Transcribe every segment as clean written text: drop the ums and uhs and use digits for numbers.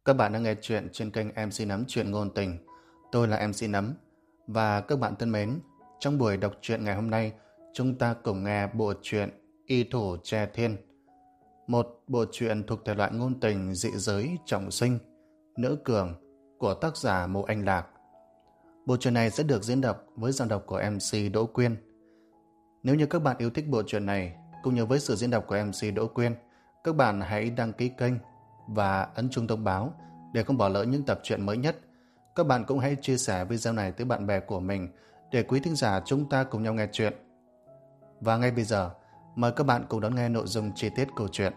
Các bạn đang nghe chuyện trên kênh MC Nấm Chuyện Ngôn Tình. Tôi là MC Nấm. Và các bạn thân mến, trong buổi đọc truyện ngày hôm nay, chúng ta cùng nghe bộ truyện Y Thủ Tre Thiên. Một bộ truyện thuộc thể loại ngôn tình dị giới trọng sinh, nữ cường của tác giả Mộ Anh Lạc. Bộ truyện này sẽ được diễn đọc với giọng đọc của MC Đỗ Quyên. Nếu như các bạn yêu thích bộ truyện này, cũng như với sự diễn đọc của MC Đỗ Quyên, các bạn hãy đăng ký kênh và ấn chuông thông báo để không bỏ lỡ những tập truyện mới nhất. Các bạn cũng hãy chia sẻ video này tới bạn bè của mình để quý thính giả chúng ta cùng nhau nghe chuyện. Và ngay bây giờ, mời các bạn cùng đón nghe nội dung chi tiết câu chuyện.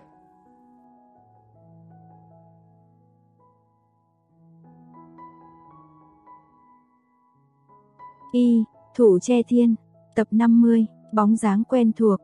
Y Thủ Tre Thiên, tập 50, bóng dáng quen thuộc.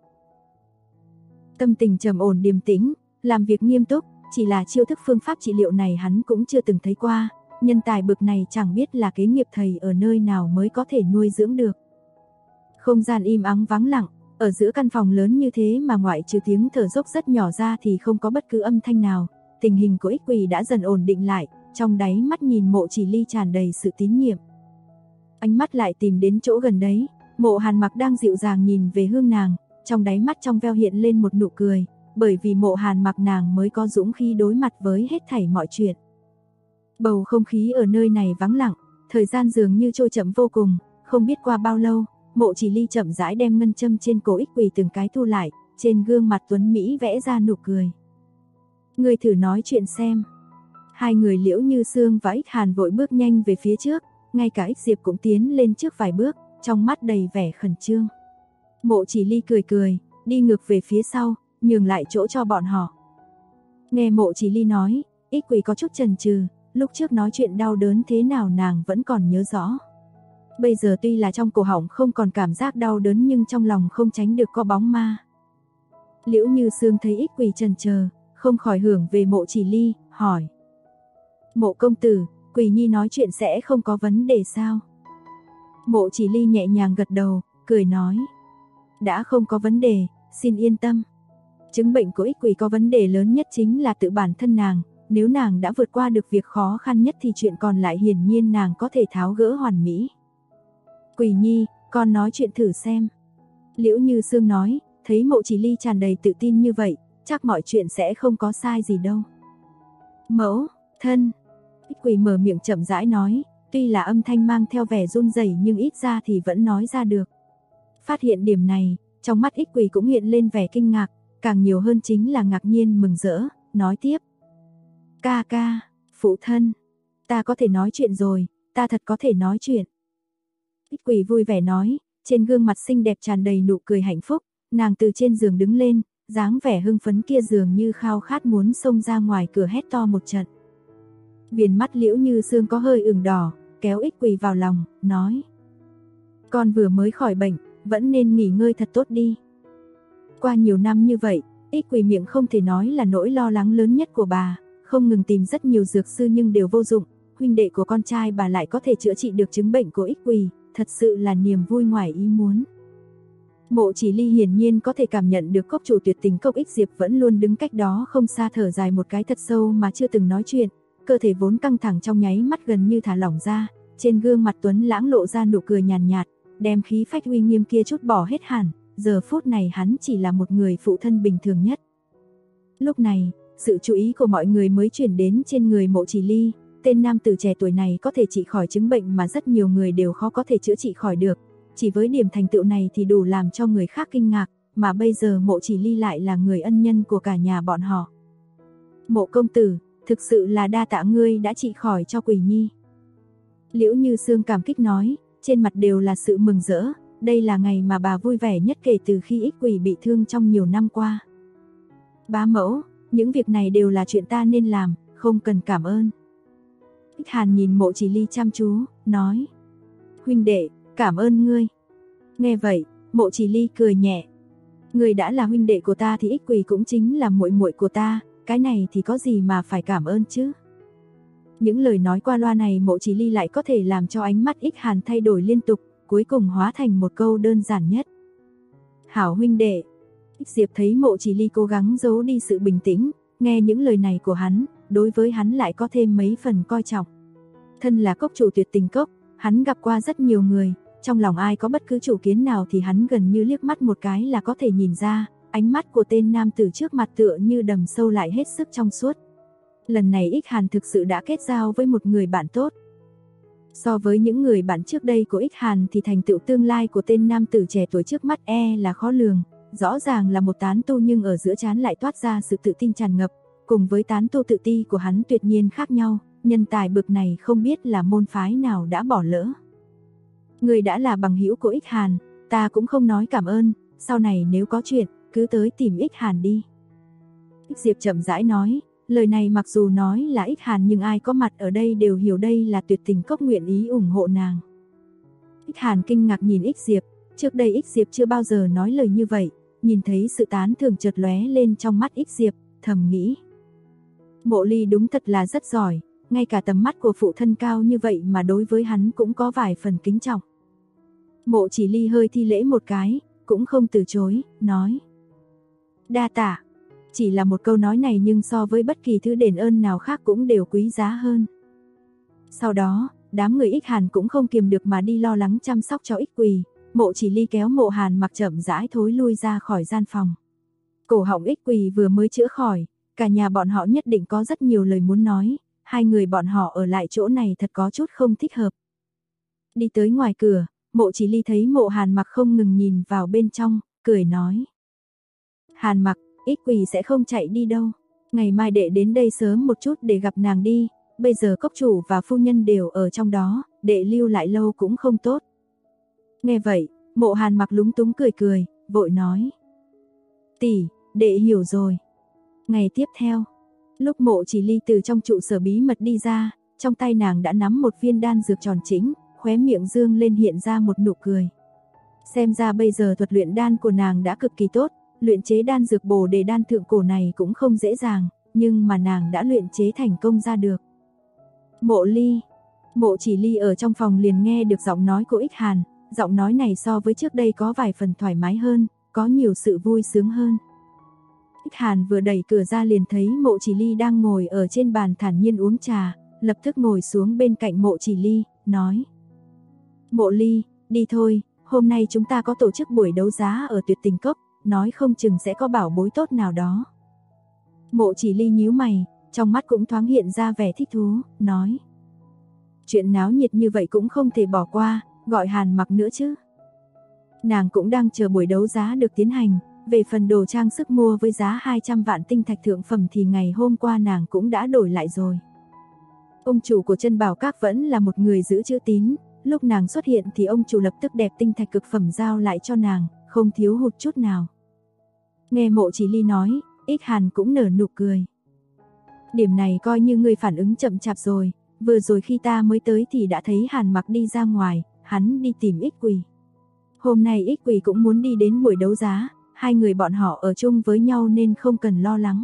Tâm tình trầm ổn điềm tĩnh, làm việc nghiêm túc, chỉ là chiêu thức phương pháp trị liệu này hắn cũng chưa từng thấy qua, nhân tài bực này chẳng biết là kế nghiệp thầy ở nơi nào mới có thể nuôi dưỡng được. Không gian im ắng vắng lặng, ở giữa căn phòng lớn như thế mà ngoại trừ tiếng thở dốc rất nhỏ ra thì không có bất cứ âm thanh nào. Tình hình của Ích Quỳ đã dần ổn định lại, trong đáy mắt nhìn Mộ Chỉ Ly tràn đầy sự tín nhiệm. Ánh mắt lại tìm đến chỗ gần đấy, Mộ Hàn Mặc đang dịu dàng nhìn về hướng nàng, trong đáy mắt trong veo hiện lên một nụ cười, bởi vì Mộ Hàn Mặc nàng mới có dũng khí đối mặt với hết thảy mọi chuyện. Bầu không khí ở nơi này vắng lặng, thời gian dường như trôi chậm vô cùng, không biết qua bao lâu, Mộ Chỉ Ly chậm rãi đem ngân châm trên cổ Ích Quỳ từng cái thu lại, trên gương mặt tuấn mỹ vẽ ra nụ cười. Người thử nói chuyện xem. Hai người Liễu Như Sương và Ích Hàn vội bước nhanh về phía trước, ngay cả Ích Diệp cũng tiến lên trước vài bước, trong mắt đầy vẻ khẩn trương. Mộ Chỉ Ly cười cười, đi ngược về phía sau, nhường lại chỗ cho bọn họ. Nghe Mộ Chỉ Ly nói, Ích Quỳ có chút chần chừ, lúc trước nói chuyện đau đớn thế nào nàng vẫn còn nhớ rõ. Bây giờ tuy là trong cổ họng không còn cảm giác đau đớn nhưng trong lòng không tránh được có bóng ma. Liễu Như Sương thấy Ích Quỳ chần chờ, không khỏi hưởng về Mộ Chỉ Ly, hỏi. Mộ công tử, Quỳ Nhi nói chuyện sẽ không có vấn đề sao? Mộ Chỉ Ly nhẹ nhàng gật đầu, cười nói. Đã không có vấn đề, xin yên tâm. Chứng bệnh của Ích Quỳ có vấn đề lớn nhất chính là tự bản thân nàng, nếu nàng đã vượt qua được việc khó khăn nhất thì chuyện còn lại hiển nhiên nàng có thể tháo gỡ hoàn mỹ. Quỳ Nhi, con nói chuyện thử xem. Liễu Như Sương nói, thấy Mộ Chỉ Ly tràn đầy tự tin như vậy, chắc mọi chuyện sẽ không có sai gì đâu. Mẫu, thân. Ích Quỳ mở miệng chậm rãi nói, tuy là âm thanh mang theo vẻ run rẩy nhưng ít ra thì vẫn nói ra được. Phát hiện điểm này, trong mắt Ích Quỳ cũng hiện lên vẻ kinh ngạc, càng nhiều hơn chính là ngạc nhiên mừng rỡ, nói tiếp. Ca ca, phụ thân, ta có thể nói chuyện rồi, ta thật có thể nói chuyện. Ích Quỳ vui vẻ nói, trên gương mặt xinh đẹp tràn đầy nụ cười hạnh phúc, nàng từ trên giường đứng lên, dáng vẻ hưng phấn kia dường như khao khát muốn xông ra ngoài cửa hét to một trận. Viền mắt Liễu Như Sương có hơi ửng đỏ, kéo Ích Quỳ vào lòng, nói. Con vừa mới khỏi bệnh, vẫn nên nghỉ ngơi thật tốt đi. Qua nhiều năm như vậy, Ích Quỳ miệng không thể nói là nỗi lo lắng lớn nhất của bà, không ngừng tìm rất nhiều dược sư nhưng đều vô dụng, huynh đệ của con trai bà lại có thể chữa trị được chứng bệnh của Ích Quỳ, thật sự là niềm vui ngoài ý muốn. Mộ Chỉ Ly hiển nhiên có thể cảm nhận được cốc chủ tuyệt tình cốc Ích Diệp vẫn luôn đứng cách đó không xa thở dài một cái thật sâu mà chưa từng nói chuyện, cơ thể vốn căng thẳng trong nháy mắt gần như thả lỏng ra, trên gương mặt tuấn lãng lộ ra nụ cười nhàn nhạt, đem khí phách uy nghiêm kia chút bỏ hết hẳn, giờ phút này hắn chỉ là một người phụ thân bình thường nhất. Lúc này, sự chú ý của mọi người mới chuyển đến trên người Mộ Chỉ Ly, tên nam tử trẻ tuổi này có thể trị khỏi chứng bệnh mà rất nhiều người đều khó có thể chữa trị khỏi được, chỉ với điểm thành tựu này thì đủ làm cho người khác kinh ngạc, mà bây giờ Mộ Chỉ Ly lại là người ân nhân của cả nhà bọn họ. Mộ công tử, thực sự là đa tạ ngươi đã trị khỏi cho Quỳ Nhi. Liễu Như Sương cảm kích nói, trên mặt đều là sự mừng rỡ, đây là ngày mà bà vui vẻ nhất kể từ khi Ích Quỳ bị thương trong nhiều năm qua. Bá mẫu, những việc này đều là chuyện ta nên làm, không cần cảm ơn. Ích Hàn nhìn Mộ Chỉ Ly chăm chú, nói. Huynh đệ, cảm ơn ngươi. Nghe vậy, Mộ Chỉ Ly cười nhẹ. Ngươi đã là huynh đệ của ta thì Ích Quỳ cũng chính là muội muội của ta, cái này thì có gì mà phải cảm ơn chứ. Những lời nói qua loa này Mộ Chỉ Ly lại có thể làm cho ánh mắt Ích Hàn thay đổi liên tục, cuối cùng hóa thành một câu đơn giản nhất. Hảo huynh đệ. Ích Diệp thấy Mộ Chỉ Ly cố gắng giấu đi sự bình tĩnh, nghe những lời này của hắn, đối với hắn lại có thêm mấy phần coi trọng. Thân là cốc chủ Tuyệt Tình Cốc, hắn gặp qua rất nhiều người, trong lòng ai có bất cứ chủ kiến nào thì hắn gần như liếc mắt một cái là có thể nhìn ra, ánh mắt của tên nam tử trước mặt tựa như đầm sâu lại hết sức trong suốt. Lần này Ích Hàn thực sự đã kết giao với một người bạn tốt. So với những người bạn trước đây của Ích Hàn thì thành tựu tương lai của tên nam tử trẻ tuổi trước mắt là khó lường, rõ ràng là một tán tu nhưng ở giữa trán lại toát ra sự tự tin tràn ngập, cùng với tán tu tự ti của hắn tuyệt nhiên khác nhau, nhân tài bực này không biết là môn phái nào đã bỏ lỡ. Người đã là bằng hữu của Ích Hàn, ta cũng không nói cảm ơn, sau này nếu có chuyện, cứ tới tìm Ích Hàn đi. Ích Diệp chậm rãi nói, lời này mặc dù nói là Ích Hàn nhưng ai có mặt ở đây đều hiểu đây là Tuyệt Tình Cốc nguyện ý ủng hộ nàng. Ích Hàn kinh ngạc nhìn Ích Diệp, trước đây Ích Diệp chưa bao giờ nói lời như vậy, nhìn thấy sự tán thưởng chợt lóe lên trong mắt Ích Diệp, thầm nghĩ. Mộ Ly đúng thật là rất giỏi, ngay cả tầm mắt của phụ thân cao như vậy mà đối với hắn cũng có vài phần kính trọng. Mộ Chỉ Ly hơi thi lễ một cái, cũng không từ chối, nói. Đa tạ. Chỉ là một câu nói này nhưng so với bất kỳ thứ đền ơn nào khác cũng đều quý giá hơn. Sau đó, đám người Ích Hàn cũng không kiềm được mà đi lo lắng chăm sóc cho Ích Quỳ. Mộ Chỉ Ly kéo Mộ Hàn Mặc chậm rãi thối lui ra khỏi gian phòng. Cổ họng Ích Quỳ vừa mới chữa khỏi, cả nhà bọn họ nhất định có rất nhiều lời muốn nói, hai người bọn họ ở lại chỗ này thật có chút không thích hợp. Đi tới ngoài cửa, Mộ Chỉ Ly thấy Mộ Hàn Mặc không ngừng nhìn vào bên trong, cười nói. Hàn Mặc, Ích Quỳ sẽ không chạy đi đâu. Ngày mai đệ đến đây sớm một chút để gặp nàng đi, bây giờ cốc chủ và phu nhân đều ở trong đó, đệ lưu lại lâu cũng không tốt. Nghe vậy, Mộ Hàn Mặc lúng túng cười cười, vội nói. Tỷ, đệ hiểu rồi. Ngày tiếp theo, lúc Mộ Chỉ Ly từ trong trụ sở bí mật đi ra, trong tay nàng đã nắm một viên đan dược tròn chỉnh, khóe miệng dương lên hiện ra một nụ cười. Xem ra bây giờ thuật luyện đan của nàng đã cực kỳ tốt, luyện chế đan dược Bồ Đề đan thượng cổ này cũng không dễ dàng, nhưng mà nàng đã luyện chế thành công ra được. Mộ Ly, Mộ Chỉ Ly ở trong phòng liền nghe được giọng nói của Ích Hàn, giọng nói này so với trước đây có vài phần thoải mái hơn, có nhiều sự vui sướng hơn. Ích Hàn vừa đẩy cửa ra liền thấy Mộ Chỉ Ly đang ngồi ở trên bàn thản nhiên uống trà, lập tức ngồi xuống bên cạnh Mộ Chỉ Ly, nói. Mộ Ly, đi thôi, hôm nay chúng ta có tổ chức buổi đấu giá ở Tuyệt Tình Cốc, nói không chừng sẽ có bảo bối tốt nào đó. Mộ Chỉ Ly nhíu mày, trong mắt cũng thoáng hiện ra vẻ thích thú, nói. Chuyện náo nhiệt như vậy cũng không thể bỏ qua, gọi Hàn Mặc nữa chứ. Nàng cũng đang chờ buổi đấu giá được tiến hành, về phần đồ trang sức mua với giá 200 vạn tinh thạch thượng phẩm thì ngày hôm qua nàng cũng đã đổi lại rồi. Ông chủ của Chân Bảo Các vẫn là một người giữ chữ tín, lúc nàng xuất hiện thì ông chủ lập tức đẹp tinh thạch cực phẩm giao lại cho nàng, không thiếu hụt chút nào. Nghe Mộ Chỉ Ly nói, Ích Hàn cũng nở nụ cười. Điểm này coi như ngươi phản ứng chậm chạp rồi, vừa rồi khi ta mới tới thì đã thấy Hàn Mặc đi ra ngoài, hắn đi tìm Ích Quỳ. Hôm nay Ích Quỳ cũng muốn đi đến buổi đấu giá, hai người bọn họ ở chung với nhau nên không cần lo lắng.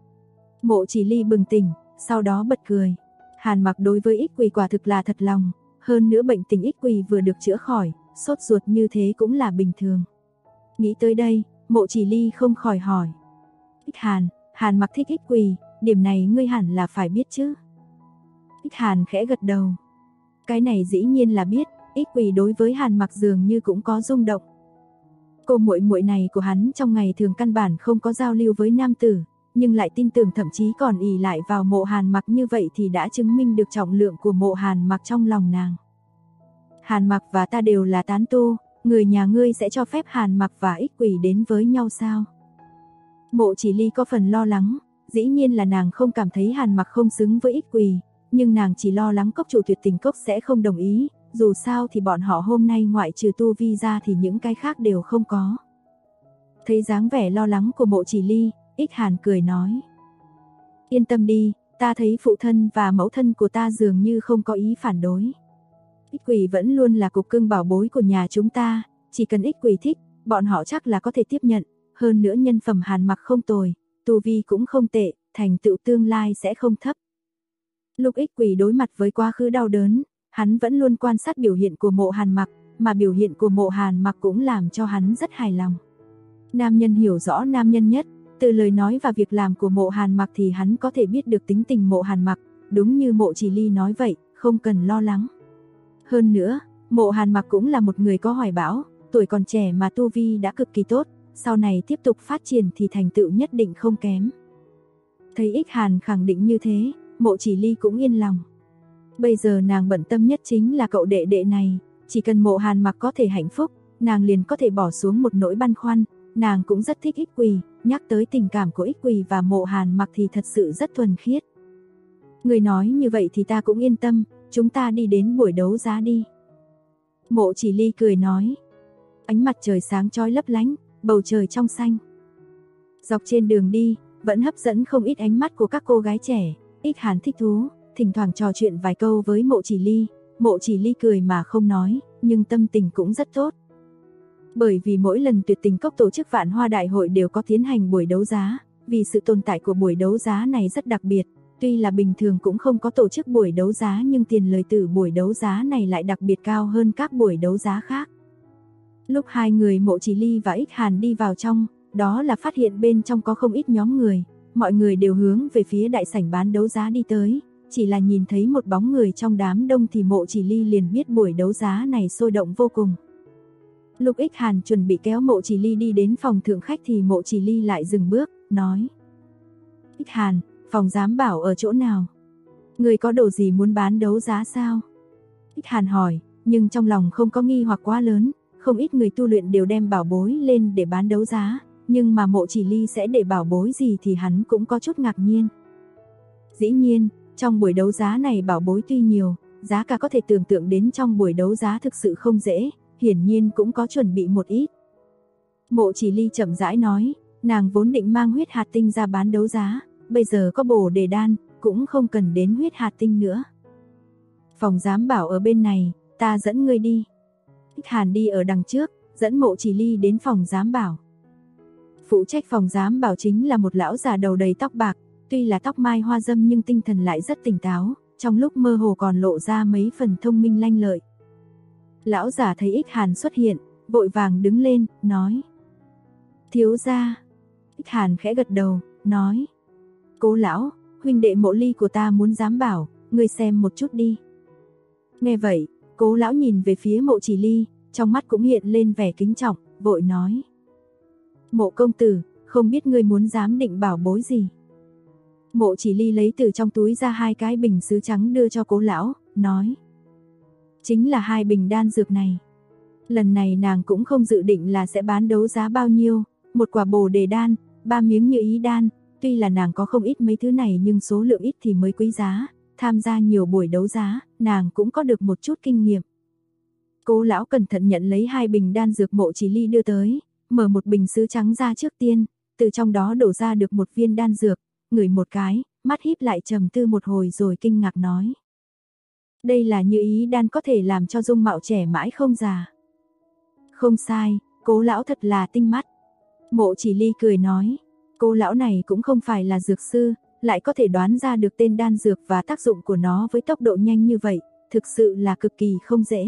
Mộ Chỉ Ly bừng tỉnh, sau đó bật cười. Hàn Mặc đối với Ích Quỳ quả thực là thật lòng, hơn nữa bệnh tình Ích Quỳ vừa được chữa khỏi, sốt ruột như thế cũng là bình thường. Nghĩ tới đây, Mộ Chỉ Ly không khỏi hỏi. Ích Hàn, Hàn Mặc thích Ích Quỳ, điểm này ngươi hẳn là phải biết chứ. Ích Hàn khẽ gật đầu. Cái này dĩ nhiên là biết, Ích Quỳ đối với Hàn Mặc dường như cũng có rung động. Cô muội muội này của hắn trong ngày thường căn bản không có giao lưu với nam tử, nhưng lại tin tưởng thậm chí còn ỷ lại vào Mộ Hàn Mặc như vậy thì đã chứng minh được trọng lượng của Mộ Hàn Mặc trong lòng nàng. Hàn Mặc và ta đều là tán tu, người nhà ngươi sẽ cho phép Hàn Mặc và Ích Quỳ đến với nhau sao? Mộ Chỉ Ly có phần lo lắng, dĩ nhiên là nàng không cảm thấy Hàn Mặc không xứng với Ích Quỳ, nhưng nàng chỉ lo lắng cốc chủ Tuyệt Tình Cốc sẽ không đồng ý, dù sao thì bọn họ hôm nay ngoại trừ tu vi ra thì những cái khác đều không có. Thấy dáng vẻ lo lắng của Mộ Chỉ Ly, Ích Hàn cười nói. Yên tâm đi, ta thấy phụ thân và mẫu thân của ta dường như không có ý phản đối. Ích Quỳ vẫn luôn là cục cưng bảo bối của nhà chúng ta, chỉ cần Ích Quỳ thích, bọn họ chắc là có thể tiếp nhận, hơn nữa nhân phẩm Hàn Mặc không tồi, tu vi cũng không tệ, thành tựu tương lai sẽ không thấp. Lúc Ích Quỳ đối mặt với quá khứ đau đớn, hắn vẫn luôn quan sát biểu hiện của Mộ Hàn Mặc, mà biểu hiện của Mộ Hàn Mặc cũng làm cho hắn rất hài lòng. Nam nhân hiểu rõ nam nhân nhất, Từ lời nói và việc làm của Mộ Hàn Mặc thì hắn có thể biết được tính tình Mộ Hàn Mặc, đúng như Mộ Chỉ Ly nói vậy, không cần lo lắng. Hơn nữa, Mộ Hàn Mặc cũng là một người có hoài bão, tuổi còn trẻ mà tu vi đã cực kỳ tốt, sau này tiếp tục phát triển thì thành tựu nhất định không kém. Thấy Ích Hàn khẳng định như thế, Mộ Chỉ Ly cũng yên lòng. Bây giờ nàng bận tâm nhất chính là cậu đệ đệ này, chỉ cần Mộ Hàn Mặc có thể hạnh phúc, nàng liền có thể bỏ xuống một nỗi băn khoăn. Nàng cũng rất thích Ích Quỳ, nhắc tới tình cảm của Ích Quỳ và Mộ Hàn Mặc thì thật sự rất thuần khiết. Người nói như vậy thì ta cũng yên tâm, chúng ta đi đến buổi đấu giá đi. Mộ Chỉ Ly cười nói. Ánh mặt trời sáng chói lấp lánh, bầu trời trong xanh. Dọc trên đường đi, vẫn hấp dẫn không ít ánh mắt của các cô gái trẻ. Ích Hàn thích thú, thỉnh thoảng trò chuyện vài câu với Mộ Chỉ Ly. Mộ Chỉ Ly cười mà không nói, nhưng tâm tình cũng rất tốt. Bởi vì mỗi lần Tuyệt Tình Cốc tổ chức Vạn Hoa Đại hội đều có tiến hành buổi đấu giá, vì sự tồn tại của buổi đấu giá này rất đặc biệt, tuy là bình thường cũng không có tổ chức buổi đấu giá nhưng tiền lời từ buổi đấu giá này lại đặc biệt cao hơn các buổi đấu giá khác. Lúc hai người Mộ Chỉ Ly và Ích Hàn đi vào trong, đó là phát hiện bên trong có không ít nhóm người, mọi người đều hướng về phía đại sảnh bán đấu giá đi tới, chỉ là nhìn thấy một bóng người trong đám đông thì Mộ Chỉ Ly liền biết buổi đấu giá này sôi động vô cùng. Lúc Ích Hàn chuẩn bị kéo Mộ Chỉ Ly đi đến phòng thượng khách thì Mộ Chỉ Ly lại dừng bước, nói: Ích Hàn, phòng giám bảo ở chỗ nào? Người có đồ gì muốn bán đấu giá sao? Ích Hàn hỏi, nhưng trong lòng không có nghi hoặc quá lớn, không ít người tu luyện đều đem bảo bối lên để bán đấu giá, nhưng mà Mộ Chỉ Ly sẽ để bảo bối gì thì hắn cũng có chút ngạc nhiên. Dĩ nhiên, trong buổi đấu giá này bảo bối tuy nhiều, giá cả có thể tưởng tượng đến trong buổi đấu giá thực sự không dễ, hiển nhiên cũng có chuẩn bị một ít. Mộ Chỉ Ly chậm rãi nói, nàng vốn định mang huyết hạt tinh ra bán đấu giá, bây giờ có bồ đề đan, cũng không cần đến huyết hạt tinh nữa. Phòng giám bảo ở bên này, ta dẫn ngươi đi. Ích Hàn đi ở đằng trước, dẫn Mộ Chỉ Ly đến phòng giám bảo. Phụ trách phòng giám bảo chính là một lão già đầu đầy tóc bạc, tuy là tóc mai hoa râm nhưng tinh thần lại rất tỉnh táo, trong lúc mơ hồ còn lộ ra mấy phần thông minh lanh lợi. Lão già thấy Ích Hàn xuất hiện, vội vàng đứng lên, nói: Thiếu gia. Ích Hàn khẽ gật đầu, nói: Cố lão, huynh đệ Mộ Ly của ta muốn giám bảo, ngươi xem một chút đi. Nghe vậy, Cố lão nhìn về phía Mộ Chỉ Ly, trong mắt cũng hiện lên vẻ kính trọng, vội nói: Mộ công tử, không biết ngươi muốn giám định bảo bối gì? Mộ Chỉ Ly lấy từ trong túi ra 2 cái bình sứ trắng đưa cho Cố lão, nói: Chính là 2 bình đan dược này. Lần này nàng cũng không dự định là sẽ bán đấu giá bao nhiêu, 1 quả bồ đề đan, 3 miếng như ý đan, tuy là nàng có không ít mấy thứ này nhưng số lượng ít thì mới quý giá, tham gia nhiều buổi đấu giá, nàng cũng có được một chút kinh nghiệm. Cố lão cẩn thận nhận lấy 2 bình đan dược Mộ Chỉ Ly đưa tới, mở một bình sứ trắng ra trước tiên, từ trong đó đổ ra được một viên đan dược, ngửi một cái, mắt híp lại trầm tư một hồi rồi kinh ngạc nói: Đây là như ý đan, có thể làm cho dung mạo trẻ mãi không già. Không sai, Cố lão thật là tinh mắt. Mộ Chỉ Ly cười nói, Cố lão này cũng không phải là dược sư, lại có thể đoán ra được tên đan dược và tác dụng của nó với tốc độ nhanh như vậy, thực sự là cực kỳ không dễ.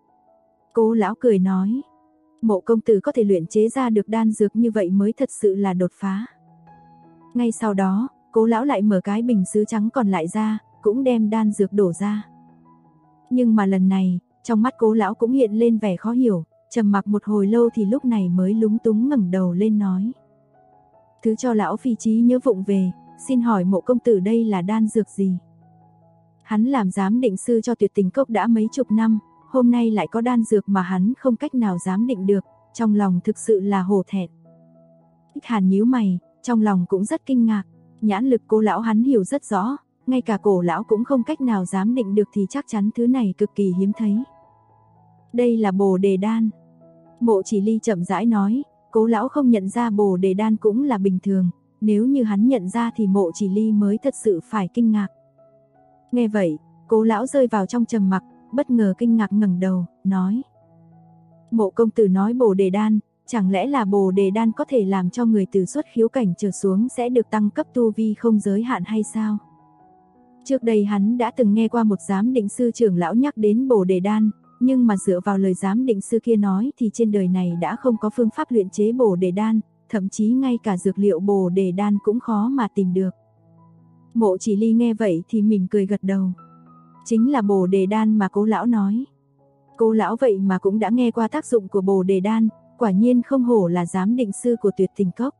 Cố lão cười nói, Mộ công tử có thể luyện chế ra được đan dược như vậy mới thật sự là đột phá. Ngay sau đó, Cố lão lại mở cái bình sứ trắng còn lại ra, cũng đem đan dược đổ ra. Nhưng mà lần này, trong mắt Cố lão cũng hiện lên vẻ khó hiểu, trầm mặc một hồi lâu thì lúc này mới lúng túng ngẩng đầu lên nói: Thứ cho lão phi trí nhớ vụng về, xin hỏi Mộ công tử đây là đan dược gì? Hắn làm giám định sư cho Tuyệt Tình Cốc đã mấy chục năm, hôm nay lại có đan dược mà hắn không cách nào giám định được, trong lòng thực sự là hổ thẹn. Ích Hàn nhíu mày, trong lòng cũng rất kinh ngạc, nhãn lực Cố lão hắn hiểu rất rõ, ngay cả Cổ lão cũng không cách nào giám định được thì chắc chắn thứ này cực kỳ hiếm thấy. Đây là bồ đề đan. Mộ Chỉ Ly chậm rãi nói, Cố lão không nhận ra bồ đề đan cũng là bình thường, nếu như hắn nhận ra thì Mộ Chỉ Ly mới thật sự phải kinh ngạc. Nghe vậy, Cố lão rơi vào trong trầm mặc, bất ngờ kinh ngạc ngẩng đầu, nói: Mộ công tử nói bồ đề đan, chẳng lẽ là bồ đề đan có thể làm cho người từ xuất khiếu cảnh trở xuống sẽ được tăng cấp tu vi không giới hạn hay sao? Trước đây hắn đã từng nghe qua một giám định sư trưởng lão nhắc đến bồ đề đan, nhưng mà dựa vào lời giám định sư kia nói thì trên đời này đã không có phương pháp luyện chế bồ đề đan, thậm chí ngay cả dược liệu Bồ Đề Đan cũng khó mà tìm được. Mộ Chỉ Ly nghe vậy thì mỉm cười gật đầu. Chính là Bồ Đề Đan mà Cố lão nói. Cố lão vậy mà cũng đã nghe qua tác dụng của Bồ Đề Đan, quả nhiên không hổ là giám định sư của Tuyệt Tình Cốc.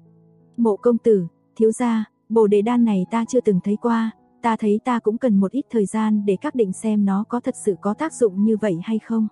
Mộ công tử, thiếu gia, Bồ Đề Đan này ta chưa từng thấy qua, ta thấy ta cũng cần một ít thời gian để xác định xem nó có thật sự có tác dụng như vậy hay không.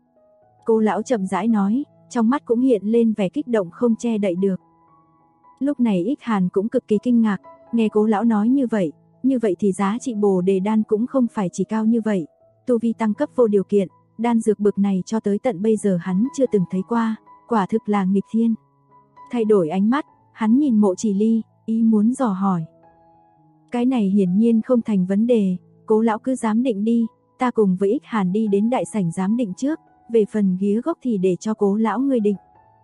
Cố lão chậm rãi nói, trong mắt cũng hiện lên vẻ kích động không che đậy được. Lúc này Ích Hàn cũng cực kỳ kinh ngạc, nghe Cố lão nói như vậy thì giá trị Bồ Đề Đan cũng không phải chỉ cao như vậy, tu vi tăng cấp vô điều kiện, đan dược bực này cho tới tận bây giờ hắn chưa từng thấy qua, quả thực là nghịch thiên. Thay đổi ánh mắt, hắn nhìn Mộ Chỉ Ly, ý muốn dò hỏi. Cái này hiển nhiên không thành vấn đề, Cố lão cứ giám định đi, ta cùng với Ích Hàn đi đến đại sảnh giám định trước, về phần ghía gốc thì để cho Cố lão ngươi định.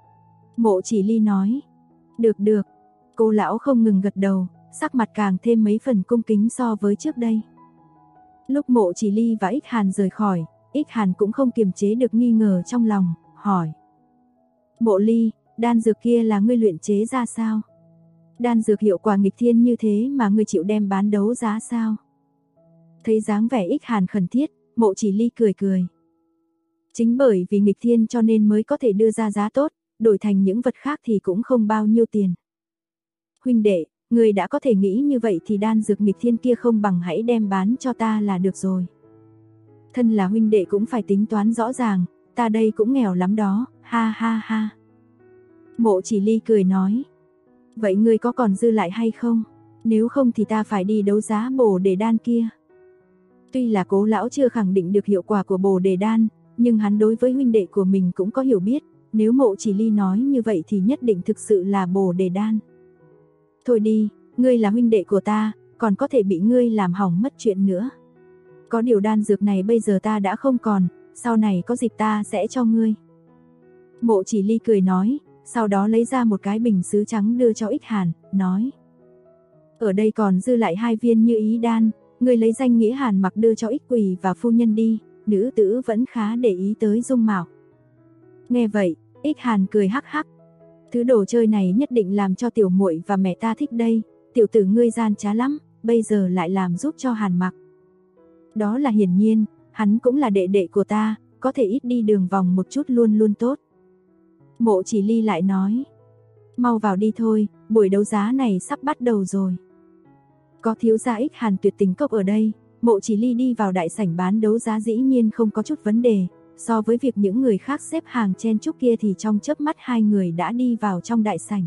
Mộ Chỉ Ly nói, được, Cố lão không ngừng gật đầu, sắc mặt càng thêm mấy phần cung kính so với trước đây. Lúc Mộ Chỉ Ly và Ích Hàn rời khỏi, Ích Hàn cũng không kiềm chế được nghi ngờ trong lòng, hỏi. Mộ Ly, đan dược kia là ngươi luyện chế ra sao? Đan dược hiệu quả nghịch thiên như thế mà ngươi chịu đem bán đấu giá sao? Thấy dáng vẻ Ích Hàn khẩn thiết, Mộ Chỉ Ly cười. Chính bởi vì nghịch thiên cho nên mới có thể đưa ra giá tốt, đổi thành những vật khác thì cũng không bao nhiêu tiền. Huynh đệ, ngươi đã có thể nghĩ như vậy thì đan dược nghịch thiên kia không bằng hãy đem bán cho ta là được rồi. Thân là huynh đệ cũng phải tính toán rõ ràng, ta đây cũng nghèo lắm đó, ha ha. Mộ Chỉ Ly cười nói. Vậy ngươi có còn dư lại hay không? Nếu không thì ta phải đi đấu giá Bồ Đề Đan kia. Tuy là Cố lão chưa khẳng định được hiệu quả của Bồ Đề Đan, nhưng hắn đối với huynh đệ của mình cũng có hiểu biết, nếu Mộ Chỉ Ly nói như vậy thì nhất định thực sự là Bồ Đề Đan. Thôi đi, ngươi là huynh đệ của ta, còn có thể bị ngươi làm hỏng mất chuyện nữa. Có điều đan dược này bây giờ ta đã không còn, sau này có dịp ta sẽ cho ngươi. Mộ Chỉ Ly cười nói, sau đó lấy ra một cái bình sứ trắng đưa cho Ích Hàn, nói. Ở đây còn dư lại 2 viên như ý đan, ngươi lấy danh nghĩa Hàn Mặc đưa cho Ích Quỳ và phu nhân đi, nữ tử vẫn khá để ý tới dung mạo. Nghe vậy, Ích Hàn cười hắc hắc. Thứ đồ chơi này nhất định làm cho tiểu muội và mẹ ta thích đây, tiểu tử ngươi gian trá lắm, bây giờ lại làm giúp cho Hàn Mặc. Đó là hiển nhiên, hắn cũng là đệ đệ của ta, có thể ít đi đường vòng một chút luôn tốt. Mộ Chỉ Ly lại nói, mau vào đi thôi, buổi đấu giá này sắp bắt đầu rồi. Có thiếu gia Ích Hàn Tuyệt Tình Cốc ở đây, Mộ Chỉ Ly đi vào đại sảnh bán đấu giá dĩ nhiên không có chút vấn đề, so với việc những người khác xếp hàng chen chúc kia thì trong chớp mắt 2 người đã đi vào trong đại sảnh.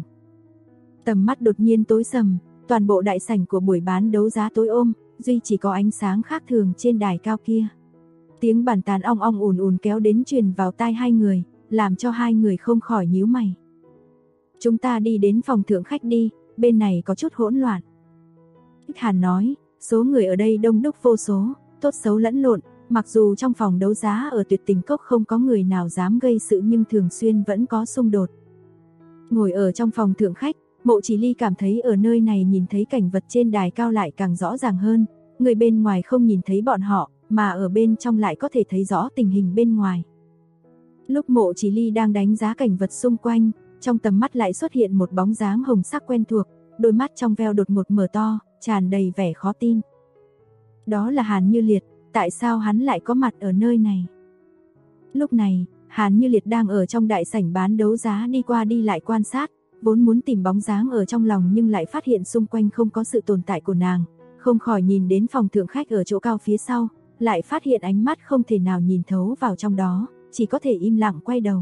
Tầm mắt đột nhiên tối sầm, toàn bộ đại sảnh của buổi bán đấu giá tối ôm, duy chỉ có ánh sáng khác thường trên đài cao kia. Tiếng bàn tán ong ong ùn kéo đến truyền vào tai 2 người, làm cho 2 người không khỏi nhíu mày. Chúng ta đi đến phòng thượng khách đi, bên này có chút hỗn loạn. Ích Hàn nói, số người ở đây đông đúc vô số, tốt xấu lẫn lộn, mặc dù trong phòng đấu giá ở Tuyệt Tình Cốc không có người nào dám gây sự nhưng thường xuyên vẫn có xung đột. Ngồi ở trong phòng thượng khách, Mộ Chỉ Ly cảm thấy ở nơi này nhìn thấy cảnh vật trên đài cao lại càng rõ ràng hơn, người bên ngoài không nhìn thấy bọn họ, mà ở bên trong lại có thể thấy rõ tình hình bên ngoài. Lúc Mộ Chỉ Ly đang đánh giá cảnh vật xung quanh, trong tầm mắt lại xuất hiện một bóng dáng hồng sắc quen thuộc, đôi mắt trong veo đột ngột mở to, tràn đầy vẻ khó tin. Đó là Hàn Như Liệt, tại sao hắn lại có mặt ở nơi này? Lúc này, Hàn Như Liệt đang ở trong đại sảnh bán đấu giá đi qua đi lại quan sát, vốn muốn tìm bóng dáng ở trong lòng nhưng lại phát hiện xung quanh không có sự tồn tại của nàng, không khỏi nhìn đến phòng thượng khách ở chỗ cao phía sau, lại phát hiện ánh mắt không thể nào nhìn thấu vào trong đó, chỉ có thể im lặng quay đầu.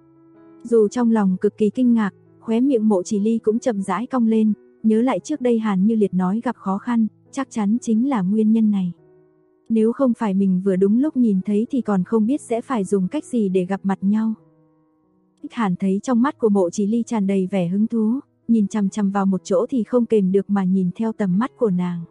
Dù trong lòng cực kỳ kinh ngạc, khóe miệng Mộ Chỉ Ly cũng chậm rãi cong lên, nhớ lại trước đây Hàn Như Liệt nói gặp khó khăn, chắc chắn chính là nguyên nhân này. Nếu không phải mình vừa đúng lúc nhìn thấy thì còn không biết sẽ phải dùng cách gì để gặp mặt nhau. Ích Hàn thấy trong mắt của Mộ Chỉ Ly tràn đầy vẻ hứng thú, nhìn chằm chằm vào một chỗ thì không kềm được mà nhìn theo tầm mắt của nàng.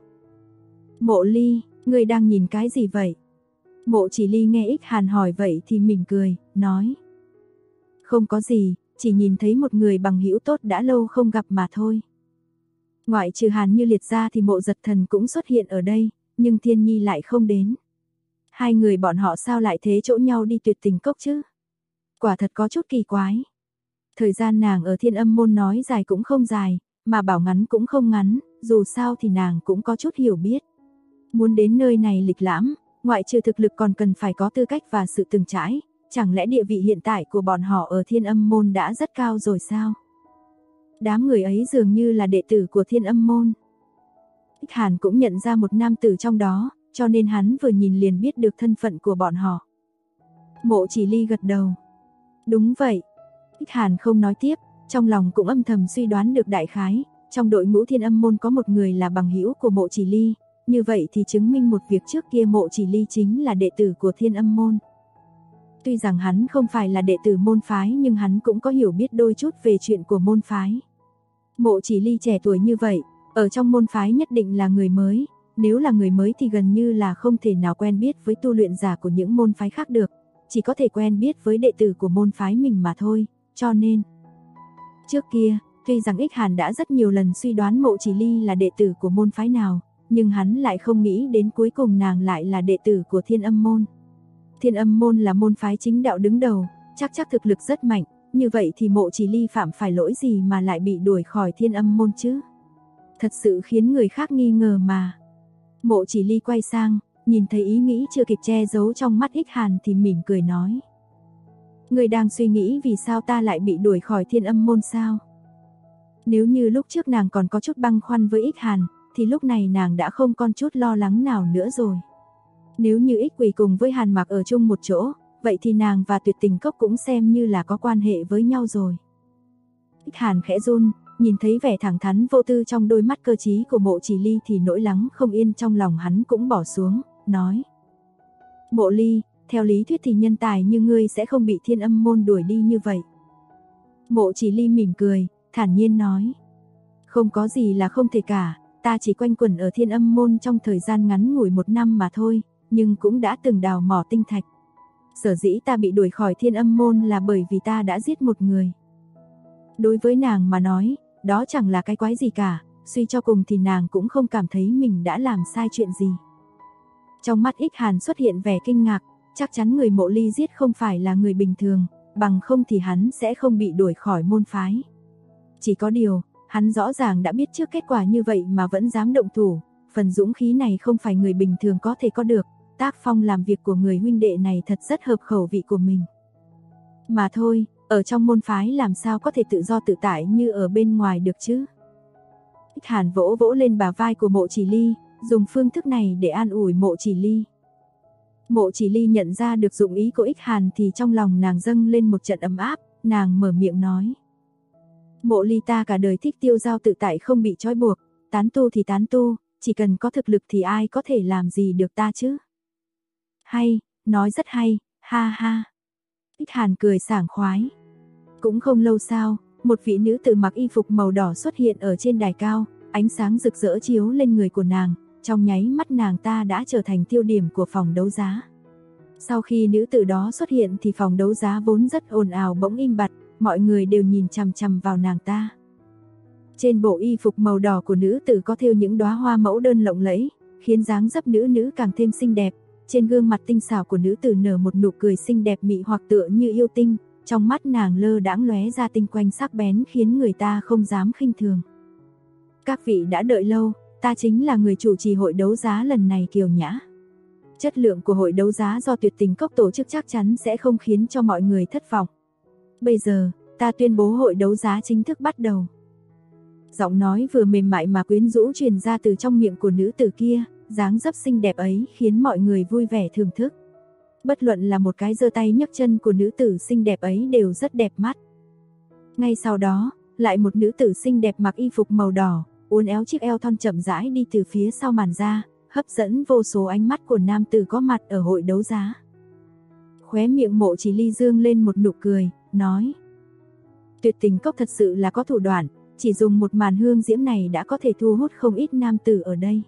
Mộ Ly, ngươi đang nhìn cái gì vậy? Mộ Chỉ Ly nghe Ích Hàn hỏi vậy thì mỉm cười, nói. Không có gì, chỉ nhìn thấy một người bằng hữu tốt đã lâu không gặp mà thôi. Ngoại trừ Hàn Như Liệt ra thì Mộ Giật Thần cũng xuất hiện ở đây, nhưng Thiên Nhi lại không đến. 2 người bọn họ sao lại thế chỗ nhau đi Tuyệt Tình Cốc chứ? Quả thật có chút kỳ quái. Thời gian nàng ở Thiên Âm môn nói dài cũng không dài, mà bảo ngắn cũng không ngắn, dù sao thì nàng cũng có chút hiểu biết. Muốn đến nơi này lịch lãm, ngoại trừ thực lực còn cần phải có tư cách và sự từng trải, chẳng lẽ địa vị hiện tại của bọn họ ở Thiên Âm môn đã rất cao rồi sao? Đám người ấy dường như là đệ tử của Thiên Âm môn. Ích Hàn cũng nhận ra một nam tử trong đó, cho nên hắn vừa nhìn liền biết được thân phận của bọn họ. Mộ Chỉ Ly gật đầu. Đúng vậy. Ích Hàn không nói tiếp, trong lòng cũng âm thầm suy đoán được đại khái, trong đội ngũ Thiên Âm môn có một người là bằng hữu của Mộ Chỉ Ly, như vậy thì chứng minh một việc trước kia Mộ Chỉ Ly chính là đệ tử của Thiên Âm môn. Tuy rằng hắn không phải là đệ tử môn phái nhưng hắn cũng có hiểu biết đôi chút về chuyện của môn phái. Mộ Chỉ Ly trẻ tuổi như vậy, ở trong môn phái nhất định là người mới, nếu là người mới thì gần như là không thể nào quen biết với tu luyện giả của những môn phái khác được, chỉ có thể quen biết với đệ tử của môn phái mình mà thôi, cho nên. Trước kia, tuy rằng Ích Hàn đã rất nhiều lần suy đoán Mộ Chỉ Ly là đệ tử của môn phái nào, nhưng hắn lại không nghĩ đến cuối cùng nàng lại là đệ tử của Thiên Âm môn. Thiên Âm môn là môn phái chính đạo đứng đầu, chắc thực lực rất mạnh, như vậy thì Mộ Chỉ Ly phạm phải lỗi gì mà lại bị đuổi khỏi Thiên Âm môn chứ? Thật sự khiến người khác nghi ngờ mà. Mộ Chỉ Ly quay sang, nhìn thấy ý nghĩ chưa kịp che giấu trong mắt Ích Hàn thì mỉm cười nói. Người đang suy nghĩ vì sao ta lại bị đuổi khỏi Thiên Âm môn sao? Nếu như lúc trước nàng còn có chút băn khoăn với Ích Hàn, thì lúc này nàng đã không còn chút lo lắng nào nữa rồi. Nếu như Ích Quỳ cùng với Hàn Mặc ở chung một chỗ, vậy thì nàng và Tuyệt Tình Cốc cũng xem như là có quan hệ với nhau rồi. Ích Hàn khẽ run, nhìn thấy vẻ thẳng thắn vô tư trong đôi mắt cơ trí của Mộ Chỉ Ly thì nỗi lắng không yên trong lòng hắn cũng bỏ xuống, nói. Mộ Ly, theo lý thuyết thì nhân tài như ngươi sẽ không bị Thiên Âm môn đuổi đi như vậy. Mộ Chỉ Ly mỉm cười, thản nhiên nói. Không có gì là không thể cả, ta chỉ quanh quẩn ở Thiên Âm môn trong thời gian ngắn ngủi 1 năm mà thôi, nhưng cũng đã từng đào mỏ tinh thạch. Sở dĩ ta bị đuổi khỏi Thiên Âm môn là bởi vì ta đã giết một người. Đối với nàng mà nói, đó chẳng là cái quái gì cả, suy cho cùng thì nàng cũng không cảm thấy mình đã làm sai chuyện gì. Trong mắt Ích Hàn xuất hiện vẻ kinh ngạc, chắc chắn người Mộ Ly giết không phải là người bình thường, bằng không thì hắn sẽ không bị đuổi khỏi môn phái. Chỉ có điều, hắn rõ ràng đã biết trước kết quả như vậy mà vẫn dám động thủ, phần dũng khí này không phải người bình thường có thể có được, tác phong làm việc của người huynh đệ này thật rất hợp khẩu vị của mình. Mà thôi, ở trong môn phái làm sao có thể tự do tự tại như ở bên ngoài được chứ? Ích Hàn vỗ vỗ lên bả vai của Mộ Chỉ Ly, dùng phương thức này để an ủi Mộ Chỉ Ly. Mộ Chỉ Ly nhận ra được dụng ý của Ích Hàn thì trong lòng nàng dâng lên một trận ấm áp, nàng mở miệng nói. Mộ Ly ta cả đời thích tiêu dao tự tại không bị trói buộc, tán tu thì tán tu, chỉ cần có thực lực thì ai có thể làm gì được ta chứ? Hay, nói rất hay, ha ha. Ích Hàn cười sảng khoái. Cũng không lâu sau, một vị nữ tử mặc y phục màu đỏ xuất hiện ở trên đài cao, ánh sáng rực rỡ chiếu lên người của nàng, trong nháy mắt nàng ta đã trở thành tiêu điểm của phòng đấu giá. Sau khi nữ tử đó xuất hiện thì phòng đấu giá vốn rất ồn ào bỗng im bặt, mọi người đều nhìn chằm chằm vào nàng ta. Trên bộ y phục màu đỏ của nữ tử có thêu những đóa hoa mẫu đơn lộng lẫy, khiến dáng dấp nữ càng thêm xinh đẹp. Trên gương mặt tinh xảo của nữ tử nở một nụ cười xinh đẹp mị hoặc tựa như yêu tinh, trong mắt nàng lơ đãng lóe ra tinh quang sắc bén khiến người ta không dám khinh thường. Các vị đã đợi lâu, ta chính là người chủ trì hội đấu giá lần này Kiều Nhã. Chất lượng của hội đấu giá do Tuyệt Tình Cốc tổ chức chắc chắn sẽ không khiến cho mọi người thất vọng. Bây giờ, ta tuyên bố hội đấu giá chính thức bắt đầu. Giọng nói vừa mềm mại mà quyến rũ truyền ra từ trong miệng của nữ tử kia, dáng dấp xinh đẹp ấy khiến mọi người vui vẻ thưởng thức. Bất luận là một cái giơ tay nhấc chân của nữ tử xinh đẹp ấy đều rất đẹp mắt. Ngay sau đó, lại một nữ tử xinh đẹp mặc y phục màu đỏ, uốn éo chiếc eo thon chậm rãi đi từ phía sau màn ra, hấp dẫn vô số ánh mắt của nam tử có mặt ở hội đấu giá. Khóe miệng Mộ Chỉ Ly dương lên một nụ cười, nói: Tuyệt Tình Cốc thật sự là có thủ đoạn, chỉ dùng một màn hương diễm này đã có thể thu hút không ít nam tử ở đây.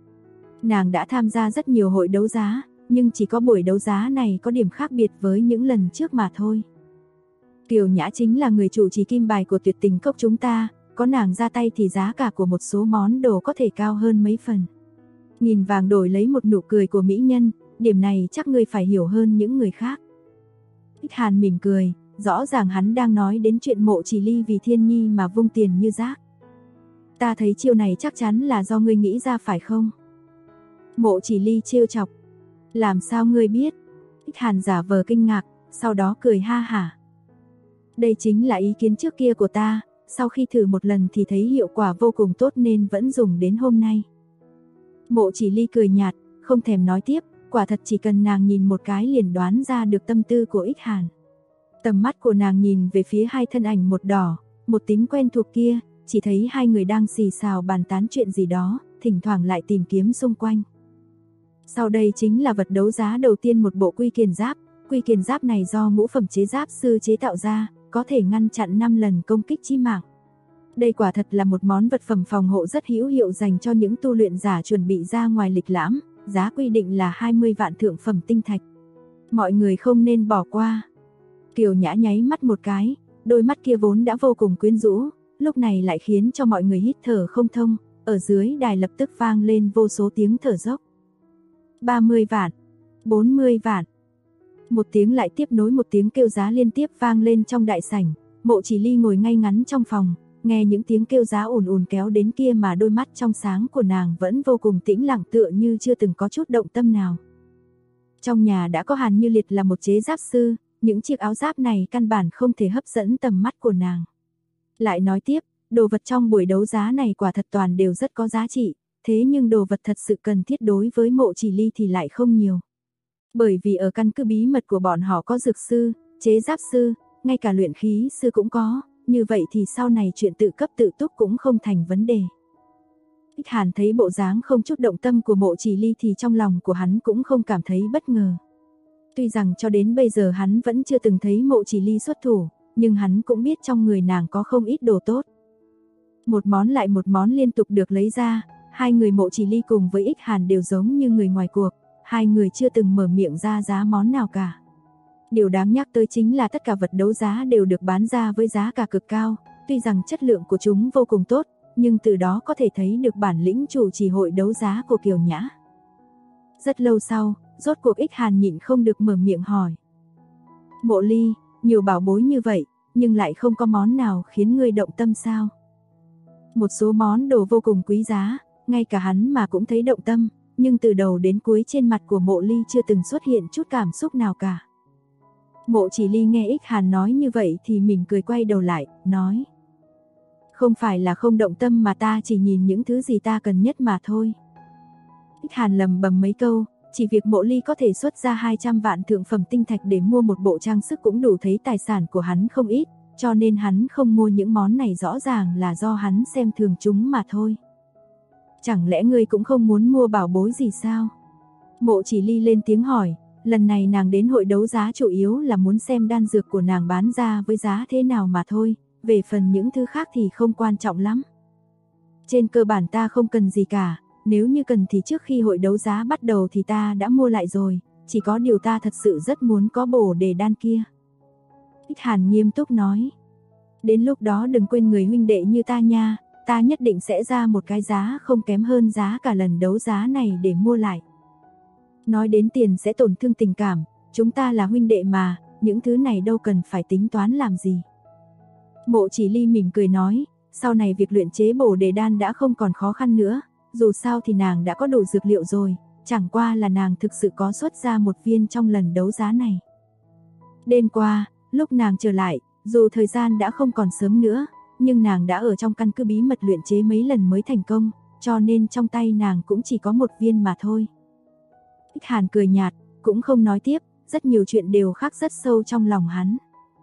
Nàng đã tham gia rất nhiều hội đấu giá, nhưng chỉ có buổi đấu giá này có điểm khác biệt với những lần trước mà thôi. Kiều Nhã chính là người chủ trì kim bài của Tuyệt Tình Cốc chúng ta, có nàng ra tay thì giá cả của một số món đồ có thể cao hơn mấy phần. Nghìn vàng đổi lấy một nụ cười của mỹ nhân, điểm này chắc ngươi phải hiểu hơn những người khác. Ích Hàn mỉm cười, rõ ràng hắn đang nói đến chuyện Mộ Chỉ Ly vì Thiên Nhi mà vung tiền như rác. Ta thấy chiêu này chắc chắn là do ngươi nghĩ ra phải không? Mộ Chỉ Ly trêu chọc. Làm sao ngươi biết? Ích Hàn giả vờ kinh ngạc, sau đó cười ha hả. Đây chính là ý kiến trước kia của ta, sau khi thử một lần thì thấy hiệu quả vô cùng tốt nên vẫn dùng đến hôm nay. Mộ Chỉ Ly cười nhạt, không thèm nói tiếp, quả thật chỉ cần nàng nhìn một cái liền đoán ra được tâm tư của Ích Hàn. Tầm mắt của nàng nhìn về phía hai thân ảnh một đỏ, một tím quen thuộc kia, chỉ thấy hai người đang xì xào bàn tán chuyện gì đó, thỉnh thoảng lại tìm kiếm xung quanh. Sau đây chính là vật đấu giá đầu tiên, một bộ quy kiền giáp. Quy kiền giáp này do ngũ phẩm chế giáp sư chế tạo ra, có thể ngăn chặn 5 lần công kích chí mạng. Đây quả thật là một món vật phẩm phòng hộ rất hữu hiệu dành cho những tu luyện giả chuẩn bị ra ngoài lịch lãm, giá quy định là 20 vạn thượng phẩm tinh thạch. Mọi người không nên bỏ qua. Kiều Nhã nháy mắt một cái, đôi mắt kia vốn đã vô cùng quyến rũ, lúc này lại khiến cho mọi người hít thở không thông, ở dưới đài lập tức vang lên vô số tiếng thở dốc. 30 vạn, 40 vạn. Một tiếng lại tiếp nối một tiếng kêu giá liên tiếp vang lên trong đại sảnh. Mộ Chỉ Ly ngồi ngay ngắn trong phòng, nghe những tiếng kêu giá ùn ùn kéo đến kia mà đôi mắt trong sáng của nàng vẫn vô cùng tĩnh lặng, tựa như chưa từng có chút động tâm nào. Trong nhà đã có Hàn Như Liệt là một chế giáp sư, những chiếc áo giáp này căn bản không thể hấp dẫn tầm mắt của nàng. Lại nói tiếp, đồ vật trong buổi đấu giá này quả thật toàn đều rất có giá trị, thế nhưng đồ vật thật sự cần thiết đối với Mộ Chỉ Ly thì lại không nhiều. Bởi vì ở căn cứ bí mật của bọn họ có dược sư, chế giáp sư, ngay cả luyện khí sư cũng có, như vậy thì sau này chuyện tự cấp tự túc cũng không thành vấn đề. Ích Hàn thấy bộ dáng không chút động tâm của Mộ Chỉ Ly thì trong lòng của hắn cũng không cảm thấy bất ngờ. Tuy rằng cho đến bây giờ hắn vẫn chưa từng thấy Mộ Chỉ Ly xuất thủ, nhưng hắn cũng biết trong người nàng có không ít đồ tốt. Một món lại một món liên tục được lấy ra, hai người Mộ Chỉ Ly cùng với Ích Hàn đều giống như người ngoài cuộc, hai người chưa từng mở miệng ra giá món nào cả. Điều đáng nhắc tới chính là tất cả vật đấu giá đều được bán ra với giá cả cực cao, tuy rằng chất lượng của chúng vô cùng tốt, nhưng từ đó có thể thấy được bản lĩnh chủ trì hội đấu giá của Kiều Nhã. Rất lâu sau, rốt cuộc Ích Hàn nhịn không được mở miệng hỏi. Mộ Ly, nhiều bảo bối như vậy, nhưng lại không có món nào khiến ngươi động tâm sao? Một số món đồ vô cùng quý giá, ngay cả hắn mà cũng thấy động tâm, nhưng từ đầu đến cuối trên mặt của Mộ Ly chưa từng xuất hiện chút cảm xúc nào cả. Mộ Chỉ Ly nghe Ích Hàn nói như vậy thì mỉm cười quay đầu lại, nói. Không phải là không động tâm mà ta chỉ nhìn những thứ gì ta cần nhất mà thôi. Ích Hàn lầm bầm mấy câu, chỉ việc Mộ Ly có thể xuất ra 200 vạn thượng phẩm tinh thạch để mua một bộ trang sức cũng đủ thấy tài sản của hắn không ít, cho nên hắn không mua những món này rõ ràng là do hắn xem thường chúng mà thôi. Chẳng lẽ ngươi cũng không muốn mua bảo bối gì sao? Mộ Chỉ Ly lên tiếng hỏi, lần này nàng đến hội đấu giá chủ yếu là muốn xem đan dược của nàng bán ra với giá thế nào mà thôi, về phần những thứ khác thì không quan trọng lắm. Trên cơ bản ta không cần gì cả, nếu như cần thì trước khi hội đấu giá bắt đầu thì ta đã mua lại rồi, chỉ có điều ta thật sự rất muốn có bổ đề đan kia. Ích Hàn nghiêm túc nói, đến lúc đó đừng quên người huynh đệ như ta nha, ta nhất định sẽ ra một cái giá không kém hơn giá cả lần đấu giá này để mua lại. Nói đến tiền sẽ tổn thương tình cảm, chúng ta là huynh đệ mà, những thứ này đâu cần phải tính toán làm gì. Mộ Chỉ Ly mỉm cười nói, sau này việc luyện chế bổ đề đan đã không còn khó khăn nữa, dù sao thì nàng đã có đủ dược liệu rồi, chẳng qua là nàng thực sự có xuất ra một viên trong lần đấu giá này. Đêm qua, lúc nàng trở lại, dù thời gian đã không còn sớm nữa, nhưng nàng đã ở trong căn cứ bí mật luyện chế mấy lần mới thành công, cho nên trong tay nàng cũng chỉ có một viên mà thôi. Ích Hàn cười nhạt, cũng không nói tiếp, rất nhiều chuyện đều khắc rất sâu trong lòng hắn.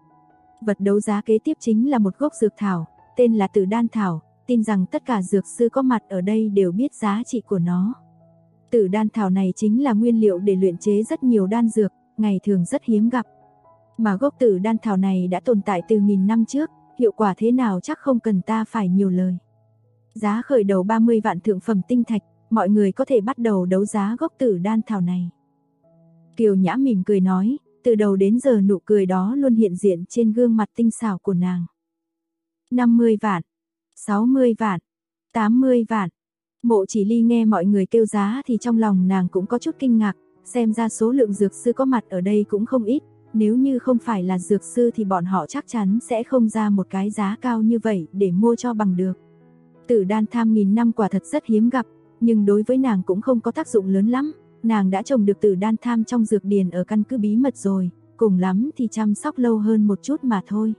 Vật đấu giá kế tiếp chính là một gốc dược thảo, tên là Tử Đan Thảo, tin rằng tất cả dược sư có mặt ở đây đều biết giá trị của nó. Tử Đan Thảo này chính là nguyên liệu để luyện chế rất nhiều đan dược, ngày thường rất hiếm gặp. Mà gốc Tử Đan Thảo này đã tồn tại từ nghìn năm trước, hiệu quả thế nào chắc không cần ta phải nhiều lời. Giá khởi đầu 30 vạn thượng phẩm tinh thạch, mọi người có thể bắt đầu đấu giá gốc Tử Đan Thảo này. Kiều Nhã mỉm cười nói, từ đầu đến giờ nụ cười đó luôn hiện diện trên gương mặt tinh xảo của nàng. 50 vạn, 60 vạn, 80 vạn. Mộ Chỉ Ly nghe mọi người kêu giá thì trong lòng nàng cũng có chút kinh ngạc, xem ra số lượng dược sư có mặt ở đây cũng không ít, nếu như không phải là dược sư thì bọn họ chắc chắn sẽ không ra một cái giá cao như vậy để mua cho bằng được. Tử đan tham nghìn năm quả thật rất hiếm gặp, nhưng đối với nàng cũng không có tác dụng lớn lắm, nàng đã trồng được tử đan tham trong dược điền ở căn cứ bí mật rồi, cùng lắm thì chăm sóc lâu hơn một chút mà thôi.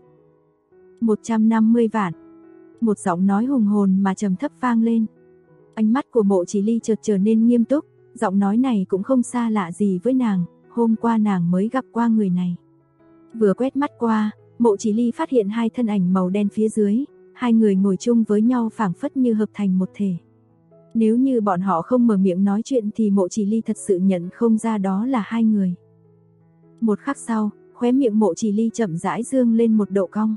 150 vạn. Một giọng nói hùng hồn mà trầm thấp vang lên. Ánh mắt của Mộ Chỉ Ly chợt trở nên nghiêm túc, giọng nói này cũng không xa lạ gì với nàng, hôm qua nàng mới gặp qua người này. Vừa quét mắt qua, Mộ Chỉ Ly phát hiện hai thân ảnh màu đen phía dưới, hai người ngồi chung với nhau phảng phất như hợp thành một thể. Nếu như bọn họ không mở miệng nói chuyện thì Mộ Chỉ Ly thật sự nhận không ra đó là hai người. Một khắc sau, khóe miệng Mộ Chỉ Ly chậm rãi dương lên một độ cong.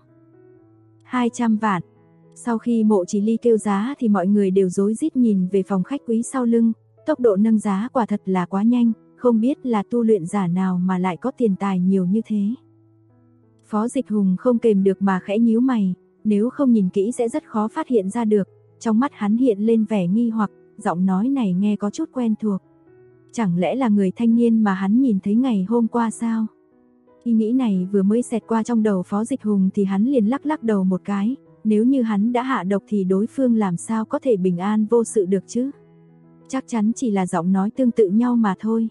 200 vạn. Sau khi Mộ Chỉ Ly kêu giá thì mọi người đều rối rít nhìn về phòng khách quý sau lưng, tốc độ nâng giá quả thật là quá nhanh, không biết là tu luyện giả nào mà lại có tiền tài nhiều như thế. Phó Dịch Hùng không kềm được mà khẽ nhíu mày, nếu không nhìn kỹ sẽ rất khó phát hiện ra được, trong mắt hắn hiện lên vẻ nghi hoặc, giọng nói này nghe có chút quen thuộc. Chẳng lẽ là người thanh niên mà hắn nhìn thấy ngày hôm qua sao? Ý nghĩ này vừa mới xẹt qua trong đầu Phó Dịch Hùng thì hắn liền lắc lắc đầu một cái, nếu như hắn đã hạ độc thì đối phương làm sao có thể bình an vô sự được chứ? Chắc chắn chỉ là giọng nói tương tự nhau mà thôi.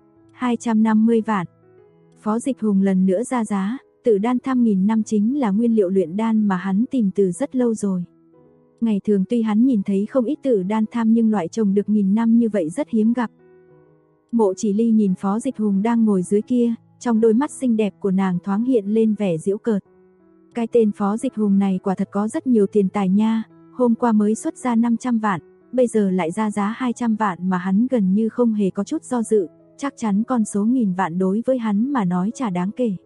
250 vạn. Phó Dịch Hùng lần nữa ra giá, tử đan tham nghìn năm chính là nguyên liệu luyện đan mà hắn tìm từ rất lâu rồi. Ngày thường tuy hắn nhìn thấy không ít tử đan tham nhưng loại trồng được nghìn năm như vậy rất hiếm gặp. Mộ Chỉ Ly nhìn Phó Dịch Hùng đang ngồi dưới kia, trong đôi mắt xinh đẹp của nàng thoáng hiện lên vẻ giễu cợt. Cái tên Phó Dịch Hùng này quả thật có rất nhiều tiền tài nha, hôm qua mới xuất ra 500 vạn, bây giờ lại ra giá 200 vạn mà hắn gần như không hề có chút do dự, chắc chắn con số nghìn vạn đối với hắn mà nói chả đáng kể.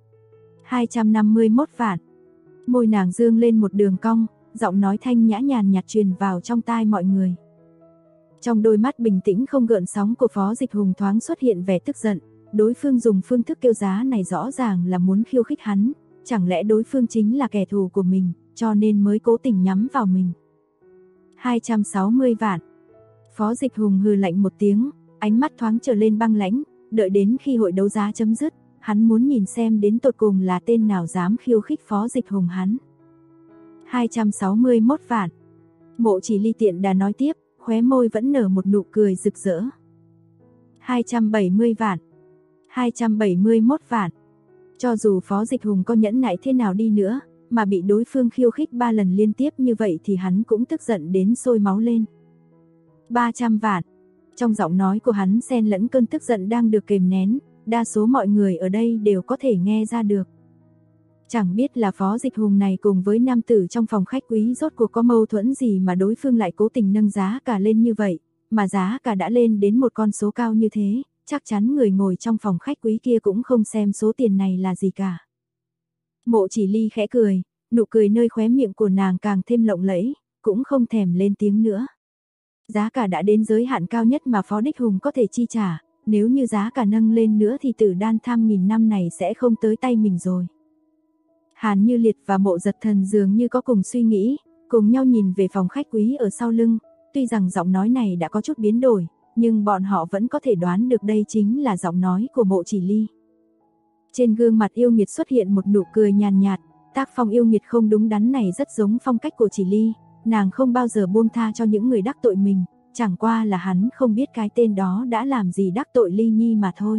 251 vạn. Môi nàng dương lên một đường cong, giọng nói thanh nhã nhàn nhạt truyền vào trong tai mọi người. Trong đôi mắt bình tĩnh không gợn sóng của Phó Dịch Hùng thoáng xuất hiện vẻ tức giận, đối phương dùng phương thức kêu giá này rõ ràng là muốn khiêu khích hắn, chẳng lẽ đối phương chính là kẻ thù của mình, cho nên mới cố tình nhắm vào mình. 260 vạn. Phó Dịch Hùng hừ lạnh một tiếng, ánh mắt thoáng trở lên băng lãnh, đợi đến khi hội đấu giá chấm dứt, hắn muốn nhìn xem đến tột cùng là tên nào dám khiêu khích Phó Dịch Hùng hắn. 261 vạn. Mộ Chỉ Ly tiện đà nói tiếp, khóe môi vẫn nở một nụ cười rực rỡ. 270 vạn. 271 vạn. Cho dù Phó Dịch Hùng có nhẫn nại thế nào đi nữa, mà bị đối phương khiêu khích 3 lần liên tiếp như vậy thì hắn cũng tức giận đến sôi máu lên. 300 vạn. Trong giọng nói của hắn xen lẫn cơn tức giận đang được kềm nén, đa số mọi người ở đây đều có thể nghe ra được. Chẳng biết là Phó Dịch Hùng này cùng với nam tử trong phòng khách quý rốt cuộc có mâu thuẫn gì mà đối phương lại cố tình nâng giá cả lên như vậy, mà giá cả đã lên đến một con số cao như thế, chắc chắn người ngồi trong phòng khách quý kia cũng không xem số tiền này là gì cả. Mộ Chỉ Ly khẽ cười, nụ cười nơi khóe miệng của nàng càng thêm lộng lẫy, cũng không thèm lên tiếng nữa. Giá cả đã đến giới hạn cao nhất mà Phó Đích Hùng có thể chi trả, nếu như giá cả nâng lên nữa thì tử đan tham nghìn năm này sẽ không tới tay mình rồi. Hàn Như Liệt và Mộ Giật Thần dường như có cùng suy nghĩ, cùng nhau nhìn về phòng khách quý ở sau lưng, tuy rằng giọng nói này đã có chút biến đổi, nhưng bọn họ vẫn có thể đoán được đây chính là giọng nói của Mộ Chỉ Ly. Trên gương mặt yêu nghiệt xuất hiện một nụ cười nhàn nhạt, tác phong yêu nghiệt không đúng đắn này rất giống phong cách của Chỉ Ly, nàng không bao giờ buông tha cho những người đắc tội mình, chẳng qua là hắn không biết cái tên đó đã làm gì đắc tội Ly Nhi mà thôi.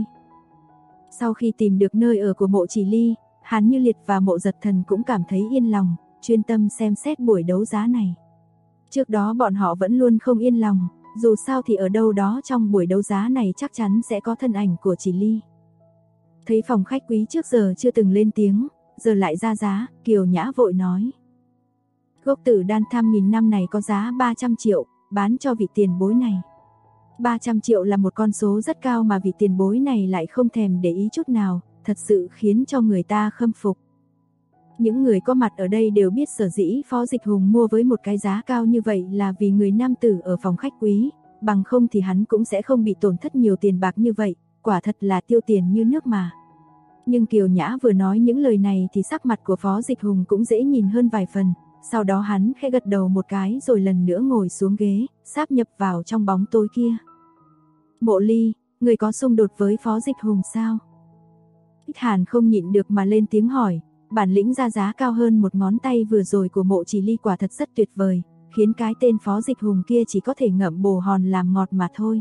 Sau khi tìm được nơi ở của Mộ Chỉ Ly, Hàn Như Liệt và Mộ Giật Thần cũng cảm thấy yên lòng, chuyên tâm xem xét buổi đấu giá này. Trước đó bọn họ vẫn luôn không yên lòng, dù sao thì ở đâu đó trong buổi đấu giá này chắc chắn sẽ có thân ảnh của Chỉ Ly. Thấy phòng khách quý trước giờ chưa từng lên tiếng, giờ lại ra giá, Kiều Nhã vội nói. Gốc tử đan tham nghìn năm này có giá 300 triệu, bán cho vị tiền bối này. 300 triệu là một con số rất cao mà vị tiền bối này lại không thèm để ý chút nào, thật sự khiến cho người ta khâm phục. Những người có mặt ở đây đều biết sở dĩ Phó Dịch Hùng mua với một cái giá cao như vậy là vì người nam tử ở phòng khách quý, bằng không thì hắn cũng sẽ không bị tổn thất nhiều tiền bạc như vậy, quả thật là tiêu tiền như nước mà. Nhưng Kiều Nhã vừa nói những lời này thì sắc mặt của Phó Dịch Hùng cũng dễ nhìn hơn vài phần, sau đó hắn khẽ gật đầu một cái rồi lần nữa ngồi xuống ghế, sáp nhập vào trong bóng tối kia. Mộ Ly, người có xung đột với Phó Dịch Hùng sao? Ích Hàn không nhịn được mà lên tiếng hỏi, bản lĩnh ra giá cao hơn một ngón tay vừa rồi của Mộ Chỉ Ly quả thật rất tuyệt vời, khiến cái tên Phó Dịch Hùng kia chỉ có thể ngậm bồ hòn làm ngọt mà thôi.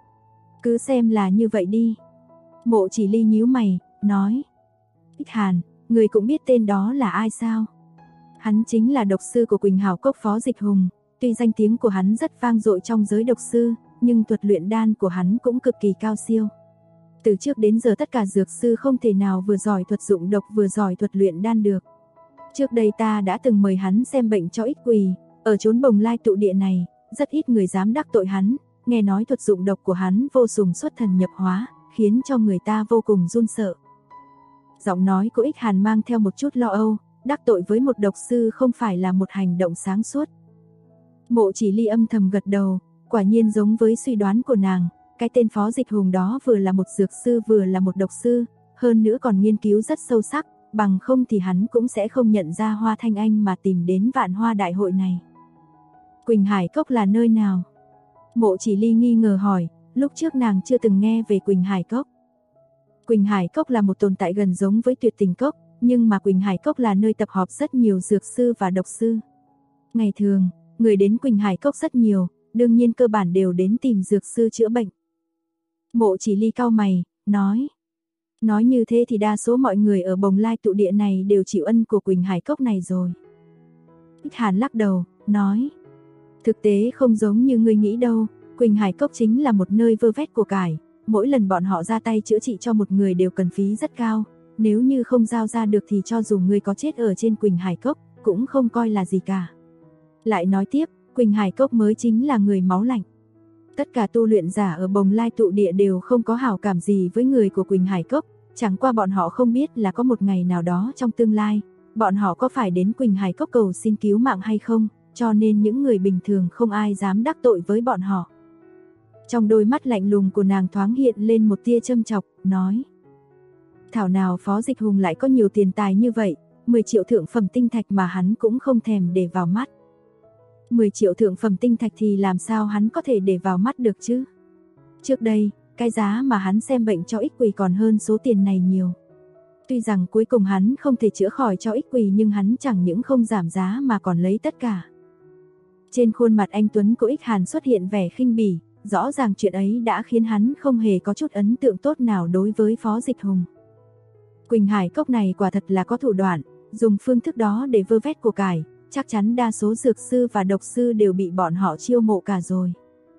Cứ xem là như vậy đi. Mộ Chỉ Ly nhíu mày, nói. Ích Hàn, người cũng biết tên đó là ai sao? Hắn chính là độc sư của Quỳnh Hào Cốc Phó Dịch Hùng, tuy danh tiếng của hắn rất vang dội trong giới độc sư, nhưng thuật luyện đan của hắn cũng cực kỳ cao siêu. Từ trước đến giờ tất cả dược sư không thể nào vừa giỏi thuật dụng độc vừa giỏi thuật luyện đan được. Trước đây ta đã từng mời hắn xem bệnh cho ích quỳ, ở chốn Bồng Lai tụ địa này, rất ít người dám đắc tội hắn, nghe nói thuật dụng độc của hắn vô sùng xuất thần nhập hóa, khiến cho người ta vô cùng run sợ. Giọng nói của Ích Hàn mang theo một chút lo âu, đắc tội với một độc sư không phải là một hành động sáng suốt. Mộ Chỉ Ly âm thầm gật đầu, quả nhiên giống với suy đoán của nàng, cái tên Phó Dịch Hùng đó vừa là một dược sư vừa là một độc sư, hơn nữa còn nghiên cứu rất sâu sắc, bằng không thì hắn cũng sẽ không nhận ra Hoa Thanh Anh mà tìm đến Vạn Hoa Đại hội này. Quỳnh Hải Cốc là nơi nào? Mộ Chỉ Ly nghi ngờ hỏi, lúc trước nàng chưa từng nghe về Quỳnh Hải Cốc. Quỳnh Hải Cốc là một tồn tại gần giống với Tuyệt Tình Cốc, nhưng mà Quỳnh Hải Cốc là nơi tập hợp rất nhiều dược sư và độc sư. Ngày thường, người đến Quỳnh Hải Cốc rất nhiều, đương nhiên cơ bản đều đến tìm dược sư chữa bệnh. Mộ Chỉ Ly cau mày, nói. Nói như thế thì đa số mọi người ở Bồng Lai tụ địa này đều chịu ân của Quỳnh Hải Cốc này rồi. Ích Hàn lắc đầu, nói. Thực tế không giống như ngươi nghĩ đâu, Quỳnh Hải Cốc chính là một nơi vơ vét của cải, mỗi lần bọn họ ra tay chữa trị cho một người đều cần phí rất cao, nếu như không giao ra được thì cho dù ngươi có chết ở trên Quỳnh Hải Cốc, cũng không coi là gì cả. Lại nói tiếp, Quỳnh Hải Cốc mới chính là người máu lạnh. Tất cả tu luyện giả ở Bồng Lai tụ địa đều không có hảo cảm gì với người của Quỳnh Hải Cốc, chẳng qua bọn họ không biết là có một ngày nào đó trong tương lai, bọn họ có phải đến Quỳnh Hải Cốc cầu xin cứu mạng hay không, cho nên những người bình thường không ai dám đắc tội với bọn họ. Trong đôi mắt lạnh lùng của nàng thoáng hiện lên một tia châm chọc, nói. Thảo nào Phó Dịch Hùng lại có nhiều tiền tài như vậy, 10 triệu thượng phẩm tinh thạch mà hắn cũng không thèm để vào mắt. 10 triệu thượng phẩm tinh thạch thì làm sao hắn có thể để vào mắt được chứ? Trước đây, cái giá mà hắn xem bệnh cho ích quỳ còn hơn số tiền này nhiều. Tuy rằng cuối cùng hắn không thể chữa khỏi cho ích quỳ nhưng hắn chẳng những không giảm giá mà còn lấy tất cả. Trên khuôn mặt anh Tuấn của Ích Hàn xuất hiện vẻ khinh bỉ, rõ ràng chuyện ấy đã khiến hắn không hề có chút ấn tượng tốt nào đối với Phó Dịch Hùng. Quỳnh Hải Cốc này quả thật là có thủ đoạn, dùng phương thức đó để vơ vét của cải, chắc chắn đa số dược sư và độc sư đều bị bọn họ chiêu mộ cả rồi.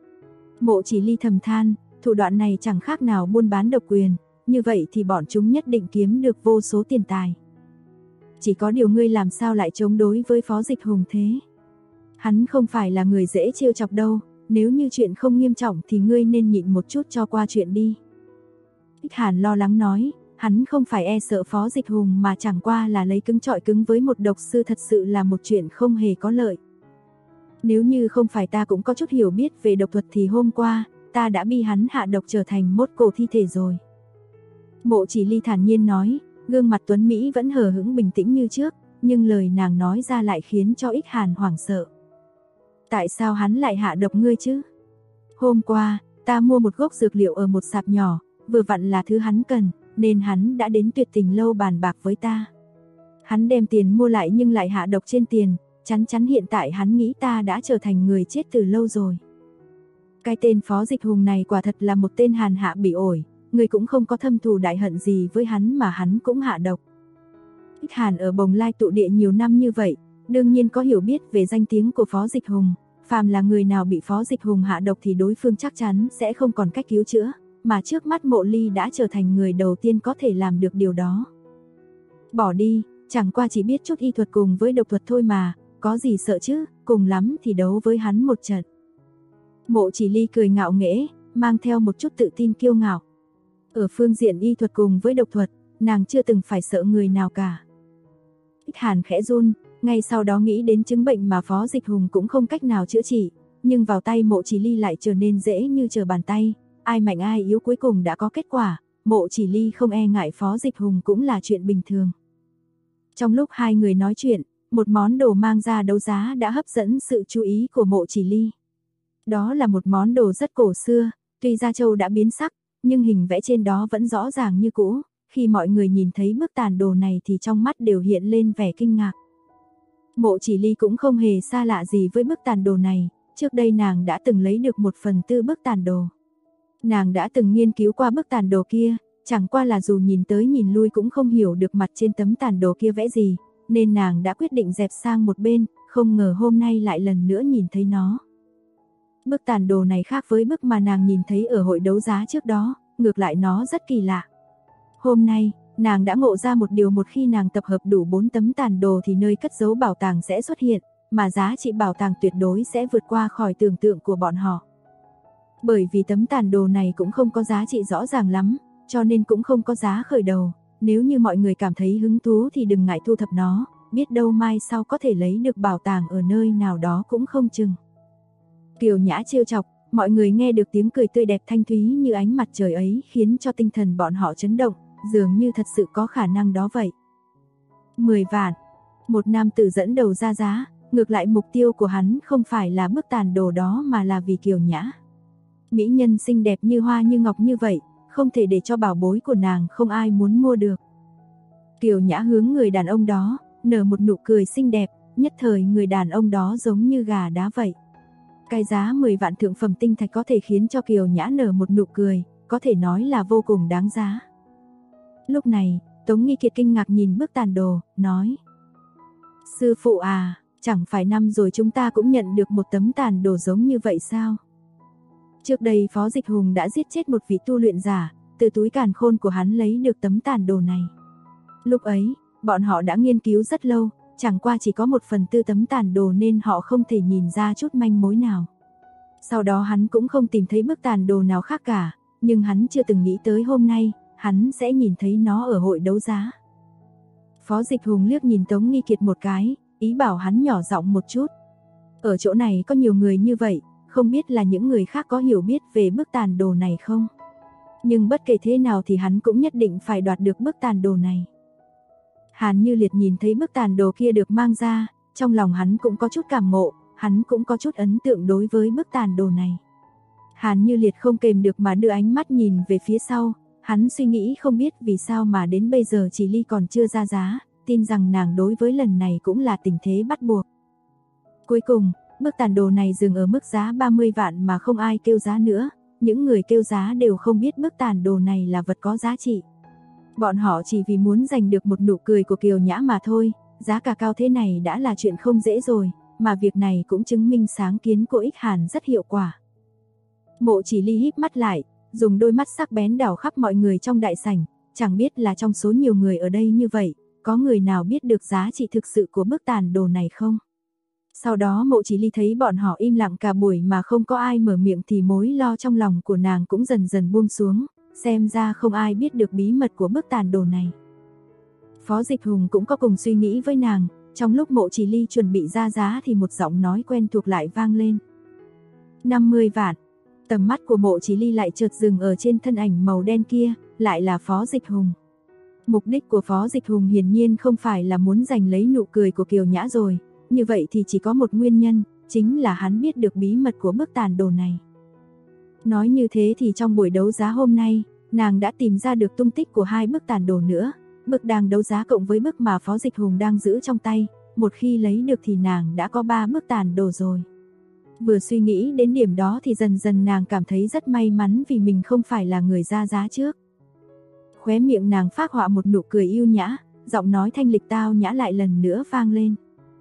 Mộ Chỉ Ly thầm than, thủ đoạn này chẳng khác nào buôn bán độc quyền, như vậy thì bọn chúng nhất định kiếm được vô số tiền tài. Chỉ có điều ngươi làm sao lại chống đối với Phó Dịch Hùng thế? Hắn không phải là người dễ trêu chọc đâu, nếu như chuyện không nghiêm trọng thì ngươi nên nhịn một chút cho qua chuyện đi. Ích Hàn lo lắng nói, hắn không phải e sợ Phó Dịch Hùng mà chẳng qua là lấy cứng chọi cứng với một độc sư thật sự là một chuyện không hề có lợi. Nếu như không phải ta cũng có chút hiểu biết về độc thuật thì hôm qua, ta đã bị hắn hạ độc trở thành mốt cổ thi thể rồi. Mộ Chỉ Ly thản nhiên nói, gương mặt tuấn Mỹ vẫn hờ hững bình tĩnh như trước, nhưng lời nàng nói ra lại khiến cho Ích Hàn hoảng sợ. Tại sao hắn lại hạ độc ngươi chứ? Hôm qua, ta mua một gốc dược liệu ở một sạp nhỏ, vừa vặn là thứ hắn cần, nên hắn đã đến Tuyệt Tình lâu bàn bạc với ta. Hắn đem tiền mua lại nhưng lại hạ độc trên tiền, chắn chắn hiện tại hắn nghĩ ta đã trở thành người chết từ lâu rồi. Cái tên Phó Dịch Hùng này quả thật là một tên hàn hạ bỉ ổi, người cũng không có thâm thù đại hận gì với hắn mà hắn cũng hạ độc. Ích Hàn ở Bồng Lai tụ địa nhiều năm như vậy, đương nhiên có hiểu biết về danh tiếng của Phó Dịch Hùng, phàm là người nào bị Phó Dịch Hùng hạ độc thì đối phương chắc chắn sẽ không còn cách cứu chữa, mà trước mắt Mộ Ly đã trở thành người đầu tiên có thể làm được điều đó. Bỏ đi, chẳng qua chỉ biết chút y thuật cùng với độc thuật thôi mà, có gì sợ chứ, cùng lắm thì đấu với hắn một trận. Mộ Chỉ Ly cười ngạo nghễ, mang theo một chút tự tin kiêu ngạo. Ở phương diện y thuật cùng với độc thuật, nàng chưa từng phải sợ người nào cả. Ích Hàn khẽ run, ngay sau đó nghĩ đến chứng bệnh mà Phó Dịch Hùng cũng không cách nào chữa trị, nhưng vào tay Mộ Chỉ Ly lại trở nên dễ như trở bàn tay, ai mạnh ai yếu cuối cùng đã có kết quả, Mộ Chỉ Ly không e ngại Phó Dịch Hùng cũng là chuyện bình thường. Trong lúc hai người nói chuyện, một món đồ mang ra đấu giá đã hấp dẫn sự chú ý của Mộ Chỉ Ly. Đó là một món đồ rất cổ xưa, tuy da trâu đã biến sắc, nhưng hình vẽ trên đó vẫn rõ ràng như cũ, khi mọi người nhìn thấy bức tàn đồ này thì trong mắt đều hiện lên vẻ kinh ngạc. Mộ Chỉ Ly cũng không hề xa lạ gì với bức tàn đồ này, trước đây nàng đã từng lấy được 1/4 bức tàn đồ. Nàng đã từng nghiên cứu qua bức tàn đồ kia, chẳng qua là dù nhìn tới nhìn lui cũng không hiểu được mặt trên tấm tàn đồ kia vẽ gì, nên nàng đã quyết định dẹp sang một bên, không ngờ hôm nay lại lần nữa nhìn thấy nó. Bức tàn đồ này khác với bức mà nàng nhìn thấy ở hội đấu giá trước đó, ngược lại nó rất kỳ lạ. Hôm nay, nàng đã ngộ ra một điều, một khi nàng tập hợp đủ 4 tấm tàn đồ thì nơi cất giấu bảo tàng sẽ xuất hiện, mà giá trị bảo tàng tuyệt đối sẽ vượt qua khỏi tưởng tượng của bọn họ. Bởi vì tấm tàn đồ này cũng không có giá trị rõ ràng lắm, cho nên cũng không có giá khởi đầu, nếu như mọi người cảm thấy hứng thú thì đừng ngại thu thập nó, biết đâu mai sau có thể lấy được bảo tàng ở nơi nào đó cũng không chừng. Kiều Nhã trêu chọc, mọi người nghe được tiếng cười tươi đẹp thanh thúy như ánh mặt trời ấy khiến cho tinh thần bọn họ chấn động, dường như thật sự có khả năng đó vậy. 10 vạn. Một nam tử dẫn đầu ra giá, ngược lại mục tiêu của hắn không phải là bức tàn đồ đó mà là vì Kiều Nhã. Mỹ nhân xinh đẹp như hoa như ngọc như vậy, không thể để cho bảo bối của nàng không ai muốn mua được. Kiều Nhã hướng người đàn ông đó, nở một nụ cười xinh đẹp, nhất thời người đàn ông đó giống như gà đá vậy. Cái giá 10 vạn thượng phẩm tinh thạch có thể khiến cho Kiều Nhã nở một nụ cười, có thể nói là vô cùng đáng giá. Lúc này, Tống Nghi Kiệt kinh ngạc nhìn bức tàn đồ, nói: Sư phụ à, chẳng phải năm rồi chúng ta cũng nhận được một tấm tàn đồ giống như vậy sao? Trước đây Phó Dịch Hùng đã giết chết một vị tu luyện giả, từ túi càn khôn của hắn lấy được tấm tàn đồ này. Lúc ấy, bọn họ đã nghiên cứu rất lâu, chẳng qua chỉ có 1/4 tấm tàn đồ nên họ không thể nhìn ra chút manh mối nào. Sau đó hắn cũng không tìm thấy bức tàn đồ nào khác cả, nhưng hắn chưa từng nghĩ tới hôm nay, hắn sẽ nhìn thấy nó ở hội đấu giá. Phó Dịch Hùng liếc nhìn Tống Nghi Kiệt một cái, ý bảo hắn nhỏ giọng một chút. Ở chỗ này có nhiều người như vậy, không biết là những người khác có hiểu biết về bức tàn đồ này không? Nhưng bất kể thế nào thì hắn cũng nhất định phải đoạt được bức tàn đồ này. Hàn Như Liệt nhìn thấy bức tàn đồ kia được mang ra, trong lòng hắn cũng có chút cảm ngộ, hắn cũng có chút ấn tượng đối với bức tàn đồ này. Hàn Như Liệt không kềm được mà đưa ánh mắt nhìn về phía sau, hắn suy nghĩ không biết vì sao mà đến bây giờ Chỉ Ly còn chưa ra giá, tin rằng nàng đối với lần này cũng là tình thế bắt buộc. Cuối cùng, bức tàn đồ này dừng ở mức giá 30 vạn mà không ai kêu giá nữa, những người kêu giá đều không biết bức tàn đồ này là vật có giá trị. Bọn họ chỉ vì muốn giành được một nụ cười của Kiều Nhã mà thôi, giá cả cao thế này đã là chuyện không dễ rồi, mà việc này cũng chứng minh sáng kiến của Ích Hàn rất hiệu quả. Mộ Chỉ Ly híp mắt lại, dùng đôi mắt sắc bén đảo khắp mọi người trong đại sảnh, chẳng biết là trong số nhiều người ở đây như vậy, có người nào biết được giá trị thực sự của bức tàn đồ này không? Sau đó Mộ Chỉ Ly thấy bọn họ im lặng cả buổi mà không có ai mở miệng thì mối lo trong lòng của nàng cũng dần dần buông xuống, xem ra không ai biết được bí mật của bức tàn đồ này. Phó Dịch Hùng cũng có cùng suy nghĩ với nàng, trong lúc Mộ Chỉ Ly chuẩn bị ra giá thì một giọng nói quen thuộc lại vang lên. 50 vạn. Tầm mắt của Mộ Chỉ Ly lại chợt dừng ở trên thân ảnh màu đen kia, lại là Phó Dịch Hùng. Mục đích của Phó Dịch Hùng hiển nhiên không phải là muốn giành lấy nụ cười của Kiều Nhã rồi, như vậy thì chỉ có một nguyên nhân, chính là hắn biết được bí mật của bức tàn đồ này. Nói như thế thì trong buổi đấu giá hôm nay, nàng đã tìm ra được tung tích của 2 bức tàn đồ nữa, bức đang đấu giá cộng với bức mà Phó Dịch Hùng đang giữ trong tay, một khi lấy được thì nàng đã có 3 bức tàn đồ rồi. Vừa suy nghĩ đến điểm đó thì dần dần nàng cảm thấy rất may mắn vì mình không phải là người ra giá trước. Khóe miệng nàng phác họa một nụ cười yêu nhã, giọng nói thanh lịch tao nhã lại lần nữa vang lên.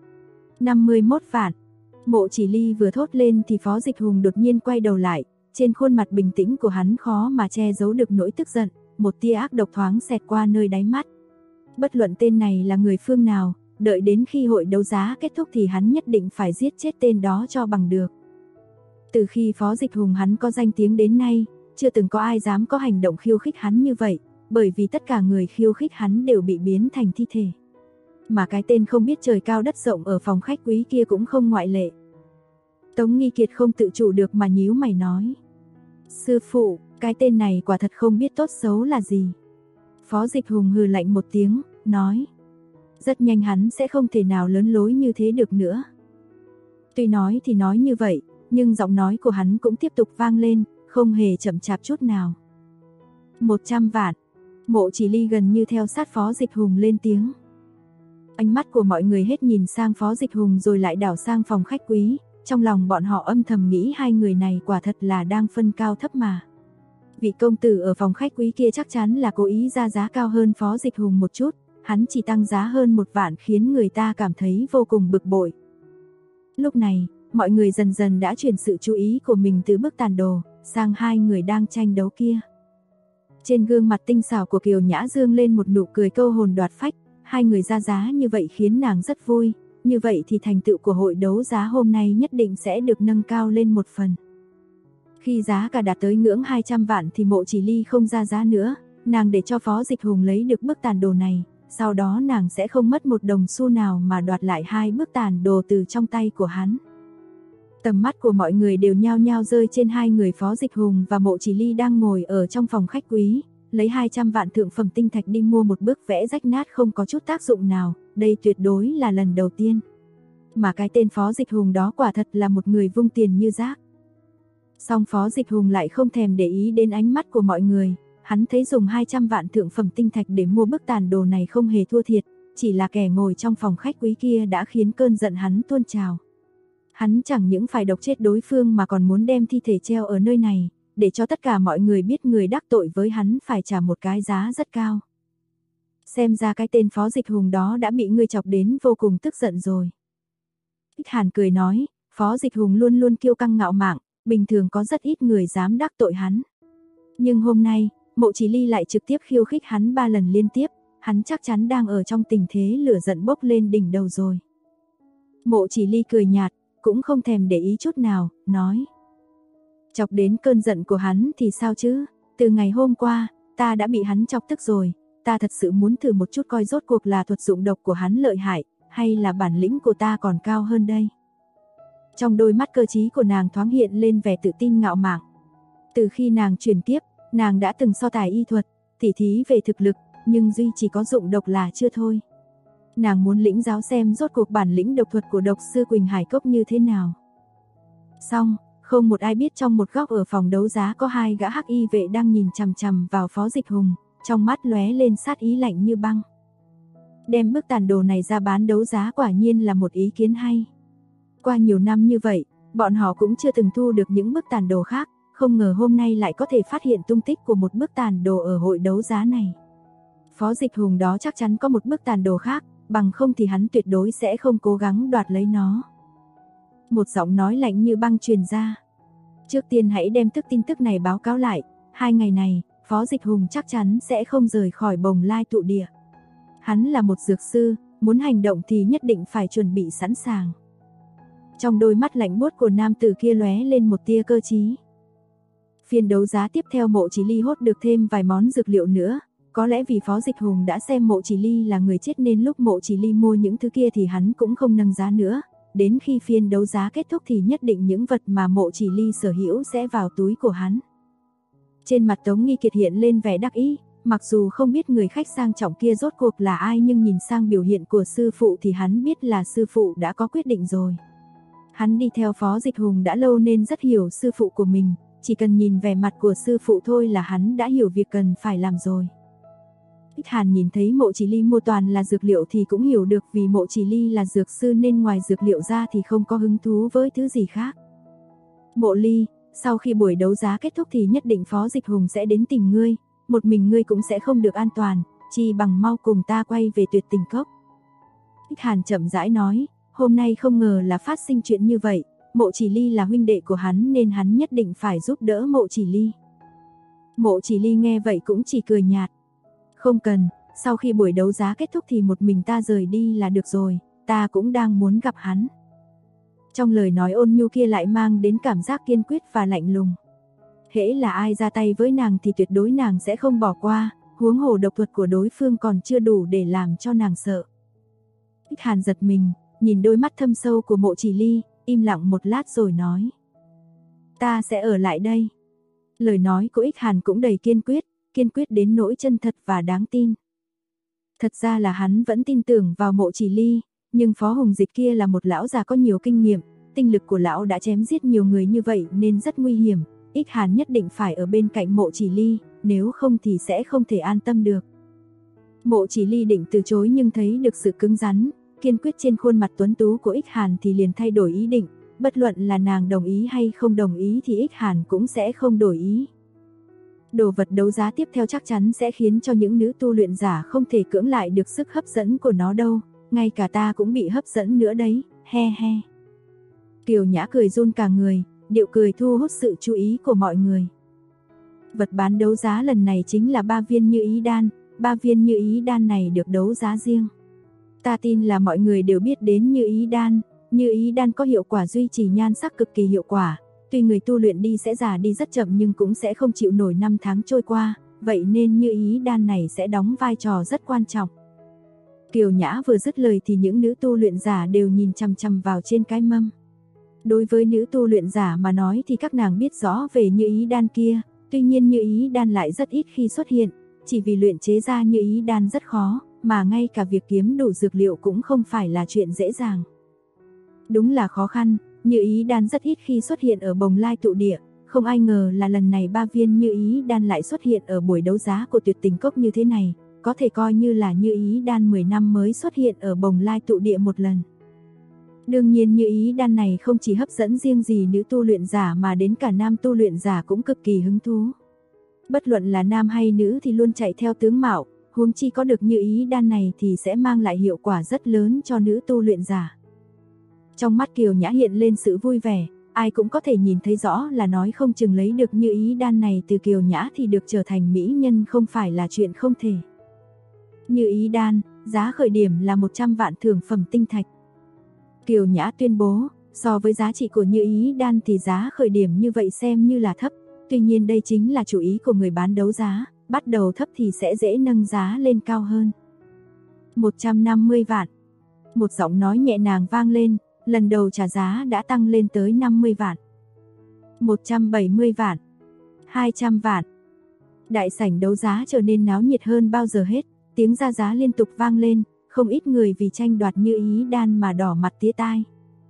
51 vạn. Mộ Chỉ Ly vừa thốt lên thì Phó Dịch Hùng đột nhiên quay đầu lại, trên khuôn mặt bình tĩnh của hắn khó mà che giấu được nỗi tức giận, một tia ác độc thoáng xẹt qua nơi đáy mắt. Bất luận tên này là người phương nào, đợi đến khi hội đấu giá kết thúc thì hắn nhất định phải giết chết tên đó cho bằng được. Từ khi Phó Dịch Hùng hắn có danh tiếng đến nay, chưa từng có ai dám có hành động khiêu khích hắn như vậy, bởi vì tất cả người khiêu khích hắn đều bị biến thành thi thể. Mà cái tên không biết trời cao đất rộng ở phòng khách quý kia cũng không ngoại lệ. Tống Nghi Kiệt không tự chủ được mà nhíu mày nói. Sư phụ, cái tên này quả thật không biết tốt xấu là gì. Phó Dịch Hùng hừ lạnh một tiếng, nói. Rất nhanh hắn sẽ không thể nào lớn lối như thế được nữa. Tuy nói thì nói như vậy, nhưng giọng nói của hắn cũng tiếp tục vang lên, không hề chậm chạp chút nào. 100 vạn. Mộ Chỉ Ly gần như theo sát Phó Dịch Hùng lên tiếng. Ánh mắt của mọi người hết nhìn sang Phó Dịch Hùng rồi lại đảo sang phòng khách quý, trong lòng bọn họ âm thầm nghĩ hai người này quả thật là đang phân cao thấp mà. Vị công tử ở phòng khách quý kia chắc chắn là cố ý ra giá cao hơn Phó Dịch Hùng một chút, hắn chỉ tăng giá hơn 1 vạn khiến người ta cảm thấy vô cùng bực bội. Lúc này, mọi người dần dần đã chuyển sự chú ý của mình từ bức tàn đồ sang hai người đang tranh đấu kia. Trên gương mặt tinh xảo của Kiều Nhã dương lên một nụ cười câu hồn đoạt phách, hai người ra giá như vậy khiến nàng rất vui, như vậy thì thành tựu của hội đấu giá hôm nay nhất định sẽ được nâng cao lên một phần. Khi giá cả đạt tới ngưỡng 200 vạn thì Mộ Chỉ Ly không ra giá nữa, nàng để cho Phó Dịch Hùng lấy được bức tàn đồ này, sau đó nàng sẽ không mất một đồng xu nào mà đoạt lại hai bức tàn đồ từ trong tay của hắn. Tầm mắt của mọi người đều nhao nhao rơi trên hai người Phó Dịch Hùng và Mộ Chỉ Ly đang ngồi ở trong phòng khách quý, lấy 200 vạn thượng phẩm tinh thạch đi mua một bức vẽ rách nát không có chút tác dụng nào, đây tuyệt đối là lần đầu tiên. Mà cái tên Phó Dịch Hùng đó quả thật là một người vung tiền như rác. Song Phó Dịch Hùng lại không thèm để ý đến ánh mắt của mọi người, hắn thấy dùng 200 vạn thượng phẩm tinh thạch để mua bức tàn đồ này không hề thua thiệt, chỉ là kẻ ngồi trong phòng khách quý kia đã khiến cơn giận hắn tuôn trào. Hắn chẳng những phải độc chết đối phương mà còn muốn đem thi thể treo ở nơi này, để cho tất cả mọi người biết người đắc tội với hắn phải trả một cái giá rất cao. Xem ra cái tên Phó Dịch Hùng đó đã bị ngươi chọc đến vô cùng tức giận rồi. Ích Hàn cười nói, Phó Dịch Hùng luôn luôn kiêu căng ngạo mạn, bình thường có rất ít người dám đắc tội hắn. Nhưng hôm nay, Mộ Chỉ Ly lại trực tiếp khiêu khích hắn 3 lần liên tiếp, hắn chắc chắn đang ở trong tình thế lửa giận bốc lên đỉnh đầu rồi. Mộ Chỉ Ly cười nhạt, cũng không thèm để ý chút nào, nói. Chọc đến cơn giận của hắn thì sao chứ, từ ngày hôm qua, ta đã bị hắn chọc tức rồi, ta thật sự muốn thử một chút coi rốt cuộc là thuật dụng độc của hắn lợi hại, hay là bản lĩnh của ta còn cao hơn đây. Trong đôi mắt cơ trí của nàng thoáng hiện lên vẻ tự tin ngạo mạn. Từ khi nàng chuyển kiếp, nàng đã từng so tài y thuật, tỉ thí về thực lực, nhưng duy chỉ có dụng độc là chưa thôi. Nàng muốn lĩnh giáo xem rốt cuộc bản lĩnh độc thuật của độc sư Quỳnh Hải Cốc như thế nào. Xong, không một ai biết trong một góc ở phòng đấu giá có hai gã hắc y vệ đang nhìn chằm chằm vào Phó Dịch Hùng, trong mắt lóe lên sát ý lạnh như băng. Đem bức tàn đồ này ra bán đấu giá quả nhiên là một ý kiến hay. Qua nhiều năm như vậy, bọn họ cũng chưa từng thu được những bức tàn đồ khác, không ngờ hôm nay lại có thể phát hiện tung tích của một bức tàn đồ ở hội đấu giá này. Phó Dịch Hùng đó chắc chắn có một bức tàn đồ khác, bằng không thì hắn tuyệt đối sẽ không cố gắng đoạt lấy nó. Một giọng nói lạnh như băng truyền ra. Trước tiên hãy đem tin tức này báo cáo lại, 2 ngày này, Phó Dịch Hùng chắc chắn sẽ không rời khỏi Bồng Lai tụ địa. Hắn là một dược sư, muốn hành động thì nhất định phải chuẩn bị sẵn sàng. Trong đôi mắt lạnh buốt của nam tử kia lóe lên một tia cơ trí. Phiên đấu giá tiếp theo Mộ Chỉ Ly hốt được thêm vài món dược liệu nữa, có lẽ vì Phó Dịch Hùng đã xem Mộ Chỉ Ly là người chết nên lúc Mộ Chỉ Ly mua những thứ kia thì hắn cũng không nâng giá nữa, đến khi phiên đấu giá kết thúc thì nhất định những vật mà Mộ Chỉ Ly sở hữu sẽ vào túi của hắn. Trên mặt Tống Nghi Kiệt hiện lên vẻ đắc ý, mặc dù không biết người khách sang trọng kia rốt cuộc là ai nhưng nhìn sang biểu hiện của sư phụ thì hắn biết là sư phụ đã có quyết định rồi. Hắn đi theo Phó Dịch Hùng đã lâu nên rất hiểu sư phụ của mình, chỉ cần nhìn vẻ mặt của sư phụ thôi là hắn đã hiểu việc cần phải làm rồi. Ích Hàn nhìn thấy Mộ Chỉ Ly mua toàn là dược liệu thì cũng hiểu được vì Mộ Chỉ Ly là dược sư nên ngoài dược liệu ra thì không có hứng thú với thứ gì khác. Mộ Ly, sau khi buổi đấu giá kết thúc thì nhất định Phó Dịch Hùng sẽ đến tìm ngươi, một mình ngươi cũng sẽ không được an toàn, chi bằng mau cùng ta quay về Tuyệt Tình Cốc. Ích Hàn chậm rãi nói, hôm nay không ngờ là phát sinh chuyện như vậy, Mộ Chỉ Ly là huynh đệ của hắn nên hắn nhất định phải giúp đỡ Mộ Chỉ Ly. Mộ Chỉ Ly nghe vậy cũng chỉ cười nhạt. Không cần, sau khi buổi đấu giá kết thúc thì một mình ta rời đi là được rồi, ta cũng đang muốn gặp hắn. Trong lời nói ôn nhu kia lại mang đến cảm giác kiên quyết và lạnh lùng. Hễ là ai ra tay với nàng thì tuyệt đối nàng sẽ không bỏ qua, huống hồ độc thuật của đối phương còn chưa đủ để làm cho nàng sợ. Ích Hàn giật mình, nhìn đôi mắt thâm sâu của Mộ Chỉ Ly, im lặng một lát rồi nói. Ta sẽ ở lại đây. Lời nói của Ích Hàn cũng đầy kiên quyết đến nỗi chân thật và đáng tin. Thật ra là hắn vẫn tin tưởng vào Mộ Chỉ Ly, nhưng Phó Hùng Dịch kia là một lão già có nhiều kinh nghiệm, tinh lực của lão đã chém giết nhiều người như vậy nên rất nguy hiểm, Ích Hàn nhất định phải ở bên cạnh Mộ Chỉ Ly, nếu không thì sẽ không thể an tâm được. Mộ Chỉ Ly định từ chối nhưng thấy được sự cứng rắn, kiên quyết trên khuôn mặt tuấn tú của Ích Hàn thì liền thay đổi ý định, bất luận là nàng đồng ý hay không đồng ý thì Ích Hàn cũng sẽ không đổi ý. Đồ vật đấu giá tiếp theo chắc chắn sẽ khiến cho những nữ tu luyện giả không thể cưỡng lại được sức hấp dẫn của nó đâu, ngay cả ta cũng bị hấp dẫn nữa đấy, he he. Kiều Nhã cười run cả người, điệu cười thu hút sự chú ý của mọi người. Vật bán đấu giá lần này chính là 3 viên Như Ý Đan, 3 viên Như Ý Đan này được đấu giá riêng. Ta tin là mọi người đều biết đến Như Ý Đan. Như Ý Đan có hiệu quả duy trì nhan sắc cực kỳ hiệu quả, tuy người tu luyện đi sẽ già đi rất chậm nhưng cũng sẽ không chịu nổi năm tháng trôi qua, vậy nên Như Ý Đan này sẽ đóng vai trò rất quan trọng. Kiều Nhã vừa dứt lời thì những nữ tu luyện giả đều nhìn chằm chằm vào trên cái mâm. Đối với nữ tu luyện giả mà nói thì các nàng biết rõ về Như Ý Đan kia, tuy nhiên Như Ý Đan lại rất ít khi xuất hiện, chỉ vì luyện chế ra Như Ý Đan rất khó, mà ngay cả việc kiếm đủ dược liệu cũng không phải là chuyện dễ dàng. Đúng là khó khăn, Như Ý Đan rất ít khi xuất hiện ở Bồng Lai tụ địa, không ai ngờ là lần này 3 viên Như Ý Đan lại xuất hiện ở buổi đấu giá của Tuyệt Tình Cốc như thế này, có thể coi như là Như Ý Đan 10 năm mới xuất hiện ở Bồng Lai tụ địa một lần. Đương nhiên Như Ý Đan này không chỉ hấp dẫn riêng gì nữ tu luyện giả mà đến cả nam tu luyện giả cũng cực kỳ hứng thú. Bất luận là nam hay nữ thì luôn chạy theo tướng mạo, huống chi có được Như Ý Đan này thì sẽ mang lại hiệu quả rất lớn cho nữ tu luyện giả. Trong mắt Kiều Nhã hiện lên sự vui vẻ, ai cũng có thể nhìn thấy rõ là nói không chừng lấy được Như Ý Đan này từ Kiều Nhã thì được trở thành mỹ nhân không phải là chuyện không thể. Như Ý Đan, giá khởi điểm là 100 vạn thượng phẩm tinh thạch. Kiều Nhã tuyên bố, so với giá trị của Như Ý Đan thì giá khởi điểm như vậy xem như là thấp, tuy nhiên đây chính là chủ ý của người bán đấu giá, bắt đầu thấp thì sẽ dễ nâng giá lên cao hơn. 150 vạn. Một giọng nói nhẹ nhàng vang lên, lần đầu trả giá đã tăng lên tới 50 vạn. 170 vạn. 200 vạn. Đại sảnh đấu giá trở nên náo nhiệt hơn bao giờ hết, tiếng ra giá liên tục vang lên, không ít người vì tranh đoạt Như Ý Đan mà đỏ mặt tía tai.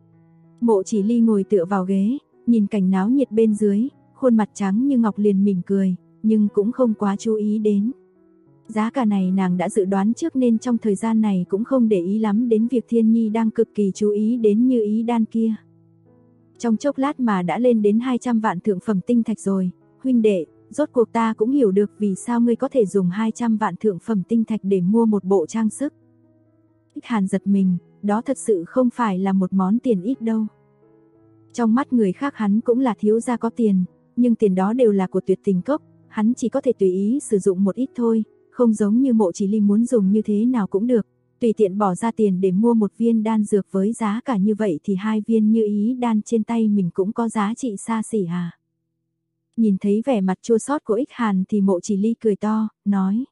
Mộ Chỉ Ly ngồi tựa vào ghế, nhìn cảnh náo nhiệt bên dưới, khuôn mặt trắng như ngọc liền mỉm cười, nhưng cũng không quá chú ý đến. Giá cả này nàng đã dự đoán trước nên trong thời gian này cũng không để ý lắm đến việc Thiên Nhi đang cực kỳ chú ý đến Như Ý Đan kia. Trong chốc lát mà đã lên đến 200 vạn thượng phẩm tinh thạch rồi, huynh đệ, rốt cuộc ta cũng hiểu được vì sao ngươi có thể dùng 200 vạn thượng phẩm tinh thạch để mua một bộ trang sức. Ích Hàn giật mình, đó thật sự không phải là một món tiền ít đâu. Trong mắt người khác hắn cũng là thiếu gia có tiền, nhưng tiền đó đều là của Tuyệt Tình Cốc, hắn chỉ có thể tùy ý sử dụng một ít thôi, không giống như Mộ Chỉ Ly muốn dùng như thế nào cũng được, tùy tiện bỏ ra tiền để mua một viên đan dược với giá cả như vậy thì 2 viên Như Ý Đan trên tay mình cũng có giá trị xa xỉ à. Nhìn thấy vẻ mặt chua xót của Ích Hàn thì Mộ Chỉ Ly cười to, nói: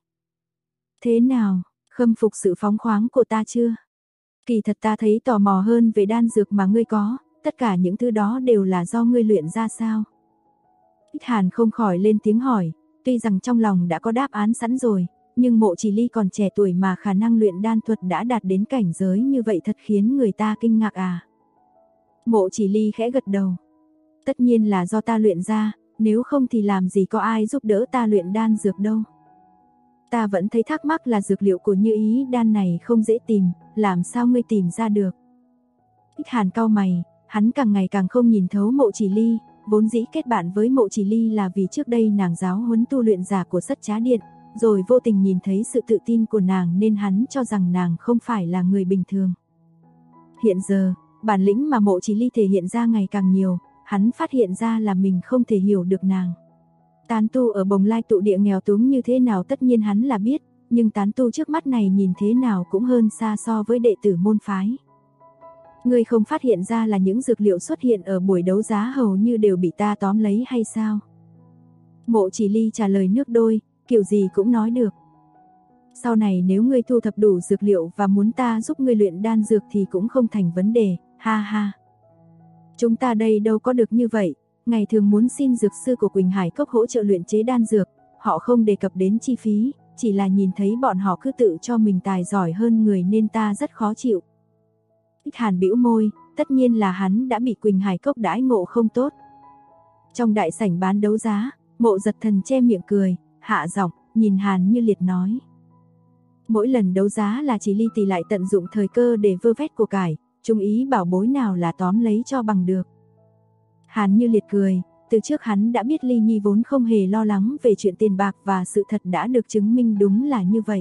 Thế nào, khâm phục sự phóng khoáng của ta chưa? Kỳ thật ta thấy tò mò hơn về đan dược mà ngươi có, tất cả những thứ đó đều là do ngươi luyện ra sao? Ích Hàn không khỏi lên tiếng hỏi, tuy rằng trong lòng đã có đáp án sẵn rồi, nhưng Mộ Chỉ Ly còn trẻ tuổi mà khả năng luyện đan thuật đã đạt đến cảnh giới như vậy thật khiến người ta kinh ngạc à. Mộ Chỉ Ly khẽ gật đầu. Tất nhiên là do ta luyện ra, nếu không thì làm gì có ai giúp đỡ ta luyện đan dược đâu. Ta vẫn thấy thắc mắc là dược liệu của Như Ý Đan này không dễ tìm, làm sao ngươi tìm ra được? Ích Hàn cau mày, hắn càng ngày càng không nhìn thấu Mộ Chỉ Ly, vốn dĩ kết bạn với Mộ Chỉ Ly là vì trước đây nàng giáo huấn tu luyện giả của Sất Trá Điện, rồi vô tình nhìn thấy sự tự tin của nàng nên hắn cho rằng nàng không phải là người bình thường. Hiện giờ, bản lĩnh mà Mộ Chỉ Ly thể hiện ra ngày càng nhiều, hắn phát hiện ra là mình không thể hiểu được nàng. Tán tu ở Bồng Lai tụ địa nghèo túng như thế nào tất nhiên hắn là biết, nhưng tán tu trước mắt này nhìn thế nào cũng hơn xa so với đệ tử môn phái. Ngươi không phát hiện ra là những dược liệu xuất hiện ở buổi đấu giá hầu như đều bị ta tóm lấy hay sao? Mộ Chỉ Ly trả lời nước đôi, kiểu gì cũng nói được. Sau này nếu ngươi thu thập đủ dược liệu và muốn ta giúp ngươi luyện đan dược thì cũng không thành vấn đề, ha ha. Chúng ta đây đâu có được như vậy, ngày thường muốn xin dược sư của Quỳnh Hải Cốc hỗ trợ luyện chế đan dược, họ không đề cập đến chi phí, chỉ là nhìn thấy bọn họ cứ tự cho mình tài giỏi hơn người nên ta rất khó chịu. Ích Hàn bĩu môi, tất nhiên là hắn đã bị Quỳnh Hải Cốc đãi ngộ không tốt. Trong đại sảnh bán đấu giá, Mộ Giật Thần che miệng cười, hạ giọng, nhìn Hàn Như Liệt nói. Mỗi lần đấu giá là chỉ Ly tỷ lại tận dụng thời cơ để vơ vét của cải, chung ý bảo bối nào là tóm lấy cho bằng được. Hàn Như Liệt cười, từ trước hắn đã biết Ly Nhi vốn không hề lo lắng về chuyện tiền bạc và sự thật đã được chứng minh đúng là như vậy.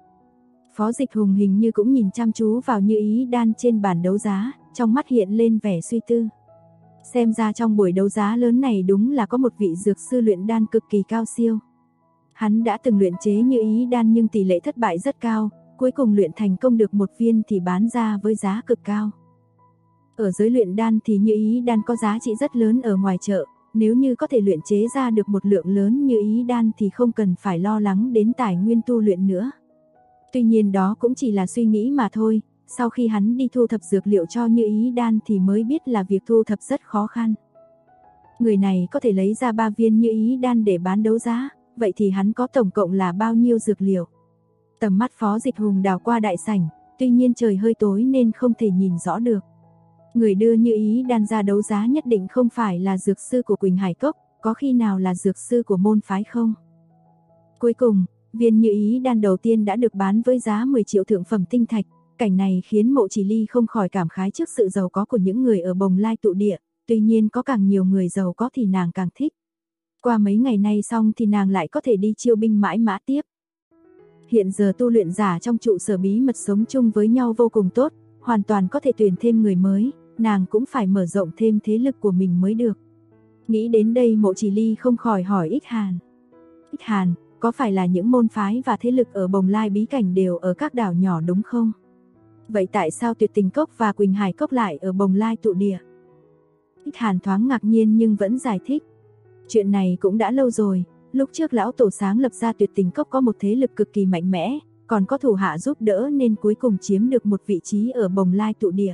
Phó Dịch Hùng hình như cũng nhìn chăm chú vào Như Ý đan trên bàn đấu giá, trong mắt hiện lên vẻ suy tư. Xem ra trong buổi đấu giá lớn này đúng là có một vị dược sư luyện đan cực kỳ cao siêu. Hắn đã từng luyện chế Như Ý đan nhưng tỷ lệ thất bại rất cao, cuối cùng luyện thành công được một viên thì bán ra với giá cực cao. Ở giới luyện đan thì Như Ý đan có giá trị rất lớn ở ngoài chợ, nếu như có thể luyện chế ra được một lượng lớn Như Ý đan thì không cần phải lo lắng đến tài nguyên tu luyện nữa. Tuy nhiên đó cũng chỉ là suy nghĩ mà thôi, sau khi hắn đi thu thập dược liệu cho Như Ý đan thì mới biết là việc thu thập rất khó khăn. Người này có thể lấy ra 3 viên Như Ý đan để bán đấu giá, vậy thì hắn có tổng cộng là bao nhiêu dược liệu? Tầm mắt Phó Dịch Hùng đảo qua đại sảnh, tuy nhiên trời hơi tối nên không thể nhìn rõ được. Người đưa Như Ý đan ra đấu giá nhất định không phải là dược sư của Quỳnh Hải Cốc, có khi nào là dược sư của môn phái không? Cuối cùng, viên Như Ý đan đầu tiên đã được bán với giá 10 triệu thượng phẩm tinh thạch, cảnh này khiến Mộ Chỉ Ly không khỏi cảm khái trước sự giàu có của những người ở Bồng Lai tụ địa, tuy nhiên có càng nhiều người giàu có thì nàng càng thích. Qua mấy ngày nay xong thì nàng lại có thể đi chiêu binh mãi mã tiếp. Hiện giờ tu luyện giả trong trụ sở bí mật sống chung với nhau vô cùng tốt, hoàn toàn có thể tuyển thêm người mới, nàng cũng phải mở rộng thêm thế lực của mình mới được. Nghĩ đến đây Mộ Chỉ Ly không khỏi hỏi Ích Hàn. Ích Hàn, có phải là những môn phái và thế lực ở Bồng Lai bí cảnh đều ở các đảo nhỏ đúng không? Vậy tại sao Tuyệt Tình Cốc và Quỳnh Hải Cốc lại ở Bồng Lai tụ địa? Ích Hàn thoáng ngạc nhiên nhưng vẫn giải thích. Chuyện này cũng đã lâu rồi, lúc trước lão tổ sáng lập ra Tuyệt Tình Cốc có một thế lực cực kỳ mạnh mẽ, còn có thủ hạ giúp đỡ nên cuối cùng chiếm được một vị trí ở Bồng Lai tụ địa.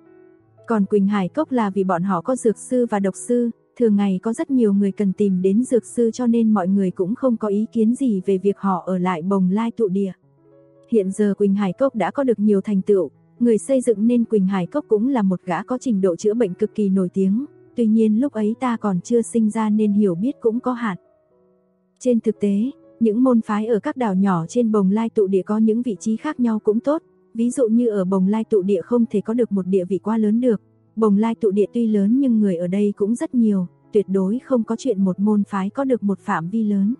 Còn Quỳnh Hải Cốc là vì bọn họ có dược sư và độc sư, thường ngày có rất nhiều người cần tìm đến dược sư cho nên mọi người cũng không có ý kiến gì về việc họ ở lại Bồng Lai tụ địa. Hiện giờ Quỳnh Hải Cốc đã có được nhiều thành tựu, người xây dựng nên Quỳnh Hải Cốc cũng là một gã có trình độ chữa bệnh cực kỳ nổi tiếng, tuy nhiên lúc ấy ta còn chưa sinh ra nên hiểu biết cũng có hạn. Trên thực tế, những môn phái ở các đảo nhỏ trên Bồng Lai tụ địa có những vị trí khác nhau cũng tốt, ví dụ như ở Bồng Lai tụ địa không thể có được một địa vị quá lớn được. Bồng Lai tụ địa tuy lớn nhưng người ở đây cũng rất nhiều, tuyệt đối không có chuyện một môn phái có được một phạm vi lớn.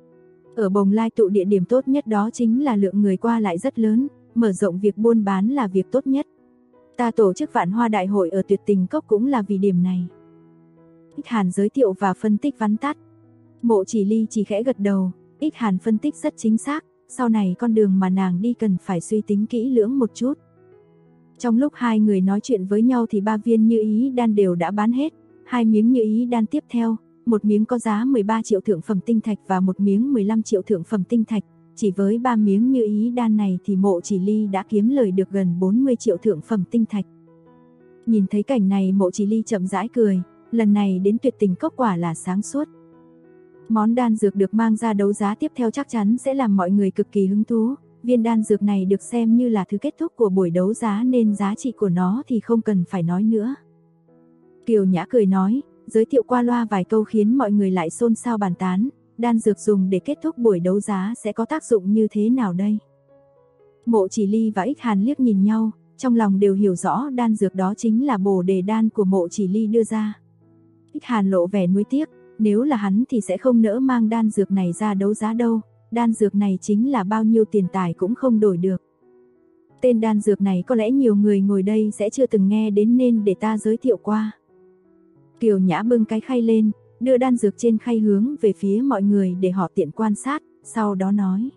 Ở Bồng Lai tụ địa điểm tốt nhất đó chính là lượng người qua lại rất lớn, mở rộng việc buôn bán là việc tốt nhất. Ta tổ chức Vạn Hoa Đại hội ở Tuyệt Tình Cốc cũng là vì điểm này. Ích Hàn giới thiệu và phân tích vắn tắt. Mộ Chỉ Ly chỉ khẽ gật đầu, Ích Hàn phân tích rất chính xác, sau này con đường mà nàng đi cần phải suy tính kỹ lưỡng một chút. Trong lúc hai người nói chuyện với nhau thì 3 viên Như Ý đan đều đã bán hết, 2 miếng Như Ý đan tiếp theo, một miếng có giá 13 triệu thượng phẩm tinh thạch và một miếng 15 triệu thượng phẩm tinh thạch, chỉ với 3 miếng Như Ý đan này thì Mộ Chỉ Ly đã kiếm lời được gần 40 triệu thượng phẩm tinh thạch. Nhìn thấy cảnh này Mộ Chỉ Ly chậm rãi cười, lần này đến Tuyệt Tình Cốc quả là sáng suốt. Món đan dược được mang ra đấu giá tiếp theo chắc chắn sẽ làm mọi người cực kỳ hứng thú. Viên đan dược này được xem như là thứ kết thúc của buổi đấu giá nên giá trị của nó thì không cần phải nói nữa. Kiều Nhã cười nói, giới thiệu qua loa vài câu khiến mọi người lại xôn xao bàn tán, đan dược dùng để kết thúc buổi đấu giá sẽ có tác dụng như thế nào đây? Mộ Chỉ Ly và Ích Hàn liếc nhìn nhau, trong lòng đều hiểu rõ đan dược đó chính là Bồ Đề đan của Mộ Chỉ Ly đưa ra. Ích Hàn lộ vẻ nuối tiếc, nếu là hắn thì sẽ không nỡ mang đan dược này ra đấu giá đâu. Đan dược này chính là bao nhiêu tiền tài cũng không đổi được. Tên đan dược này có lẽ nhiều người ngồi đây sẽ chưa từng nghe đến nên để ta giới thiệu qua. Kiều Nhã bưng cái khay lên, đưa đan dược trên khay hướng về phía mọi người để họ tiện quan sát, sau đó nói.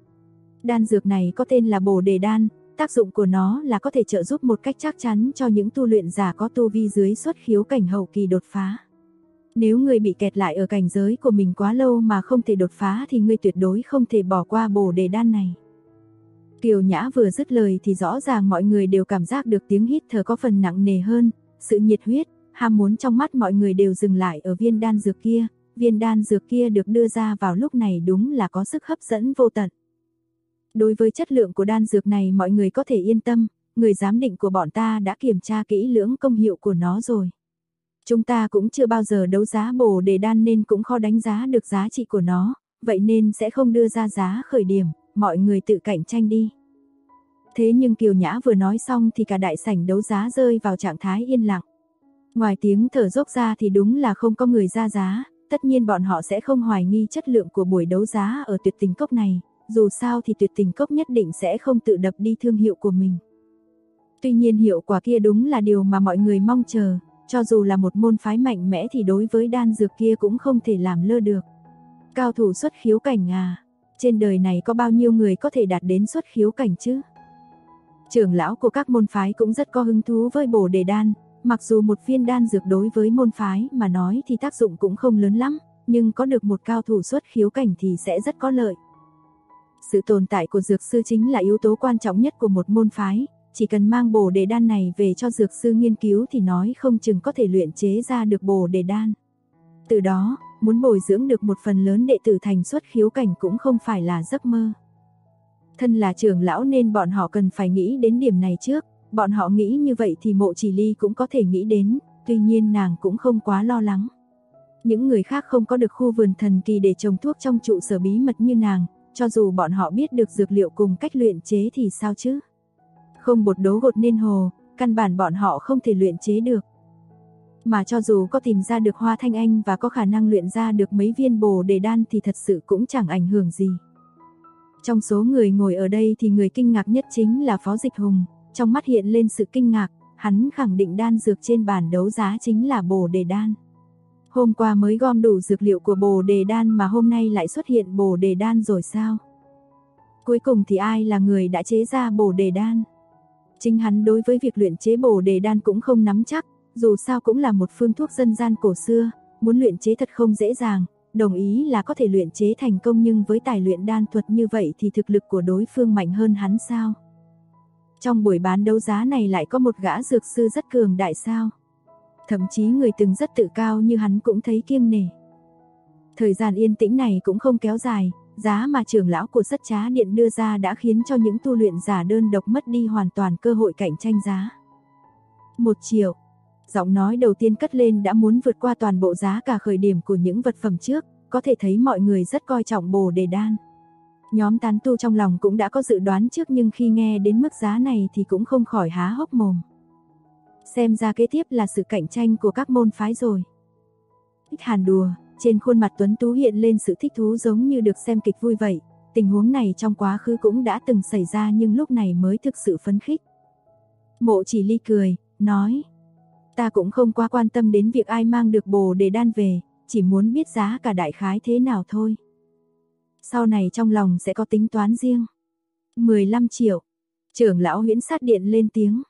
Đan dược này có tên là Bồ Đề đan, tác dụng của nó là có thể trợ giúp một cách chắc chắn cho những tu luyện giả có tu vi dưới xuất khiếu cảnh hậu kỳ đột phá. Nếu người bị kẹt lại ở cảnh giới của mình quá lâu mà không thể đột phá thì ngươi tuyệt đối không thể bỏ qua Bồ Đề đan này. Kiều Nhã vừa dứt lời thì rõ ràng mọi người đều cảm giác được tiếng hít thở có phần nặng nề hơn, sự nhiệt huyết, ham muốn trong mắt mọi người đều dừng lại ở viên đan dược kia. Viên đan dược kia được đưa ra vào lúc này đúng là có sức hấp dẫn vô tận. Đối với chất lượng của đan dược này mọi người có thể yên tâm, người giám định của bọn ta đã kiểm tra kỹ lưỡng công hiệu của nó rồi. Chúng ta cũng chưa bao giờ đấu giá Bồ Đề đan nên cũng khó đánh giá được giá trị của nó, vậy nên sẽ không đưa ra giá khởi điểm, mọi người tự cạnh tranh đi. Thế nhưng Kiều Nhã vừa nói xong thì cả đại sảnh đấu giá rơi vào trạng thái yên lặng. Ngoài tiếng thở dốc ra thì đúng là không có người ra giá, tất nhiên bọn họ sẽ không hoài nghi chất lượng của buổi đấu giá ở Tuyệt Tình Cốc này, dù sao thì Tuyệt Tình Cốc nhất định sẽ không tự đập đi thương hiệu của mình. Tuy nhiên hiệu quả kia đúng là điều mà mọi người mong chờ, cho dù là một môn phái mạnh mẽ thì đối với đan dược kia cũng không thể làm lơ được. Cao thủ xuất khiếu cảnh à? Trên đời này có bao nhiêu người có thể đạt đến xuất khiếu cảnh chứ? Trưởng lão của các môn phái cũng rất có hứng thú với Bồ Đề đan, mặc dù một viên đan dược đối với môn phái mà nói thì tác dụng cũng không lớn lắm, nhưng có được một cao thủ xuất khiếu cảnh thì sẽ rất có lợi. Sự tồn tại của dược sư chính là yếu tố quan trọng nhất của một môn phái, chỉ cần mang Bồ Đề đan này về cho dược sư nghiên cứu thì nói không chừng có thể luyện chế ra được Bồ Đề đan. Từ đó, muốn bồi dưỡng được một phần lớn đệ tử thành xuất khiếu cảnh cũng không phải là giấc mơ. Thân là trưởng lão nên bọn họ cần phải nghĩ đến điểm này trước, bọn họ nghĩ như vậy thì Mộ Chỉ Ly cũng có thể nghĩ đến, tuy nhiên nàng cũng không quá lo lắng. Những người khác không có được khu vườn thần kỳ để trồng thuốc trong trụ sở bí mật như nàng, cho dù bọn họ biết được dược liệu cùng cách luyện chế thì sao chứ? Không bột đố gột nên hồ, căn bản bọn họ không thể luyện chế được. Mà cho dù có tìm ra được Hoa Thanh Anh và có khả năng luyện ra được mấy viên Bồ Đề đan thì thật sự cũng chẳng ảnh hưởng gì. Trong số người ngồi ở đây thì người kinh ngạc nhất chính là Phó Dịch Hùng, trong mắt hiện lên sự kinh ngạc, hắn khẳng định đan dược trên bàn đấu giá chính là Bồ Đề đan. Hôm qua mới gom đủ dược liệu của Bồ Đề đan mà hôm nay lại xuất hiện Bồ Đề đan rồi sao? Cuối cùng thì ai là người đã chế ra Bồ Đề đan? Chính hắn đối với việc luyện chế Bồ Đề đan cũng không nắm chắc, dù sao cũng là một phương thuốc dân gian cổ xưa, muốn luyện chế thật không dễ dàng, đồng ý là có thể luyện chế thành công nhưng với tài luyện đan thuật như vậy thì thực lực của đối phương mạnh hơn hắn sao? Trong buổi bán đấu giá này lại có một gã dược sư rất cường đại sao? Thậm chí người từng rất tự cao như hắn cũng thấy kiêng nể. Thời gian yên tĩnh này cũng không kéo dài, giá mà trưởng lão của Sất Trá Điện đưa ra đã khiến cho những tu luyện giả đơn độc mất đi hoàn toàn cơ hội cạnh tranh giá. 1 triệu. Giọng nói đầu tiên cất lên đã muốn vượt qua toàn bộ giá cả khởi điểm của những vật phẩm trước, có thể thấy mọi người rất coi trọng Bồ Đề đan. Nhóm tán tu trong lòng cũng đã có dự đoán trước nhưng khi nghe đến mức giá này thì cũng không khỏi há hốc mồm. Xem ra kế tiếp là sự cạnh tranh của các môn phái rồi. Thích Hàn đùa, trên khuôn mặt tuấn tú hiện lên sự thích thú giống như được xem kịch vui vậy. Tình huống này trong quá khứ cũng đã từng xảy ra nhưng lúc này mới thực sự phấn khích. Mộ Chỉ Ly cười, nói: ta cũng không quá quan tâm đến việc ai mang được Bồ Đề đan về, chỉ muốn biết giá cả đại khái thế nào thôi. Sau này trong lòng sẽ có tính toán riêng. 15 triệu. Trưởng lão Huyễn Sát Điện lên tiếng.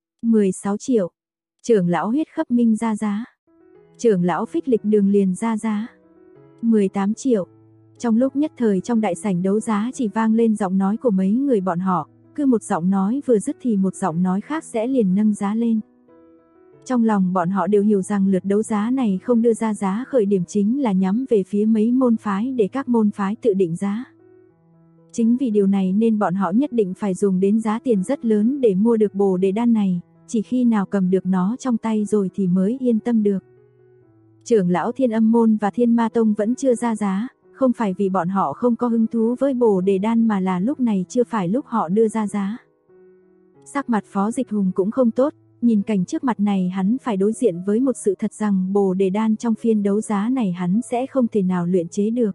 16 triệu. Trưởng lão Huyết Khắp Minh ra giá. Trưởng lão Phích Lịch Đường liền ra giá. 18 triệu. Trong lúc nhất thời trong đại sảnh đấu giá chỉ vang lên giọng nói của mấy người bọn họ, cứ một giọng nói vừa dứt thì một giọng nói khác sẽ liền nâng giá lên. Trong lòng bọn họ đều hiểu rằng lượt đấu giá này không đưa ra giá khởi điểm chính là nhắm về phía mấy môn phái để các môn phái tự định giá. Chính vì điều này nên bọn họ nhất định phải dùng đến giá tiền rất lớn để mua được Bồ Đề đan này, chỉ khi nào cầm được nó trong tay rồi thì mới yên tâm được. Trưởng lão Thiên Âm Môn và Thiên Ma Tông vẫn chưa ra giá, không phải vì bọn họ không có hứng thú với Bồ Đề đan mà là lúc này chưa phải lúc họ đưa ra giá. Sắc mặt Phó Dịch Hùng cũng không tốt, nhìn cảnh trước mặt này hắn phải đối diện với một sự thật rằng Bồ Đề đan trong phiên đấu giá này hắn sẽ không thể nào luyện chế được.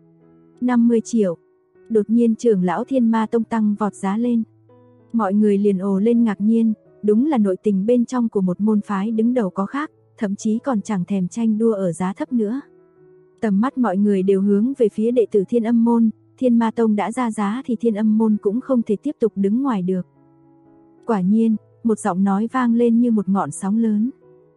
50 triệu. Đột nhiên trưởng lão Thiên Ma Tông tăng vọt giá lên. Mọi người liền ồ lên ngạc nhiên, đúng là nội tình bên trong của một môn phái đứng đầu có khác, thậm chí còn chẳng thèm tranh đua ở giá thấp nữa. Tầm mắt mọi người đều hướng về phía đệ tử Thiên Âm Môn, Thiên Ma Tông đã ra giá thì Thiên Âm Môn cũng không thể tiếp tục đứng ngoài được. Quả nhiên, một giọng nói vang lên như một ngọn sóng lớn.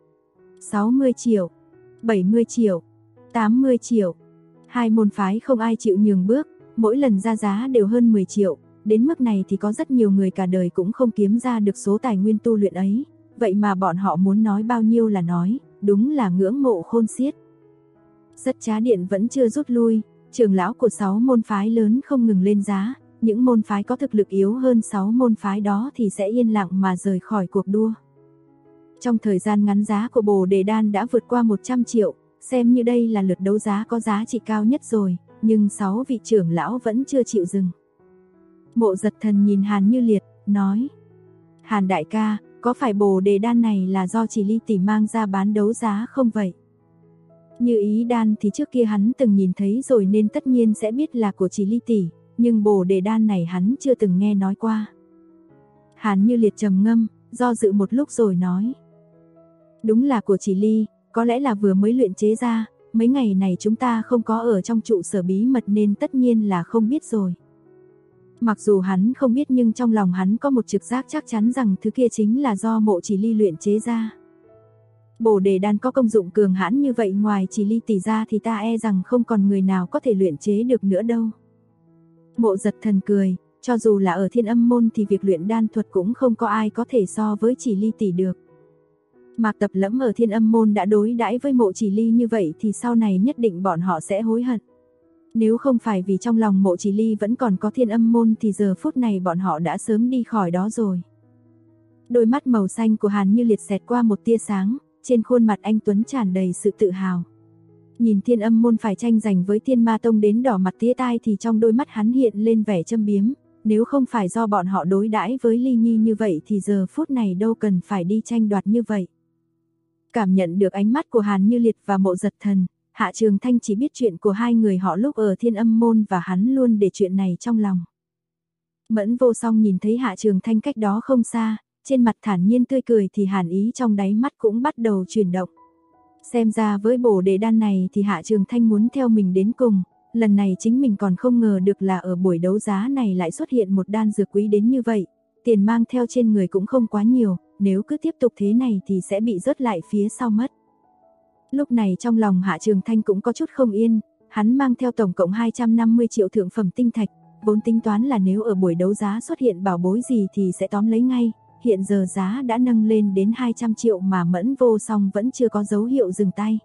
60 triệu, 70 triệu, 80 triệu. Hai môn phái không ai chịu nhường bước, mỗi lần ra giá đều hơn 10 triệu, đến mức này thì có rất nhiều người cả đời cũng không kiếm ra được số tài nguyên tu luyện ấy, vậy mà bọn họ muốn nói bao nhiêu là nói, đúng là ngưỡng mộ khôn xiết. Sất Trá Điện vẫn chưa rút lui, trưởng lão của 6 môn phái lớn không ngừng lên giá, những môn phái có thực lực yếu hơn 6 môn phái đó thì sẽ yên lặng mà rời khỏi cuộc đua. Trong thời gian ngắn giá của Bồ Đề đan đã vượt qua 100 triệu, xem như đây là lượt đấu giá có giá trị cao nhất rồi, nhưng 6 vị trưởng lão vẫn chưa chịu dừng. Mộ Giật Thần nhìn Hàn Như Liệt, nói: Hàn đại ca, có phải bồ đề đan này là do chỉ Ly tỷ mang ra bán đấu giá không vậy? Như ý đan thì trước kia hắn từng nhìn thấy rồi nên tất nhiên sẽ biết là của chỉ Ly tỷ, nhưng bồ đề đan này hắn chưa từng nghe nói qua. Hàn Như Liệt trầm ngâm, do dự một lúc rồi nói: Đúng là của chỉ Ly, có lẽ là vừa mới luyện chế ra, mấy ngày này chúng ta không có ở trong trụ sở bí mật nên tất nhiên là không biết rồi. Mặc dù hắn không biết nhưng trong lòng hắn có một trực giác chắc chắn rằng thứ kia chính là do Mộ Chỉ Ly luyện chế ra. Bồ đề đan có công dụng cường hãn như vậy, ngoài Chỉ Ly tỷ ra thì ta e rằng không còn người nào có thể luyện chế được nữa đâu. Mộ Giật Thần cười, cho dù là ở Thiên Âm môn thì việc luyện đan thuật cũng không có ai có thể so với Chỉ Ly tỷ được. Mạc Tập Lẫm ở Thiên Âm môn đã đối đãi với Mộ Chỉ Ly như vậy thì sau này nhất định bọn họ sẽ hối hận. Nếu không phải vì trong lòng Mộ Chỉ Ly vẫn còn có Thiên Âm môn thì giờ phút này bọn họ đã sớm đi khỏi đó rồi. Đôi mắt màu xanh của Hàn Như Liệt xẹt qua một tia sáng, trên khuôn mặt anh tuấn tràn đầy sự tự hào. Nhìn Thiên Âm môn phải tranh giành với Thiên Ma tông đến đỏ mặt tía tai thì trong đôi mắt hắn hiện lên vẻ châm biếm, nếu không phải do bọn họ đối đãi với Ly Nhi như vậy thì giờ phút này đâu cần phải đi tranh đoạt như vậy. Cảm nhận được ánh mắt của Hàn Như Liệt và Mộ Giật Thần, Hạ Trường Thanh chỉ biết chuyện của hai người họ lúc ở Thiên Âm môn và hắn luôn để chuyện này trong lòng. Mẫn Vô Song nhìn thấy Hạ Trường Thanh cách đó không xa, trên mặt thản nhiên tươi cười thì hàn ý trong đáy mắt cũng bắt đầu chuyển động. Xem ra với bồ đề đan này thì Hạ Trường Thanh muốn theo mình đến cùng, lần này chính mình còn không ngờ được là ở buổi đấu giá này lại xuất hiện một đan dược quý đến như vậy, tiền mang theo trên người cũng không quá nhiều, nếu cứ tiếp tục thế này thì sẽ bị rớt lại phía sau mất. Lúc này trong lòng Hạ Trường Thanh cũng có chút không yên, hắn mang theo tổng cộng 250 triệu thượng phẩm tinh thạch, vốn tính toán là nếu ở buổi đấu giá xuất hiện bảo bối gì thì sẽ tóm lấy ngay, hiện giờ giá đã nâng lên đến 200 triệu mà Mẫn Vô Song vẫn chưa có dấu hiệu dừng tay.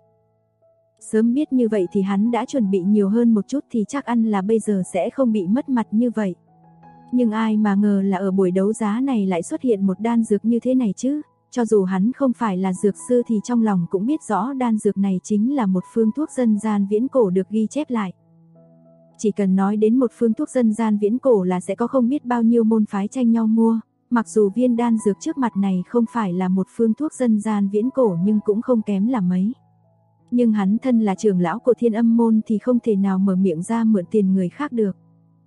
Sớm biết như vậy thì hắn đã chuẩn bị nhiều hơn một chút thì chắc ăn là bây giờ sẽ không bị mất mặt như vậy. Nhưng ai mà ngờ là ở buổi đấu giá này lại xuất hiện một đan dược như thế này chứ, cho dù hắn không phải là dược sư thì trong lòng cũng biết rõ đan dược này chính là một phương thuốc dân gian viễn cổ được ghi chép lại. Chỉ cần nói đến một phương thuốc dân gian viễn cổ là sẽ có không biết bao nhiêu môn phái tranh nhau mua, mặc dù viên đan dược trước mặt này không phải là một phương thuốc dân gian viễn cổ nhưng cũng không kém là mấy. Nhưng hắn thân là trưởng lão của Thiên Âm môn thì không thể nào mở miệng ra mượn tiền người khác được.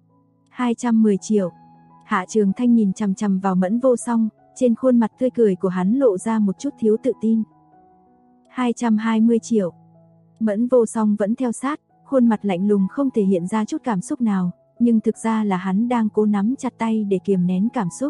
210 triệu. Hạ Trường Thanh nhìn chằm chằm vào Mẫn Vô Song, trên khuôn mặt tươi cười của hắn lộ ra một chút thiếu tự tin. 220 triệu. Mẫn Vô Song vẫn theo sát, khuôn mặt lạnh lùng không thể hiện ra chút cảm xúc nào, nhưng thực ra là hắn đang cố nắm chặt tay để kiềm nén cảm xúc.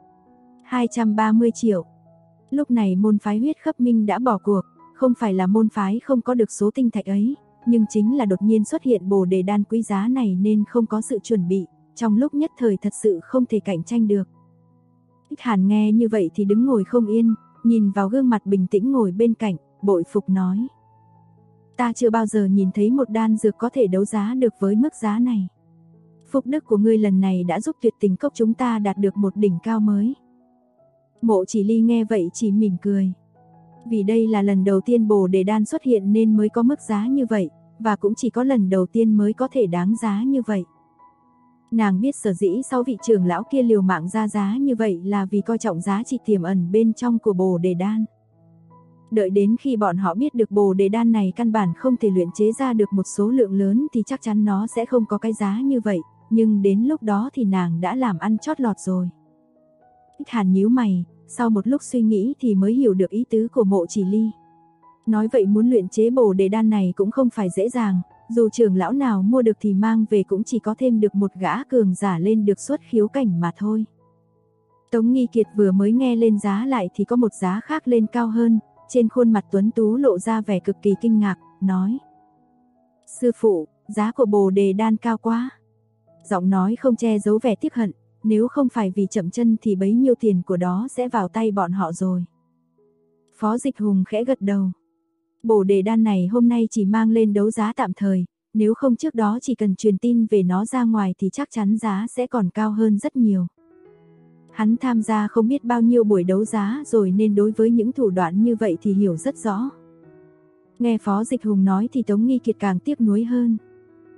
230 triệu. Lúc này môn phái Huyết Khắp Minh đã bỏ cuộc, không phải là môn phái không có được số tinh thạch ấy, nhưng chính là đột nhiên xuất hiện bồ đề đan quý giá này nên không có sự chuẩn bị, trong lúc nhất thời thật sự không thể cạnh tranh được. Ích Hàn nghe như vậy thì đứng ngồi không yên, nhìn vào gương mặt bình tĩnh ngồi bên cạnh, bội phục nói: Ta chưa bao giờ nhìn thấy một đan dược có thể đấu giá được với mức giá này. Phúc đức của ngươi lần này đã giúp Tuyệt Tình Cốc chúng ta đạt được một đỉnh cao mới. Mộ Chỉ Ly nghe vậy chỉ mỉm cười. Vì đây là lần đầu tiên bồ đề đan xuất hiện nên mới có mức giá như vậy, và cũng chỉ có lần đầu tiên mới có thể đáng giá như vậy. Nàng biết sở dĩ sau vị trưởng lão kia liều mạng ra giá như vậy là vì coi trọng giá trị tiềm ẩn bên trong của bồ đề đan. Đợi đến khi bọn họ biết được bồ đề đan này căn bản không thể luyện chế ra được một số lượng lớn thì chắc chắn nó sẽ không có cái giá như vậy, nhưng đến lúc đó thì nàng đã làm ăn chót lọt rồi. Ích Hàn nhíu mày, sau một lúc suy nghĩ thì mới hiểu được ý tứ của Mộ Chỉ Ly. Nói vậy muốn luyện chế bồ đề đan này cũng không phải dễ dàng, dù trưởng lão nào mua được thì mang về cũng chỉ có thêm được một gã cường giả lên được xuất khiếu cảnh mà thôi. Tống Nghi Kiệt vừa mới nghe lên giá lại thì có một giá khác lên cao hơn, trên khuôn mặt tuấn tú lộ ra vẻ cực kỳ kinh ngạc, nói: Sư phụ, giá của bồ đề đan cao quá. Giọng nói không che giấu vẻ tiếc hận, nếu không phải vì chậm chân thì bấy nhiêu tiền của đó sẽ vào tay bọn họ rồi. Phó Dịch Hùng khẽ gật đầu. Bồ đề đan này hôm nay chỉ mang lên đấu giá tạm thời, nếu không trước đó chỉ cần truyền tin về nó ra ngoài thì chắc chắn giá sẽ còn cao hơn rất nhiều. Hắn tham gia không biết bao nhiêu buổi đấu giá rồi nên đối với những thủ đoạn như vậy thì hiểu rất rõ. Nghe Phó Dịch Hùng nói thì Tống Nghi Kiệt càng tiếc nuối hơn.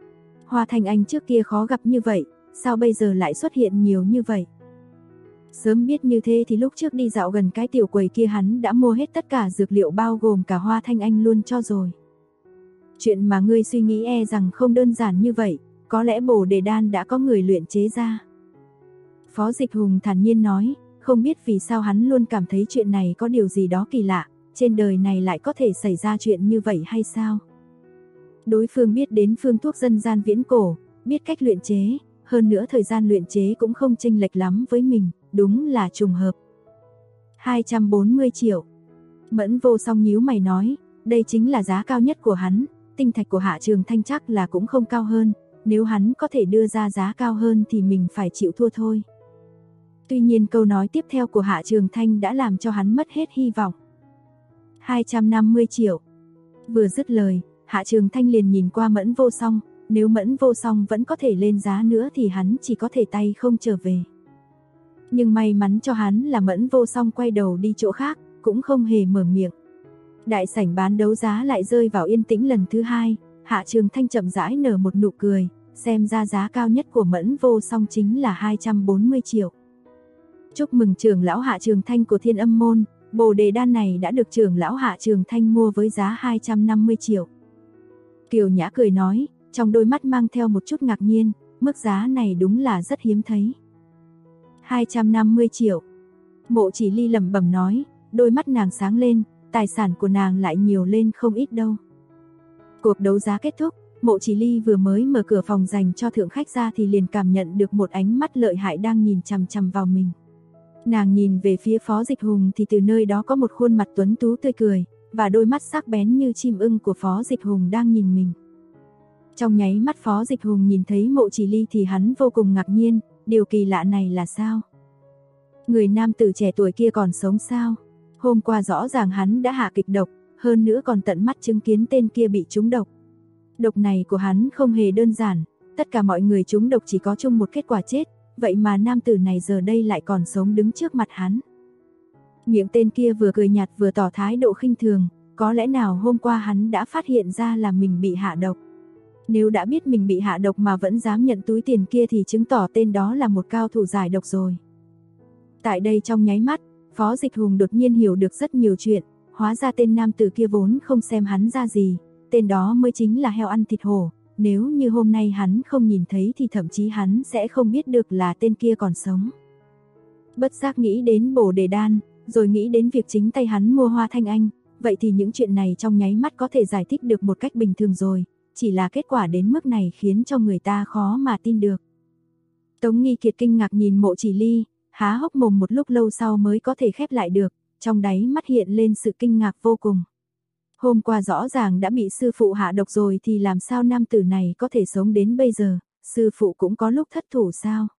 Hoa Thanh Anh trước kia khó gặp như vậy, sao bây giờ lại xuất hiện nhiều như vậy? Sớm biết như thế thì lúc trước đi dạo gần cái tiểu quầy kia hắn đã mua hết tất cả dược liệu bao gồm cả Hoa Thanh Anh luôn cho rồi. Chuyện mà ngươi suy nghĩ e rằng không đơn giản như vậy, có lẽ Bồ Đề Đan đã có người luyện chế ra. Phó Dịch Hùng thản nhiên nói, không biết vì sao hắn luôn cảm thấy chuyện này có điều gì đó kỳ lạ, trên đời này lại có thể xảy ra chuyện như vậy hay sao? Đối phương biết đến phương thuốc dân gian viễn cổ, biết cách luyện chế, hơn nữa thời gian luyện chế cũng không chênh lệch lắm với mình, đúng là trùng hợp. 240 triệu. Mẫn Vô Song nhíu mày nói, đây chính là giá cao nhất của hắn, tinh thạch của Hạ Trường Thanh chắc là cũng không cao hơn, nếu hắn có thể đưa ra giá cao hơn thì mình phải chịu thua thôi. Tuy nhiên câu nói tiếp theo của Hạ Trường Thanh đã làm cho hắn mất hết hy vọng. 250 triệu. Vừa dứt lời, Hạ Trường Thanh liền nhìn qua Mẫn Vô Song, nếu Mẫn Vô Song vẫn có thể lên giá nữa thì hắn chỉ có thể tay không trở về. Nhưng may mắn cho hắn là Mẫn Vô Song quay đầu đi chỗ khác, cũng không hề mở miệng. Đại sảnh bán đấu giá lại rơi vào yên tĩnh lần thứ hai, Hạ Trường Thanh chậm rãi nở một nụ cười, xem ra giá cao nhất của Mẫn Vô Song chính là 240 triệu. Chúc mừng trưởng lão Hạ Trường Thanh của Thiên Âm môn, Bồ Đề Đan này đã được trưởng lão Hạ Trường Thanh mua với giá 250 triệu. Kiều Nhã cười nói, trong đôi mắt mang theo một chút ngạc nhiên, mức giá này đúng là rất hiếm thấy. 250 triệu. Mộ Chỉ Ly lẩm bẩm nói, đôi mắt nàng sáng lên, tài sản của nàng lại nhiều lên không ít đâu. Cuộc đấu giá kết thúc, Mộ Chỉ Ly vừa mới mở cửa phòng dành cho thượng khách ra thì liền cảm nhận được một ánh mắt lợi hại đang nhìn chằm chằm vào mình. Nàng nhìn về phía Phó Dịch Hùng thì từ nơi đó có một khuôn mặt tuấn tú tươi cười, và đôi mắt sắc bén như chim ưng của Phó Dịch Hùng đang nhìn mình. Trong nháy mắt Phó Dịch Hùng nhìn thấy Mộ Chỉ Ly thì hắn vô cùng ngạc nhiên, điều kỳ lạ này là sao? Người nam tử trẻ tuổi kia còn sống sao? Hôm qua rõ ràng hắn đã hạ kịch độc, hơn nữa còn tận mắt chứng kiến tên kia bị trúng độc. Độc này của hắn không hề đơn giản, tất cả mọi người trúng độc chỉ có chung một kết quả chết, vậy mà nam tử này giờ đây lại còn sống đứng trước mặt hắn. Miệng tên kia vừa cười nhạt vừa tỏ thái độ khinh thường, có lẽ nào hôm qua hắn đã phát hiện ra là mình bị hạ độc. Nếu đã biết mình bị hạ độc mà vẫn dám nhận túi tiền kia thì chứng tỏ tên đó là một cao thủ giải độc rồi. Tại đây trong nháy mắt, Phó Dịch Hùng đột nhiên hiểu được rất nhiều chuyện, hóa ra tên nam tử kia vốn không xem hắn ra gì, tên đó mới chính là heo ăn thịt hổ, nếu như hôm nay hắn không nhìn thấy thì thậm chí hắn sẽ không biết được là tên kia còn sống. Bất giác nghĩ đến Bồ Đề Đan, rồi nghĩ đến việc chính tay hắn mua Hoa Thanh Anh, vậy thì những chuyện này trong nháy mắt có thể giải thích được một cách bình thường rồi, chỉ là kết quả đến mức này khiến cho người ta khó mà tin được. Tống Nghi Kiệt kinh ngạc nhìn Mộ Chỉ Ly, há hốc mồm một lúc lâu sau mới có thể khép lại được, trong đáy mắt hiện lên sự kinh ngạc vô cùng. Hôm qua rõ ràng đã bị sư phụ hạ độc rồi thì làm sao nam tử này có thể sống đến bây giờ, sư phụ cũng có lúc thất thủ sao?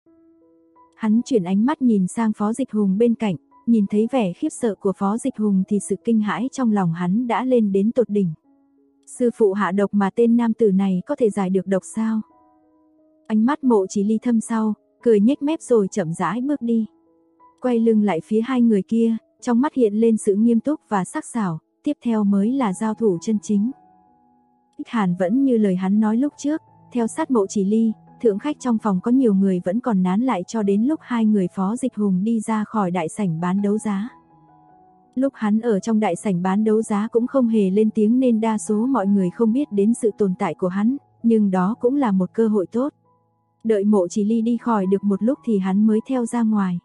Hắn chuyển ánh mắt nhìn sang Phó Dịch Hùng bên cạnh, nhìn thấy vẻ khiếp sợ của Phó Dịch Hùng thì sự kinh hãi trong lòng hắn đã lên đến tột đỉnh. Sư phụ hạ độc mà tên nam tử này có thể giải được độc sao? Ánh mắt Mộ Chỉ Ly thâm sâu, cười nhếch mép rồi chậm rãi bước đi. Quay lưng lại phía hai người kia, trong mắt hiện lên sự nghiêm túc và sắc sảo, tiếp theo mới là giao thủ chân chính. Ích Hàn vẫn như lời hắn nói lúc trước, theo sát Mộ Chỉ Ly, thượng khách trong phòng có nhiều người vẫn còn nán lại cho đến lúc hai người Phó Dịch Hùng đi ra khỏi đại sảnh bán đấu giá. Lúc hắn ở trong đại sảnh bán đấu giá cũng không hề lên tiếng nên đa số mọi người không biết đến sự tồn tại của hắn, nhưng đó cũng là một cơ hội tốt. Đợi Mộ Chỉ Ly đi khỏi được một lúc thì hắn mới theo ra ngoài.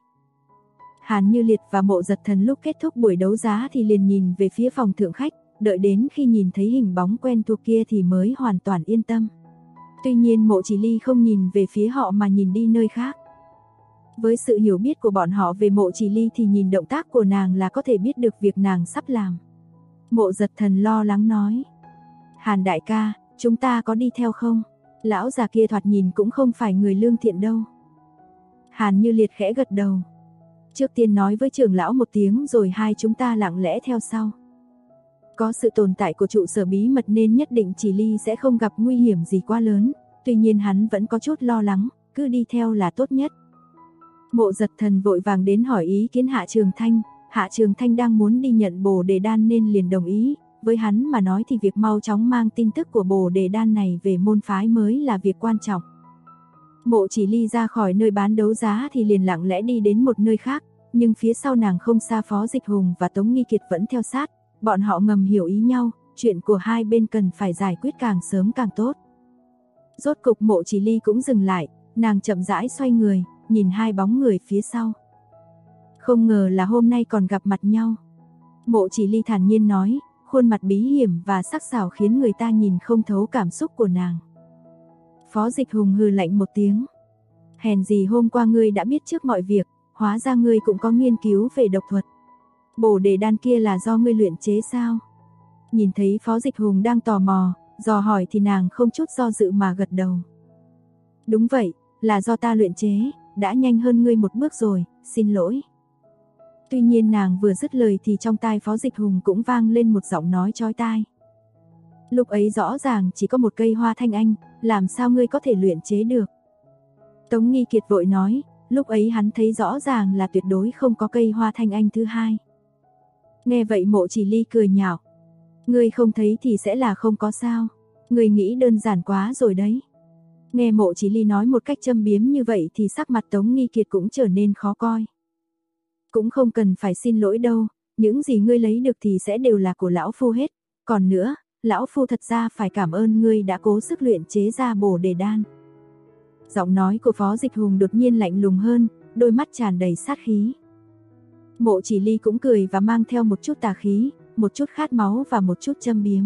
Hàn Như Liệt và Mộ Giật Thần lúc kết thúc buổi đấu giá thì liền nhìn về phía phòng thượng khách, đợi đến khi nhìn thấy hình bóng quen thuộc kia thì mới hoàn toàn yên tâm. Tuy nhiên Mộ Chỉ Ly không nhìn về phía họ mà nhìn đi nơi khác. Với sự hiểu biết của bọn họ về Mộ Chỉ Ly thì nhìn động tác của nàng là có thể biết được việc nàng sắp làm. Mộ Giật Thần lo lắng nói, Hàn đại ca, chúng ta có đi theo không? Lão già kia thoạt nhìn cũng không phải người lương thiện đâu. Hàn Như Liệt khẽ gật đầu. Trước tiên nói với trưởng lão một tiếng rồi hai chúng ta lặng lẽ theo sau. Có sự tồn tại của trụ sở bí mật nên nhất định Chỉ Ly sẽ không gặp nguy hiểm gì quá lớn, tuy nhiên hắn vẫn có chút lo lắng, cứ đi theo là tốt nhất. Mộ Giật Thần vội vàng đến hỏi ý kiến Hạ Trường Thanh, Hạ Trường Thanh đang muốn đi nhận Bồ Đề Đan nên liền đồng ý, với hắn mà nói thì việc mau chóng mang tin tức của Bồ Đề Đan này về môn phái mới là việc quan trọng. Mộ Chỉ Ly ra khỏi nơi bán đấu giá thì liền lặng lẽ đi đến một nơi khác, nhưng phía sau nàng không xa Phó Dịch Hùng và Tống Nghi Kiệt vẫn theo sát, bọn họ ngầm hiểu ý nhau, chuyện của hai bên cần phải giải quyết càng sớm càng tốt. Rốt cục Mộ Chỉ Ly cũng dừng lại, nàng chậm rãi xoay người, nhìn hai bóng người phía sau. Không ngờ là hôm nay còn gặp mặt nhau. Mộ Chỉ Ly thản nhiên nói, khuôn mặt bí hiểm và sắc sảo khiến người ta nhìn không thấu cảm xúc của nàng. Phó Dịch Hùng hừ lạnh một tiếng. Hèn gì hôm qua ngươi đã biết trước mọi việc, hóa ra ngươi cũng có nghiên cứu về độc thuật. Bồ Đề Đan kia là do ngươi luyện chế sao? Nhìn thấy Phó Dịch Hùng đang tò mò, dò hỏi thì nàng không chút do dự mà gật đầu. Đúng vậy, là do ta luyện chế, đã nhanh hơn ngươi một bước rồi, xin lỗi. Tuy nhiên nàng vừa dứt lời thì trong tai Phó Dịch Hùng cũng vang lên một giọng nói chói tai. Lúc ấy rõ ràng chỉ có một cây hoa thanh anh, làm sao ngươi có thể luyện chế được? Tống Nghi Kiệt vội nói, lúc ấy hắn thấy rõ ràng là tuyệt đối không có cây hoa thanh anh thứ hai. Nghe vậy Mộ Chỉ Ly cười nhạo. Ngươi không thấy thì sẽ là không có sao, ngươi nghĩ đơn giản quá rồi đấy. Nghe Mộ Chỉ Ly nói một cách châm biếm như vậy thì sắc mặt Tống Nghi Kiệt cũng trở nên khó coi. Cũng không cần phải xin lỗi đâu, những gì ngươi lấy được thì sẽ đều là của lão phu hết. Còn nữa, lão phu thật ra phải cảm ơn ngươi đã cố sức luyện chế ra Bồ Đề Đan. Giọng nói của Phó Dịch Hùng đột nhiên lạnh lùng hơn, đôi mắt tràn đầy sát khí. Mộ Chỉ Ly cũng cười và mang theo một chút tà khí, một chút khát máu và một chút châm biếm.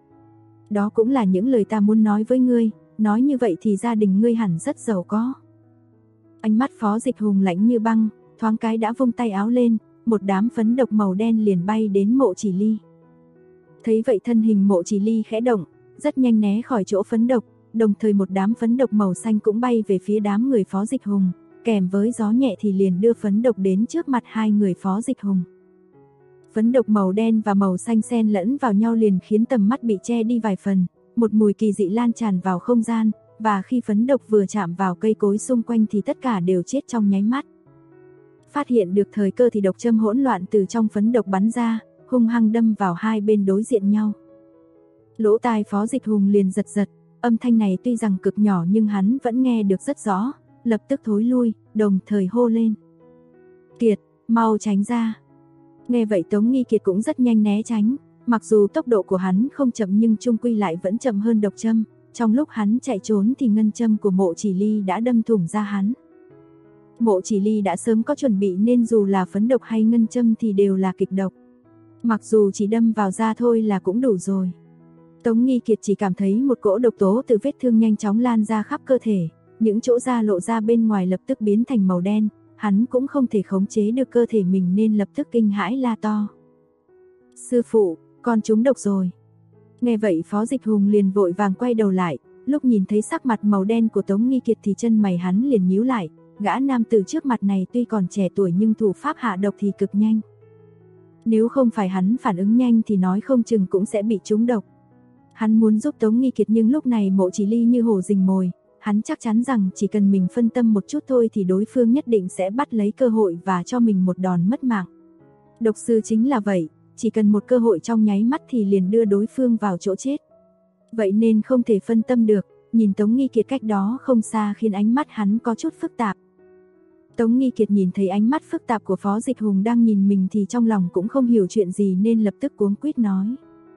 Đó cũng là những lời ta muốn nói với ngươi, nói như vậy thì gia đình ngươi hẳn rất giàu có. Ánh mắt Phó Dịch Hùng lạnh như băng, thoáng cái đã vung tay áo lên, một đám phấn độc màu đen liền bay đến Mộ Chỉ Ly. Thấy vậy thân hình Mộ Chỉ Ly khẽ động, rất nhanh né khỏi chỗ phấn độc, đồng thời một đám phấn độc màu xanh cũng bay về phía đám người Phó Dịch Hùng, kèm với gió nhẹ thì liền đưa phấn độc đến trước mặt hai người Phó Dịch Hùng. Phấn độc màu đen và màu xanh xen lẫn vào nhau liền khiến tầm mắt bị che đi vài phần, một mùi kỳ dị lan tràn vào không gian, và khi phấn độc vừa chạm vào cây cối xung quanh thì tất cả đều chết trong nháy mắt. Phát hiện được thời cơ thì độc châm hỗn loạn từ trong phấn độc bắn ra, hung hăng đâm vào hai bên đối diện nhau. Lỗ tai Phó Dịch Hùng liền giật giật, âm thanh này tuy rằng cực nhỏ nhưng hắn vẫn nghe được rất rõ, lập tức thối lui, đồng thời hô lên. Kiệt, mau tránh ra. Nghe vậy Tống Nghi Kiệt cũng rất nhanh né tránh, mặc dù tốc độ của hắn không chậm nhưng chung quy lại vẫn chậm hơn độc châm, trong lúc hắn chạy trốn thì ngân châm của Mộ Chỉ Ly đã đâm thủng da hắn. Mộ Chỉ Ly đã sớm có chuẩn bị nên dù là phấn độc hay ngân châm thì đều là kịch độc. Mặc dù chỉ đâm vào da thôi là cũng đủ rồi. Tống Nghi Kiệt chỉ cảm thấy một cỗ độc tố từ vết thương nhanh chóng lan ra khắp cơ thể, những chỗ da lộ ra bên ngoài lập tức biến thành màu đen, hắn cũng không thể khống chế được cơ thể mình nên lập tức kinh hãi la to. Sư phụ, con trúng độc rồi. Nghe vậy Phó Dịch Hùng liền vội vàng quay đầu lại, lúc nhìn thấy sắc mặt màu đen của Tống Nghi Kiệt thì chân mày hắn liền nhíu lại, gã nam tử trước mặt này tuy còn trẻ tuổi nhưng thủ pháp hạ độc thì cực nhanh. Nếu không phải hắn phản ứng nhanh thì nói không chừng cũng sẽ bị trúng độc. Hắn muốn giúp Tống Nghi Kiệt nhưng lúc này Mộ Chỉ Ly như hổ rình mồi, hắn chắc chắn rằng chỉ cần mình phân tâm một chút thôi thì đối phương nhất định sẽ bắt lấy cơ hội và cho mình một đòn mất mạng. Độc sư chính là vậy, chỉ cần một cơ hội trong nháy mắt thì liền đưa đối phương vào chỗ chết. Vậy nên không thể phân tâm được, nhìn Tống Nghi Kiệt cách đó không xa khiến ánh mắt hắn có chút phức tạp. Tống Nghi Kiệt nhìn thấy ánh mắt phức tạp của Phó Dịch Hùng đang nhìn mình thì trong lòng cũng không hiểu chuyện gì nên lập tức cuống quýt nói.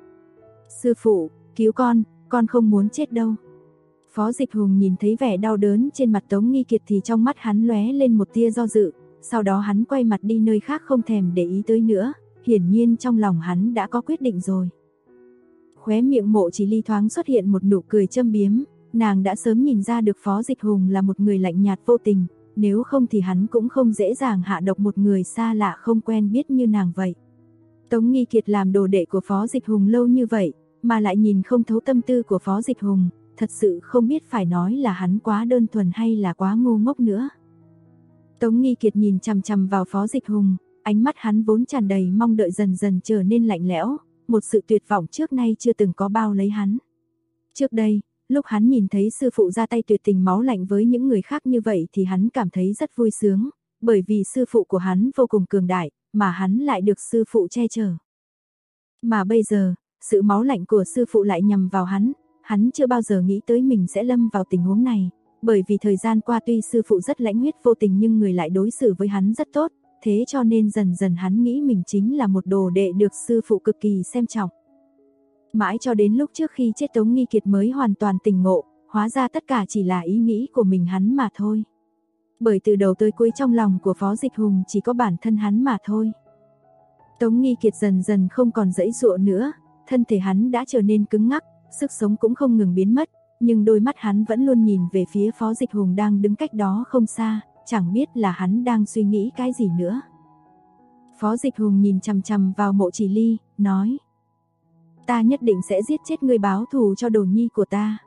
Sư phụ, cứu con không muốn chết đâu. Phó Dịch Hùng nhìn thấy vẻ đau đớn trên mặt Tống Nghi Kiệt thì trong mắt hắn lóe lên một tia do dự, sau đó hắn quay mặt đi nơi khác không thèm để ý tới nữa, hiển nhiên trong lòng hắn đã có quyết định rồi. Khóe miệng Mộ Chỉ Ly thoáng xuất hiện một nụ cười châm biếm, nàng đã sớm nhìn ra được Phó Dịch Hùng là một người lạnh nhạt vô tình, nếu không thì hắn cũng không dễ dàng hạ độc một người xa lạ không quen biết như nàng vậy. Tống Nghi Kiệt làm đồ đệ của Phó Dịch Hùng lâu như vậy, mà lại nhìn không thấu tâm tư của Phó Dịch Hùng, thật sự không biết phải nói là hắn quá đơn thuần hay là quá ngu ngốc nữa. Tống Nghi Kiệt nhìn chằm chằm vào Phó Dịch Hùng, ánh mắt hắn vốn tràn đầy mong đợi dần dần trở nên lạnh lẽo, một sự tuyệt vọng trước nay chưa từng có bao lấy hắn. Trước đây, lúc hắn nhìn thấy sư phụ ra tay tuyệt tình máu lạnh với những người khác như vậy thì hắn cảm thấy rất vui sướng, bởi vì sư phụ của hắn vô cùng cường đại, mà hắn lại được sư phụ che chở. Mà bây giờ, sự máu lạnh của sư phụ lại nhằm vào hắn chưa bao giờ nghĩ tới mình sẽ lâm vào tình huống này, bởi vì thời gian qua tuy sư phụ rất lãnh huyết vô tình nhưng người lại đối xử với hắn rất tốt, thế cho nên dần dần hắn nghĩ mình chính là một đồ đệ được sư phụ cực kỳ xem trọng. Mãi cho đến lúc trước khi chết Tống Nghi Kiệt mới hoàn toàn tỉnh ngộ, hóa ra tất cả chỉ là ý nghĩ của mình hắn mà thôi. Bởi từ đầu tới cuối trong lòng của Phó Dịch Hùng chỉ có bản thân hắn mà thôi. Tống Nghi Kiệt dần dần không còn giãy giụa nữa, thân thể hắn đã trở nên cứng ngắc, sức sống cũng không ngừng biến mất, nhưng đôi mắt hắn vẫn luôn nhìn về phía Phó Dịch Hùng đang đứng cách đó không xa, chẳng biết là hắn đang suy nghĩ cái gì nữa. Phó Dịch Hùng nhìn chằm chằm vào Mộ Chỉ Ly, nói: "Ta nhất định sẽ giết chết ngươi báo thù cho đồ nhi của ta."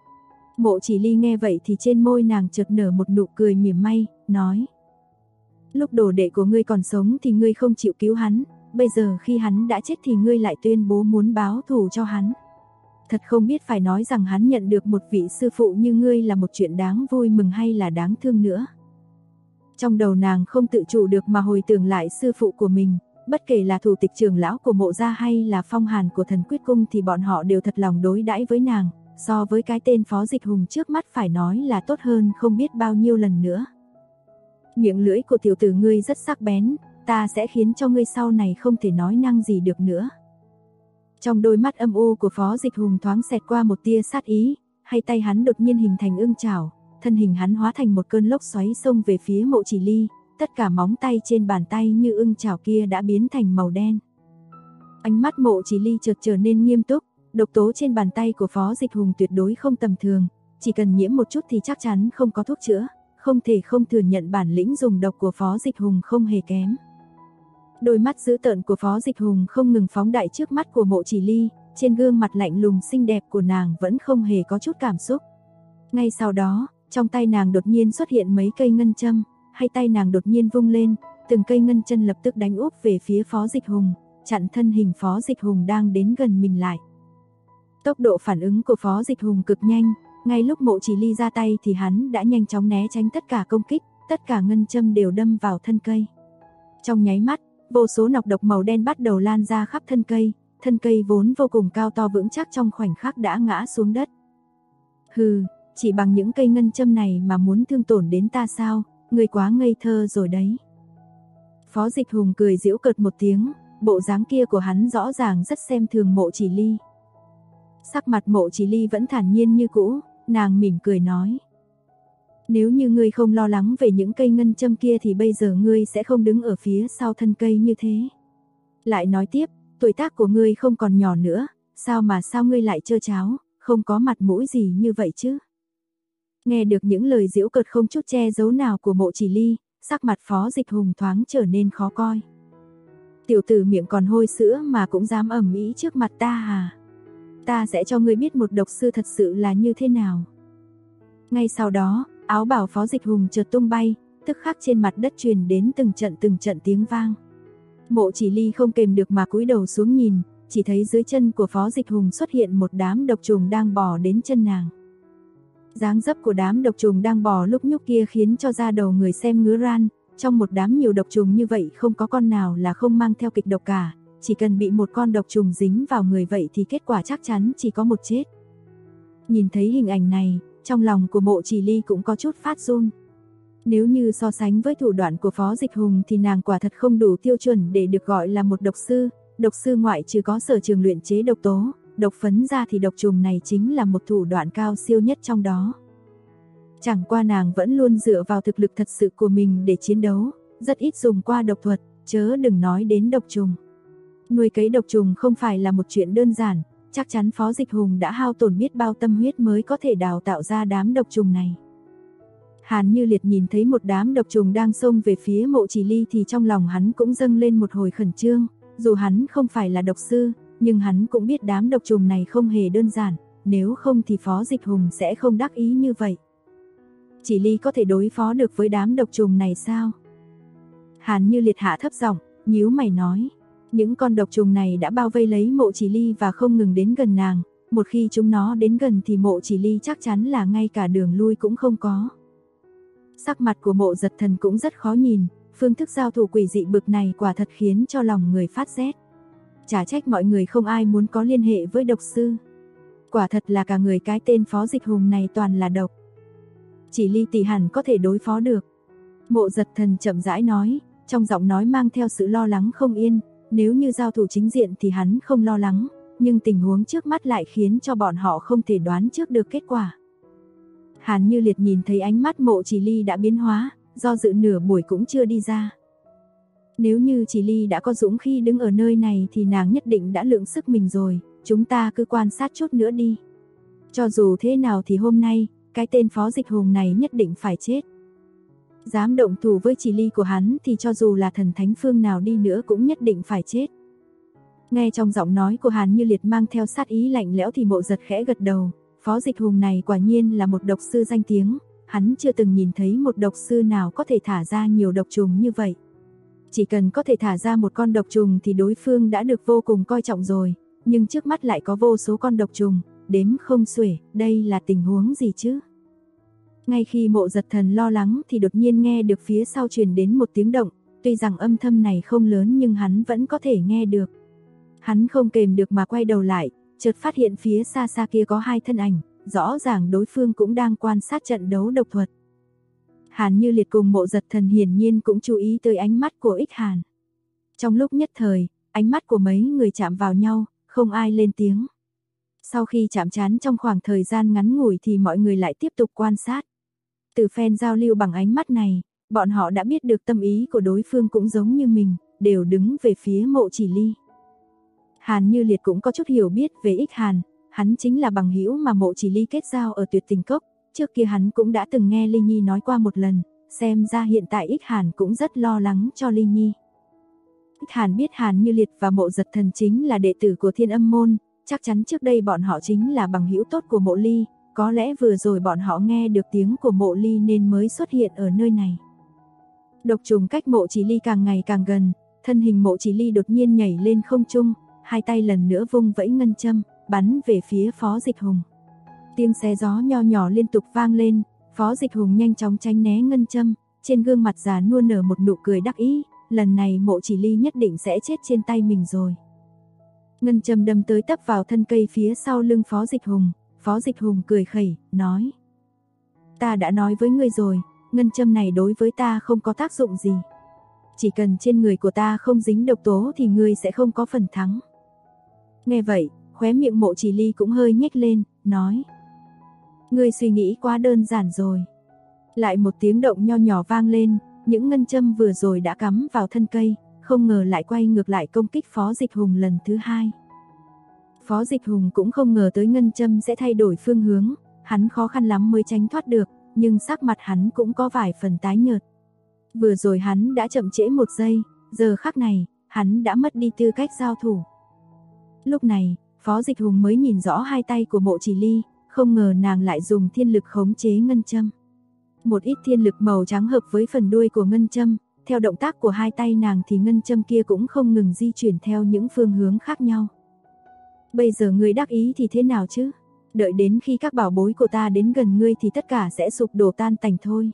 Mộ Chỉ Ly nghe vậy thì trên môi nàng chợt nở một nụ cười mỉa mai, nói: "Lúc đồ đệ của ngươi còn sống thì ngươi không chịu cứu hắn, bây giờ khi hắn đã chết thì ngươi lại tuyên bố muốn báo thù cho hắn. Thật không biết phải nói rằng hắn nhận được một vị sư phụ như ngươi là một chuyện đáng vui mừng hay là đáng thương nữa." Trong đầu nàng không tự chủ được mà hồi tưởng lại sư phụ của mình, bất kể là thủ tịch trưởng lão của Mộ gia hay là Phong Hàn của Thần Quyết Cung thì bọn họ đều thật lòng đối đãi với nàng, so với cái tên Phó Dịch Hùng trước mắt phải nói là tốt hơn không biết bao nhiêu lần nữa. "Miệng lưỡi của tiểu tử ngươi rất sắc bén, ta sẽ khiến cho ngươi sau này không thể nói năng gì được nữa." Trong đôi mắt âm u của Phó Dịch Hùng thoáng xẹt qua một tia sát ý, hai tay hắn đột nhiên hình thành ưng chảo, thân hình hắn hóa thành một cơn lốc xoáy xông về phía Mộ Chỉ Ly, tất cả móng tay trên bàn tay như ưng chảo kia đã biến thành màu đen. Ánh mắt Mộ Chỉ Ly chợt trở nên nghiêm túc, độc tố trên bàn tay của Phó Dịch Hùng tuyệt đối không tầm thường, chỉ cần nhiễm một chút thì chắc chắn không có thuốc chữa, không thể không thừa nhận bản lĩnh dùng độc của Phó Dịch Hùng không hề kém. Đôi mắt dữ tợn của Phó Dịch Hùng không ngừng phóng đại trước mắt của Mộ Chỉ Ly, trên gương mặt lạnh lùng xinh đẹp của nàng vẫn không hề có chút cảm xúc. Ngay sau đó, trong tay nàng đột nhiên xuất hiện mấy cây ngân châm, hai tay nàng đột nhiên vung lên, từng cây ngân chân lập tức đánh úp về phía Phó Dịch Hùng, chặn thân hình Phó Dịch Hùng đang đến gần mình lại. Tốc độ phản ứng của Phó Dịch Hùng cực nhanh, ngay lúc Mộ Chỉ Ly ra tay thì hắn đã nhanh chóng né tránh tất cả công kích, tất cả ngân châm đều đâm vào thân cây. Trong nháy mắt, vô số nọc độc màu đen bắt đầu lan ra khắp thân cây vốn vô cùng cao to vững chắc trong khoảnh khắc đã ngã xuống đất. "Hừ, chỉ bằng những cây ngân châm này mà muốn thương tổn đến ta sao, ngươi quá ngây thơ rồi đấy." Phó Dịch Hùng cười giễu cợt một tiếng, bộ dáng kia của hắn rõ ràng rất xem thường Mộ Chỉ Ly. Sắc mặt Mộ Chỉ Ly vẫn thản nhiên như cũ, nàng mỉm cười nói: "Nếu như ngươi không lo lắng về những cây ngân châm kia thì bây giờ ngươi sẽ không đứng ở phía sau thân cây như thế. Lại nói tiếp, tuổi tác của ngươi không còn nhỏ nữa, sao ngươi lại trơ tráo, không có mặt mũi gì như vậy chứ?" Nghe được những lời giễu cợt không chút che giấu nào của Mộ Chỉ Ly, sắc mặt Phó Dịch Hùng thoáng trở nên khó coi. "Tiểu tử miệng còn hôi sữa mà cũng dám ầm ĩ trước mặt ta à? Ta sẽ cho ngươi biết một độc sư thật sự là như thế nào." Ngay sau đó, áo bào Phó Dịch Hùng chợt tung bay, tức khắc trên mặt đất truyền đến từng trận tiếng vang. Mộ Chỉ Ly không kềm được mà cúi đầu xuống nhìn, chỉ thấy dưới chân của Phó Dịch Hùng xuất hiện một đám độc trùng đang bò đến chân nàng. Dáng dấp của đám độc trùng đang bò lúc nhúc kia khiến cho da đầu người xem ngứa ran, trong một đám nhiều độc trùng như vậy không có con nào là không mang theo kịch độc cả, chỉ cần bị một con độc trùng dính vào người vậy thì kết quả chắc chắn chỉ có một chết. Nhìn thấy hình ảnh này, trong lòng của Mộ Chỉ Ly cũng có chút phát run. Nếu như so sánh với thủ đoạn của Phó Dịch Hùng thì nàng quả thật không đủ tiêu chuẩn để được gọi là một độc sư ngoại trừ có sở trường luyện chế độc tố, độc phấn ra thì độc trùng này chính là một thủ đoạn cao siêu nhất trong đó. Chẳng qua nàng vẫn luôn dựa vào thực lực thật sự của mình để chiến đấu, rất ít dùng qua độc thuật, chớ đừng nói đến độc trùng. Nuôi cấy độc trùng không phải là một chuyện đơn giản, chắc chắn Phó Dịch Hùng đã hao tổn biết bao tâm huyết mới có thể đào tạo ra đám độc trùng này. Hàn Như Liệt nhìn thấy một đám độc trùng đang xông về phía Mộ Chỉ Ly thì trong lòng hắn cũng dâng lên một hồi khẩn trương, dù hắn không phải là độc sư, nhưng hắn cũng biết đám độc trùng này không hề đơn giản, nếu không thì Phó Dịch Hùng sẽ không đắc ý như vậy. Chỉ Ly có thể đối phó được với đám độc trùng này sao? Hàn Như Liệt hạ thấp giọng, nhíu mày nói. Những con độc trùng này đã bao vây lấy Mộ Chỉ Ly và không ngừng đến gần nàng, một khi chúng nó đến gần thì Mộ Chỉ Ly chắc chắn là ngay cả đường lui cũng không có. Sắc mặt của Mộ Giật Thần cũng rất khó nhìn, phương thức giao thủ quỷ dị bực này quả thật khiến cho lòng người phát rét. Chả trách mọi người không ai muốn có liên hệ với độc sư. Quả thật là cả người cái tên Phó Dịch Hùng này toàn là độc. Chỉ Ly tỷ hẳn có thể đối phó được. Mộ Giật Thần chậm rãi nói, trong giọng nói mang theo sự lo lắng không yên. Nếu như giao thủ chính diện thì hắn không lo lắng, nhưng tình huống trước mắt lại khiến cho bọn họ không thể đoán trước được kết quả. Hàn Như Liệt nhìn thấy ánh mắt Mộ Chỉ Ly đã biến hóa, do dự nửa buổi cũng chưa đi ra. Nếu như Chỉ Ly đã có dũng khí đứng ở nơi này thì nàng nhất định đã lượng sức mình rồi, chúng ta cứ quan sát chút nữa đi. Cho dù thế nào thì hôm nay, cái tên Phó Dịch Hùng này nhất định phải chết. Dám động thủ với Chỉ Ly của hắn thì cho dù là thần thánh phương nào đi nữa cũng nhất định phải chết. Nghe trong giọng nói của Hàn Như Liệt mang theo sát ý lạnh lẽo thì Mộ Giật khẽ gật đầu, Phó Dịch Hùng này quả nhiên là một độc sư danh tiếng, hắn chưa từng nhìn thấy một độc sư nào có thể thả ra nhiều độc trùng như vậy. Chỉ cần có thể thả ra một con độc trùng thì đối phương đã được vô cùng coi trọng rồi, nhưng trước mắt lại có vô số con độc trùng, đếm không xuể, đây là tình huống gì chứ? Ngay khi Mộ Giật Thần lo lắng thì đột nhiên nghe được phía sau truyền đến một tiếng động, tuy rằng âm thanh này không lớn nhưng hắn vẫn có thể nghe được. Hắn không kềm được mà quay đầu lại, chợt phát hiện phía xa xa kia có hai thân ảnh, rõ ràng đối phương cũng đang quan sát trận đấu độc thuật. Hàn Như Liệt cùng Mộ Giật Thần hiển nhiên cũng chú ý tới ánh mắt của Ích Hàn. Trong lúc nhất thời, ánh mắt của mấy người chạm vào nhau, không ai lên tiếng. Sau khi chạm trán trong khoảng thời gian ngắn ngủi thì mọi người lại tiếp tục quan sát. Từ phen giao lưu bằng ánh mắt này, bọn họ đã biết được tâm ý của đối phương cũng giống như mình, đều đứng về phía Mộ Chỉ Ly. Hàn Như Liệt cũng có chút hiểu biết về Ích Hàn, hắn chính là bằng hữu mà Mộ Chỉ Ly kết giao ở Tuyệt Tình Cốc, trước kia hắn cũng đã từng nghe Ly Nhi nói qua một lần, xem ra hiện tại Ích Hàn cũng rất lo lắng cho Ly Nhi. Ích Hàn biết Hàn Như Liệt và Mộ Giật Thần chính là đệ tử của Thiên Âm môn, chắc chắn trước đây bọn họ chính là bằng hữu tốt của Mộ Ly, có lẽ vừa rồi bọn họ nghe được tiếng của Mộ Ly nên mới xuất hiện ở nơi này. Độc trùng cách Mộ Chỉ Ly càng ngày càng gần, thân hình Mộ Chỉ Ly đột nhiên nhảy lên không trung, hai tay lần nữa vung vẫy ngân châm, bắn về phía Phó Dịch Hùng. Tiếng xé gió nho nhỏ liên tục vang lên, Phó Dịch Hùng nhanh chóng tránh né ngân châm, trên gương mặt già nua nở một nụ cười đắc ý, lần này Mộ Chỉ Ly nhất định sẽ chết trên tay mình rồi. Ngân châm đâm tới tấp vào thân cây phía sau lưng Phó Dịch Hùng cười khẩy, nói: Ta đã nói với ngươi rồi, ngân châm này đối với ta không có tác dụng gì. Chỉ cần trên người của ta không dính độc tố thì ngươi sẽ không có phần thắng. Nghe vậy, khóe miệng Mộ Chỉ Ly cũng hơi nhếch lên, nói: Ngươi suy nghĩ quá đơn giản rồi. Lại một tiếng động nho nhỏ vang lên, những ngân châm vừa rồi đã cắm vào thân cây, không ngờ lại quay ngược lại công kích Phó Dịch Hùng lần thứ hai. Phó Dịch Hùng cũng không ngờ tới ngân châm sẽ thay đổi phương hướng, hắn khó khăn lắm mới tránh thoát được, nhưng sắc mặt hắn cũng có vài phần tái nhợt. Vừa rồi hắn đã chậm trễ một giây, giờ khắc này, hắn đã mất đi tư cách giao thủ. Lúc này, Phó Dịch Hùng mới nhìn rõ hai tay của Mộ Chỉ Ly, không ngờ nàng lại dùng thiên lực khống chế ngân châm. Một ít thiên lực màu trắng hợp với phần đuôi của ngân châm, theo động tác của hai tay nàng thì ngân châm kia cũng không ngừng di chuyển theo những phương hướng khác nhau. Bây giờ ngươi đắc ý thì thế nào chứ? Đợi đến khi các bảo bối của ta đến gần ngươi thì tất cả sẽ sụp đổ tan tành thôi.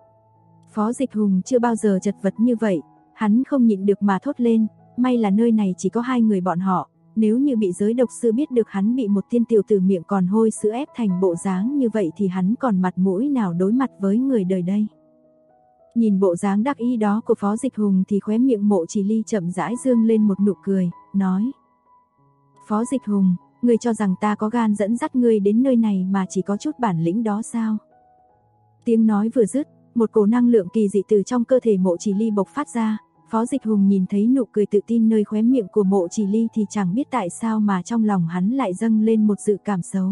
Phó Dịch Hùng chưa bao giờ chật vật như vậy, hắn không nhịn được mà thốt lên, may là nơi này chỉ có hai người bọn họ, nếu như bị giới độc sư biết được hắn bị một tiên tiểu tử miệng còn hôi sữa ép thành bộ dáng như vậy thì hắn còn mặt mũi nào đối mặt với người đời đây. Nhìn bộ dáng đắc ý đó của Phó Dịch Hùng thì khóe miệng Mộ Chỉ Ly chậm rãi dương lên một nụ cười, nói: Phó Dịch Hùng, ngươi cho rằng ta có gan dẫn dắt ngươi đến nơi này mà chỉ có chút bản lĩnh đó sao? Tiếng nói vừa dứt, một cổ năng lượng kỳ dị từ trong cơ thể Mộ Chỉ Ly bộc phát ra. Phó Dịch Hùng nhìn thấy nụ cười tự tin nơi khóe miệng của Mộ Chỉ Ly thì chẳng biết tại sao mà trong lòng hắn lại dâng lên một dự cảm xấu.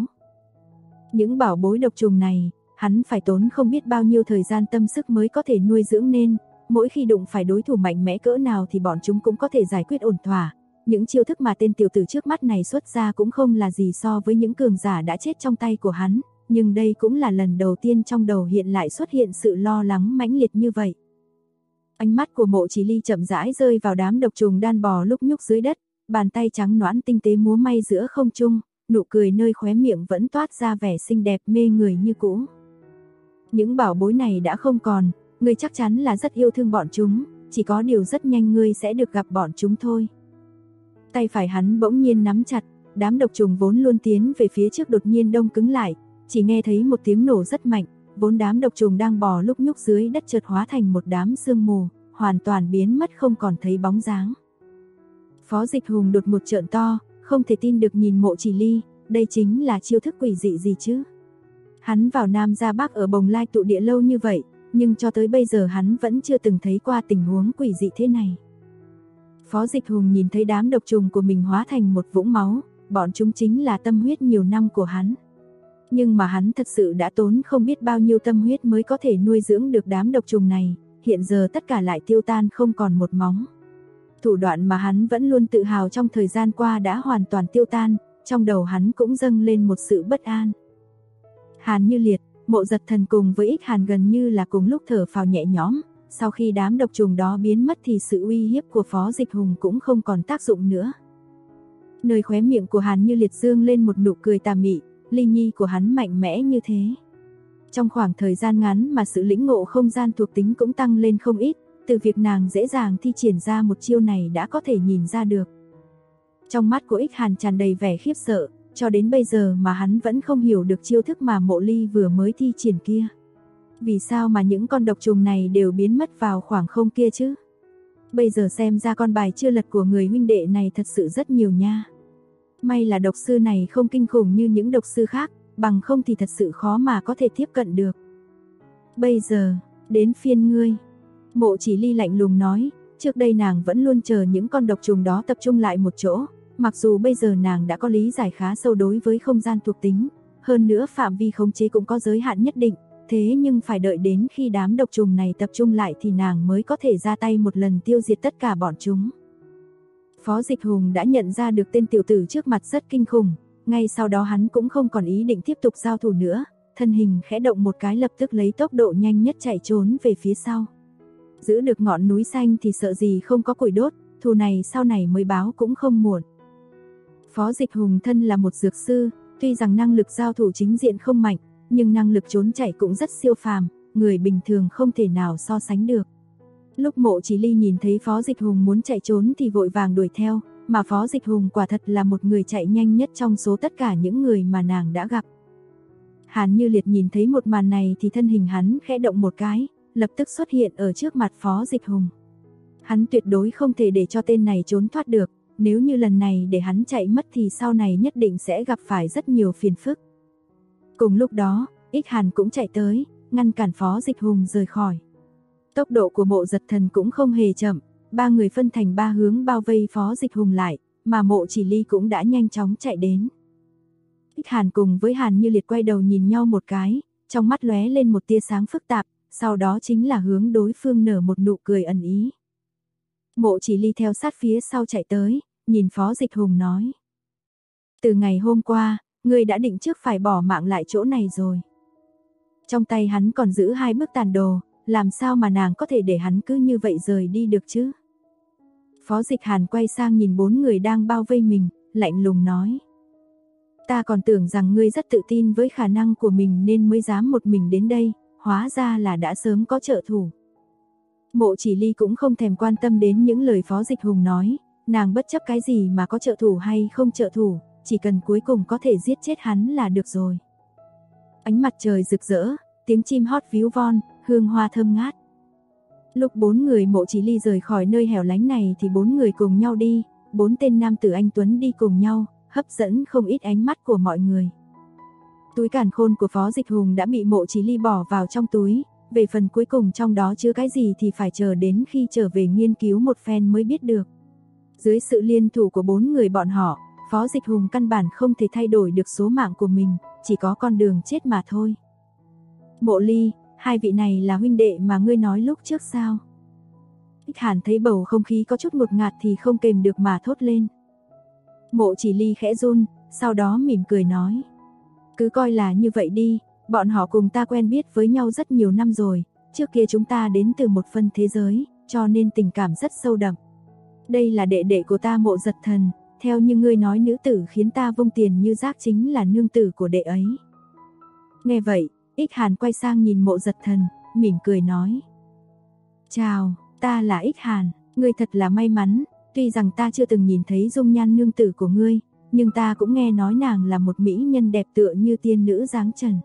Những bảo bối độc trùng này, hắn phải tốn không biết bao nhiêu thời gian tâm sức mới có thể nuôi dưỡng nên, mỗi khi đụng phải đối thủ mạnh mẽ cỡ nào thì bọn chúng cũng có thể giải quyết ổn thỏa. Những chiêu thức mà tên tiểu tử trước mắt này xuất ra cũng không là gì so với những cường giả đã chết trong tay của hắn, nhưng đây cũng là lần đầu tiên trong đầu hiện lại xuất hiện sự lo lắng mãnh liệt như vậy. Ánh mắt của Mộ Chỉ Ly chậm rãi rơi vào đám độc trùng đan bò lúc nhúc dưới đất, bàn tay trắng nõn tinh tế múa may giữa không trung, nụ cười nơi khóe miệng vẫn toát ra vẻ xinh đẹp mê người như cũ. Những bảo bối này đã không còn, ngươi chắc chắn là rất yêu thương bọn chúng, chỉ có điều rất nhanh ngươi sẽ được gặp bọn chúng thôi. Tay phải hắn bỗng nhiên nắm chặt, đám độc trùng vốn luôn tiến về phía trước đột nhiên đông cứng lại, chỉ nghe thấy một tiếng nổ rất mạnh, vốn đám độc trùng đang bò lúc nhúc dưới đất chợt hóa thành một đám sương mù, hoàn toàn biến mất không còn thấy bóng dáng. Phó Dịch Hùng đột một trợn to, không thể tin được nhìn Mộ Chỉ Ly, đây chính là chiêu thức quỷ dị gì chứ? Hắn vào Nam ra Bắc ở Bồng Lai tụ địa lâu như vậy, nhưng cho tới bây giờ hắn vẫn chưa từng thấy qua tình huống quỷ dị thế này. Phó Dịch Hùng nhìn thấy đám độc trùng của mình hóa thành một vũng máu, bọn chúng chính là tâm huyết nhiều năm của hắn. Nhưng mà hắn thật sự đã tốn không biết bao nhiêu tâm huyết mới có thể nuôi dưỡng được đám độc trùng này, hiện giờ tất cả lại tiêu tan không còn một móng. Thủ đoạn mà hắn vẫn luôn tự hào trong thời gian qua đã hoàn toàn tiêu tan, trong đầu hắn cũng dâng lên một sự bất an. Hàn Như Liệt, Mộ Giật Thần cùng với Ích Hàn gần như là cùng lúc thở phào nhẹ nhõm, sau khi đám độc trùng đó biến mất thì sự uy hiếp của Phó Dịch Hùng cũng không còn tác dụng nữa. Nơi khóe miệng của Hàn Như Liệt dương lên một nụ cười tà mị, Ly Nhi của hắn mạnh mẽ như thế. Trong khoảng thời gian ngắn mà sự lĩnh ngộ không gian thuộc tính cũng tăng lên không ít, từ việc nàng dễ dàng thi triển ra một chiêu này đã có thể nhìn ra được. Trong mắt của Ích Hàn tràn đầy vẻ khiếp sợ, cho đến bây giờ mà hắn vẫn không hiểu được chiêu thức mà Mộ Ly vừa mới thi triển kia. Vì sao mà những con độc trùng này đều biến mất vào khoảng không kia chứ? Bây giờ xem ra con bài chưa lật của người huynh đệ này thật sự rất nhiều nha. May là độc sư này không kinh khủng như những độc sư khác, bằng không thì thật sự khó mà có thể tiếp cận được. Bây giờ, đến phiên ngươi. Mộ Chỉ Ly lạnh lùng nói, trước đây nàng vẫn luôn chờ những con độc trùng đó tập trung lại một chỗ, mặc dù bây giờ nàng đã có lý giải khá sâu đối với không gian thuộc tính, hơn nữa phạm vi khống chế cũng có giới hạn nhất định, thế nhưng phải đợi đến khi đám độc trùng này tập trung lại thì nàng mới có thể ra tay một lần tiêu diệt tất cả bọn chúng. Phó Dịch Hùng đã nhận ra được tên tiểu tử trước mặt rất kinh khủng, ngay sau đó hắn cũng không còn ý định tiếp tục giao thủ nữa, thân hình khẽ động một cái lập tức lấy tốc độ nhanh nhất chạy trốn về phía sau. Giữ được ngọn núi xanh thì sợ gì không có củi đốt, thù này sau này mới báo cũng không muộn. Phó Dịch Hùng thân là một dược sư, tuy rằng năng lực giao thủ chính diện không mạnh, nhưng năng lực trốn chạy cũng rất siêu phàm, người bình thường không thể nào so sánh được. Lúc Mộ Chỉ Ly nhìn thấy Phó Dịch Hùng muốn chạy trốn thì vội vàng đuổi theo, mà Phó Dịch Hùng quả thật là một người chạy nhanh nhất trong số tất cả những người mà nàng đã gặp. Hàn Như Liệt nhìn thấy một màn này thì thân hình hắn khẽ động một cái, lập tức xuất hiện ở trước mặt Phó Dịch Hùng. Hắn tuyệt đối không thể để cho tên này trốn thoát được, nếu như lần này để hắn chạy mất thì sau này nhất định sẽ gặp phải rất nhiều phiền phức. Cùng lúc đó, Ích Hàn cũng chạy tới, ngăn cản Phó Dịch Hùng rời khỏi. Tốc độ của Mộ Giật Thần cũng không hề chậm, ba người phân thành ba hướng bao vây Phó Dịch Hùng lại, mà Mộ Chỉ Ly cũng đã nhanh chóng chạy đến. Ích Hàn cùng với Hàn Như Liệt quay đầu nhìn nhau một cái, trong mắt lóe lên một tia sáng phức tạp, sau đó chính là hướng đối phương nở một nụ cười ẩn ý. Mộ Chỉ Ly theo sát phía sau chạy tới, nhìn Phó Dịch Hùng nói: từ ngày hôm qua, ngươi đã định trước phải bỏ mạng lại chỗ này rồi. Trong tay hắn còn giữ 2 bức tàn đồ, làm sao mà nàng có thể để hắn cứ như vậy rời đi được chứ? Phó Dịch Hàn quay sang nhìn 4 người đang bao vây mình, lạnh lùng nói: ta còn tưởng rằng ngươi rất tự tin với khả năng của mình nên mới dám một mình đến đây, hóa ra là đã sớm có trợ thủ. Mộ Chỉ Ly cũng không thèm quan tâm đến những lời Phó Dịch Hùng nói, nàng bất chấp cái gì mà có trợ thủ hay không trợ thủ, chỉ cần cuối cùng có thể giết chết hắn là được rồi. Ánh mặt trời rực rỡ, tiếng chim hót víu von, hương hoa thơm ngát. Lúc 4 người Mộ Chỉ Ly rời khỏi nơi hẻo lánh này thì 4 người cùng nhau đi, 4 tên nam tử anh tuấn đi cùng nhau, hấp dẫn không ít ánh mắt của mọi người. Túi càn khôn của Phó Dịch Hùng đã bị Mộ Chỉ Ly bỏ vào trong túi, về phần cuối cùng trong đó chứa cái gì thì phải chờ đến khi trở về nghiên cứu một phen mới biết được. Dưới sự liên thủ của 4 người bọn họ, Phó Dịch Hùng căn bản không thể thay đổi được số mạng của mình, chỉ có con đường chết mà thôi. Mộ Ly, 2 vị này là huynh đệ mà ngươi nói lúc trước sao? Ích Hàn thấy bầu không khí có chút ngột ngạt thì không kềm được mà thốt lên. Mộ Chỉ Ly khẽ run, sau đó mỉm cười nói: cứ coi là như vậy đi, bọn họ cùng ta quen biết với nhau rất nhiều năm rồi, trước kia chúng ta đến từ một phân thế giới, cho nên tình cảm rất sâu đậm. Đây là đệ đệ của ta Mộ Giật Thần, theo như ngươi nói nữ tử khiến ta vung tiền như rác chính là nương tử của đệ ấy. Nghe vậy, Ích Hàn quay sang nhìn Mộ Giật Thần, mỉm cười nói: chào, ta là Ích Hàn, ngươi thật là may mắn, Tuy rằng ta chưa từng nhìn thấy dung nhan nương tử của ngươi, nhưng ta cũng nghe nói nàng là một mỹ nhân đẹp tựa như tiên nữ dáng trần.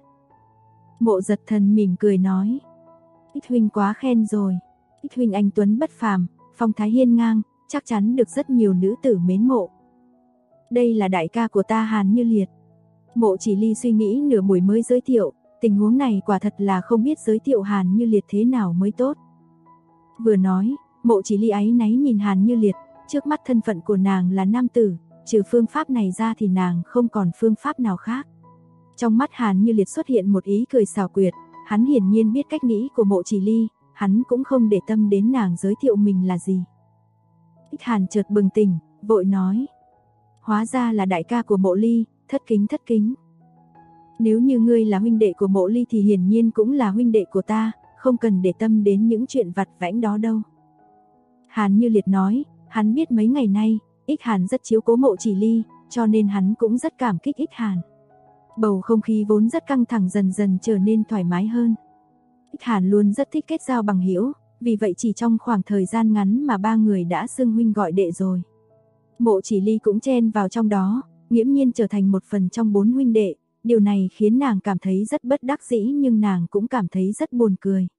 Mộ Giật Thần mỉm cười nói, Ích huynh quá khen rồi, Ích huynh anh tuấn bất phàm, phong thái hiên ngang, chắc chắn được rất nhiều nữ tử mến mộ. Đây là đại ca của ta Hàn Như Liệt. Mộ Chỉ Ly suy nghĩ nửa buổi mới giới thiệu, tình huống này quả thật là không biết giới thiệu Hàn Như Liệt thế nào mới tốt. Vừa nói, Mộ Chỉ Ly áy náy nhìn Hàn Như Liệt, trước mắt thân phận của nàng là nam tử, trừ phương pháp này ra thì nàng không còn phương pháp nào khác. Trong mắt Hàn Như Liệt xuất hiện một ý cười xảo quyệt, hắn hiển nhiên biết cách nghĩ của Mộ Chỉ Ly, hắn cũng không để tâm đến nàng giới thiệu mình là gì. Ích Hàn chợt bừng tỉnh, vội nói, hóa ra là đại ca của Mộ Ly, thất kính thất kính. Nếu như ngươi là huynh đệ của Mộ Ly thì hiển nhiên cũng là huynh đệ của ta, không cần để tâm đến những chuyện vặt vãnh đó đâu. Hàn Như Liệt nói, hắn biết mấy ngày nay, Ích Hàn rất chiếu cố Mộ Chỉ Ly, cho nên hắn cũng rất cảm kích Ích Hàn. Bầu không khí vốn rất căng thẳng dần dần trở nên thoải mái hơn. Ích Hàn luôn rất thích kết giao bằng hữu, vì vậy chỉ trong khoảng thời gian ngắn mà ba người đã xưng huynh gọi đệ rồi. Mộ Chỉ Ly cũng chen vào trong đó, nghiễm nhiên trở thành một phần trong bốn huynh đệ, điều này khiến nàng cảm thấy rất bất đắc dĩ nhưng nàng cũng cảm thấy rất buồn cười.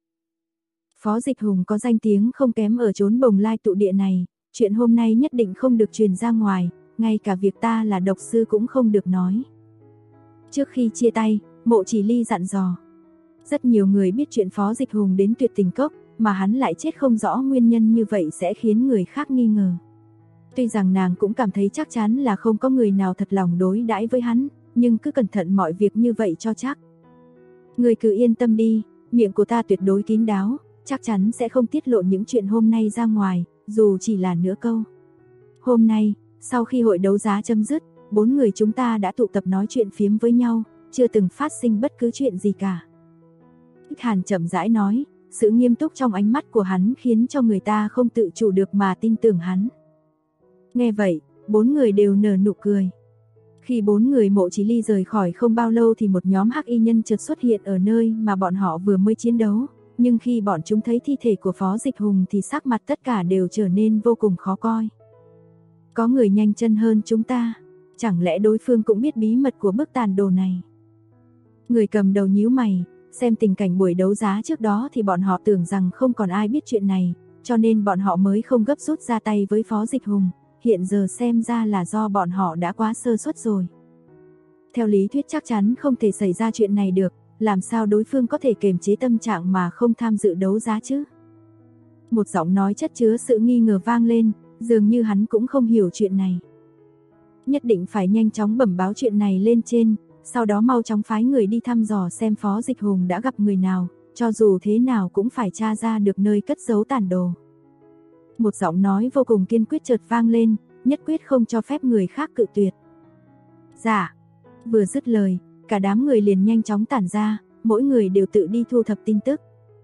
Phó Dịch Hùng có danh tiếng không kém ở chốn Bồng Lai tụ địa này, chuyện hôm nay nhất định không được truyền ra ngoài, ngay cả việc ta là độc sư cũng không được nói. Trước khi chia tay, Mộ Chỉ Ly dặn dò. Rất nhiều người biết chuyện Phó Dịch Hùng đến Tuyệt Tình Cốc, mà hắn lại chết không rõ nguyên nhân như vậy sẽ khiến người khác nghi ngờ. Tuy rằng nàng cũng cảm thấy chắc chắn là không có người nào thật lòng đối đãi với hắn, nhưng cứ cẩn thận mọi việc như vậy cho chắc. Người cứ yên tâm đi, miệng của ta tuyệt đối kín đáo, chắc chắn sẽ không tiết lộ những chuyện hôm nay ra ngoài, dù chỉ là nửa câu. Hôm nay, sau khi hội đấu giá chấm dứt, bốn người chúng ta đã tụ tập nói chuyện phiếm với nhau, chưa từng phát sinh bất cứ chuyện gì cả. Ích Hàn chậm rãi nói, sự nghiêm túc trong ánh mắt của hắn khiến cho người ta không tự chủ được mà tin tưởng hắn. Nghe vậy, bốn người đều nở nụ cười. Khi bốn người Mộ Chỉ Ly rời khỏi không bao lâu thì một nhóm hắc y nhân chợt xuất hiện ở nơi mà bọn họ vừa mới chiến đấu, nhưng khi bọn chúng thấy thi thể của Phó Dịch Hùng thì sắc mặt tất cả đều trở nên vô cùng khó coi. Có người nhanh chân hơn chúng ta, chẳng lẽ đối phương cũng biết bí mật của bức tàn đồ này? Người cầm đầu nhíu mày, xem tình cảnh buổi đấu giá trước đó thì bọn họ tưởng rằng không còn ai biết chuyện này, cho nên bọn họ mới không gấp rút ra tay với Phó Dịch Hùng, hiện giờ xem ra là do bọn họ đã quá sơ suất rồi. Theo lý thuyết chắc chắn không thể xảy ra chuyện này được, làm sao đối phương có thể kiềm chế tâm trạng mà không tham dự đấu giá chứ? Một giọng nói chất chứa sự nghi ngờ vang lên, dường như hắn cũng không hiểu chuyện này. Nhất định phải nhanh chóng bẩm báo chuyện này lên trên, sau đó mau chóng phái người đi thăm dò xem Phó Dịch Hùng đã gặp người nào, cho dù thế nào cũng phải tra ra được nơi cất giấu tàn đồ. Một giọng nói vô cùng kiên quyết chợt vang lên, nhất quyết không cho phép người khác cự tuyệt. Dạ. Vừa dứt lời, cả đám người liền nhanh chóng tản ra, mỗi người đều tự đi thu thập tin tức.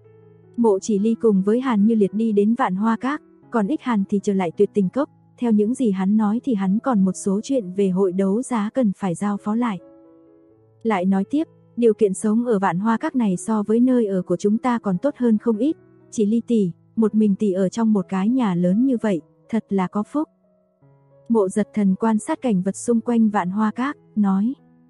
Mộ Chỉ Ly cùng với Hàn Như Liệt đi đến Vạn Hoa Các, còn Ích Hàn thì trở lại Tuyệt Tình Cốc, theo những gì hắn nói thì hắn còn một số chuyện về hội đấu giá cần phải giao phó lại. Lại nói tiếp, điều kiện sống ở Vạn Hoa Các này so với nơi ở của chúng ta còn tốt hơn không ít, Chỉ Ly tỷ, một mình tỷ ở trong một cái nhà lớn như vậy, thật là có phúc. Mộ Giật Thần quan sát cảnh vật xung quanh Vạn Hoa Các, nói.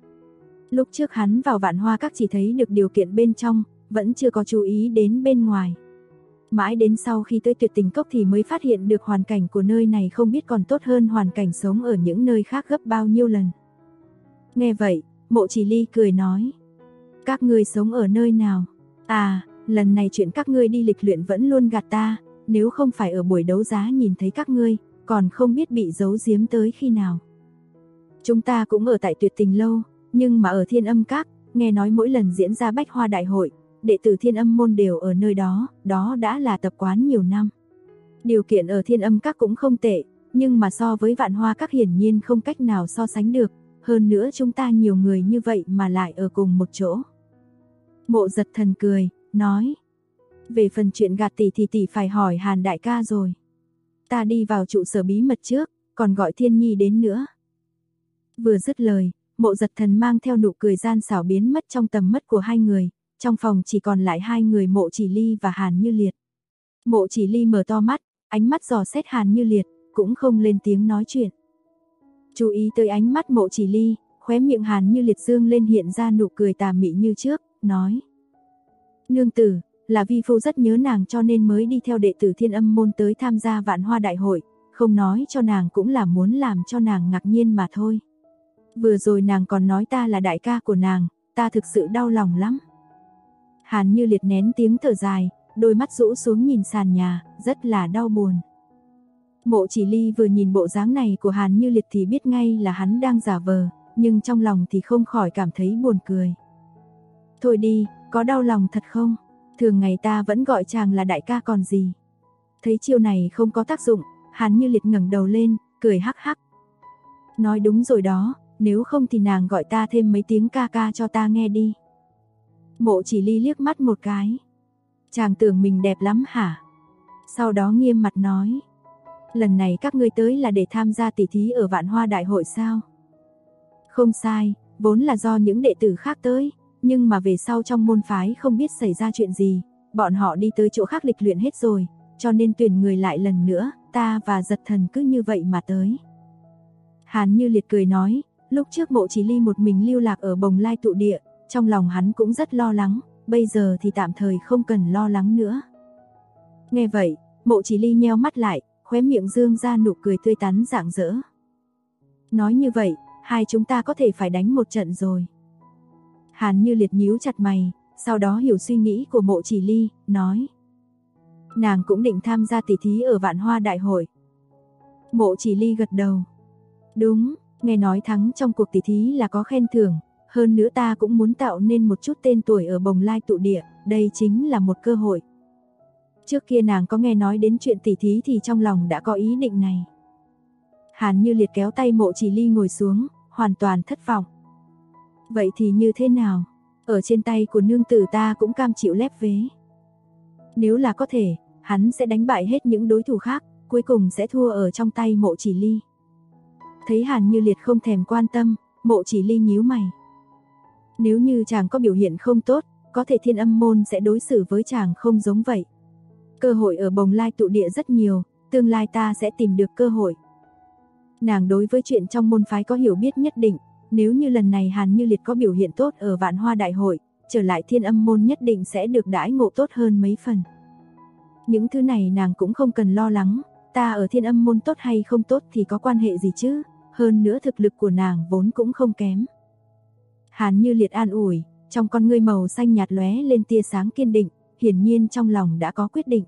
Lúc trước hắn vào Vạn Hoa Các chỉ thấy được điều kiện bên trong, vẫn chưa có chú ý đến bên ngoài. Mãi đến sau khi tới Tuyệt Tình Cốc thì mới phát hiện được hoàn cảnh của nơi này không biết còn tốt hơn hoàn cảnh sống ở những nơi khác gấp bao nhiêu lần. Nghe vậy, Mộ Chỉ Ly cười nói. Các ngươi sống ở nơi nào? À, lần này chuyện các ngươi đi lịch luyện vẫn luôn gạt ta, nếu không phải ở buổi đấu giá nhìn thấy các ngươi, còn không biết bị giấu giếm tới khi nào. Chúng ta cũng ở tại Tuyệt Tình Lâu, nhưng mà ở Thiên Âm Các, nghe nói mỗi lần diễn ra Bách Hoa Đại hội, đệ tử Thiên Âm môn đều ở nơi đó, đó đã là tập quán nhiều năm. Điều kiện ở Thiên Âm Các cũng không tệ, nhưng mà so với Vạn Hoa Các hiển nhiên không cách nào so sánh được, hơn nữa chúng ta nhiều người như vậy mà lại ở cùng một chỗ. Mộ Giật Thần cười, nói. Về phần chuyện gạt tỷ thì tỷ phải hỏi Hàn đại ca rồi. Ta đi vào trụ sở bí mật trước, còn gọi Thiên Nhi đến nữa. Vừa dứt lời, Mộ Giật Thần mang theo nụ cười gian xảo biến mất trong tầm mắt của hai người, trong phòng chỉ còn lại hai người Mộ Chỉ Ly và Hàn Như Liệt. Mộ Chỉ Ly mở to mắt, ánh mắt dò xét Hàn Như Liệt, cũng không lên tiếng nói chuyện. Chú ý tới ánh mắt Mộ Chỉ Ly, khóe miệng Hàn Như Liệt dương lên hiện ra nụ cười tà mị như trước, nói: "Nương tử, là vi phu rất nhớ nàng cho nên mới đi theo đệ tử Thiên Âm môn tới tham gia Vạn Hoa đại hội, không nói cho nàng cũng là muốn làm cho nàng ngạc nhiên mà thôi. Vừa rồi nàng còn nói ta là đại ca của nàng, ta thực sự đau lòng lắm." Hàn Như Liệt nén tiếng thở dài, đôi mắt rũ xuống nhìn sàn nhà, rất là đau buồn. Mộ Chỉ Ly vừa nhìn bộ dáng này của Hàn Như Liệt thì biết ngay là hắn đang giả vờ, nhưng trong lòng thì không khỏi cảm thấy buồn cười. "Thôi đi, có đau lòng thật không? Thường ngày ta vẫn gọi chàng là đại ca còn gì." Thấy chiêu này không có tác dụng, Hàn Như Liệt ngẩng đầu lên, cười hắc hắc. "Nói đúng rồi đó, nếu không thì nàng gọi ta thêm mấy tiếng ca ca cho ta nghe đi." Mộ Chỉ Ly liếc mắt một cái. "Chàng tưởng mình đẹp lắm hả?" Sau đó nghiêm mặt nói: "Lần này các ngươi tới là để tham gia tỷ thí ở Vạn Hoa đại hội sao?" "Không sai, vốn là do những đệ tử khác tới, nhưng mà về sau trong môn phái không biết xảy ra chuyện gì, bọn họ đi tới chỗ khác lịch luyện hết rồi, cho nên tuyển người lại lần nữa, ta và Giật Thần cứ như vậy mà tới." Hàn Như Liệt cười nói, lúc trước Mộ Chỉ Ly một mình lưu lạc ở Bồng Lai tụ địa, trong lòng hắn cũng rất lo lắng, bây giờ thì tạm thời không cần lo lắng nữa. Nghe vậy, Mộ Chỉ Ly nheo mắt lại, khóe miệng dương ra nụ cười tươi tắn rạng rỡ. "Nói như vậy, hai chúng ta có thể phải đánh một trận rồi." Hàn Như Liệt nhíu chặt mày, sau đó hiểu suy nghĩ của Mộ Chỉ Ly, nói: "Nàng cũng định tham gia tỷ thí ở Vạn Hoa đại hội?" Mộ Chỉ Ly gật đầu. "Đúng, nghe nói thắng trong cuộc tỷ thí là có khen thưởng, hơn nữa ta cũng muốn tạo nên một chút tên tuổi ở Bồng Lai tụ địa, đây chính là một cơ hội." Trước kia nàng có nghe nói đến chuyện tỷ thí thì trong lòng đã có ý định này. Hàn Như Liệt kéo tay Mộ Chỉ Ly ngồi xuống, hoàn toàn thất vọng. "Vậy thì như thế nào? Ở trên tay của nương tử ta cũng cam chịu lép vế. Nếu là có thể, hắn sẽ đánh bại hết những đối thủ khác, cuối cùng sẽ thua ở trong tay Mộ Chỉ Ly." Thấy Hàn Như Liệt không thèm quan tâm, Mộ Chỉ Ly nhíu mày. "Nếu như chàng có biểu hiện không tốt, có thể Thiên Âm môn sẽ đối xử với chàng không giống vậy. Cơ hội ở Bồng Lai tụ địa rất nhiều, tương lai ta sẽ tìm được cơ hội." Nàng đối với chuyện trong môn phái có hiểu biết nhất định, nếu như lần này Hàn Như Liệt có biểu hiện tốt ở Vạn Hoa đại hội, trở lại Thiên Âm môn nhất định sẽ được đãi ngộ tốt hơn mấy phần. Những thứ này nàng cũng không cần lo lắng, ta ở Thiên Âm môn tốt hay không tốt thì có quan hệ gì chứ, hơn nữa thực lực của nàng vốn cũng không kém. Hàn Như Liệt an ủi, trong con ngươi màu xanh nhạt lóe lên tia sáng kiên định, hiển nhiên trong lòng đã có quyết định.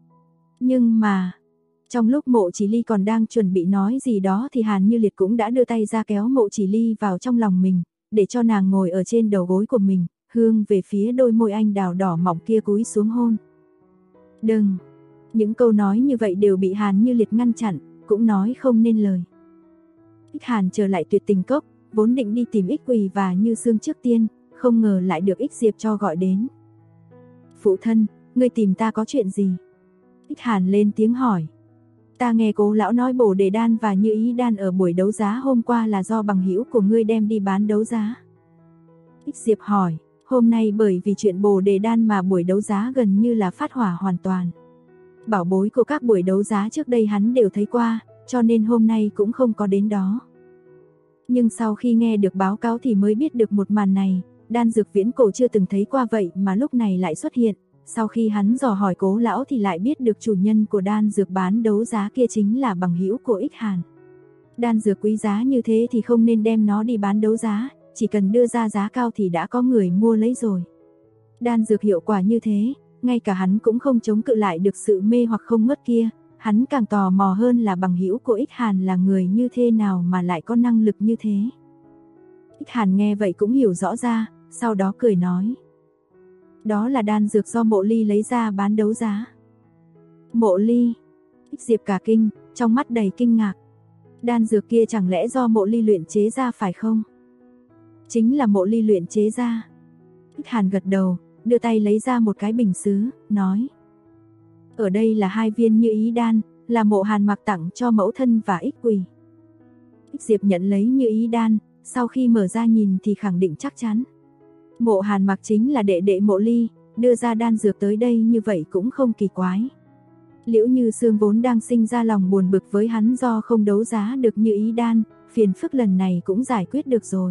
Nhưng mà, trong lúc Mộ Chỉ Ly còn đang chuẩn bị nói gì đó thì Hàn Như Liệt cũng đã đưa tay ra kéo Mộ Chỉ Ly vào trong lòng mình, để cho nàng ngồi ở trên đầu gối của mình, hướng về phía đôi môi anh đào đỏ mọng kia cúi xuống hôn. "Đừng!" Những câu nói như vậy đều bị Hàn Như Liệt ngăn chặn, cũng nói không nên lời. Ích Hàn trở lại Tuyệt Tình Cốc, vốn định đi tìm Ích Quỳ và Như Sương trước tiên, không ngờ lại được Ích Diệp cho gọi đến. "Phụ thân, ngươi tìm ta có chuyện gì?" Ích Hàn lên tiếng hỏi. "Ta nghe Cố lão nói Bồ Đề đan và Như Ý đan ở buổi đấu giá hôm qua là do bằng hữu của ngươi đem đi bán đấu giá." Ích Diệp hỏi, "Hôm nay bởi vì chuyện Bồ Đề đan mà buổi đấu giá gần như là phát hỏa hoàn toàn. Bảo bối của các buổi đấu giá trước đây hắn đều thấy qua, cho nên hôm nay cũng không có đến đó. Nhưng sau khi nghe được báo cáo thì mới biết được một màn này, đan dược viễn cổ chưa từng thấy qua vậy mà lúc này lại xuất hiện. Sau khi hắn dò hỏi Cố lão thì lại biết được chủ nhân của đan dược bán đấu giá kia chính là bằng hữu của Ích Hàn. Đan dược quý giá như thế thì không nên đem nó đi bán đấu giá, chỉ cần đưa ra giá cao thì đã có người mua lấy rồi. Đan dược hiệu quả như thế, ngay cả hắn cũng không chống cự lại được sự mê hoặc không ngớt kia, hắn càng tò mò hơn là bằng hữu của Ích Hàn là người như thế nào mà lại có năng lực như thế." Ích Hàn nghe vậy cũng hiểu rõ ra, sau đó cười nói: "Đó là đan dược do Mộ Ly lấy ra bán đấu giá." "Mộ Ly?" Ích Diệp cả kinh, trong mắt đầy kinh ngạc. "Đan dược kia chẳng lẽ do Mộ Ly luyện chế ra phải không?" "Chính là Mộ Ly luyện chế ra." Ích Hàn gật đầu, đưa tay lấy ra một cái bình sứ, nói: "Ở đây là 2 viên Như Ý đan, là Mộ Hàn Mặc tặng cho mẫu thân và Ích Quỳ." Ích Diệp nhận lấy Như Ý đan, sau khi mở ra nhìn thì khẳng định chắc chắn. Mộ Hàn Mặc chính là đệ đệ Mộ Ly, đưa ra đan dược tới đây như vậy cũng không kỳ quái. Liễu Như Sương vốn đang sinh ra lòng buồn bực với hắn do không đấu giá được Như Ý đan, phiền phức lần này cũng giải quyết được rồi.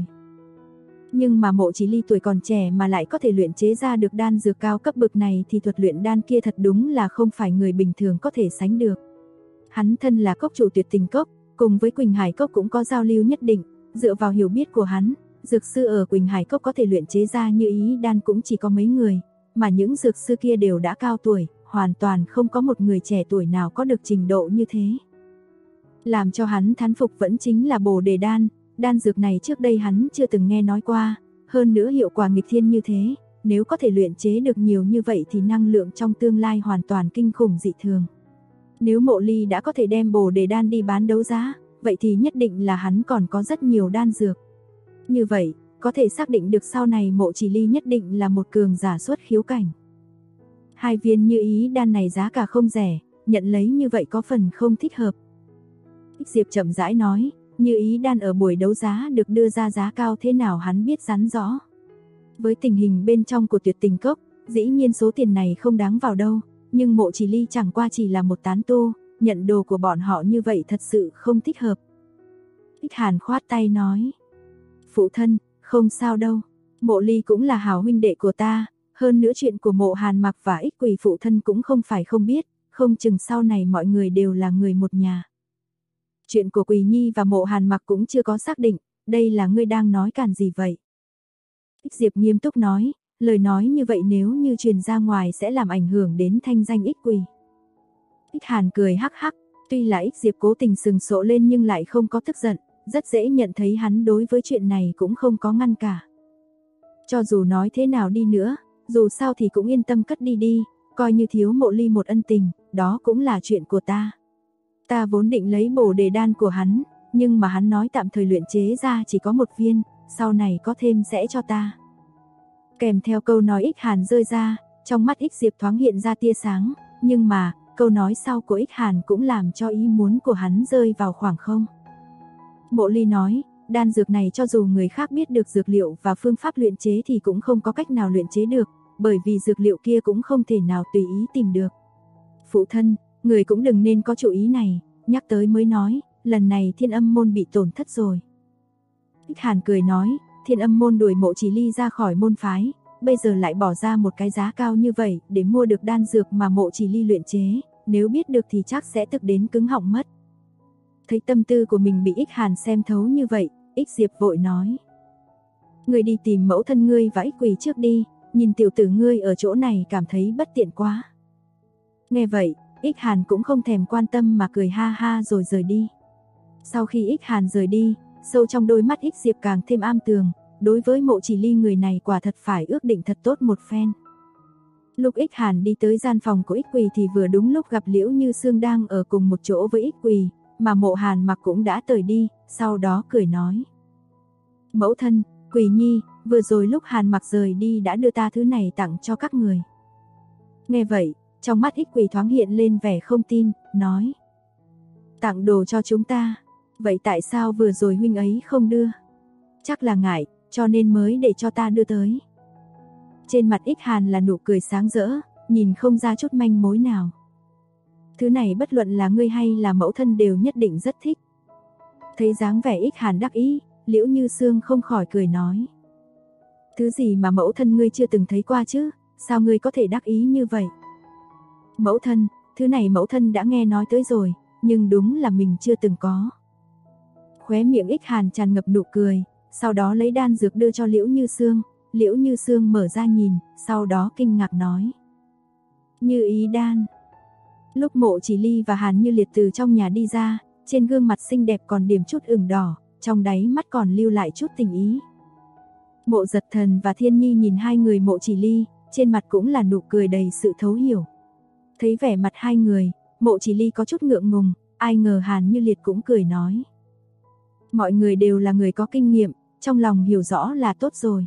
Nhưng mà Mộ Chỉ Ly tuổi còn trẻ mà lại có thể luyện chế ra được đan dược cao cấp bậc này thì thuật luyện đan kia thật đúng là không phải người bình thường có thể sánh được. Hắn thân là cốc chủ Tuyệt Tình Cốc, cùng với Quỳnh Hải Cốc cũng có giao lưu nhất định, dựa vào hiểu biết của hắn, dược sư ở Quỳnh Hải Cốc có thể luyện chế ra Như Ý đan cũng chỉ có mấy người, mà những dược sư kia đều đã cao tuổi, hoàn toàn không có một người trẻ tuổi nào có được trình độ như thế. Làm cho hắn thán phục vẫn chính là Bồ Đề đan, đan dược này trước đây hắn chưa từng nghe nói qua, hơn nữa hiệu quả nghịch thiên như thế, nếu có thể luyện chế được nhiều như vậy thì năng lượng trong tương lai hoàn toàn kinh khủng dị thường. Nếu Mộ Ly đã có thể đem Bồ Đề đan đi bán đấu giá, vậy thì nhất định là hắn còn có rất nhiều đan dược. Như vậy, có thể xác định được sau này Mộ Chỉ Ly nhất định là một cường giả xuất khiếu cảnh. 2 viên Như Ý đan này giá cả không rẻ, nhận lấy như vậy có phần không thích hợp. Ích Diệp chậm rãi nói, Như Ý đan ở buổi đấu giá được đưa ra giá cao thế nào hắn biết rắn rõ. Với tình hình bên trong của Tuyệt Tình Cốc, dĩ nhiên số tiền này không đáng vào đâu, nhưng Mộ Chỉ Ly chẳng qua chỉ là một tán tu, nhận đồ của bọn họ như vậy thật sự không thích hợp. Ích Hàn khoát tay nói, phụ thân, không sao đâu, Mộ Ly cũng là hảo huynh đệ của ta, hơn nữa chuyện của Mộ Hàn Mặc và Ích Quỳ phụ thân cũng không phải không biết, không chừng sau này mọi người đều là người một nhà. Chuyện của Quỳ Nhi và Mộ Hàn Mặc cũng chưa có xác định, đây là ngươi đang nói càn gì vậy? Ích Diệp nghiêm túc nói, lời nói như vậy nếu như truyền ra ngoài sẽ làm ảnh hưởng đến thanh danh Ích Quỳ. Ích Hàn cười hắc hắc, tuy là Ích Diệp cố tình sừng sộ lên nhưng lại không có tức giận, rất dễ nhận thấy hắn đối với chuyện này cũng không có ngăn cả. Cho dù nói thế nào đi nữa, dù sao thì cũng yên tâm cất đi đi, coi như thiếu Mộ Ly một ân tình, đó cũng là chuyện của ta. Ta vốn định lấy Bồ Đề đan của hắn, nhưng mà hắn nói tạm thời luyện chế ra chỉ có 1 viên, sau này có thêm sẽ cho ta. Kèm theo câu nói Ích Hàn rơi ra, trong mắt Ích Diệp thoáng hiện ra tia sáng, nhưng mà, câu nói sau của Ích Hàn cũng làm cho ý muốn của hắn rơi vào khoảng không. Mộ Ly nói, đan dược này cho dù người khác biết được dược liệu và phương pháp luyện chế thì cũng không có cách nào luyện chế được, bởi vì dược liệu kia cũng không thể nào tùy ý tìm được. Phụ thân, người cũng đừng nên có chủ ý này, nhắc tới mới nói, lần này Thiên Âm môn bị tổn thất rồi. Ích Hàn cười nói, Thiên Âm môn đuổi Mộ Chỉ Ly ra khỏi môn phái, bây giờ lại bỏ ra một cái giá cao như vậy để mua được đan dược mà Mộ Chỉ Ly luyện chế, nếu biết được thì chắc sẽ thực đến cứng họng mất. Thấy tâm tư của mình bị Ích Hàn xem thấu như vậy, Ích Diệp vội nói, ngươi đi tìm mẫu thân ngươi và Ích Quỳ trước đi, nhìn tiểu tử ngươi ở chỗ này cảm thấy bất tiện quá. Nghe vậy, Ích Hàn cũng không thèm quan tâm mà cười ha ha rồi rời đi. Sau khi Ích Hàn rời đi, sâu trong đôi mắt Ích Diệp càng thêm am tường, đối với Mộ Chỉ Ly người này quả thật phải ước định thật tốt một phen. Lúc Ích Hàn đi tới gian phòng của Ích Quỳ thì vừa đúng lúc gặp Liễu Như Sương đang ở cùng một chỗ với Ích Quỳ, mà Mộ Hàn Mặc cũng đã tới đi, sau đó cười nói, mẫu thân, Quỳ Nhi, vừa rồi lúc Hàn Mặc rời đi đã đưa ta thứ này tặng cho các người. Nghe vậy, trong mắt Ích Quỳ thoáng hiện lên vẻ không tin, nói, tặng đồ cho chúng ta, vậy tại sao vừa rồi huynh ấy không đưa? Chắc là ngại, cho nên mới để cho ta đưa tới. Trên mặt Ích Hàn là nụ cười sáng rỡ, nhìn không ra chút manh mối nào. Thứ này bất luận là ngươi hay là mẫu thân đều nhất định rất thích. Thấy dáng vẻ Ích Hàn đắc ý, Liễu Như Sương không khỏi cười nói, thứ gì mà mẫu thân ngươi chưa từng thấy qua chứ, sao ngươi có thể đắc ý như vậy? Mẫu thân, thứ này mẫu thân đã nghe nói tới rồi, nhưng đúng là mình chưa từng có. Khóe miệng Ích Hàn tràn ngập nụ cười, sau đó lấy đan dược đưa cho Liễu Như Sương. Liễu Như Sương mở ra nhìn, sau đó kinh ngạc nói, Như Ý đan. Lúc Mộ Chỉ Ly và Hàn Như Liệt từ trong nhà đi ra, trên gương mặt xinh đẹp còn điểm chút ửng đỏ, trong đáy mắt còn lưu lại chút tình ý. Mộ Giật Thần và Thiên Nhi nhìn hai người Mộ Chỉ Ly, trên mặt cũng là nụ cười đầy sự thấu hiểu. Thấy vẻ mặt hai người, Mộ Chỉ Ly có chút ngượng ngùng, ai ngờ Hàn Như Liệt cũng cười nói, mọi người đều là người có kinh nghiệm, trong lòng hiểu rõ là tốt rồi.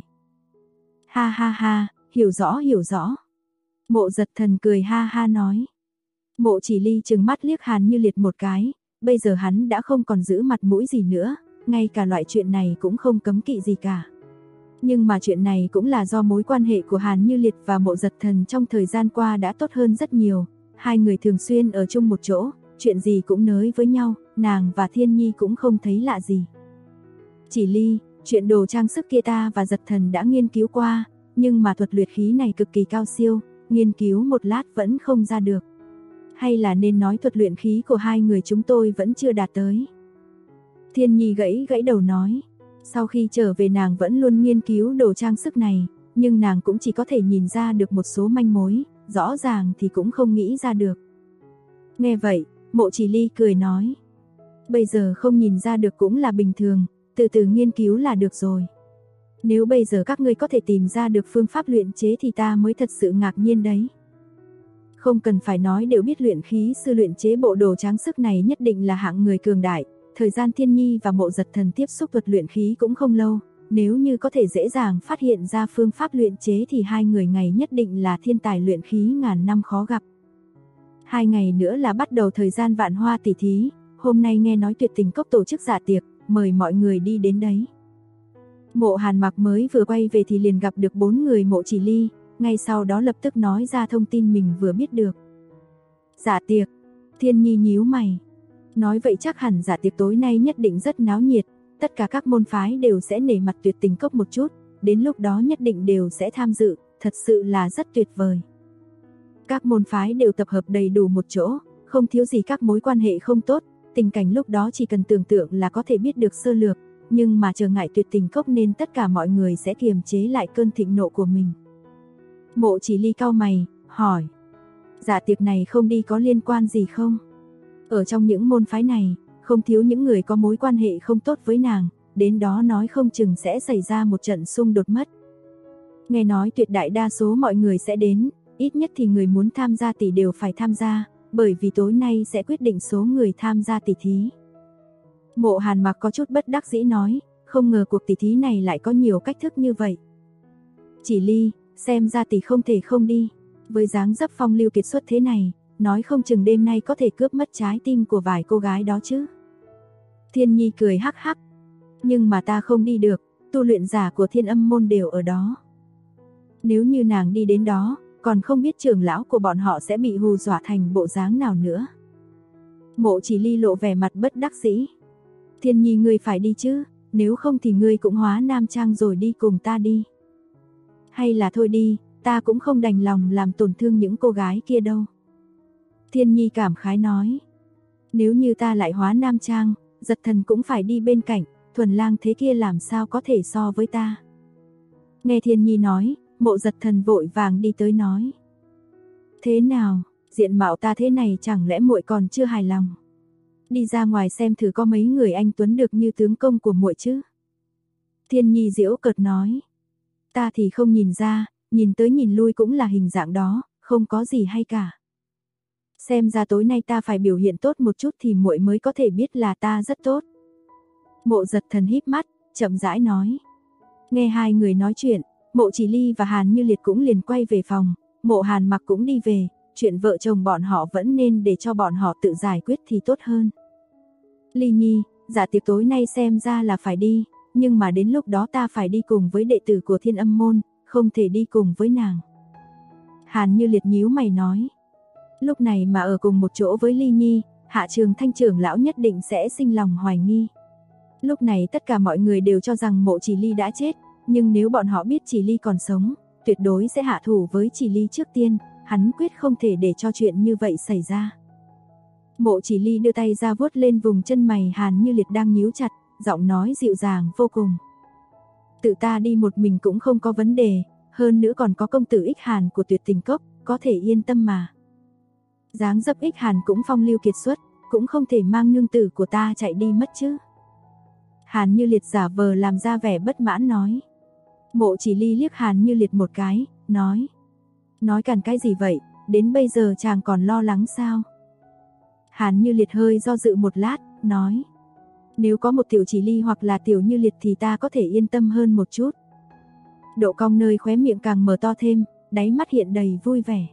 Ha ha ha, hiểu rõ hiểu rõ. Mộ Giật Thần cười ha ha nói. Mộ Chỉ Ly trừng mắt liếc Hàn Như Liệt một cái, bây giờ hắn đã không còn giữ mặt mũi gì nữa, ngay cả loại chuyện này cũng không cấm kỵ gì cả. Nhưng mà chuyện này cũng là do mối quan hệ của Hàn Như Liệt và Mộ Giật Thần trong thời gian qua đã tốt hơn rất nhiều. Hai người thường xuyên ở chung một chỗ, chuyện gì cũng nới với nhau, nàng và Thiên Nhi cũng không thấy lạ gì. Chỉ Ly, chuyện đồ trang sức kia ta và Giật Thần đã nghiên cứu qua, nhưng mà thuật luyện khí này cực kỳ cao siêu, nghiên cứu một lát vẫn không ra được. Hay là nên nói thuật luyện khí của hai người chúng tôi vẫn chưa đạt tới. Thiên Nhi gãy đầu nói, sau khi trở về nàng vẫn luôn nghiên cứu đồ trang sức này, nhưng nàng cũng chỉ có thể nhìn ra được một số manh mối, rõ ràng thì cũng không nghĩ ra được. Nghe vậy, Mộ Chỉ Ly cười nói, bây giờ không nhìn ra được cũng là bình thường, từ từ nghiên cứu là được rồi. Nếu bây giờ các ngươi có thể tìm ra được phương pháp luyện chế thì ta mới thật sự ngạc nhiên đấy. Không cần phải nói đều biết luyện khí sư luyện chế bộ đồ trang sức này nhất định là hạng người cường đại. Thời gian Thiên Nhi và Mộ Giật Thần tiếp xúc thuật luyện khí cũng không lâu, nếu như có thể dễ dàng phát hiện ra phương pháp luyện chế thì hai người này nhất định là thiên tài luyện khí ngàn năm khó gặp. 2 ngày nữa là bắt đầu thời gian vạn hoa tỷ thí, hôm nay nghe nói Tuyệt Tình Cốc tổ chức dạ tiệc, mời mọi người đi đến đấy. Mộ Hàn Mặc mới vừa quay về thì liền gặp được 4 người Mộ Chỉ Ly, ngay sau đó lập tức nói ra thông tin mình vừa biết được. Dạ tiệc, Thiên Nhi nhíu mày. Nói vậy chắc hẳn dạ tiệc tối nay nhất định rất náo nhiệt, tất cả các môn phái đều sẽ nể mặt Tuyệt Tình Cốc một chút, đến lúc đó nhất định đều sẽ tham dự, thật sự là rất tuyệt vời. Các môn phái đều tập hợp đầy đủ một chỗ, không thiếu gì các mối quan hệ không tốt, tình cảnh lúc đó chỉ cần tưởng tượng là có thể biết được sơ lược, nhưng mà trở ngại Tuyệt Tình Cốc nên tất cả mọi người sẽ kiềm chế lại cơn thịnh nộ của mình. Mộ Chỉ Ly cau mày, hỏi, dạ tiệc này không đi có liên quan gì không? Ở trong những môn phái này, không thiếu những người có mối quan hệ không tốt với nàng, đến đó nói không chừng sẽ xảy ra một trận xung đột mất. Nghe nói tuyệt đại đa số mọi người sẽ đến, ít nhất thì người muốn tham gia tỷ đều phải tham gia, bởi vì tối nay sẽ quyết định số người tham gia tỷ thí. Mộ Hàn Mặc có chút bất đắc dĩ nói, không ngờ cuộc tỷ thí này lại có nhiều cách thức như vậy. Chỉ Ly, xem ra tỷ không thể không đi, với dáng dấp phong lưu kiệt xuất thế này, nói không chừng đêm nay có thể cướp mất trái tim của vài cô gái đó chứ. Thiên Nhi cười hắc hắc, nhưng mà ta không đi được, tu luyện giả của Thiên Âm môn đều ở đó. Nếu như nàng đi đến đó, còn không biết trưởng lão của bọn họ sẽ bị hù dọa thành bộ dáng nào nữa. Mộ Chỉ Ly lộ vẻ mặt bất đắc dĩ. Thiên Nhi ngươi phải đi chứ, nếu không thì ngươi cũng hóa nam trang rồi đi cùng ta đi. Hay là thôi đi, ta cũng không đành lòng làm tổn thương những cô gái kia đâu. Thiên Nhi cảm khái nói, nếu như ta lại hóa nam trang, Giật Thần cũng phải đi bên cạnh, thuần lang thế kia làm sao có thể so với ta. Nghe Thiên Nhi nói, Mộ Giật Thần vội vàng đi tới nói, thế nào, diện mạo ta thế này chẳng lẽ muội còn chưa hài lòng? Đi ra ngoài xem thử có mấy người anh tuấn được như tướng công của muội chứ. Thiên Nhi giễu cợt nói, ta thì không nhìn ra, nhìn tới nhìn lui cũng là hình dạng đó, không có gì hay cả. Xem ra tối nay ta phải biểu hiện tốt một chút thì muội mới có thể biết là ta rất tốt. Mộ Giật Thần híp mắt, chậm rãi nói. Nghe hai người nói chuyện, Mộ Chỉ Ly và Hàn Như Liệt cũng liền quay về phòng, Mộ Hàn Mặc cũng đi về, chuyện vợ chồng bọn họ vẫn nên để cho bọn họ tự giải quyết thì tốt hơn. Ly Nhi, dạ tiệc tối nay xem ra là phải đi, nhưng mà đến lúc đó ta phải đi cùng với đệ tử của Thiên Âm môn, không thể đi cùng với nàng. Hàn Như Liệt nhíu mày nói. Lúc này mà ở cùng một chỗ với Ly Nhi, Hạ Trường Thanh trưởng lão nhất định sẽ sinh lòng hoài nghi. Lúc này tất cả mọi người đều cho rằng Mộ Chỉ Ly đã chết, nhưng nếu bọn họ biết Chỉ Ly còn sống, tuyệt đối sẽ hạ thủ với Chỉ Ly trước tiên, hắn quyết không thể để cho chuyện như vậy xảy ra. Mộ Chỉ Ly đưa tay ra vuốt lên vùng chân mày Hàn Như Liệt đang nhíu chặt, giọng nói dịu dàng vô cùng. Tự ta đi một mình cũng không có vấn đề, hơn nữa còn có công tử Ích Hàn của Tuyệt Tình Cốc, có thể yên tâm mà. Dáng dấp Ích Hàn cũng phong lưu kiệt xuất, cũng không thể mang nương tử của ta chạy đi mất chứ. Hàn Như Liệt giả vờ làm ra vẻ bất mãn nói. Mộ Chỉ Ly liếc Hàn Như Liệt một cái, nói. Nói càn cái gì vậy, đến bây giờ chàng còn lo lắng sao? Hàn Như Liệt hơi do dự một lát, nói. Nếu có một tiểu Chỉ Ly hoặc là tiểu Như Liệt thì ta có thể yên tâm hơn một chút. Độ cong nơi khóe miệng càng mở to thêm, đáy mắt hiện đầy vui vẻ.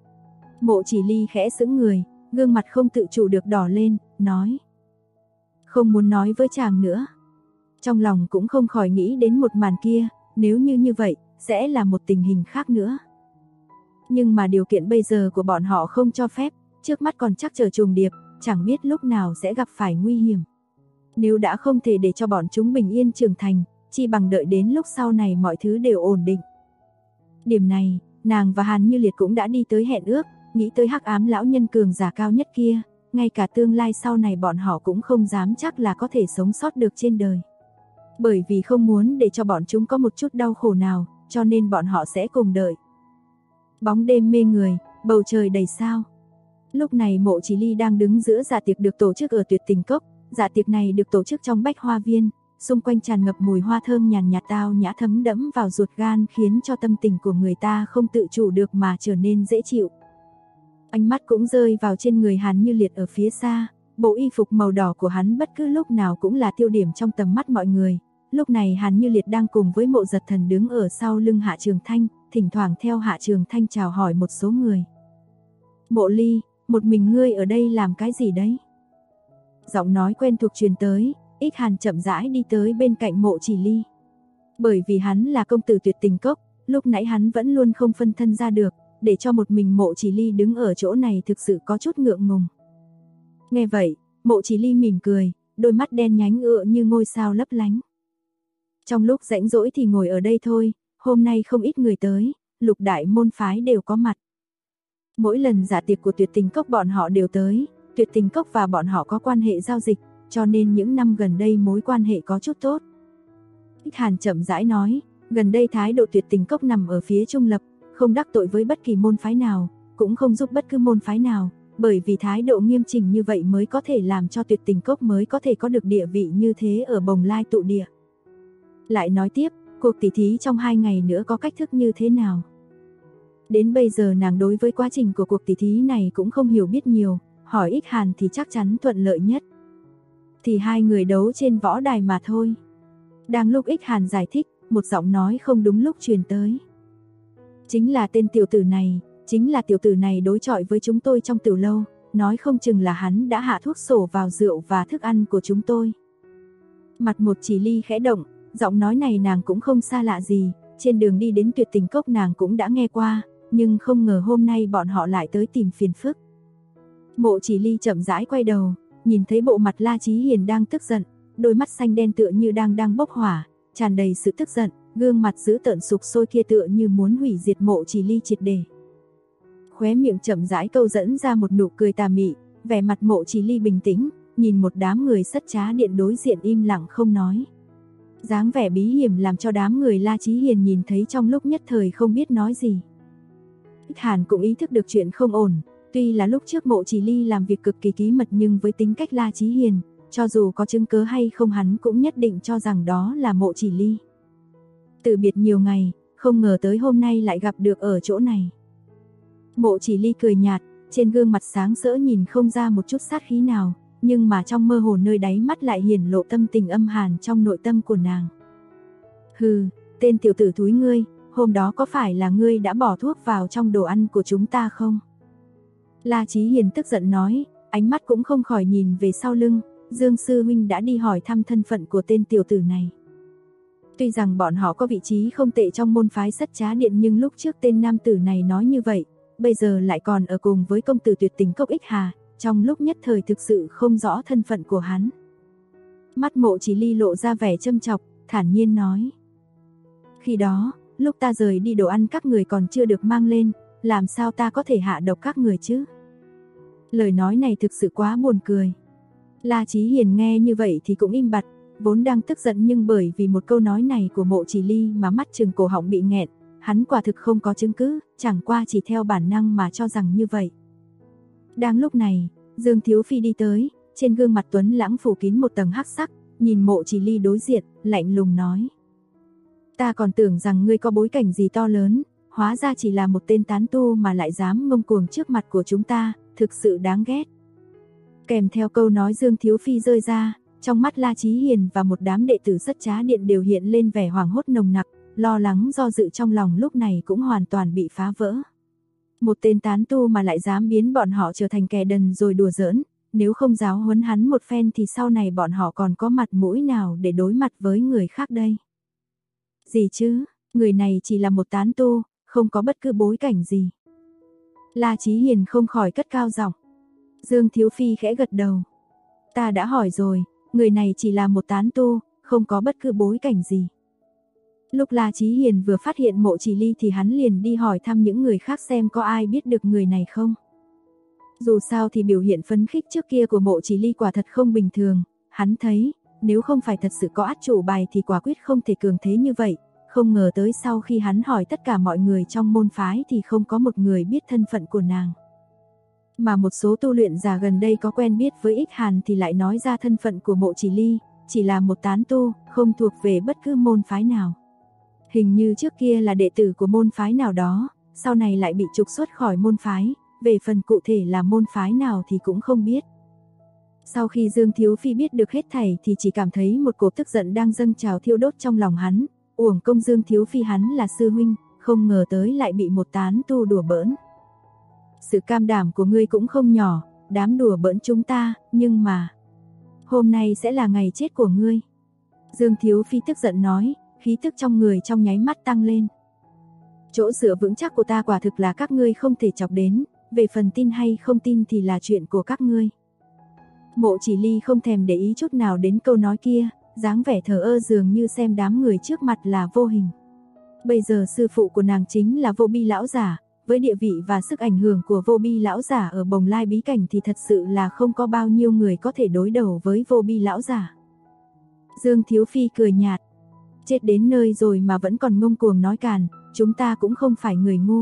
Mộ Chỉ Ly khẽ sững người, gương mặt không tự chủ được đỏ lên, nói. Không muốn nói với chàng nữa. Trong lòng cũng không khỏi nghĩ đến một màn kia, nếu như vậy, sẽ là một tình hình khác nữa. Nhưng mà điều kiện bây giờ của bọn họ không cho phép, trước mắt còn chắc trở trùng điệp, chẳng biết lúc nào sẽ gặp phải nguy hiểm. Nếu đã không thể để cho bọn chúng bình yên trưởng thành, chi bằng đợi đến lúc sau này mọi thứ đều ổn định. Điểm này, nàng và Hàn Như Liệt cũng đã đi tới hẹn ước, nghĩ tới hắc ám lão nhân cường giả cao nhất kia, ngay cả tương lai sau này bọn họ cũng không dám chắc là có thể sống sót được trên đời. Bởi vì không muốn để cho bọn chúng có một chút đau khổ nào, cho nên bọn họ sẽ cùng đợi. Bóng đêm mê người, bầu trời đầy sao. Lúc này Mộ Chỉ Ly đang đứng giữa dạ tiệc được tổ chức ở Tuyệt Tình Cốc. Dạ tiệc này được tổ chức trong Bách Hoa Viên, xung quanh tràn ngập mùi hoa thơm nhàn nhạt tao nhã thấm đẫm vào ruột gan, khiến cho tâm tình của người ta không tự chủ được mà trở nên dễ chịu. Ánh mắt cũng rơi vào trên người Hàn Như Liệt ở phía xa, bộ y phục màu đỏ của hắn bất cứ lúc nào cũng là tiêu điểm trong tầm mắt mọi người. Lúc này Hàn Như Liệt đang cùng với Mộ Giật Thần đứng ở sau lưng Hạ Trường Thanh, thỉnh thoảng theo Hạ Trường Thanh chào hỏi một số người. Mộ Ly, một mình ngươi ở đây làm cái gì đấy? Giọng nói quen thuộc truyền tới, Ích Hàn chậm rãi đi tới bên cạnh Mộ Chỉ Ly. Bởi vì hắn là công tử Tuyệt Tình Cốc, lúc nãy hắn vẫn luôn không phân thân ra được, để cho một mình Mộ Chỉ Ly đứng ở chỗ này thực sự có chút ngượng ngùng. Nghe vậy, Mộ Chỉ Ly mỉm cười, đôi mắt đen nhánh như ngôi sao lấp lánh. Trong lúc rảnh rỗi thì ngồi ở đây thôi, hôm nay không ít người tới, lục đại môn phái đều có mặt. Mỗi lần dạ tiệc của Tuyệt Tình Cốc bọn họ đều tới, Tuyệt Tình Cốc và bọn họ có quan hệ giao dịch, cho nên những năm gần đây mối quan hệ có chút tốt. Ích Hàn chậm rãi nói, gần đây thái độ Tuyệt Tình Cốc nằm ở phía trung lập, không đắc tội với bất kỳ môn phái nào, cũng không giúp bất cứ môn phái nào, bởi vì thái độ nghiêm chỉnh như vậy mới có thể làm cho Tuyệt Tình Cốc mới có thể có được địa vị như thế ở Bồng Lai tụ địa. Lại nói tiếp, cuộc tỉ thí trong 2 ngày nữa có cách thức như thế nào? Đến bây giờ nàng đối với quá trình của cuộc tỉ thí này cũng không hiểu biết nhiều, hỏi Ích Hàn thì chắc chắn thuận lợi nhất. Thì 2 người đấu trên võ đài mà thôi. Đang lúc Ích Hàn giải thích, một giọng nói không đúng lúc truyền tới. Chính là tên tiểu tử này đối chọi với chúng tôi trong tiểu lâu, nói không chừng là hắn đã hạ thuốc sổ vào rượu và thức ăn của chúng tôi. Mặt Một Chỉ Ly khẽ động, giọng nói này nàng cũng không xa lạ gì, trên đường đi đến Tuyệt Tình Cốc nàng cũng đã nghe qua, nhưng không ngờ hôm nay bọn họ lại tới tìm phiền phức. Mộ Chỉ Ly chậm rãi quay đầu, nhìn thấy bộ mặt La Chí Hiền đang tức giận, đôi mắt xanh đen tựa như đang bốc hỏa, tràn đầy sự tức giận, gương mặt dữ tợn sục sôi kia tựa như muốn hủy diệt Mộ Chỉ Ly triệt để. Khóe miệng chậm rãi câu dẫn ra một nụ cười tà mị, vẻ mặt Mộ Chỉ Ly bình tĩnh, nhìn một đám người sất trá điện đối diện im lặng không nói. Dáng vẻ bí hiểm làm cho đám người La Chí Hiền nhìn thấy trong lúc nhất thời không biết nói gì. Ích Hàn cũng ý thức được chuyện không ổn, tuy là lúc trước Mộ Chỉ Ly làm việc cực kỳ ký mật nhưng với tính cách La Chí Hiền, cho dù có chứng cớ hay không hắn cũng nhất định cho rằng đó là Mộ Chỉ Ly. Từ biệt nhiều ngày, không ngờ tới hôm nay lại gặp được ở chỗ này. Mộ Chỉ Ly cười nhạt, trên gương mặt sáng sỡ nhìn không ra một chút sát khí nào, nhưng mà trong mơ hồ nơi đáy mắt lại hiển lộ tâm tình âm hàn trong nội tâm của nàng. Hừ, tên tiểu tử thúi ngươi, hôm đó có phải là ngươi đã bỏ thuốc vào trong đồ ăn của chúng ta không? La Chí Hiền tức giận nói, ánh mắt cũng không khỏi nhìn về sau lưng, Dương Sư Huynh đã đi hỏi thăm thân phận của tên tiểu tử này. Tuy rằng bọn họ có vị trí không tệ trong môn phái sất trá điện nhưng lúc trước tên nam tử này nói như vậy, bây giờ lại còn ở cùng với công tử Tuyệt Tình Cốc Ích Hà, trong lúc nhất thời thực sự không rõ thân phận của hắn. Mắt Mộ Chỉ Ly lộ ra vẻ châm chọc, thản nhiên nói. Khi đó, lúc ta rời đi đồ ăn các người còn chưa được mang lên, làm sao ta có thể hạ độc các người chứ? Lời nói này thực sự quá buồn cười. La Chí Hiền nghe như vậy thì cũng im bặt, vốn đang tức giận nhưng bởi vì một câu nói này của Mộ Chỉ Ly mà mắt trừng cổ họng bị nghẹn, hắn quả thực không có chứng cứ, chẳng qua chỉ theo bản năng mà cho rằng như vậy. Đang lúc này, Dương Thiếu Phi đi tới, trên gương mặt tuấn lãng phủ kín một tầng hắc sắc, nhìn Mộ Chỉ Ly đối diện, lạnh lùng nói. Ta còn tưởng rằng ngươi có bối cảnh gì to lớn, hóa ra chỉ là một tên tán tu mà lại dám ngông cuồng trước mặt của chúng ta, thực sự đáng ghét. Kèm theo câu nói Dương Thiếu Phi rơi ra, trong mắt La Chí Hiền và một đám đệ tử sất trá điện đều hiện lên vẻ hoảng hốt nồng nặc, lo lắng do dự trong lòng lúc này cũng hoàn toàn bị phá vỡ. Một tên tán tu mà lại dám biến bọn họ trở thành kẻ đần rồi đùa giỡn, nếu không giáo huấn hắn một phen thì sau này bọn họ còn có mặt mũi nào để đối mặt với người khác đây. Gì chứ, người này chỉ là một tán tu, không có bất cứ bối cảnh gì. La Chí Hiền không khỏi cất cao giọng. Dương Thiếu Phi khẽ gật đầu. Ta đã hỏi rồi, người này chỉ là một tán tu, không có bất cứ bối cảnh gì. Lúc La Chí Hiền vừa phát hiện Mộ Chỉ Ly thì hắn liền đi hỏi thăm những người khác xem có ai biết được người này không. Dù sao thì biểu hiện phấn khích trước kia của Mộ Chỉ Ly quả thật không bình thường, hắn thấy, nếu không phải thật sự có át chủ bài thì quả quyết không thể cường thế như vậy, không ngờ tới sau khi hắn hỏi tất cả mọi người trong môn phái thì không có một người biết thân phận của nàng. Mà một số tu luyện giả gần đây có quen biết với Ích Hàn thì lại nói ra thân phận của Mộ Chỉ Ly, chỉ là một tán tu, không thuộc về bất cứ môn phái nào. Hình như trước kia là đệ tử của môn phái nào đó, sau này lại bị trục xuất khỏi môn phái, về phần cụ thể là môn phái nào thì cũng không biết. Sau khi Dương Thiếu Phi biết được hết thảy thì chỉ cảm thấy một cỗ tức giận đang dâng trào thiêu đốt trong lòng hắn, uổng công Dương Thiếu Phi hắn là sư huynh, không ngờ tới lại bị một tán tu đùa bỡn. Sự cam đảm của ngươi cũng không nhỏ, đám đùa bỡn chúng ta, nhưng mà hôm nay sẽ là ngày chết của ngươi. Dương Thiếu Phi tức giận nói, khí tức trong người trong nháy mắt tăng lên. Chỗ dựa vững chắc của ta quả thực là các ngươi không thể chọc đến, về phần tin hay không tin thì là chuyện của các ngươi. Mộ Chỉ Ly không thèm để ý chút nào đến câu nói kia, dáng vẻ thờ ơ dường như xem đám người trước mặt là vô hình. Bây giờ sư phụ của nàng chính là Vô Bi lão giả, với địa vị và sức ảnh hưởng của Vô Bi lão giả ở Bồng Lai bí cảnh thì thật sự là không có bao nhiêu người có thể đối đầu với Vô Bi lão giả. Dương Thiếu Phi cười nhạt, chết đến nơi rồi mà vẫn còn ngông cuồng nói càn, chúng ta cũng không phải người ngu.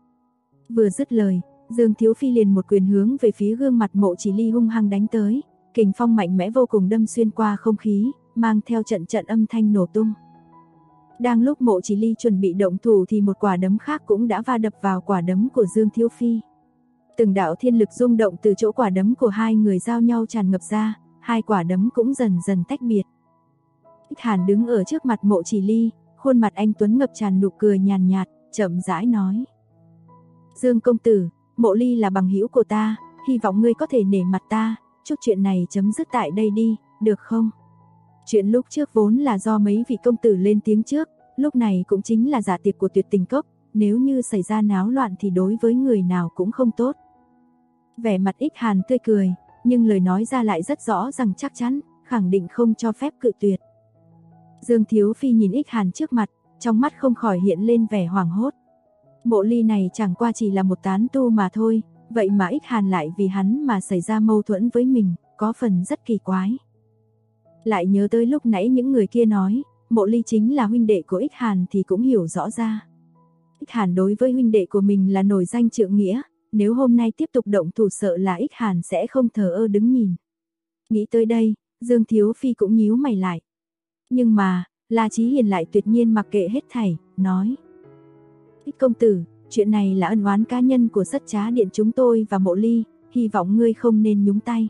Vừa dứt lời, Dương Thiếu Phi liền một quyền hướng về phía gương mặt Mộ Chỉ Ly hung hăng đánh tới, kình phong mạnh mẽ vô cùng đâm xuyên qua không khí, mang theo trận trận âm thanh nổ tung. Đang lúc Mộ Chỉ Ly chuẩn bị động thủ thì một quả đấm khác cũng đã va đập vào quả đấm của Dương Thiếu Phi. Từng đạo thiên lực rung động từ chỗ quả đấm của hai người giao nhau tràn ngập ra, hai quả đấm cũng dần dần tách biệt. Ích Hàn đứng ở trước mặt Mộ Chỉ Ly, khuôn mặt anh tuấn ngập tràn nụ cười nhàn nhạt, chậm rãi nói: Dương công tử, Mộ Ly là bằng hữu của ta, hy vọng ngươi có thể nể mặt ta, chúc chuyện này chấm dứt tại đây đi, được không? Chuyện lúc trước vốn là do mấy vị công tử lên tiếng trước, lúc này cũng chính là dạ tiệc của Tuyệt Tình Cốc, nếu như xảy ra náo loạn thì đối với người nào cũng không tốt. Vẻ mặt Ích Hàn tươi cười, nhưng lời nói ra lại rất rõ rằng chắc chắn, khẳng định không cho phép cự tuyệt. Dương Thiếu Phi nhìn Ích Hàn trước mặt, trong mắt không khỏi hiện lên vẻ hoảng hốt. Mộ Ly này chẳng qua chỉ là một tán tu mà thôi, vậy mà Ích Hàn lại vì hắn mà xảy ra mâu thuẫn với mình, có phần rất kỳ quái. Lại nhớ tới lúc nãy những người kia nói, Mộ Ly chính là huynh đệ của Ích Hàn thì cũng hiểu rõ ra. Ích Hàn đối với huynh đệ của mình là nổi danh trượng nghĩa, nếu hôm nay tiếp tục động thủ sợ là Ích Hàn sẽ không thờ ơ đứng nhìn. Nghĩ tới đây, Dương Thiếu Phi cũng nhíu mày lại. Nhưng mà, La Chí Hiền lại tuyệt nhiên mặc kệ hết thảy, nói: Ích công tử, chuyện này là ân oán cá nhân của Sất Trá Điện chúng tôi và Mộ Ly, hy vọng ngươi không nên nhúng tay.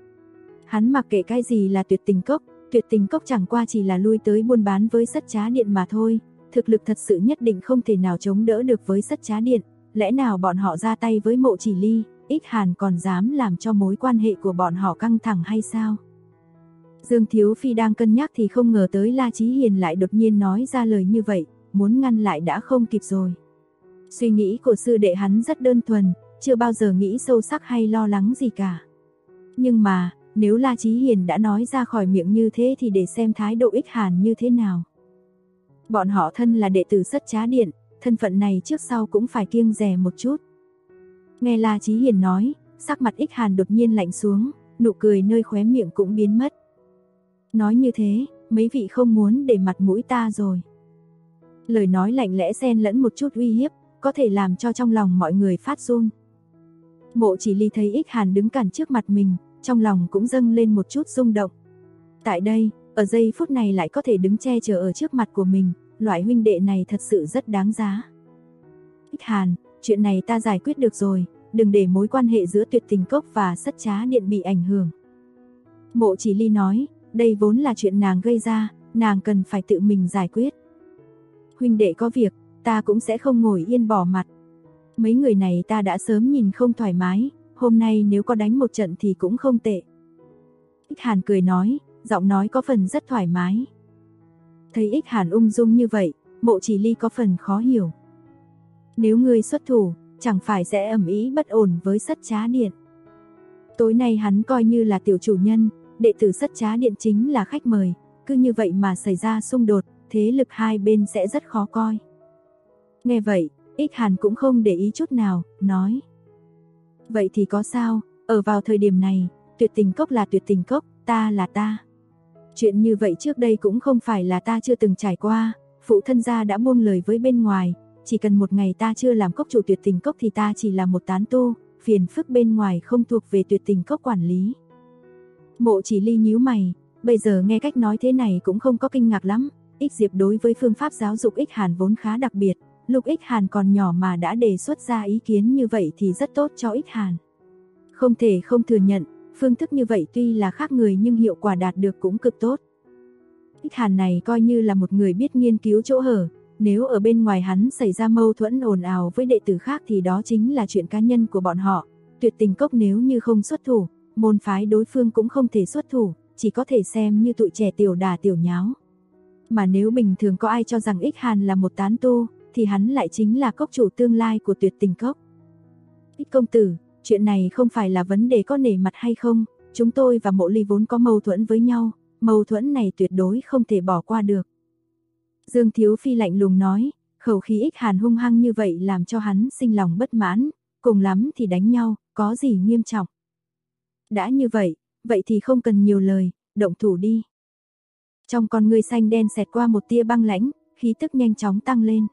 Hắn mặc kệ cái gì là Tuyệt Tình Cốc chẳng qua chỉ là lui tới buôn bán với Sất Trá Điện mà thôi, thực lực thật sự nhất định không thể nào chống đỡ được với Sất Trá Điện, lẽ nào bọn họ ra tay với Mộ Chỉ Ly, Ích Hàn còn dám làm cho mối quan hệ của bọn họ căng thẳng hay sao? Dương Thiếu Phi đang cân nhắc thì không ngờ tới La Chí Hiền lại đột nhiên nói ra lời như vậy, muốn ngăn lại đã không kịp rồi. Suy nghĩ của sư đệ hắn rất đơn thuần, chưa bao giờ nghĩ sâu sắc hay lo lắng gì cả. Nhưng mà, nếu La Chí Hiền đã nói ra khỏi miệng như thế thì để xem thái độ Ích Hàn như thế nào. Bọn họ thân là đệ tử Sất Trá Điện, thân phận này trước sau cũng phải kiêng dè một chút. Nghe La Chí Hiền nói, sắc mặt Ích Hàn đột nhiên lạnh xuống, nụ cười nơi khóe miệng cũng biến mất. Nói như thế, mấy vị không muốn để mặt mũi ta rồi. Lời nói lạnh lẽ xen lẫn một chút uy hiếp, có thể làm cho trong lòng mọi người phát run. Mộ Chỉ Ly thấy Ích Hàn đứng cản trước mặt mình, trong lòng cũng dâng lên một chút rung động. Tại đây, ở giây phút này lại có thể đứng che chở ở trước mặt của mình, loại huynh đệ này thật sự rất đáng giá. Ích Hàn, chuyện này ta giải quyết được rồi, đừng để mối quan hệ giữa Tuyệt Tình Cốc và Sất Trá Điện bị ảnh hưởng. Mộ Chỉ Ly nói, đây vốn là chuyện nàng gây ra, nàng cần phải tự mình giải quyết. Huynh đệ có việc, ta cũng sẽ không ngồi yên bỏ mặt. Mấy người này ta đã sớm nhìn không thoải mái, hôm nay nếu có đánh một trận thì cũng không tệ. Ích Hàn cười nói, giọng nói có phần rất thoải mái. Thấy Ích Hàn ung dung như vậy, Mộ Chỉ Ly có phần khó hiểu. Nếu ngươi xuất thủ, chẳng phải sẽ ầm ĩ bất ổn với Sất Trá Điện. Tối nay hắn coi như là tiểu chủ nhân, đệ tử Sất Trá Điện chính là khách mời, cứ như vậy mà xảy ra xung đột, thế lực hai bên sẽ rất khó coi. Nghe vậy, Ích Hàn cũng không để ý chút nào, nói: vậy thì có sao, ở vào thời điểm này, Tuyệt Tình Cốc là Tuyệt Tình Cốc, ta là ta. Chuyện như vậy trước đây cũng không phải là ta chưa từng trải qua, phụ thân gia đã buông lời với bên ngoài, chỉ cần một ngày ta chưa làm cốc chủ Tuyệt Tình Cốc thì ta chỉ là một tán tu, phiền phức bên ngoài không thuộc về Tuyệt Tình Cốc quản lý. Mộ Chỉ Ly nhíu mày, bây giờ nghe cách nói thế này cũng không có kinh ngạc lắm. Ích Diệp đối với phương pháp giáo dục Ích Hàn vốn khá đặc biệt, lúc Ích Hàn còn nhỏ mà đã đề xuất ra ý kiến như vậy thì rất tốt cho Ích Hàn. Không thể không thừa nhận, phương thức như vậy tuy là khác người nhưng hiệu quả đạt được cũng cực tốt. Ích Hàn này coi như là một người biết nghiên cứu chỗ hở, nếu ở bên ngoài hắn xảy ra mâu thuẫn ồn ào với đệ tử khác thì đó chính là chuyện cá nhân của bọn họ. Tuyệt Tình Cốc nếu như không xuất thủ, môn phái đối phương cũng không thể xuất thủ, chỉ có thể xem như tụi trẻ tiểu đà tiểu nháo. Mà nếu bình thường có ai cho rằng Ích Hàn là một tán tu, thì hắn lại chính là cốc chủ tương lai của Tuyệt Tình Cốc. Ích công tử, chuyện này không phải là vấn đề có nể mặt hay không, chúng tôi và Mộ Ly vốn có mâu thuẫn với nhau, mâu thuẫn này tuyệt đối không thể bỏ qua được. Dương Thiếu Phi lạnh lùng nói, khẩu khí Ích Hàn hung hăng như vậy làm cho hắn sinh lòng bất mãn, cùng lắm thì đánh nhau, có gì nghiêm trọng. Đã như vậy, vậy thì không cần nhiều lời, động thủ đi. Trong con ngươi xanh đen xẹt qua một tia băng lãnh, khí tức nhanh chóng tăng lên.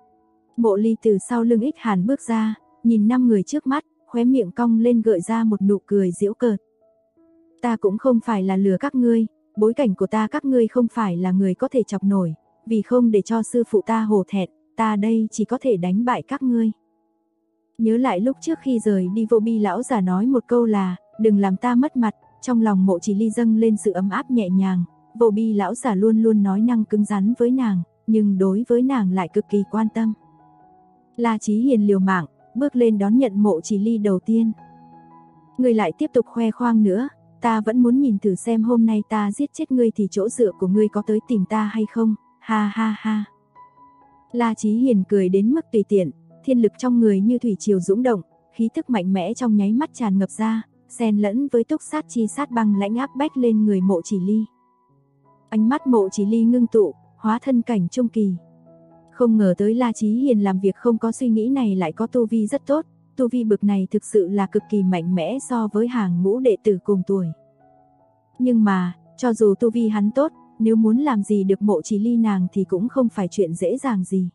Mộ Ly từ sau lưng Ích Hàn bước ra, nhìn 5 người trước mắt, khóe miệng cong lên gợi ra một nụ cười giễu cợt. Ta cũng không phải là lừa các ngươi, bối cảnh của ta các ngươi không phải là người có thể chọc nổi, vì không để cho sư phụ ta hổ thẹn, ta đây chỉ có thể đánh bại các ngươi. Nhớ lại lúc trước khi rời đi, Vô Bi lão giả nói một câu là, đừng làm ta mất mặt, trong lòng Mộ Chỉ Ly dâng lên sự ấm áp nhẹ nhàng. Vô Bi lão giả luôn luôn nói năng cứng rắn với nàng, nhưng đối với nàng lại cực kỳ quan tâm. La Chí Hiền liều mạng, bước lên đón nhận Mộ Chỉ Ly đầu tiên. Ngươi lại tiếp tục khoe khoang nữa, ta vẫn muốn nhìn thử xem hôm nay ta giết chết ngươi thì chỗ dựa của ngươi có tới tìm ta hay không, ha ha ha. La Chí Hiền cười đến mức tùy tiện, thiên lực trong người như thủy triều dũng động, khí tức mạnh mẽ trong nháy mắt tràn ngập ra, xen lẫn với túc sát chi sát băng lãnh áp bách lên người Mộ Chỉ Ly. Ánh mắt Mộ Chỉ Ly ngưng tụ, hóa thân cảnh trung kỳ. Không ngờ tới La Chí Hiền làm việc không có suy nghĩ này lại có tu vi rất tốt, tu vi bực này thực sự là cực kỳ mạnh mẽ so với hàng ngũ đệ tử cùng tuổi. Nhưng mà, cho dù tu vi hắn tốt, nếu muốn làm gì được Mộ Chỉ Ly nàng thì cũng không phải chuyện dễ dàng gì.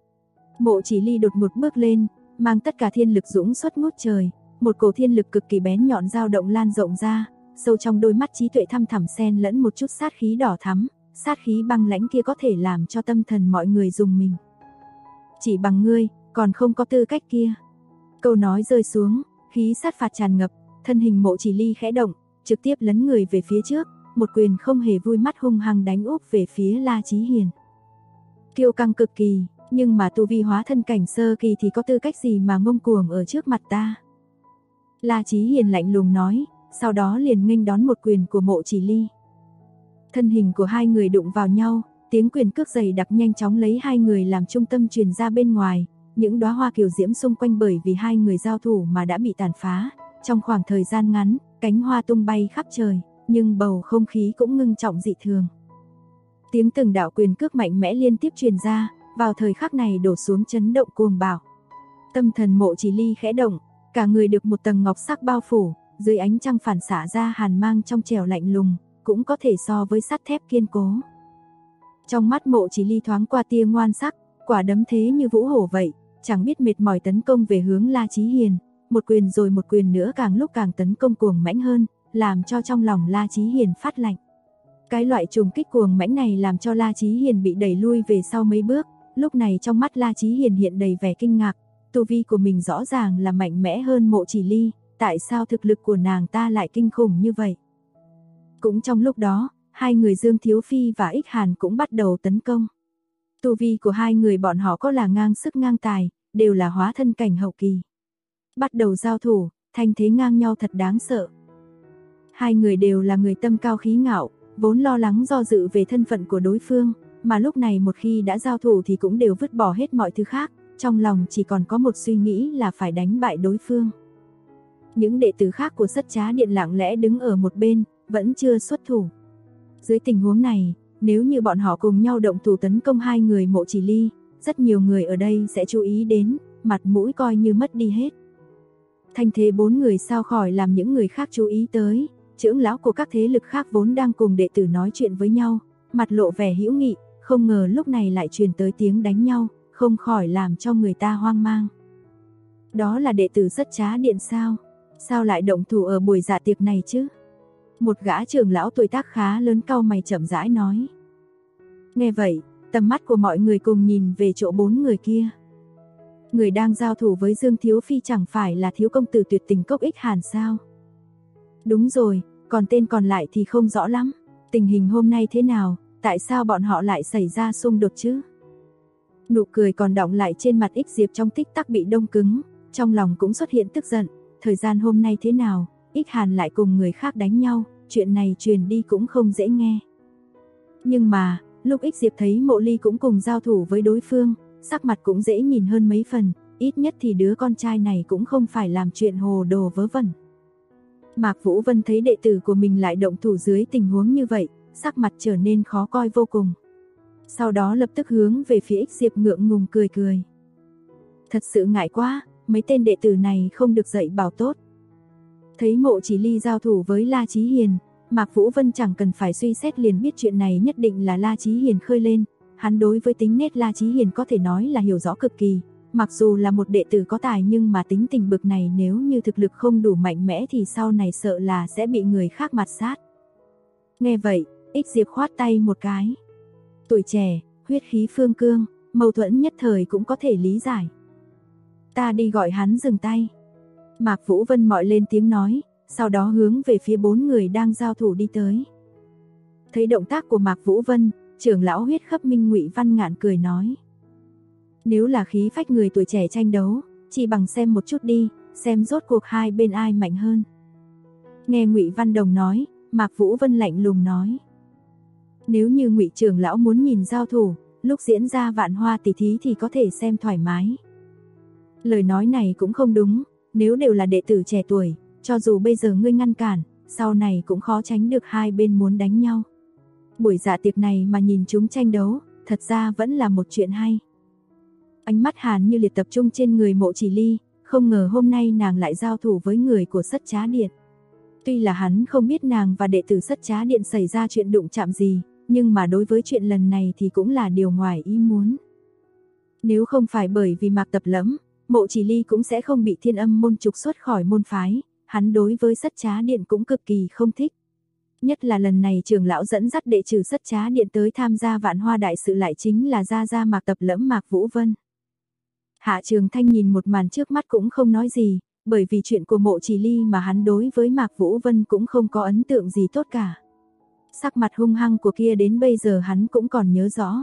Mộ Chỉ Ly đột ngột bước lên, mang tất cả thiên lực dũng xuất ngút trời, một cổ thiên lực cực kỳ bén nhọn dao động lan rộng ra, sâu trong đôi mắt trí tuệ thăm thẳm xen lẫn một chút sát khí đỏ thắm, sát khí băng lãnh kia có thể làm cho tâm thần mọi người rùng mình. Chỉ bằng ngươi, còn không có tư cách kia. Câu nói rơi xuống, khí sát phạt tràn ngập, thân hình Mộ Chỉ Ly khẽ động, trực tiếp lấn người về phía trước, một quyền không hề vui mắt hung hăng đánh úp về phía La Chí Hiền. Kiêu căng cực kỳ, nhưng mà tu vi hóa thân cảnh sơ kỳ thì có tư cách gì mà ngông cuồng ở trước mặt ta. La Chí Hiền lạnh lùng nói, sau đó liền nghênh đón một quyền của Mộ Chỉ Ly. Thân hình của hai người đụng vào nhau, tiếng quyền cước dày đặc nhanh chóng lấy hai người làm trung tâm truyền ra bên ngoài, những đóa hoa kiều diễm xung quanh bởi vì hai người giao thủ mà đã bị tàn phá. Trong khoảng thời gian ngắn, cánh hoa tung bay khắp trời, nhưng bầu không khí cũng ngưng trọng dị thường. Tiếng từng đạo quyền cước mạnh mẽ liên tiếp truyền ra, vào thời khắc này đổ xuống chấn động cuồng bạo. Tâm thần Mộ Chỉ Ly khẽ động, cả người được một tầng ngọc sắc bao phủ, dưới ánh trăng phản xạ ra hàn mang trong trẻo lạnh lùng, cũng có thể so với sắt thép kiên cố. Trong mắt Mộ Chỉ Ly thoáng qua tia ngoan sắc, quả đấm thế như vũ hổ vậy, chẳng biết mệt mỏi tấn công về hướng La Chí Hiền, một quyền rồi một quyền nữa càng lúc càng tấn công cuồng mãnh hơn, làm cho trong lòng La Chí Hiền phát lạnh. Cái loại trùng kích cuồng mãnh này làm cho La Chí Hiền bị đẩy lui về sau mấy bước, lúc này trong mắt La Chí Hiền hiện đầy vẻ kinh ngạc, tu vi của mình rõ ràng là mạnh mẽ hơn Mộ Chỉ Ly, tại sao thực lực của nàng ta lại kinh khủng như vậy? Cũng trong lúc đó, hai người Dương Thiếu Phi và Ích Hàn cũng bắt đầu tấn công. Tu vi của hai người bọn họ có là ngang sức ngang tài, đều là hóa thân cảnh hậu kỳ. Bắt đầu giao thủ, thanh thế ngang nhau thật đáng sợ. Hai người đều là người tâm cao khí ngạo, vốn lo lắng do dự về thân phận của đối phương, mà lúc này một khi đã giao thủ thì cũng đều vứt bỏ hết mọi thứ khác, trong lòng chỉ còn có một suy nghĩ là phải đánh bại đối phương. Những đệ tử khác của Sất Trá Điện lặng lẽ đứng ở một bên, vẫn chưa xuất thủ. Dưới tình huống này, nếu như bọn họ cùng nhau động thủ tấn công hai người Mộ Chỉ Ly, rất nhiều người ở đây sẽ chú ý đến, mặt mũi coi như mất đi hết. Thanh thế 4 người sao khỏi làm những người khác chú ý tới, trưởng lão của các thế lực khác vốn đang cùng đệ tử nói chuyện với nhau, mặt lộ vẻ hữu nghị, không ngờ lúc này lại truyền tới tiếng đánh nhau, không khỏi làm cho người ta hoang mang. Đó là đệ tử Sất Trá Điện sao? Sao lại động thủ ở buổi dạ tiệc này chứ? Một gã trưởng lão tuổi tác khá lớn cau mày chậm rãi nói. Nghe vậy, tầm mắt của mọi người cùng nhìn về chỗ 4 người kia. Người đang giao thủ với Dương Thiếu Phi chẳng phải là thiếu công tử tuyệt tình Cốc Ích Hàn sao? Đúng rồi, còn tên còn lại thì không rõ lắm. Tình hình hôm nay thế nào, tại sao bọn họ lại xảy ra xung đột chứ? Nụ cười còn đọng lại trên mặt Ích Diệp trong tích tắc bị đông cứng, trong lòng cũng xuất hiện tức giận. Thời gian hôm nay thế nào, Ích Hàn lại cùng người khác đánh nhau, chuyện này truyền đi cũng không dễ nghe. Nhưng mà, lúc Ích Diệp thấy Mộ Ly cũng cùng giao thủ với đối phương, sắc mặt cũng dễ nhìn hơn mấy phần, ít nhất thì đứa con trai này cũng không phải làm chuyện hồ đồ vớ vẩn. Mạc Vũ Vân thấy đệ tử của mình lại động thủ dưới tình huống như vậy, sắc mặt trở nên khó coi vô cùng. Sau đó lập tức hướng về phía Ích Diệp ngượng ngùng cười cười. Thật sự ngại quá, mấy tên đệ tử này không được dạy bảo tốt. Thấy Mộ Chỉ Ly giao thủ với La Chí Hiền, Mạc Vũ Vân chẳng cần phải suy xét liền biết chuyện này nhất định là La Chí Hiền khơi lên. Hắn đối với tính nết La Chí Hiền có thể nói là hiểu rõ cực kỳ. Mặc dù là một đệ tử có tài nhưng mà tính tình bực này nếu như thực lực không đủ mạnh mẽ thì sau này sợ là sẽ bị người khác mạt sát. Nghe vậy, Ích Diệp khoát tay một cái. Tuổi trẻ, huyết khí phương cương, mâu thuẫn nhất thời cũng có thể lý giải. Ta đi gọi hắn dừng tay. Mạc Vũ Vân mọi lên tiếng nói, sau đó hướng về phía 4 người đang giao thủ đi tới. Thấy động tác của Mạc Vũ Vân, trưởng lão huyết khắp Minh Ngụy Văn Ngạn cười nói. Nếu là khí phách người tuổi trẻ tranh đấu, chỉ bằng xem một chút đi, xem rốt cuộc hai bên ai mạnh hơn. Nghe Ngụy Văn Đồng nói, Mạc Vũ Vân lạnh lùng nói. Nếu như Ngụy trưởng lão muốn nhìn giao thủ, lúc diễn ra vạn hoa tỷ thí thì có thể xem thoải mái. Lời nói này cũng không đúng, nếu đều là đệ tử trẻ tuổi, cho dù bây giờ ngươi ngăn cản, sau này cũng khó tránh được hai bên muốn đánh nhau. Buổi dạ tiệc này mà nhìn chúng tranh đấu, thật ra vẫn là một chuyện hay. Ánh mắt Hàn Như Liệt tập trung trên người Mộ Chỉ Ly, không ngờ hôm nay nàng lại giao thủ với người của Sất Trá Điện. Tuy là hắn không biết nàng và đệ tử Sất Trá Điện xảy ra chuyện đụng chạm gì, nhưng mà đối với chuyện lần này thì cũng là điều ngoài ý muốn. Nếu không phải bởi vì Mạc Tập Lẫm, Mộ Chỉ Ly cũng sẽ không bị Thiên Âm môn trục xuất khỏi môn phái, hắn đối với Sất Trá Điện cũng cực kỳ không thích. Nhất là lần này trưởng lão dẫn dắt đệ tử Sất Trá Điện tới tham gia vạn hoa đại sự lại chính là gia gia Mạc Tập Lẫm Mạc Vũ Vân. Hạ Trường Thanh nhìn một màn trước mắt cũng không nói gì, bởi vì chuyện của Mộ Chỉ Ly mà hắn đối với Mạc Vũ Vân cũng không có ấn tượng gì tốt cả. Sắc mặt hung hăng của kia đến bây giờ hắn cũng còn nhớ rõ.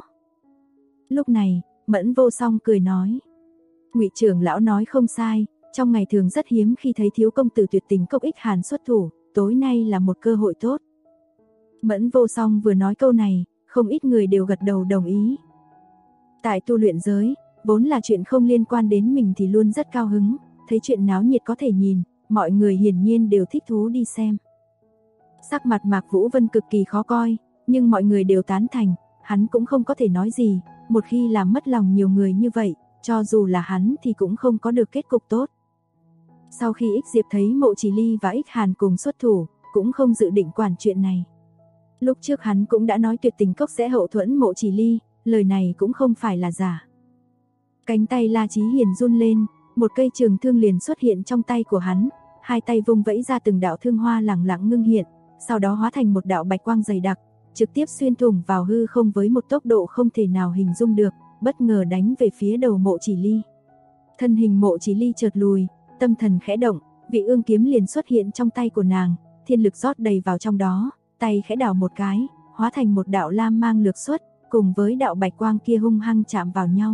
Lúc này, Mẫn Vô Song cười nói. Ngụy trưởng lão nói không sai, trong ngày thường rất hiếm khi thấy thiếu công tử tuyệt tình Cốc Ích Hàn xuất thủ, tối nay là một cơ hội tốt. Mẫn Vô Song vừa nói câu này, không ít người đều gật đầu đồng ý. Tại tu luyện giới, vốn là chuyện không liên quan đến mình thì luôn rất cao hứng, thấy chuyện náo nhiệt có thể nhìn, mọi người hiển nhiên đều thích thú đi xem. Sắc mặt Mạc Vũ Vân cực kỳ khó coi, nhưng mọi người đều tán thành, hắn cũng không có thể nói gì, một khi làm mất lòng nhiều người như vậy, cho dù là hắn thì cũng không có được kết cục tốt. Sau khi Ích Diệp thấy Mộ Chỉ Ly và Ích Hàn cùng xuất thủ, cũng không dự định quản chuyện này. Lúc trước hắn cũng đã nói tuyệt tình cốc sẽ hậu thuẫn Mộ Chỉ Ly, lời này cũng không phải là giả. Cánh tay La Chí Hiền run lên, một cây trường thương liền xuất hiện trong tay của hắn, hai tay vung vẫy ra từng đạo thương hoa lẳng lặng ngưng hiện, sau đó hóa thành một đạo bạch quang dày đặc, trực tiếp xuyên thủng vào hư không với một tốc độ không thể nào hình dung được, bất ngờ đánh về phía đầu Mộ Chỉ Ly. Thân hình Mộ Chỉ Ly chợt lùi, tâm thần khẽ động, vị ương kiếm liền xuất hiện trong tay của nàng, thiên lực rót đầy vào trong đó, tay khẽ đảo một cái, hóa thành một đạo lam mang lược xuất, cùng với đạo bạch quang kia hung hăng chạm vào nhau.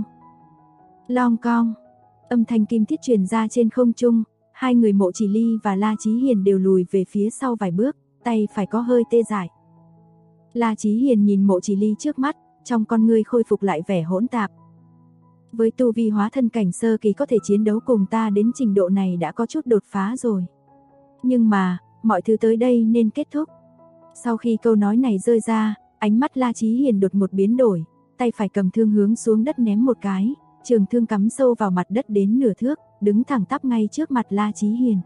Long cong, âm thanh kim thiết truyền ra trên không trung, hai người Mộ Chỉ Ly và La Chí Hiền đều lùi về phía sau vài bước, tay phải có hơi tê dại. La Chí Hiền nhìn Mộ Chỉ Ly trước mắt, trong con ngươi khôi phục lại vẻ hỗn tạp. Với tu vi hóa thân cảnh sơ kỳ có thể chiến đấu cùng ta đến trình độ này đã có chút đột phá rồi. Nhưng mà, mọi thứ tới đây nên kết thúc. Sau khi câu nói này rơi ra, ánh mắt La Chí Hiền đột một biến đổi, tay phải cầm thương hướng xuống đất ném một cái, trường thương cắm sâu vào mặt đất đến nửa thước, đứng thẳng tắp ngay trước mặt La Chí Hiền.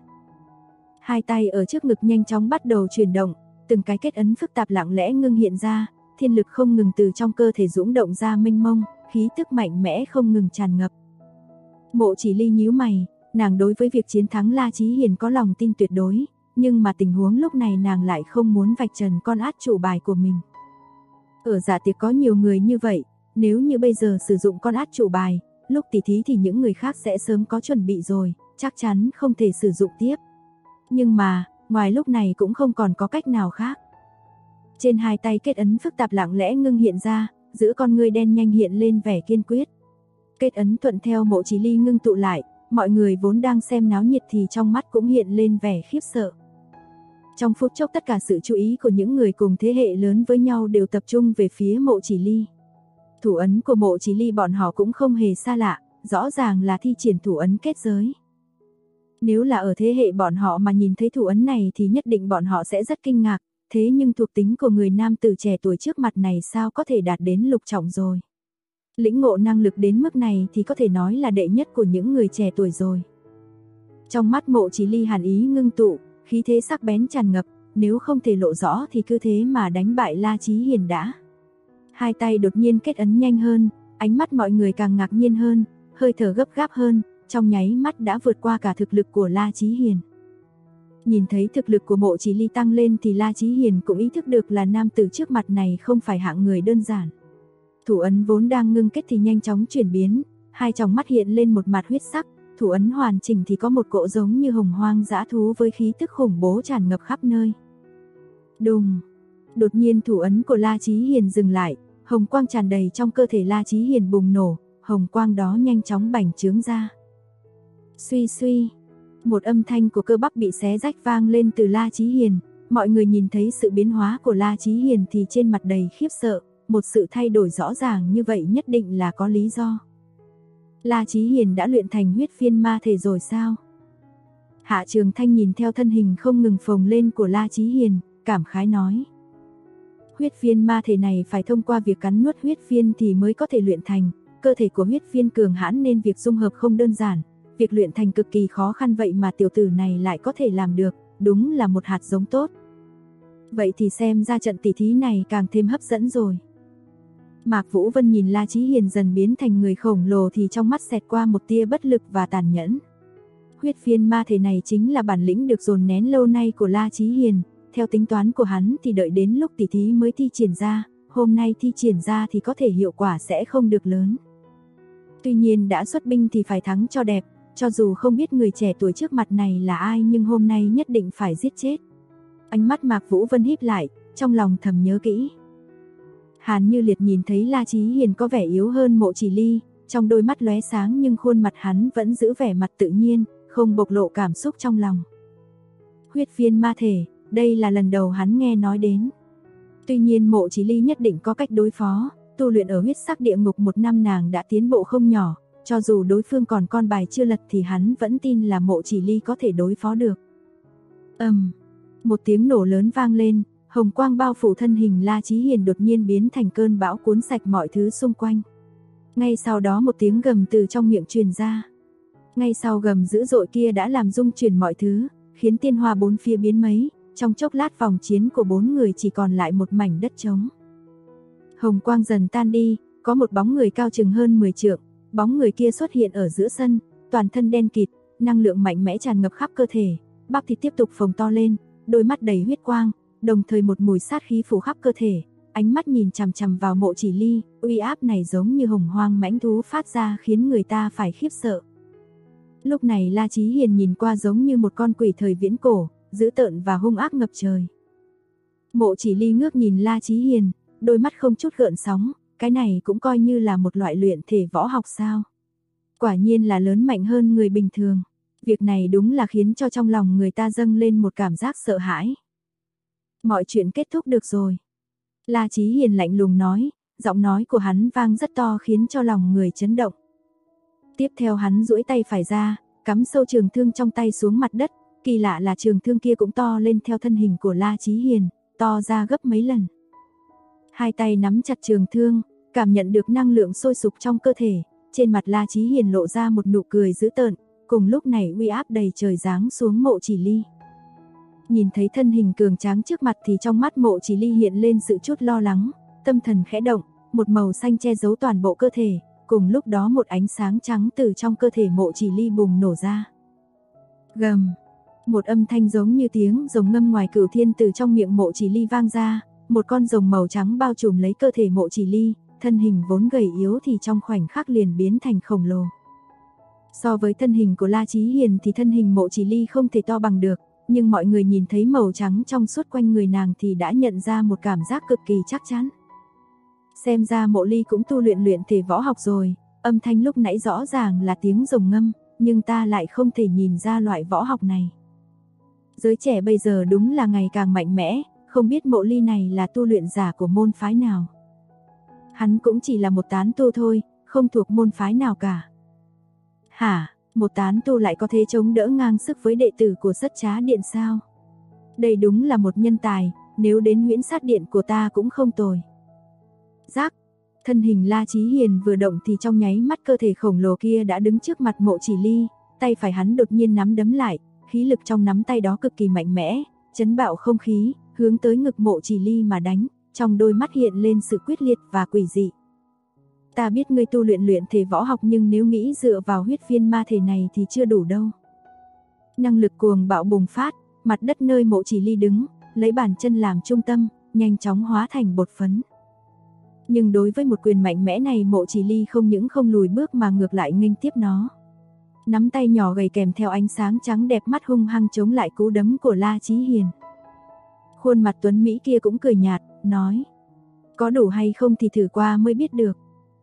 Hai tay ở trước ngực nhanh chóng bắt đầu chuyển động, từng cái kết ấn phức tạp lặng lẽ ngưng hiện ra, thiên lực không ngừng từ trong cơ thể dũng động ra mênh mông, khí tức mạnh mẽ không ngừng tràn ngập. Mộ Chỉ Ly nhíu mày, nàng đối với việc chiến thắng La Chí Hiền có lòng tin tuyệt đối, nhưng mà tình huống lúc này nàng lại không muốn vạch trần con át chủ bài của mình. Ở dạ tiệc có nhiều người như vậy, nếu như bây giờ sử dụng con át chủ bài, lúc tỉ thí thì những người khác sẽ sớm có chuẩn bị rồi, chắc chắn không thể sử dụng tiếp. Nhưng mà, ngoài lúc này cũng không còn có cách nào khác. Trên hai tay kết ấn phức tạp lặng lẽ ngưng hiện ra, giữa con ngươi đen nhanh hiện lên vẻ kiên quyết. Kết ấn thuận theo Mộ Chỉ Ly ngưng tụ lại, mọi người vốn đang xem náo nhiệt thì trong mắt cũng hiện lên vẻ khiếp sợ. Trong phút chốc tất cả sự chú ý của những người cùng thế hệ lớn với nhau đều tập trung về phía Mộ Chỉ Ly. Thủ ấn của Mộ Chỉ Ly bọn họ cũng không hề xa lạ, rõ ràng là thi triển thủ ấn kết giới. Nếu là ở thế hệ bọn họ mà nhìn thấy thủ ấn này thì nhất định bọn họ sẽ rất kinh ngạc, thế nhưng thuộc tính của người nam tử trẻ tuổi trước mặt này sao có thể đạt đến lục trọng rồi. Lĩnh ngộ năng lực đến mức này thì có thể nói là đệ nhất của những người trẻ tuổi rồi. Trong mắt Mộ Chỉ Ly hàn ý ngưng tụ, khí thế sắc bén tràn ngập, nếu không thể lộ rõ thì cứ thế mà đánh bại La Chí Hiền đã. Hai tay đột nhiên kết ấn nhanh hơn, ánh mắt mọi người càng ngạc nhiên hơn, hơi thở gấp gáp hơn, trong nháy mắt đã vượt qua cả thực lực của La Chí Hiền. Nhìn thấy thực lực của Mộ Chỉ Ly tăng lên thì La Chí Hiền cũng ý thức được là nam tử trước mặt này không phải hạng người đơn giản. Thủ ấn vốn đang ngưng kết thì nhanh chóng chuyển biến, hai tròng mắt hiện lên một mặt huyết sắc, thủ ấn hoàn chỉnh thì có một cỗ giống như hồng hoang dã thú với khí tức khủng bố tràn ngập khắp nơi. Đùng! Đột nhiên thủ ấn của La Chí Hiền dừng lại, hồng quang tràn đầy trong cơ thể La Chí Hiền bùng nổ, hồng quang đó nhanh chóng bành trướng ra. Suy suy! Một âm thanh của cơ bắp bị xé rách vang lên từ La Chí Hiền, mọi người nhìn thấy sự biến hóa của La Chí Hiền thì trên mặt đầy khiếp sợ, một sự thay đổi rõ ràng như vậy nhất định là có lý do. La Chí Hiền đã luyện thành huyết phiên ma thể rồi sao? Hạ Trường Thanh nhìn theo thân hình không ngừng phồng lên của La Chí Hiền, cảm khái nói. Huyết phiên ma thể này phải thông qua việc cắn nuốt huyết phiên thì mới có thể luyện thành, cơ thể của huyết phiên cường hãn nên việc dung hợp không đơn giản, việc luyện thành cực kỳ khó khăn vậy mà tiểu tử này lại có thể làm được, đúng là một hạt giống tốt. Vậy thì xem ra trận tỷ thí này càng thêm hấp dẫn rồi. Mạc Vũ Vân nhìn La Chí Hiền dần biến thành người khổng lồ thì trong mắt xẹt qua một tia bất lực và tàn nhẫn. Huyết phiên ma thể này chính là bản lĩnh được dồn nén lâu nay của La Chí Hiền, theo tính toán của hắn thì đợi đến lúc tỷ thí mới thi triển ra, hôm nay thi triển ra thì có thể hiệu quả sẽ không được lớn. Tuy nhiên đã xuất binh thì phải thắng cho đẹp, cho dù không biết người trẻ tuổi trước mặt này là ai nhưng hôm nay nhất định phải giết chết. Ánh mắt Mạc Vũ Vân híp lại, trong lòng thầm nhớ kỹ. Hàn Như Liệt nhìn thấy La Chí Hiền có vẻ yếu hơn Mộ Chỉ Ly, trong đôi mắt lóe sáng nhưng khuôn mặt hắn vẫn giữ vẻ mặt tự nhiên, không bộc lộ cảm xúc trong lòng. Huyết phiên ma thể, đây là lần đầu hắn nghe nói đến. Tuy nhiên Mộ Chỉ Ly nhất định có cách đối phó, tu luyện ở huyết sắc địa ngục một năm nàng đã tiến bộ không nhỏ, cho dù đối phương còn con bài chưa lật thì hắn vẫn tin là Mộ Chỉ Ly có thể đối phó được. Một tiếng nổ lớn vang lên, hồng quang bao phủ thân hình La Chí Hiền đột nhiên biến thành cơn bão cuốn sạch mọi thứ xung quanh. Ngay sau đó một tiếng gầm từ trong miệng truyền ra. Ngay sau gầm dữ dội kia đã làm rung chuyển mọi thứ, khiến tiên hoa bốn phía biến mấy, trong chốc lát vòng chiến của bốn người chỉ còn lại một mảnh đất trống. Hồng quang dần tan đi, có một bóng người cao chừng hơn 10 trượng, bóng người kia xuất hiện ở giữa sân, toàn thân đen kịt, năng lượng mạnh mẽ tràn ngập khắp cơ thể, bắp thịt tiếp tục phồng to lên, đôi mắt đầy huyết quang, đồng thời một mùi sát khí phủ khắp cơ thể, ánh mắt nhìn chằm chằm vào Mộ Chỉ Ly, uy áp này giống như hồng hoang mãnh thú phát ra khiến người ta phải khiếp sợ. Lúc này La Chí Hiền nhìn qua giống như một con quỷ thời viễn cổ, dữ tợn và hung ác ngập trời. Mộ Chỉ Ly ngước nhìn La Chí Hiền, đôi mắt không chút gợn sóng, cái này cũng coi như là một loại luyện thể võ học sao? Quả nhiên là lớn mạnh hơn người bình thường. Việc này đúng là khiến cho trong lòng người ta dâng lên một cảm giác sợ hãi. Mọi chuyện kết thúc được rồi. La Chí Hiền lạnh lùng nói, giọng nói của hắn vang rất to khiến cho lòng người chấn động. Tiếp theo hắn duỗi tay phải ra, cắm sâu trường thương trong tay xuống mặt đất, kỳ lạ là trường thương kia cũng to lên theo thân hình của La Chí Hiền, to ra gấp mấy lần. Hai tay nắm chặt trường thương, cảm nhận được năng lượng sôi sục trong cơ thể, trên mặt La Chí Hiền lộ ra một nụ cười dữ tợn, cùng lúc này uy áp đầy trời giáng xuống Mộ Chỉ Ly. Nhìn thấy thân hình cường tráng trước mặt thì trong mắt Mộ Chỉ Ly hiện lên sự chút lo lắng, tâm thần khẽ động, một màu xanh che giấu toàn bộ cơ thể, cùng lúc đó một ánh sáng trắng từ trong cơ thể Mộ Chỉ Ly bùng nổ ra. Gầm, một âm thanh giống như tiếng rồng ngâm ngoài cửu thiên từ trong miệng Mộ Chỉ Ly vang ra, một con rồng màu trắng bao trùm lấy cơ thể Mộ Chỉ Ly, thân hình vốn gầy yếu thì trong khoảnh khắc liền biến thành khổng lồ. So với thân hình của La Chí Hiền thì thân hình Mộ Chỉ Ly không thể to bằng được, nhưng mọi người nhìn thấy màu trắng trong suốt quanh người nàng thì đã nhận ra một cảm giác cực kỳ chắc chắn. Xem ra Mộ Ly cũng tu luyện thể võ học rồi, âm thanh lúc nãy rõ ràng là tiếng rồng ngâm, nhưng ta lại không thể nhìn ra loại võ học này. Giới trẻ bây giờ đúng là ngày càng mạnh mẽ, không biết Mộ Ly này là tu luyện giả của môn phái nào. Hắn cũng chỉ là một tán tu thôi, không thuộc môn phái nào cả. Hả, một tán tu lại có thể chống đỡ ngang sức với đệ tử của Sất Trá Điện sao? Đây đúng là một nhân tài, nếu đến Huyễn Sát Điện của ta cũng không tồi. Rắc, thân hình La Chí Hiền vừa động thì trong nháy mắt cơ thể khổng lồ kia đã đứng trước mặt Mộ Chỉ Ly, tay phải hắn đột nhiên nắm đấm lại, khí lực trong nắm tay đó cực kỳ mạnh mẽ, chấn bạo không khí, hướng tới ngực Mộ Chỉ Ly mà đánh, trong đôi mắt hiện lên sự quyết liệt và quỷ dị. Ta biết ngươi tu luyện thể võ học nhưng nếu nghĩ dựa vào huyết viên ma thể này thì chưa đủ đâu. Năng lực cuồng bạo bùng phát, mặt đất nơi Mộ Chỉ Ly đứng, lấy bàn chân làm trung tâm, nhanh chóng hóa thành bột phấn. Nhưng đối với một quyền mạnh mẽ này Mộ Chỉ Ly không những không lùi bước mà ngược lại nghênh tiếp nó. Nắm tay nhỏ gầy kèm theo ánh sáng trắng đẹp mắt hung hăng chống lại cú đấm của La Chí Hiền. Khuôn mặt tuấn Mỹ kia cũng cười nhạt, nói: có đủ hay không thì thử qua mới biết được.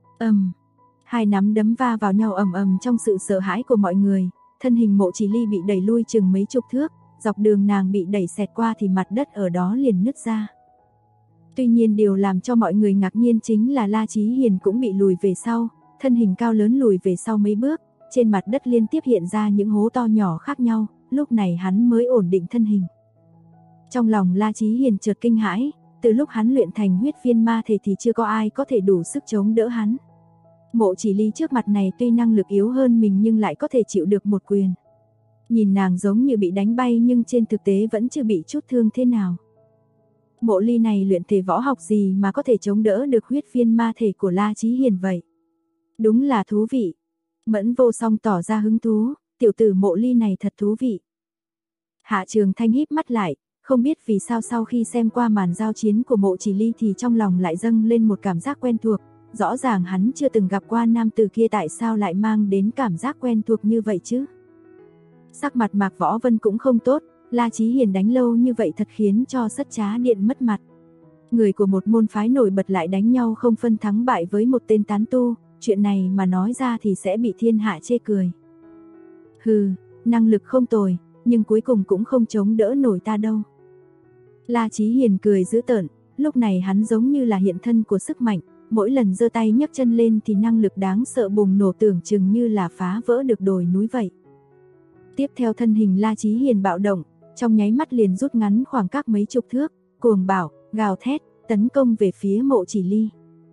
Hai nắm đấm va vào nhau ầm ầm trong sự sợ hãi của mọi người, thân hình Mộ Chỉ Ly bị đẩy lui chừng mấy chục thước, dọc đường nàng bị đẩy xẹt qua thì mặt đất ở đó liền nứt ra. Tuy nhiên điều làm cho mọi người ngạc nhiên chính là La Chí Hiền cũng bị lùi về sau, thân hình cao lớn lùi về sau mấy bước, trên mặt đất liên tiếp hiện ra những hố to nhỏ khác nhau, lúc này hắn mới ổn định thân hình. Trong lòng La Chí Hiền chợt kinh hãi, từ lúc hắn luyện thành huyết viên ma thể thì chưa có ai có thể đủ sức chống đỡ hắn. Mộ Chỉ Ly trước mặt này tuy năng lực yếu hơn mình nhưng lại có thể chịu được một quyền. Nhìn nàng giống như bị đánh bay nhưng trên thực tế vẫn chưa bị chút thương thế nào. Mộ Ly này luyện thể võ học gì mà có thể chống đỡ được huyết viên ma thể của La Chí Hiền vậy? Đúng là thú vị. Mẫn Vô Song tỏ ra hứng thú, tiểu tử Mộ Ly này thật thú vị. Hạ Trường Thanh híp mắt lại, không biết vì sao sau khi xem qua màn giao chiến của Mộ Chỉ Ly thì trong lòng lại dâng lên một cảm giác quen thuộc, rõ ràng hắn chưa từng gặp qua nam tử kia tại sao lại mang đến cảm giác quen thuộc như vậy chứ? Sắc mặt Mạc Võ Vân cũng không tốt, La Chí Hiền đánh lâu như vậy thật khiến cho Sất Trá Điện mất mặt. Người của một môn phái nổi bật lại đánh nhau không phân thắng bại với một tên tán tu, chuyện này mà nói ra thì sẽ bị thiên hạ chê cười. Hừ, năng lực không tồi, nhưng cuối cùng cũng không chống đỡ nổi ta đâu. La Chí Hiền cười dữ tợn, lúc này hắn giống như là hiện thân của sức mạnh, mỗi lần giơ tay nhấc chân lên thì năng lực đáng sợ bùng nổ tưởng chừng như là phá vỡ được đồi núi vậy. Tiếp theo thân hình La Chí Hiền bạo động, trong nháy mắt liền rút ngắn khoảng cách mấy chục thước, cuồng bạo, gào thét, tấn công về phía Mộ Chỉ Ly.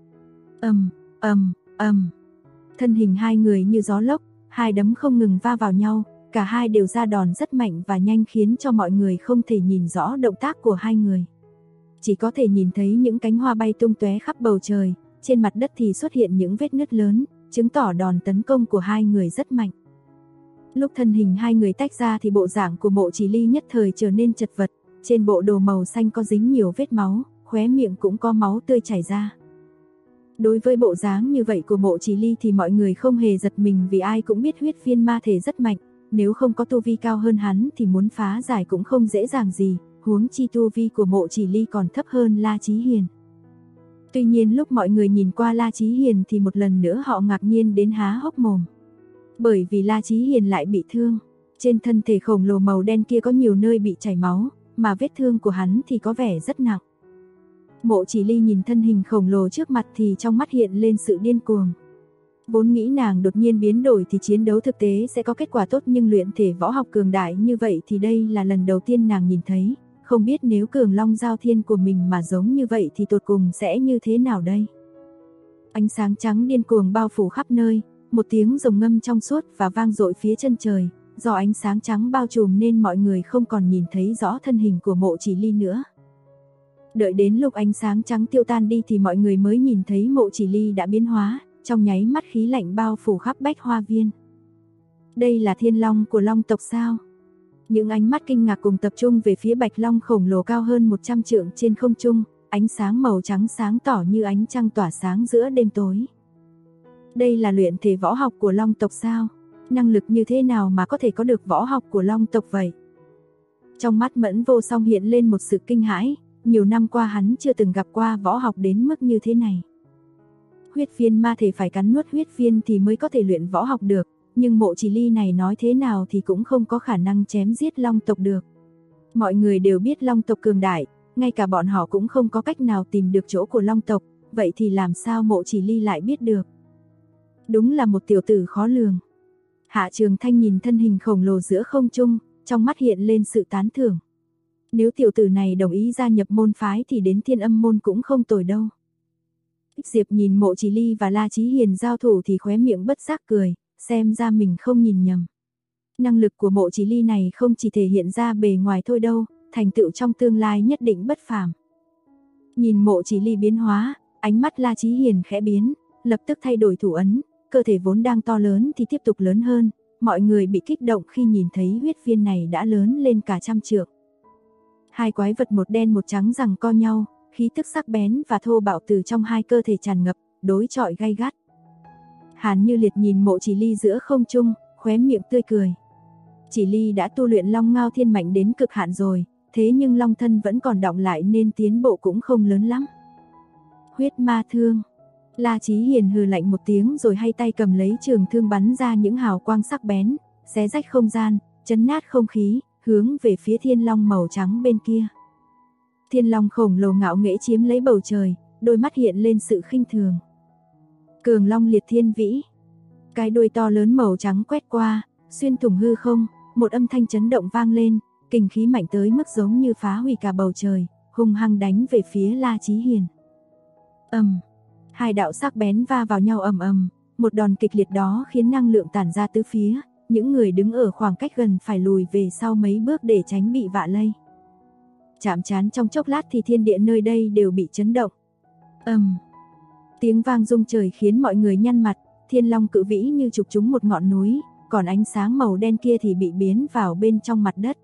Thân hình hai người như gió lốc, hai đấm không ngừng va vào nhau, cả hai đều ra đòn rất mạnh và nhanh khiến cho mọi người không thể nhìn rõ động tác của hai người. Chỉ có thể nhìn thấy những cánh hoa bay tung tóe khắp bầu trời, trên mặt đất thì xuất hiện những vết nứt lớn, chứng tỏ đòn tấn công của hai người rất mạnh. Lúc thân hình hai người tách ra thì bộ dạng của Mộ Chỉ Ly nhất thời trở nên chật vật, trên bộ đồ màu xanh có dính nhiều vết máu, khóe miệng cũng có máu tươi chảy ra. Đối với bộ dáng như vậy của Mộ Chỉ Ly thì mọi người không hề giật mình vì ai cũng biết huyết viên ma thể rất mạnh, nếu không có tu vi cao hơn hắn thì muốn phá giải cũng không dễ dàng gì, huống chi tu vi của Mộ Chỉ Ly còn thấp hơn La Chí Hiền. Tuy nhiên lúc mọi người nhìn qua La Chí Hiền thì một lần nữa họ ngạc nhiên đến há hốc mồm. Bởi vì La Chí Hiền lại bị thương, trên thân thể khổng lồ màu đen kia có nhiều nơi bị chảy máu, mà vết thương của hắn thì có vẻ rất nặng. Mộ Chỉ Ly nhìn thân hình khổng lồ trước mặt thì trong mắt hiện lên sự điên cuồng. Vốn nghĩ nàng đột nhiên biến đổi thì chiến đấu thực tế sẽ có kết quả tốt, nhưng luyện thể võ học cường đại như vậy thì đây là lần đầu tiên nàng nhìn thấy, không biết nếu Cường Long Giao Thiên của mình mà giống như vậy thì tột cùng sẽ như thế nào đây. Ánh sáng trắng điên cuồng bao phủ khắp nơi, một tiếng rồng ngâm trong suốt và vang dội phía chân trời, do ánh sáng trắng bao trùm nên mọi người không còn nhìn thấy rõ thân hình của Mộ Chỉ Ly nữa. Đợi đến lúc ánh sáng trắng tiêu tan đi thì mọi người mới nhìn thấy Mộ Chỉ Ly đã biến hóa, trong nháy mắt khí lạnh bao phủ khắp Bách Hoa Viên. Đây là thiên long của Long tộc sao? Những ánh mắt kinh ngạc cùng tập trung về phía Bạch Long khổng lồ cao hơn 100 trượng trên không trung, ánh sáng màu trắng sáng tỏ như ánh trăng tỏa sáng giữa đêm tối. Đây là luyện thể võ học của Long tộc sao? Năng lực như thế nào mà có thể có được võ học của Long tộc vậy? Trong mắt Mẫn Vô Song hiện lên một sự kinh hãi, nhiều năm qua hắn chưa từng gặp qua võ học đến mức như thế này. Huyết viên ma thể phải cắn nuốt huyết viên thì mới có thể luyện võ học được, nhưng Mộ Chỉ Ly này nói thế nào thì cũng không có khả năng chém giết Long tộc được. Mọi người đều biết Long tộc cường đại, ngay cả bọn họ cũng không có cách nào tìm được chỗ của Long tộc, vậy thì làm sao Mộ Chỉ Ly lại biết được? Đúng là một tiểu tử khó lường. Hạ Trường Thanh nhìn thân hình khổng lồ giữa không trung, trong mắt hiện lên sự tán thưởng. Nếu tiểu tử này đồng ý gia nhập môn phái thì đến Thiên Âm môn cũng không tồi đâu. Diệp nhìn Mộ Chỉ Ly và La Chí Hiền giao thủ thì khóe miệng bất giác cười, xem ra mình không nhìn nhầm. Năng lực của Mộ Chỉ Ly này không chỉ thể hiện ra bề ngoài thôi đâu, thành tựu trong tương lai nhất định bất phàm. Nhìn Mộ Chỉ Ly biến hóa, ánh mắt La Chí Hiền khẽ biến, lập tức thay đổi thủ ấn, cơ thể vốn đang to lớn thì tiếp tục lớn hơn, mọi người bị kích động khi nhìn thấy huyết viên này đã lớn lên cả 100 trượng. Hai quái vật một đen một trắng giằng co nhau, khí tức sắc bén và thô bạo từ trong hai cơ thể tràn ngập, đối chọi gay gắt. Hàn Như Liệt nhìn Mộ Chỉ Ly giữa không trung, khóe miệng tươi cười. Chỉ Ly đã tu luyện Long Ngao Thiên Mạnh đến cực hạn rồi, thế nhưng Long thân vẫn còn đọng lại nên tiến bộ cũng không lớn lắm. Huyết ma thương. La Chí Hiền hừ lạnh một tiếng rồi hay tay cầm lấy trường thương bắn ra những hào quang sắc bén, xé rách không gian, chấn nát không khí, hướng về phía Thiên Long màu trắng bên kia. Thiên Long khổng lồ ngạo nghễ chiếm lấy bầu trời, đôi mắt hiện lên sự khinh thường. Cường Long liệt thiên vĩ. Cái đuôi to lớn màu trắng quét qua, xuyên thủng hư không, một âm thanh chấn động vang lên, kình khí mạnh tới mức giống như phá hủy cả bầu trời, hung hăng đánh về phía La Chí Hiền. Hai đạo sắc bén va vào nhau ầm ầm, một đòn kịch liệt đó khiến năng lượng tản ra tứ phía, những người đứng ở khoảng cách gần phải lùi về sau mấy bước để tránh bị vạ lây. Chạm trán trong chốc lát thì thiên địa nơi đây đều bị chấn động. Tiếng vang rung trời khiến mọi người nhăn mặt, Thiên Long cự vĩ như chụp trúng một ngọn núi, còn ánh sáng màu đen kia thì bị biến vào bên trong mặt đất.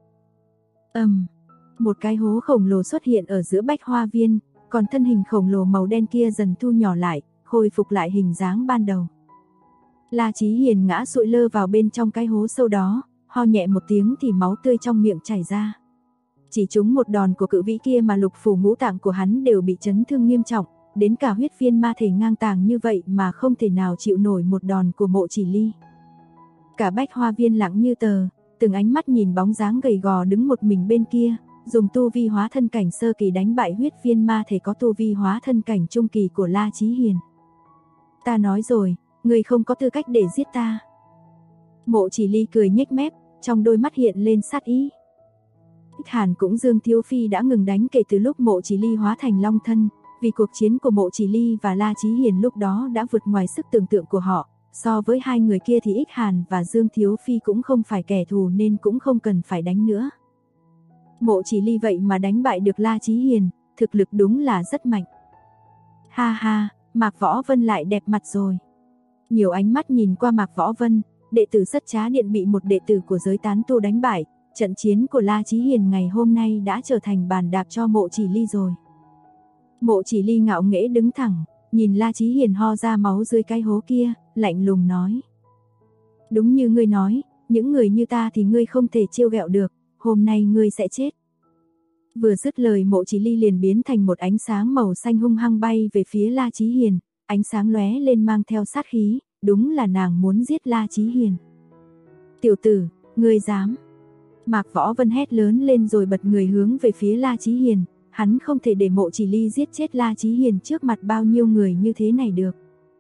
Một cái hố khổng lồ xuất hiện ở giữa Bách Hoa Viên, còn thân hình khổng lồ màu đen kia dần thu nhỏ lại, khôi phục lại hình dáng ban đầu. La Chí Hiền ngã sụi lơ vào bên trong cái hố sâu đó, ho nhẹ một tiếng thì máu tươi trong miệng chảy ra. Chỉ trúng một đòn của cự vĩ kia mà lục phủ ngũ tạng của hắn đều bị chấn thương nghiêm trọng, đến cả huyết viên ma thể ngang tàng như vậy mà không thể nào chịu nổi một đòn của Mộ Chỉ Ly. Cả Bách Hoa Viên lặng như tờ, từng ánh mắt nhìn bóng dáng gầy gò đứng một mình bên kia, dùng tu vi hóa thân cảnh sơ kỳ đánh bại huyết viên ma thể có tu vi hóa thân cảnh trung kỳ của La Chí Hiền. Ta nói rồi, ngươi không có tư cách để giết ta. Mộ Chỉ Ly cười nhếch mép, trong đôi mắt hiện lên sát ý. Hàn cũng Dương Thiếu Phi đã ngừng đánh kể từ lúc Mộ Chỉ Ly hóa thành Long thân, vì cuộc chiến của Mộ Chỉ Ly và La Chí Hiền lúc đó đã vượt ngoài sức tưởng tượng của họ. So với hai người kia thì Hàn và Dương Thiếu Phi cũng không phải kẻ thù nên cũng không cần phải đánh nữa. Mộ Chỉ Ly vậy mà đánh bại được La Chí Hiền, thực lực đúng là rất mạnh. Ha ha, Mạc Võ Vân lại đẹp mặt rồi. Nhiều ánh mắt nhìn qua Mạc Võ Vân, đệ tử Sất Trá Điện bị một đệ tử của giới tán tu đánh bại, trận chiến của La Chí Hiền ngày hôm nay đã trở thành bàn đạp cho Mộ Chỉ Ly rồi. Mộ Chỉ Ly ngạo nghễ đứng thẳng, nhìn La Chí Hiền ho ra máu dưới cái hố kia, lạnh lùng nói. Đúng như ngươi nói, những người như ta thì ngươi không thể trêu ghẹo được, hôm nay ngươi sẽ chết. Vừa dứt lời Mộ Chỉ Ly liền biến thành một ánh sáng màu xanh hung hăng bay về phía La Chí Hiền, ánh sáng lóe lên mang theo sát khí, đúng là nàng muốn giết La Chí Hiền. Tiểu tử, ngươi dám. Mạc Võ Vân hét lớn lên rồi bật người hướng về phía La Chí Hiền, hắn không thể để Mộ Chỉ Ly giết chết La Chí Hiền trước mặt bao nhiêu người như thế này được.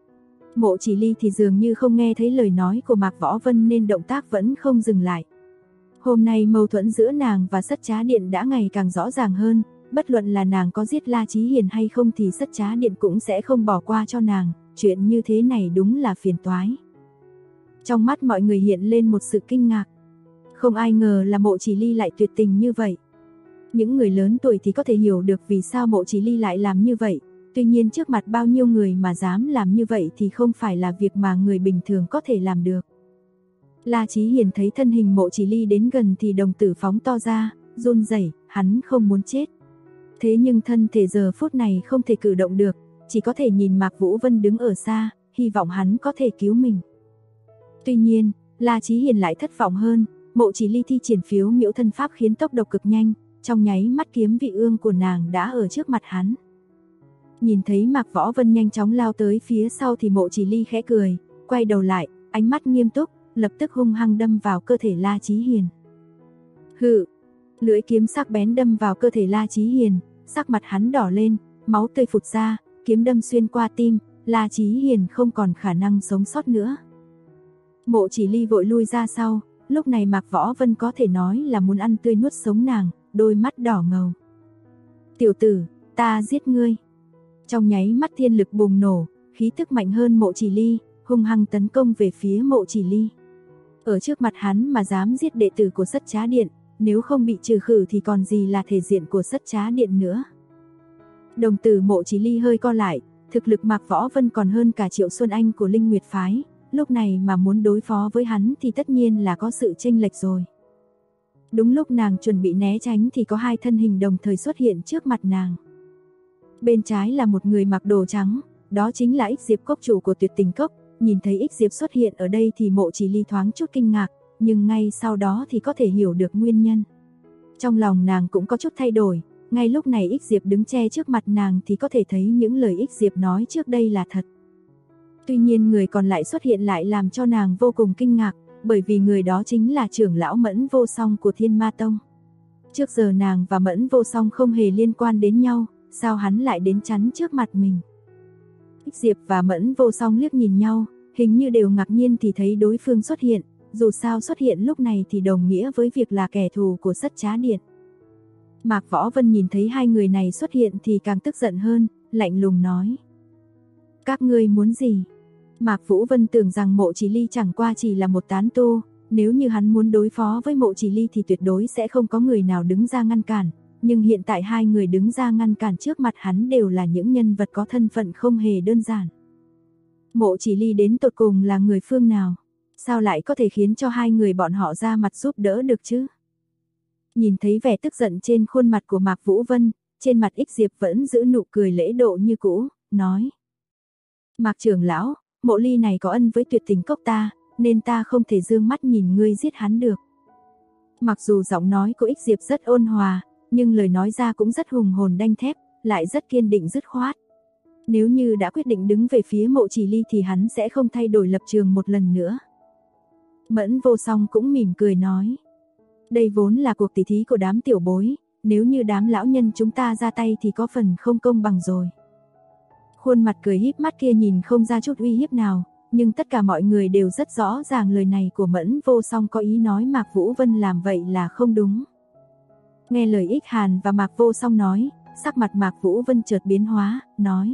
Mộ Chỉ Ly thì dường như không nghe thấy lời nói của Mạc Võ Vân nên động tác vẫn không dừng lại. Hôm nay mâu thuẫn giữa nàng và Sất Trá Điện đã ngày càng rõ ràng hơn, bất luận là nàng có giết La Chí Hiền hay không thì Sất Trá Điện cũng sẽ không bỏ qua cho nàng, chuyện như thế này đúng là phiền toái. Trong mắt mọi người hiện lên một sự kinh ngạc. Không ai ngờ là Mộ Chỉ Ly lại tuyệt tình như vậy. Những người lớn tuổi thì có thể hiểu được vì sao Mộ Chỉ Ly lại làm như vậy, tuy nhiên trước mặt bao nhiêu người mà dám làm như vậy thì không phải là việc mà người bình thường có thể làm được. La Chí Hiền thấy thân hình Mộ Chỉ Ly đến gần thì đồng tử phóng to ra, run rẩy, hắn không muốn chết. Thế nhưng thân thể giờ phút này không thể cử động được, chỉ có thể nhìn Mạc Vũ Vân đứng ở xa, hy vọng hắn có thể cứu mình. Tuy nhiên, La Chí Hiền lại thất vọng hơn, Mộ Chỉ Ly thi triển phiếu miễu thân pháp khiến tốc độ cực nhanh, trong nháy mắt kiếm vị ương của nàng đã ở trước mặt hắn. Nhìn thấy Mạc Võ Vân nhanh chóng lao tới phía sau thì Mộ Chỉ Ly khẽ cười, quay đầu lại, ánh mắt nghiêm túc, lập tức hung hăng đâm vào cơ thể La Chí Hiền. Hự, lưỡi kiếm sắc bén đâm vào cơ thể La Chí Hiền, sắc mặt hắn đỏ lên, máu tươi phụt ra, kiếm đâm xuyên qua tim, La Chí Hiền không còn khả năng sống sót nữa. Mộ Chỉ Ly vội lui ra sau, lúc này Mạc Võ Vân có thể nói là muốn ăn tươi nuốt sống nàng, đôi mắt đỏ ngầu. Tiểu tử, ta giết ngươi. Trong nháy mắt thiên lực bùng nổ, khí tức mạnh hơn Mộ Chỉ Ly, hung hăng tấn công về phía Mộ Chỉ Ly. Ở trước mặt hắn mà dám giết đệ tử của Sất Trá Điện, nếu không bị trừ khử thì còn gì là thể diện của Sất Trá Điện nữa. Đồng tử Mộ Chỉ Ly hơi co lại, thực lực Mạc Võ Vân còn hơn cả Triệu Xuân Anh của Linh Nguyệt Phái, lúc này mà muốn đối phó với hắn thì tất nhiên là có sự chênh lệch rồi. Đúng lúc nàng chuẩn bị né tránh thì có hai thân hình đồng thời xuất hiện trước mặt nàng. Bên trái là một người mặc đồ trắng, đó chính là Ích Diệp cốc chủ của Tuyệt Tình Cốc. Nhìn thấy Ích Diệp xuất hiện ở đây thì Mộ Chỉ Ly thoáng chút kinh ngạc, nhưng ngay sau đó thì có thể hiểu được nguyên nhân. Trong lòng nàng cũng có chút thay đổi, ngay lúc này Ích Diệp đứng che trước mặt nàng thì có thể thấy những lời Ích Diệp nói trước đây là thật. Tuy nhiên người còn lại xuất hiện lại làm cho nàng vô cùng kinh ngạc, bởi vì người đó chính là trưởng lão Mẫn Vô Song của Thiên Ma Tông. Trước giờ nàng và Mẫn Vô Song không hề liên quan đến nhau, sao hắn lại đến chắn trước mặt mình? Ích Diệp và Mẫn Vô Song liếc nhìn nhau, hình như đều ngạc nhiên thì thấy đối phương xuất hiện, dù sao xuất hiện lúc này thì đồng nghĩa với việc là kẻ thù của Sất Trá Điện. Mạc Võ Vân nhìn thấy hai người này xuất hiện thì càng tức giận hơn, lạnh lùng nói: Các ngươi muốn gì? Mạc Vũ Vân tưởng rằng Mộ Chỉ Ly chẳng qua chỉ là một tán tu, nếu như hắn muốn đối phó với Mộ Chỉ Ly thì tuyệt đối sẽ không có người nào đứng ra ngăn cản, nhưng hiện tại hai người đứng ra ngăn cản trước mặt hắn đều là những nhân vật có thân phận không hề đơn giản. Mộ Chỉ Ly đến tột cùng là người phương nào? Sao lại có thể khiến cho hai người bọn họ ra mặt giúp đỡ được chứ? Nhìn thấy vẻ tức giận trên khuôn mặt của Mạc Vũ Vân, trên mặt Ích Diệp vẫn giữ nụ cười lễ độ như cũ, nói: Mạc trưởng lão, Mộ Ly này có ân với Tuyệt Tình Cốc ta, nên ta không thể dương mắt nhìn ngươi giết hắn được. Mặc dù giọng nói của Ích Diệp rất ôn hòa, nhưng lời nói ra cũng rất hùng hồn đanh thép, lại rất kiên định dứt khoát. Nếu như đã quyết định đứng về phía Mộ Chỉ Ly thì hắn sẽ không thay đổi lập trường một lần nữa. Mẫn Vô Song cũng mỉm cười nói: Đây vốn là cuộc tỉ thí của đám tiểu bối, nếu như đám lão nhân chúng ta ra tay thì có phần không công bằng rồi. Khuôn mặt cười híp mắt kia nhìn không ra chút uy hiếp nào, nhưng tất cả mọi người đều rất rõ ràng lời này của Mẫn Vô Song có ý nói Mạc Vũ Vân làm vậy là không đúng. Nghe lời Ích Hàn và Mạc Vô Song nói, sắc mặt Mạc Vũ Vân chợt biến hóa, nói: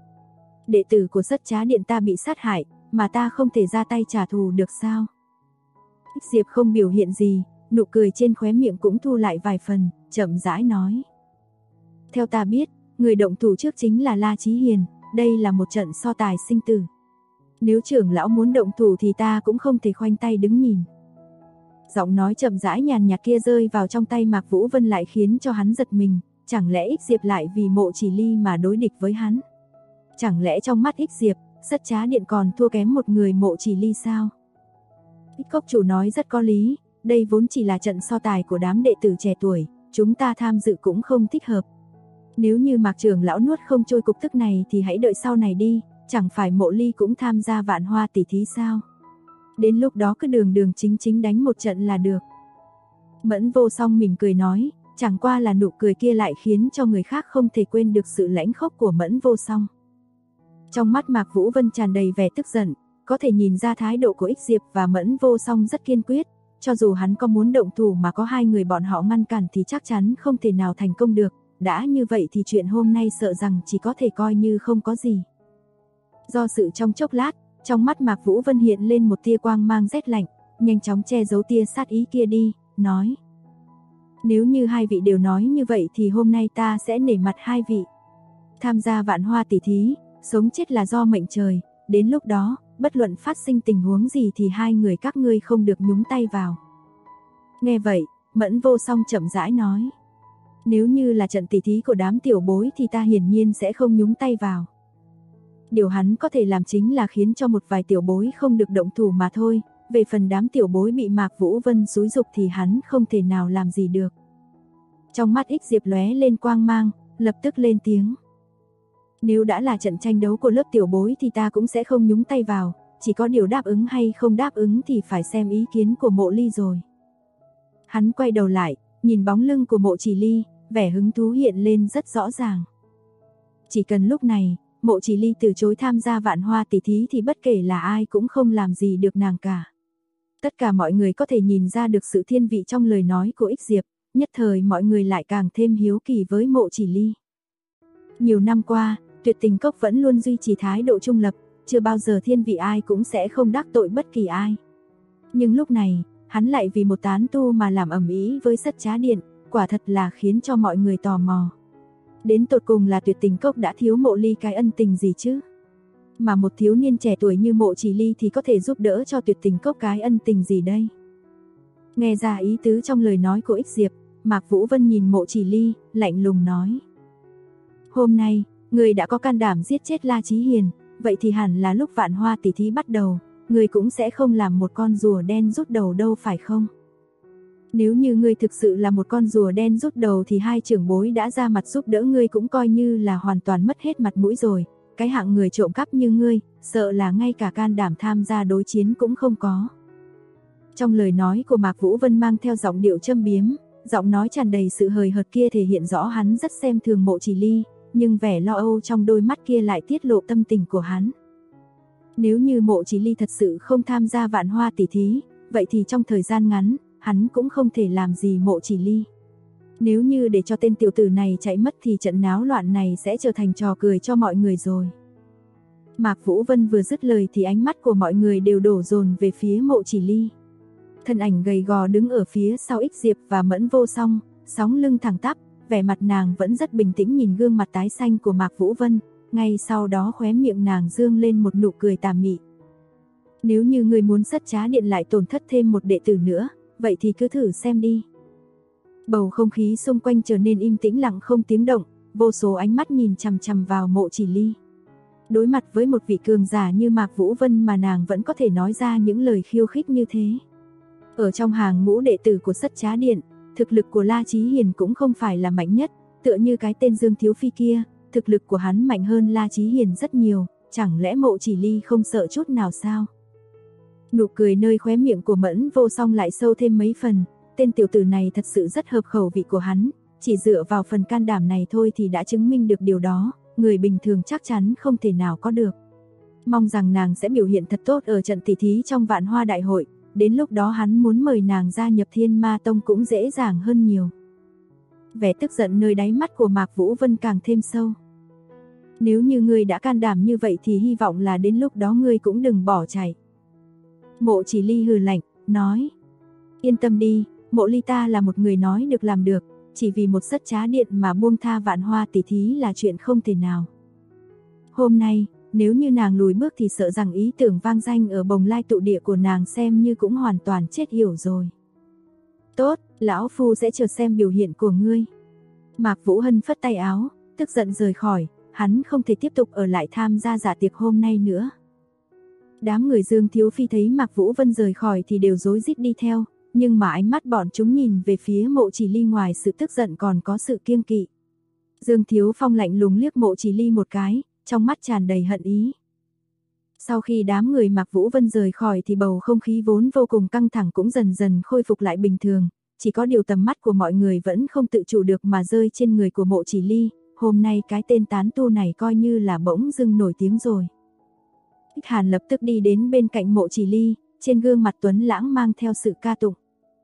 Đệ tử của Sất Trá Điện ta bị sát hại, mà ta không thể ra tay trả thù được sao? Ích Diệp không biểu hiện gì, nụ cười trên khóe miệng cũng thu lại vài phần, chậm rãi nói: Theo ta biết, người động thủ trước chính là La Chí Hiền, đây là một trận so tài sinh tử. Nếu trưởng lão muốn động thủ thì ta cũng không thể khoanh tay đứng nhìn. Giọng nói chậm rãi nhàn nhạt kia rơi vào trong tay Mạc Vũ Vân lại khiến cho hắn giật mình, chẳng lẽ Ích Diệp lại vì Mộ Chỉ Ly mà đối địch với hắn? Chẳng lẽ trong mắt Ích Diệp, Sất Trá Điện còn thua kém một người Mộ Chỉ Ly sao? Ích Cốc chủ nói rất có lý, đây vốn chỉ là trận so tài của đám đệ tử trẻ tuổi, chúng ta tham dự cũng không thích hợp. Nếu như Mạc trưởng lão nuốt không trôi cục tức này thì hãy đợi sau này đi, chẳng phải Mộ Ly cũng tham gia Vạn Hoa tỷ thí sao? Đến lúc đó cứ đường đường chính chính đánh một trận là được. Mẫn Vô Song mỉm cười nói, chẳng qua là nụ cười kia lại khiến cho người khác không thể quên được sự lãnh khốc của Mẫn Vô Song. Trong mắt Mạc Vũ Vân tràn đầy vẻ tức giận, có thể nhìn ra thái độ của Ích Diệp và Mẫn Vô Song rất kiên quyết, cho dù hắn có muốn động thủ mà có hai người bọn họ ngăn cản thì chắc chắn không thể nào thành công được, đã như vậy thì chuyện hôm nay sợ rằng chỉ có thể coi như không có gì. Do sự trong chốc lát, trong mắt Mạc Vũ Vân hiện lên một tia quang mang rét lạnh, nhanh chóng che giấu tia sát ý kia đi, nói: nếu như hai vị đều nói như vậy thì hôm nay ta sẽ nể mặt hai vị. Tham gia vạn hoa tỷ thí, sống chết là do mệnh trời, đến lúc đó, bất luận phát sinh tình huống gì thì hai người các ngươi không được nhúng tay vào. Nghe vậy, Mẫn Vô Song chậm rãi nói: nếu như là trận tỷ thí của đám tiểu bối thì ta hiển nhiên sẽ không nhúng tay vào. Điều hắn có thể làm chính là khiến cho một vài tiểu bối không được động thủ mà thôi, về phần đám tiểu bối bị Mạc Vũ Vân xúi giục thì hắn không thể nào làm gì được. Trong mắt Ích Diệp lóe lên quang mang, lập tức lên tiếng: nếu đã là trận tranh đấu của lớp tiểu bối thì ta cũng sẽ không nhúng tay vào, chỉ có điều đáp ứng hay không đáp ứng thì phải xem ý kiến của Mộ Ly rồi. Hắn quay đầu lại, nhìn bóng lưng của Mộ Chỉ Ly, vẻ hứng thú hiện lên rất rõ ràng. Chỉ cần lúc này, Mộ Chỉ Ly từ chối tham gia vạn hoa tỷ thí thì bất kể là ai cũng không làm gì được nàng cả. Tất cả mọi người có thể nhìn ra được sự thiên vị trong lời nói của Ích Diệp, nhất thời mọi người lại càng thêm hiếu kỳ với Mộ Chỉ Ly. Nhiều năm qua, Tuyệt Tình Cốc vẫn luôn duy trì thái độ trung lập, chưa bao giờ thiên vị ai cũng sẽ không đắc tội bất kỳ ai. Nhưng lúc này, hắn lại vì một tán tu mà làm ầm ĩ với Sất Trá Điện, quả thật là khiến cho mọi người tò mò. Đến tột cùng là Tuyệt Tình Cốc đã thiếu Mộ Ly cái ân tình gì chứ? Mà một thiếu niên trẻ tuổi như Mộ Chỉ Ly thì có thể giúp đỡ cho Tuyệt Tình Cốc cái ân tình gì đây? Nghe ra ý tứ trong lời nói của Ích Diệp, Mạc Vũ Vân nhìn Mộ Chỉ Ly, lạnh lùng nói: hôm nay, người đã có can đảm giết chết La Chí Hiền, vậy thì hẳn là lúc vạn hoa tỷ thí bắt đầu, người cũng sẽ không làm một con rùa đen rút đầu đâu phải không? Nếu như ngươi thực sự là một con rùa đen rút đầu thì hai trưởng bối đã ra mặt giúp đỡ ngươi cũng coi như là hoàn toàn mất hết mặt mũi rồi, cái hạng người trộm cắp như ngươi, sợ là ngay cả can đảm tham gia đối chiến cũng không có. Trong lời nói của Mạc Vũ Vân mang theo giọng điệu châm biếm, giọng nói tràn đầy sự hời hợt kia thể hiện rõ hắn rất xem thường Mộ Chỉ Ly, nhưng vẻ lo âu trong đôi mắt kia lại tiết lộ tâm tình của hắn. Nếu như Mộ Chỉ Ly thật sự không tham gia vạn hoa tỷ thí, vậy thì trong thời gian ngắn, hắn cũng không thể làm gì Mộ Chỉ Ly. Nếu như để cho tên tiểu tử này chạy mất thì trận náo loạn này sẽ trở thành trò cười cho mọi người rồi. Mạc Vũ Vân vừa dứt lời thì ánh mắt của mọi người đều đổ dồn về phía Mộ Chỉ Ly. Thân ảnh gầy gò đứng ở phía sau Ích Diệp và Mẫn Vô Song, sóng lưng thẳng tắp, vẻ mặt nàng vẫn rất bình tĩnh nhìn gương mặt tái xanh của Mạc Vũ Vân, ngay sau đó khóe miệng nàng dương lên một nụ cười tà mị. Nếu như người muốn Sất Trá Điện lại tổn thất thêm một đệ tử nữa, vậy thì cứ thử xem đi. Bầu không khí xung quanh trở nên im tĩnh lặng không tiếng động, vô số ánh mắt nhìn chằm chằm vào Mộ Chỉ Ly. Đối mặt với một vị cường giả như Mạc Vũ Vân mà nàng vẫn có thể nói ra những lời khiêu khích như thế. Ở trong hàng ngũ đệ tử của Sất Trá Điện, thực lực của La Chí Hiền cũng không phải là mạnh nhất, tựa như cái tên Dương Thiếu Phi kia, thực lực của hắn mạnh hơn La Chí Hiền rất nhiều, chẳng lẽ Mộ Chỉ Ly không sợ chút nào sao? Nụ cười nơi khóe miệng của Mẫn Vô Song lại sâu thêm mấy phần, tên tiểu tử này thật sự rất hợp khẩu vị của hắn, chỉ dựa vào phần can đảm này thôi thì đã chứng minh được điều đó, người bình thường chắc chắn không thể nào có được. Mong rằng nàng sẽ biểu hiện thật tốt ở trận tỷ thí trong Vạn Hoa Đại hội, đến lúc đó hắn muốn mời nàng gia nhập Thiên Ma Tông cũng dễ dàng hơn nhiều. Vẻ tức giận nơi đáy mắt của Mạc Vũ Vân càng thêm sâu. Nếu như ngươi đã can đảm như vậy thì hy vọng là đến lúc đó ngươi cũng đừng bỏ chạy. Mộ Chỉ Ly hừ lạnh, nói: yên tâm đi, Mộ Ly ta là một người nói được làm được, chỉ vì một Sất Trá Điện mà buông tha vạn hoa tỷ thí là chuyện không thể nào. Hôm nay, nếu như nàng lùi bước thì sợ rằng ý tưởng vang danh ở Bồng Lai tụ địa của nàng xem như cũng hoàn toàn chết yểu rồi. Tốt, lão phu sẽ chờ xem biểu hiện của ngươi. Mạc Vũ Hân phất tay áo, tức giận rời khỏi, hắn không thể tiếp tục ở lại tham gia dạ tiệc hôm nay nữa. Đám người Dương Thiếu Phi thấy Mạc Vũ Vân rời khỏi thì đều rối rít đi theo, nhưng mà ánh mắt bọn chúng nhìn về phía Mộ Chỉ Ly ngoài sự tức giận còn có sự kiêng kỵ. Dương Thiếu Phong lạnh lùng liếc Mộ Chỉ Ly một cái, trong mắt tràn đầy hận ý. Sau khi đám người Mạc Vũ Vân rời khỏi thì bầu không khí vốn vô cùng căng thẳng cũng dần dần khôi phục lại bình thường, chỉ có điều tầm mắt của mọi người vẫn không tự chủ được mà rơi trên người của Mộ Chỉ Ly, hôm nay cái tên tán tu này coi như là bỗng dưng nổi tiếng rồi. Ích Hàn lập tức đi đến bên cạnh Mộ Chỉ Ly, trên gương mặt tuấn lãng mang theo sự ca tụng.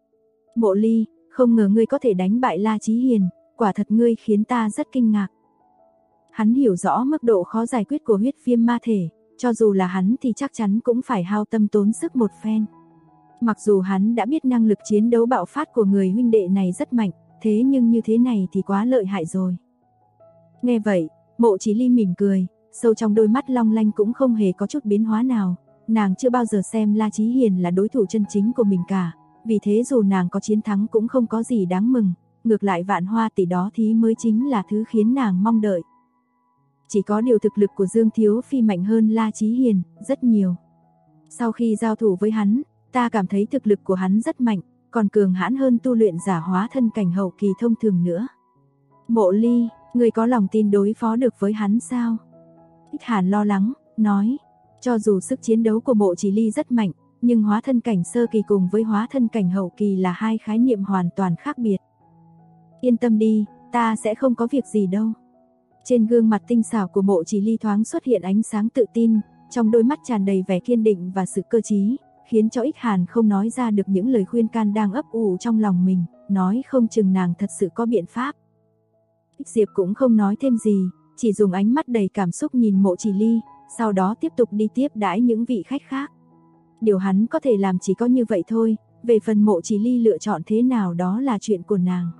Mộ Ly, không ngờ ngươi có thể đánh bại La Chí Hiền, quả thật ngươi khiến ta rất kinh ngạc. Hắn hiểu rõ mức độ khó giải quyết của huyết viêm ma thể, cho dù là hắn thì chắc chắn cũng phải hao tâm tốn sức một phen. Mặc dù hắn đã biết năng lực chiến đấu bạo phát của người huynh đệ này rất mạnh, thế nhưng như thế này thì quá lợi hại rồi. Nghe vậy, Mộ Chí Ly mỉm cười, sâu trong đôi mắt long lanh cũng không hề có chút biến hóa nào. Nàng chưa bao giờ xem La Chí Hiền là đối thủ chân chính của mình cả, vì thế dù nàng có chiến thắng cũng không có gì đáng mừng, ngược lại Vạn Hoa tỷ đó thì mới chính là thứ khiến nàng mong đợi. Chỉ có điều thực lực của Dương Thiếu Phi mạnh hơn La Chí Hiền rất nhiều. Sau khi giao thủ với hắn, ta cảm thấy thực lực của hắn rất mạnh, còn cường hãn hơn tu luyện giả hóa thân cảnh hậu kỳ thông thường nữa. Mộ Ly, người có lòng tin đối phó được với hắn sao? Ích Hàn lo lắng, nói, cho dù sức chiến đấu của Mộ Chỉ Ly rất mạnh, nhưng hóa thân cảnh sơ kỳ cùng với hóa thân cảnh hậu kỳ là hai khái niệm hoàn toàn khác biệt. Yên tâm đi, ta sẽ không có việc gì đâu. Trên gương mặt tinh xảo của Mộ Chỉ Ly thoáng xuất hiện ánh sáng tự tin, trong đôi mắt tràn đầy vẻ kiên định và sự cơ trí, khiến cho Ích Hàn không nói ra được những lời khuyên can đang ấp ủ trong lòng mình, nói không chừng nàng thật sự có biện pháp. Ích Diệp cũng không nói thêm gì, chỉ dùng ánh mắt đầy cảm xúc nhìn Mộ Chỉ Ly, sau đó tiếp tục đi tiếp đãi những vị khách khác. Điều hắn có thể làm chỉ có như vậy thôi, về phần Mộ Chỉ Ly lựa chọn thế nào đó là chuyện của nàng.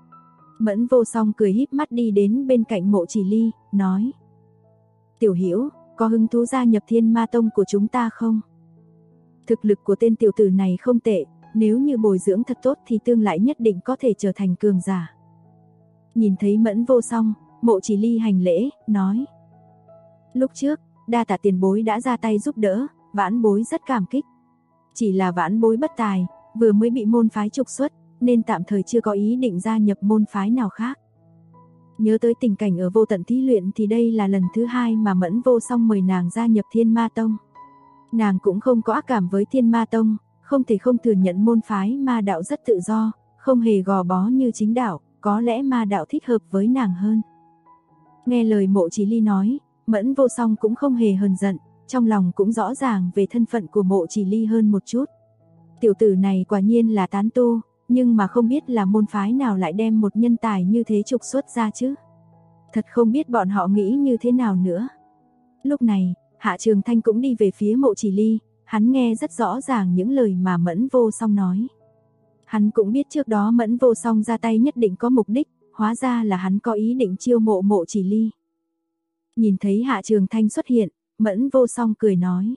Mẫn Vô Song cười híp mắt đi đến bên cạnh Mộ Chỉ Ly, nói: Tiểu Hiểu, có hứng thú gia nhập Thiên Ma Tông của chúng ta không? Thực lực của tên tiểu tử này không tệ, nếu như bồi dưỡng thật tốt thì tương lai nhất định có thể trở thành cường giả. Nhìn thấy Mẫn Vô Song, Mộ Chỉ Ly hành lễ, nói: Lúc trước, đa tạ tiền bối đã ra tay giúp đỡ, vãn bối rất cảm kích. Chỉ là vãn bối bất tài, vừa mới bị môn phái trục xuất, nên tạm thời chưa có ý định gia nhập môn phái nào khác. Nhớ tới tình cảnh ở Vô Tận Thí Luyện thì đây là lần thứ hai mà Mẫn Vô Song mời nàng gia nhập Thiên Ma Tông. Nàng cũng không có ác cảm với Thiên Ma Tông, không thể không thừa nhận môn phái ma đạo rất tự do, không hề gò bó như chính đạo, có lẽ ma đạo thích hợp với nàng hơn. Nghe lời Mộ Chỉ Ly nói, Mẫn Vô Song cũng không hề hờn giận, trong lòng cũng rõ ràng về thân phận của Mộ Chỉ Ly hơn một chút. Tiểu tử này quả nhiên là tán tu, nhưng mà không biết là môn phái nào lại đem một nhân tài như thế trục xuất ra chứ. Thật không biết bọn họ nghĩ như thế nào nữa. Lúc này, Hạ Trường Thanh cũng đi về phía Mộ Chỉ Ly, hắn nghe rất rõ ràng những lời mà Mẫn Vô Song nói. Hắn cũng biết trước đó Mẫn Vô Song ra tay nhất định có mục đích, hóa ra là hắn có ý định chiêu mộ Mộ Chỉ Ly. Nhìn thấy Hạ Trường Thanh xuất hiện, Mẫn Vô Song cười nói: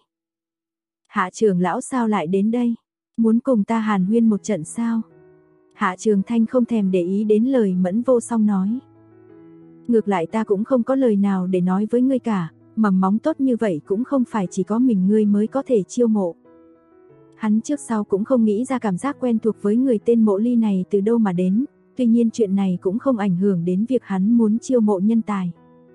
Hạ trưởng lão sao lại đến đây? Muốn cùng ta hàn huyên một trận sao? Hạ Trường Thanh không thèm để ý đến lời Mẫn Vô Song nói. Ngược lại ta cũng không có lời nào để nói với ngươi cả, mầm móng tốt như vậy cũng không phải chỉ có mình ngươi mới có thể chiêu mộ. Hắn trước sau cũng không nghĩ ra cảm giác quen thuộc với người tên Mộ Ly này từ đâu mà đến, tuy nhiên chuyện này cũng không ảnh hưởng đến việc hắn muốn chiêu mộ nhân tài.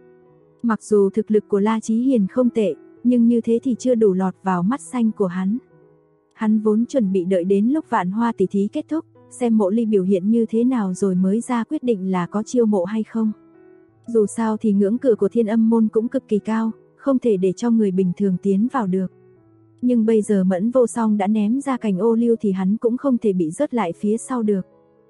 Mặc dù thực lực của La Chí Hiền không tệ, nhưng như thế thì chưa đủ lọt vào mắt xanh của hắn. Hắn vốn chuẩn bị đợi đến lúc Vạn Hoa tỷ thí kết thúc, xem Mộ Ly biểu hiện như thế nào rồi mới ra quyết định là có chiêu mộ hay không. Dù sao thì ngưỡng cửa của Thiên Âm môn cũng cực kỳ cao, không thể để cho người bình thường tiến vào được. Nhưng bây giờ Mẫn Vô Song đã ném ra cành ô liu thì hắn cũng không thể bị rớt lại phía sau được.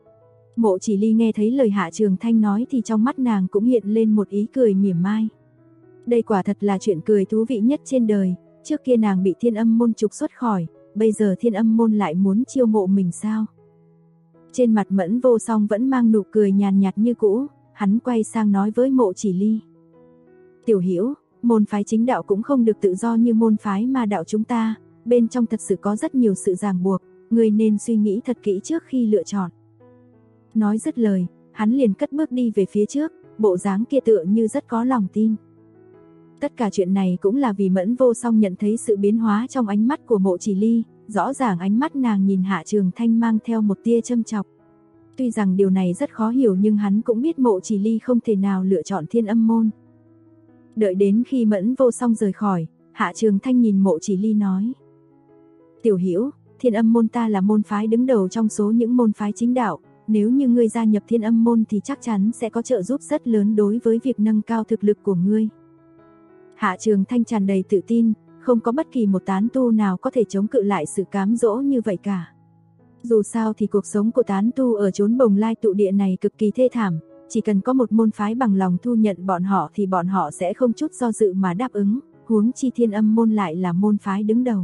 Mộ Chỉ Ly nghe thấy lời Hạ Trường Thanh nói thì trong mắt nàng cũng hiện lên một ý cười mỉa mai. Đây quả thật là chuyện cười thú vị nhất trên đời, trước kia nàng bị Thiên Âm môn trục xuất khỏi, bây giờ Thiên Âm môn lại muốn chiêu mộ mình sao? Trên mặt Mẫn Vô Song vẫn mang nụ cười nhàn nhạt như cũ, hắn quay sang nói với Mộ Chỉ Ly: Tiểu Hiểu, môn phái chính đạo cũng không được tự do như môn phái ma đạo chúng ta, bên trong thật sự có rất nhiều sự ràng buộc, ngươi nên suy nghĩ thật kỹ trước khi lựa chọn. Nói dứt lời, hắn liền cất bước đi về phía trước, bộ dáng kia tựa như rất có lòng tin. Tất cả chuyện này cũng là vì Mẫn Vô Song nhận thấy sự biến hóa trong ánh mắt của Mộ Chỉ Ly, rõ ràng ánh mắt nàng nhìn Hạ Trường Thanh mang theo một tia châm chọc. Tuy rằng điều này rất khó hiểu nhưng hắn cũng biết Mộ Chỉ Ly không thể nào lựa chọn Thiên Âm môn. Đợi đến khi Mẫn Vô Song rời khỏi, Hạ Trường Thanh nhìn Mộ Chỉ Ly nói: Tiểu Hiểu, Thiên Âm môn ta là môn phái đứng đầu trong số những môn phái chính đạo, nếu như ngươi gia nhập Thiên Âm môn thì chắc chắn sẽ có trợ giúp rất lớn đối với việc nâng cao thực lực của ngươi. Hạ Trường Thanh tràn đầy tự tin, không có bất kỳ một tán tu nào có thể chống cự lại sự cám dỗ như vậy cả. Dù sao thì cuộc sống của tán tu ở chốn Bồng Lai tụ địa này cực kỳ thê thảm, chỉ cần có một môn phái bằng lòng thu nhận bọn họ thì bọn họ sẽ không chút do dự mà đáp ứng, huống chi Thiên Âm môn lại là môn phái đứng đầu.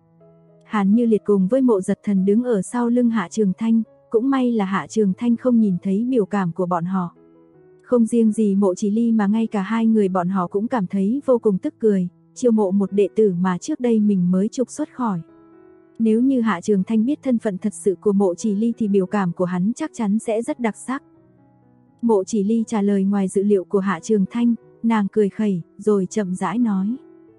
Hàn Như Liệt cùng với Mộ Giật Thần đứng ở sau lưng Hạ Trường Thanh, cũng may là Hạ Trường Thanh không nhìn thấy biểu cảm của bọn họ. Không riêng gì Mộ Chỉ Ly mà ngay cả hai người bọn họ cũng cảm thấy vô cùng tức cười, chiêu mộ một đệ tử mà trước đây mình mới trục xuất khỏi. Nếu như Hạ Trường Thanh biết thân phận thật sự của Mộ Chỉ Ly thì biểu cảm của hắn chắc chắn sẽ rất đặc sắc. Mộ Chỉ Ly trả lời ngoài dự liệu của Hạ Trường Thanh, nàng cười khẩy, rồi chậm rãi nói.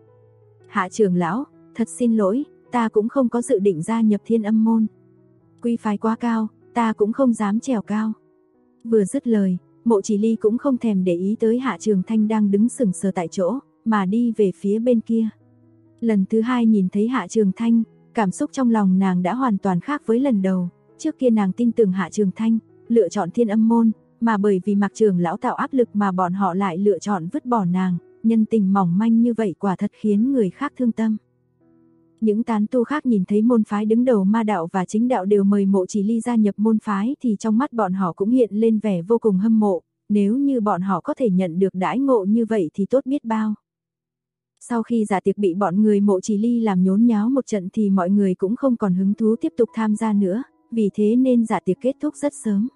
Hạ trưởng lão, thật xin lỗi, ta cũng không có dự định gia nhập Thiên Âm môn. Quy phái quá cao, ta cũng không dám trèo cao. Vừa dứt lời, Mộ Chỉ Ly cũng không thèm để ý tới Hạ Trường Thanh đang đứng sững sờ tại chỗ, mà đi về phía bên kia. Lần thứ hai nhìn thấy Hạ Trường Thanh, cảm xúc trong lòng nàng đã hoàn toàn khác với lần đầu. Trước kia nàng tin tưởng Hạ Trường Thanh, lựa chọn Thiên Âm môn, mà bởi vì Mạc trưởng lão tạo áp lực mà bọn họ lại lựa chọn vứt bỏ nàng, nhân tình mỏng manh như vậy quả thật khiến người khác thương tâm. Những tán tu khác nhìn thấy môn phái đứng đầu Ma đạo và Chính đạo đều mời Mộ Chỉ Ly gia nhập môn phái thì trong mắt bọn họ cũng hiện lên vẻ vô cùng hâm mộ, nếu như bọn họ có thể nhận được đãi ngộ như vậy thì tốt biết bao. Sau khi dạ tiệc bị bọn người Mộ Chỉ Ly làm nhốn nháo một trận thì mọi người cũng không còn hứng thú tiếp tục tham gia nữa, vì thế nên dạ tiệc kết thúc rất sớm.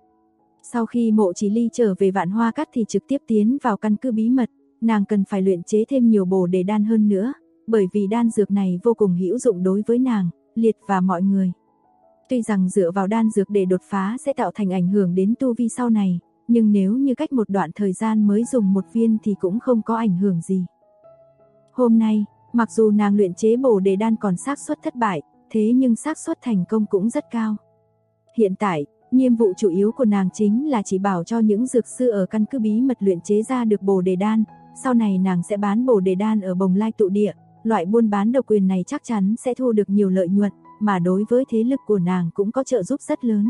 Sau khi Mộ Chỉ Ly trở về Vạn Hoa Cát thì trực tiếp tiến vào căn cứ bí mật, nàng cần phải luyện chế thêm nhiều bồ đề đan hơn nữa, bởi vì đan dược này vô cùng hữu dụng đối với nàng, Liệt và mọi người. Tuy rằng dựa vào đan dược để đột phá sẽ tạo thành ảnh hưởng đến tu vi sau này, nhưng nếu như cách một đoạn thời gian mới dùng một viên thì cũng không có ảnh hưởng gì. Hôm nay, mặc dù nàng luyện chế bồ đề đan còn xác suất thất bại, thế nhưng xác suất thành công cũng rất cao. Hiện tại, nhiệm vụ chủ yếu của nàng chính là chỉ bảo cho những dược sư ở căn cứ bí mật luyện chế ra được bồ đề đan, sau này nàng sẽ bán bồ đề đan ở Bồng Lai tụ địa, loại buôn bán độc quyền này chắc chắn sẽ thu được nhiều lợi nhuận, mà đối với thế lực của nàng cũng có trợ giúp rất lớn.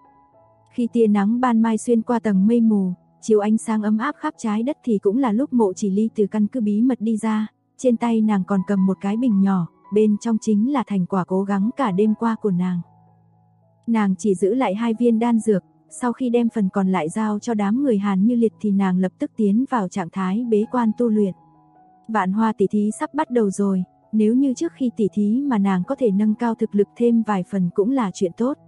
Khi tia nắng ban mai xuyên qua tầng mây mù, chiếu ánh sáng ấm áp khắp trái đất thì cũng là lúc Mộ Chỉ Ly từ căn cứ bí mật đi ra, trên tay nàng còn cầm một cái bình nhỏ, bên trong chính là thành quả cố gắng cả đêm qua của nàng. Nàng chỉ giữ lại 2 viên đan dược, sau khi đem phần còn lại giao cho đám người Hàn Như Liệt thì nàng lập tức tiến vào trạng thái bế quan tu luyện. Vạn Hoa tỷ thí sắp bắt đầu rồi, nếu như trước khi tỷ thí mà nàng có thể nâng cao thực lực thêm vài phần cũng là chuyện tốt.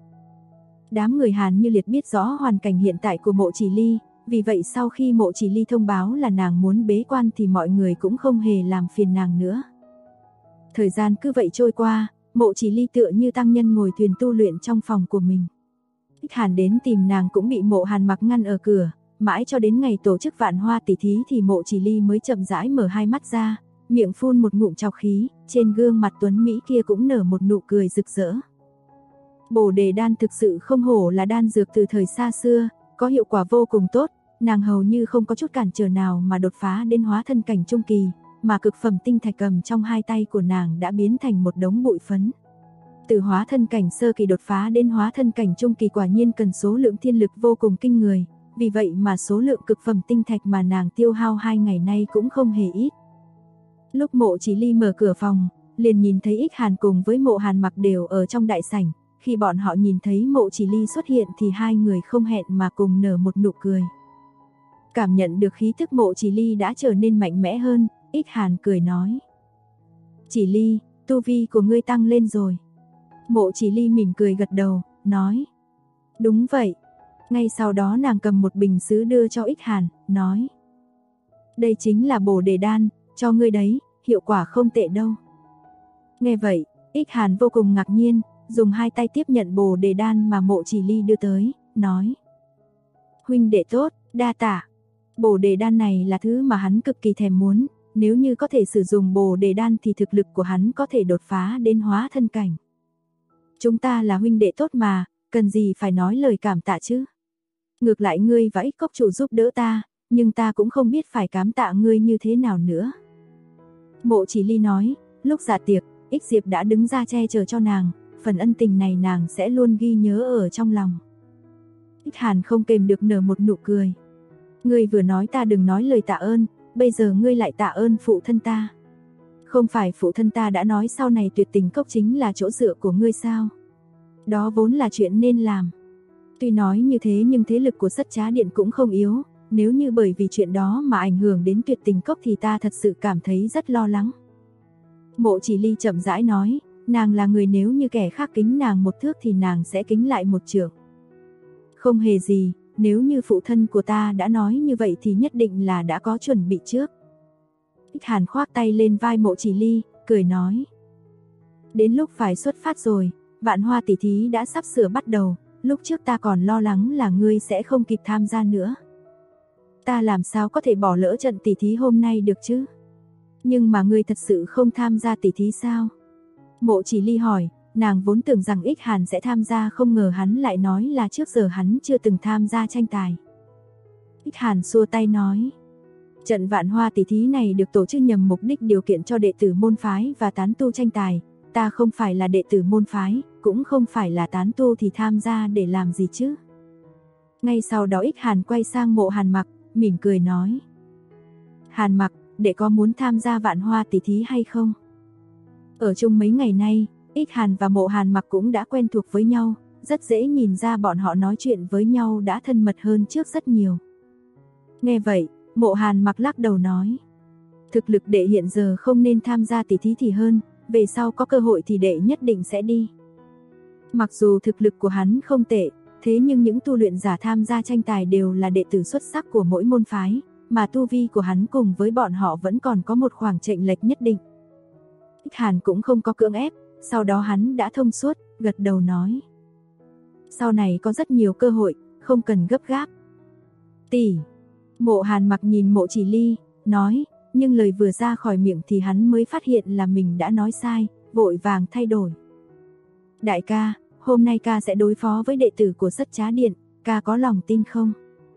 Đám người Hàn Như Liệt biết rõ hoàn cảnh hiện tại của Mộ Chỉ Ly, vì vậy sau khi Mộ Chỉ Ly thông báo là nàng muốn bế quan thì mọi người cũng không hề làm phiền nàng nữa. Thời gian cứ vậy trôi qua, Mộ Chỉ Ly tựa như tăng nhân ngồi thuyền tu luyện trong phòng của mình. Ích Hàn đến tìm nàng cũng bị Mộ Hàn Mặc ngăn ở cửa, mãi cho đến ngày tổ chức Vạn Hoa tỷ thí thì Mộ Chỉ Ly mới chậm rãi mở hai mắt ra, miệng phun một ngụm trọc khí, trên gương mặt tuấn mỹ kia cũng nở một nụ cười rực rỡ. Bồ đề đan thực sự không hổ là đan dược từ thời xa xưa, có hiệu quả vô cùng tốt, nàng hầu như không có chút cản trở nào mà đột phá đến hóa thân cảnh trung kỳ, mà cực phẩm tinh thạch cầm trong hai tay của nàng đã biến thành một đống bụi phấn. Từ hóa thân cảnh sơ kỳ đột phá đến hóa thân cảnh trung kỳ quả nhiên cần số lượng thiên lực vô cùng kinh người, vì vậy mà số lượng cực phẩm tinh thạch mà nàng tiêu hao 2 ngày nay cũng không hề ít. Lúc Mộ Chỉ Ly mở cửa phòng, liền nhìn thấy Ích Hàn cùng với Mộ Hàn Mặc đều ở trong đại sảnh, khi bọn họ nhìn thấy Mộ Chỉ Ly xuất hiện thì hai người không hẹn mà cùng nở một nụ cười. Cảm nhận được khí thức Mộ Chỉ Ly đã trở nên mạnh mẽ hơn, Ích Hàn cười nói: "Chỉ Ly, tu vi của ngươi tăng lên rồi." Mộ Chỉ Ly mỉm cười gật đầu, nói: "Đúng vậy." Ngay sau đó nàng cầm một bình sứ đưa cho Ích Hàn, nói: "Đây chính là bồ đề đan, cho ngươi đấy, hiệu quả không tệ đâu." Nghe vậy, Ích Hàn vô cùng ngạc nhiên, dùng hai tay tiếp nhận bồ đề đan mà Mộ Chỉ Ly đưa tới, nói: "Huynh đệ tốt, đa tạ." Bồ đề đan này là thứ mà hắn cực kỳ thèm muốn, nếu như có thể sử dụng bồ đề đan thì thực lực của hắn có thể đột phá đến hóa thân cảnh. "Chúng ta là huynh đệ tốt mà, cần gì phải nói lời cảm tạ chứ? Ngược lại ngươi và Ích Cốc chủ giúp đỡ ta, nhưng ta cũng không biết phải cảm tạ ngươi như thế nào nữa." Mộ Chỉ Ly nói, lúc dạ tiệc, Ích Diệp đã đứng ra che chở cho nàng, phần ân tình này nàng sẽ luôn ghi nhớ ở trong lòng. Ích Hàn không kềm được nở một nụ cười. Ngươi vừa nói ta đừng nói lời tạ ơn, bây giờ ngươi lại tạ ơn phụ thân ta. Không phải phụ thân ta đã nói sau này Tuyệt Tình Cốc chính là chỗ dựa của ngươi sao? Đó vốn là chuyện nên làm. Tuy nói như thế nhưng thế lực của Sắt Trá Điện cũng không yếu, nếu như bởi vì chuyện đó mà ảnh hưởng đến Tuyệt Tình Cốc thì ta thật sự cảm thấy rất lo lắng. Mộ Chỉ Ly chậm rãi nói, nàng là người nếu như kẻ khác kính nàng một thước thì nàng sẽ kính lại một trượng. Không hề gì, nếu như phụ thân của ta đã nói như vậy thì nhất định là đã có chuẩn bị trước. Ích Hàn khoác tay lên vai Mộ Chỉ Ly, cười nói. Đến lúc phải xuất phát rồi, Vạn Hoa tỷ thí đã sắp sửa bắt đầu, lúc trước ta còn lo lắng là ngươi sẽ không kịp tham gia nữa. Ta làm sao có thể bỏ lỡ trận tỷ thí hôm nay được chứ? Nhưng mà ngươi thật sự không tham gia tỷ thí sao? Mộ Chỉ Ly hỏi, nàng vốn tưởng rằng Ích Hàn sẽ tham gia, không ngờ hắn lại nói là trước giờ hắn chưa từng tham gia tranh tài. Ích Hàn xua tay nói, trận Vạn Hoa tỷ thí này được tổ chức nhằm mục đích điều kiện cho đệ tử môn phái và tán tu tranh tài. Ta không phải là đệ tử môn phái, cũng không phải là tán tu thì tham gia để làm gì chứ? Ngay sau đó Ích Hàn quay sang Mộ Hàn Mặc, mỉm cười nói. Hàn Mặc, đệ có muốn tham gia Vạn Hoa tỷ thí hay không? Ở chung mấy ngày nay, Ích Hàn và Mộ Hàn Mặc cũng đã quen thuộc với nhau, rất dễ nhìn ra bọn họ nói chuyện với nhau đã thân mật hơn trước rất nhiều. Nghe vậy, Mộ Hàn Mặc lắc đầu nói. Thực lực đệ hiện giờ không nên tham gia tỷ thí thì hơn, về sau có cơ hội thì đệ nhất định sẽ đi. Mặc dù thực lực của hắn không tệ, thế nhưng những tu luyện giả tham gia tranh tài đều là đệ tử xuất sắc của mỗi môn phái, mà tu vi của hắn cùng với bọn họ vẫn còn có một khoảng chênh lệch nhất định. Ích Hàn cũng không có cưỡng ép, sau đó hắn đã thông suốt, gật đầu nói. Sau này có rất nhiều cơ hội, không cần gấp gáp. Tỷ. Mộ Hàn Mặc nhìn Mộ Chỉ Ly, nói, nhưng lời vừa ra khỏi miệng thì hắn mới phát hiện là mình đã nói sai, vội vàng thay đổi. Đại ca, hôm nay ca sẽ đối phó với đệ tử của Sắt Trá Điện, ca có lòng tin không?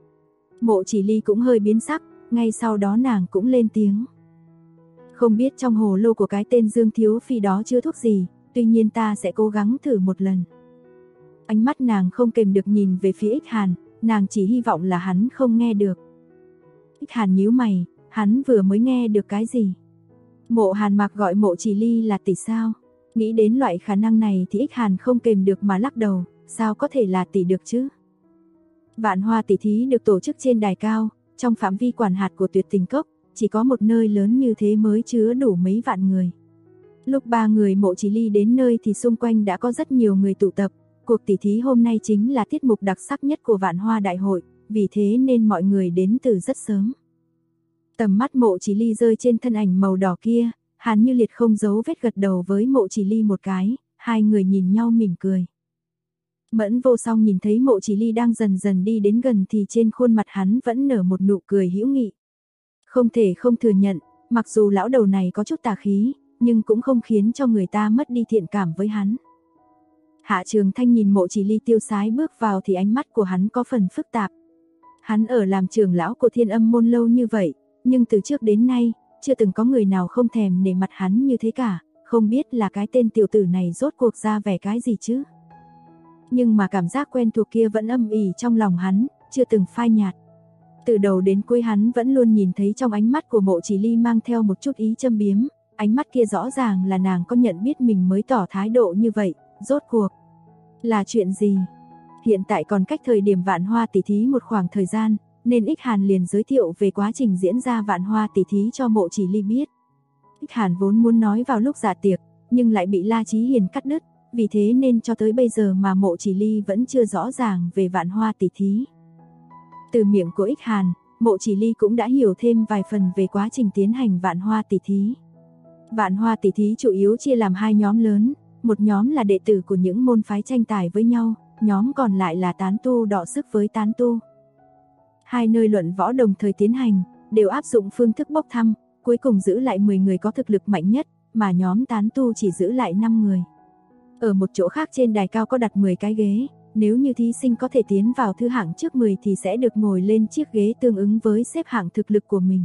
Mộ Chỉ Ly cũng hơi biến sắc, ngay sau đó nàng cũng lên tiếng. Không biết trong hồ lô của cái tên Dương Thiếu Phi đó chứa thuốc gì, tuy nhiên ta sẽ cố gắng thử một lần. Ánh mắt nàng không kềm được nhìn về phía Ích Hàn, nàng chỉ hy vọng là hắn không nghe được. Ích Hàn nhíu mày, hắn vừa mới nghe được cái gì? Mộ Hàn Mặc gọi Mộ Chỉ Ly là tỷ sao? Nghĩ đến loại khả năng này thì Ích Hàn không kềm được mà lắc đầu, sao có thể là tỷ được chứ? Vạn Hoa tỷ thí được tổ chức trên đài cao, trong phạm vi quản hạt của Tuyệt Tình Cốc, chỉ có một nơi lớn như thế mới chứa đủ mấy vạn người. Lúc ba người Mộ Chỉ Ly đến nơi thì xung quanh đã có rất nhiều người tụ tập, cuộc tỷ thí hôm nay chính là tiết mục đặc sắc nhất của Vạn Hoa đại hội, vì thế nên mọi người đến từ rất sớm. Tầm mắt Mộ Chỉ Ly rơi trên thân ảnh màu đỏ kia, Hàn Như Liệt không giấu vết gật đầu với Mộ Chỉ Ly một cái, hai người nhìn nhau mỉm cười. Mẫn Vô Song nhìn thấy Mộ Chỉ Ly đang dần dần đi đến gần thì trên khuôn mặt hắn vẫn nở một nụ cười hữu nghị. Không thể không thừa nhận, mặc dù lão đầu này có chút tà khí, nhưng cũng không khiến cho người ta mất đi thiện cảm với hắn. Hạ Trường Thanh nhìn Mộ Chỉ Ly tiêu sái bước vào thì ánh mắt của hắn có phần phức tạp. Hắn ở làm trưởng lão của Thiên Âm môn lâu như vậy, nhưng từ trước đến nay, chưa từng có người nào không thèm nể mặt hắn như thế cả, không biết là cái tên tiểu tử này rốt cuộc ra vẻ cái gì chứ. Nhưng mà cảm giác quen thuộc kia vẫn âm ỉ trong lòng hắn, chưa từng phai nhạt. Từ đầu đến cuối hắn vẫn luôn nhìn thấy trong ánh mắt của Mộ Chỉ Ly mang theo một chút ý châm biếm, ánh mắt kia rõ ràng là nàng có nhận biết mình mới tỏ thái độ như vậy, rốt cuộc là chuyện gì? Hiện tại còn cách thời điểm Vạn Hoa tỷ thí một khoảng thời gian, nên Ích Hàn liền giới thiệu về quá trình diễn ra Vạn Hoa tỷ thí cho Mộ Chỉ Ly biết. Ích Hàn vốn muốn nói vào lúc dạ tiệc, nhưng lại bị La Chí Hiền cắt đứt, vì thế nên cho tới bây giờ mà Mộ Chỉ Ly vẫn chưa rõ ràng về Vạn Hoa tỷ thí. Từ miệng của Ích Hàn, Mộ Chỉ Ly cũng đã hiểu thêm vài phần về quá trình tiến hành Vạn Hoa tỷ thí. Vạn Hoa tỷ thí chủ yếu chia làm hai nhóm lớn, một nhóm là đệ tử của những môn phái tranh tài với nhau, nhóm còn lại là tán tu đọ sức với tán tu. Hai nơi luận võ đồng thời tiến hành, đều áp dụng phương thức bốc thăm, cuối cùng giữ lại 10 người có thực lực mạnh nhất, mà nhóm tán tu chỉ giữ lại 5 người. Ở một chỗ khác trên đài cao có đặt 10 cái ghế, nếu như thí sinh có thể tiến vào thứ hạng trước 10 thì sẽ được ngồi lên chiếc ghế tương ứng với xếp hạng thực lực của mình.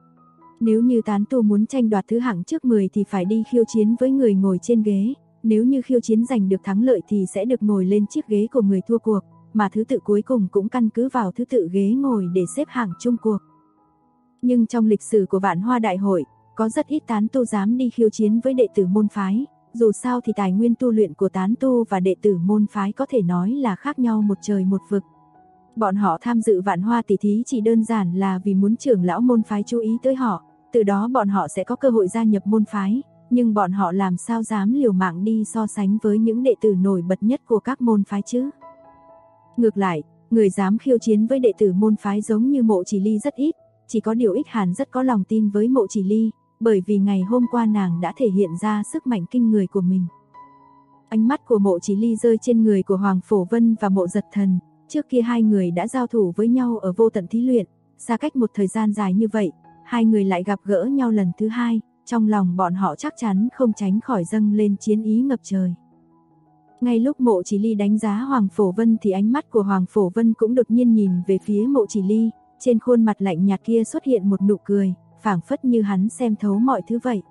Nếu như tán tu muốn tranh đoạt thứ hạng trước 10 thì phải đi khiêu chiến với người ngồi trên ghế, nếu như khiêu chiến giành được thắng lợi thì sẽ được ngồi lên chiếc ghế của người thua cuộc, mà thứ tự cuối cùng cũng căn cứ vào thứ tự ghế ngồi để xếp hạng chung cuộc. Nhưng trong lịch sử của Vạn Hoa Đại hội, có rất ít tán tu dám đi khiêu chiến với đệ tử môn phái, dù sao thì tài nguyên tu luyện của tán tu và đệ tử môn phái có thể nói là khác nhau một trời một vực. Bọn họ tham dự Vạn Hoa tỷ thí chỉ đơn giản là vì muốn trưởng lão môn phái chú ý tới họ, từ đó bọn họ sẽ có cơ hội gia nhập môn phái, nhưng bọn họ làm sao dám liều mạng đi so sánh với những đệ tử nổi bật nhất của các môn phái chứ. Ngược lại, người dám khiêu chiến với đệ tử môn phái giống như Mộ Chỉ Ly rất ít, chỉ có điều Ích Hàn rất có lòng tin với Mộ Chỉ Ly, bởi vì ngày hôm qua nàng đã thể hiện ra sức mạnh kinh người của mình. Ánh mắt của Mộ Chỉ Ly rơi trên người của Hoàng Phổ Vân và Mộ Giật Thần, trước kia hai người đã giao thủ với nhau ở Vô Tận Thí Luyện, xa cách một thời gian dài như vậy, hai người lại gặp gỡ nhau lần thứ hai, trong lòng bọn họ chắc chắn không tránh khỏi dâng lên chiến ý ngập trời. Ngay lúc Mộ Chỉ Ly đánh giá Hoàng Phổ Vân thì ánh mắt của Hoàng Phổ Vân cũng đột nhiên nhìn về phía Mộ Chỉ Ly, trên khuôn mặt lạnh nhạt kia xuất hiện một nụ cười, phảng phất như hắn xem thấu mọi thứ vậy.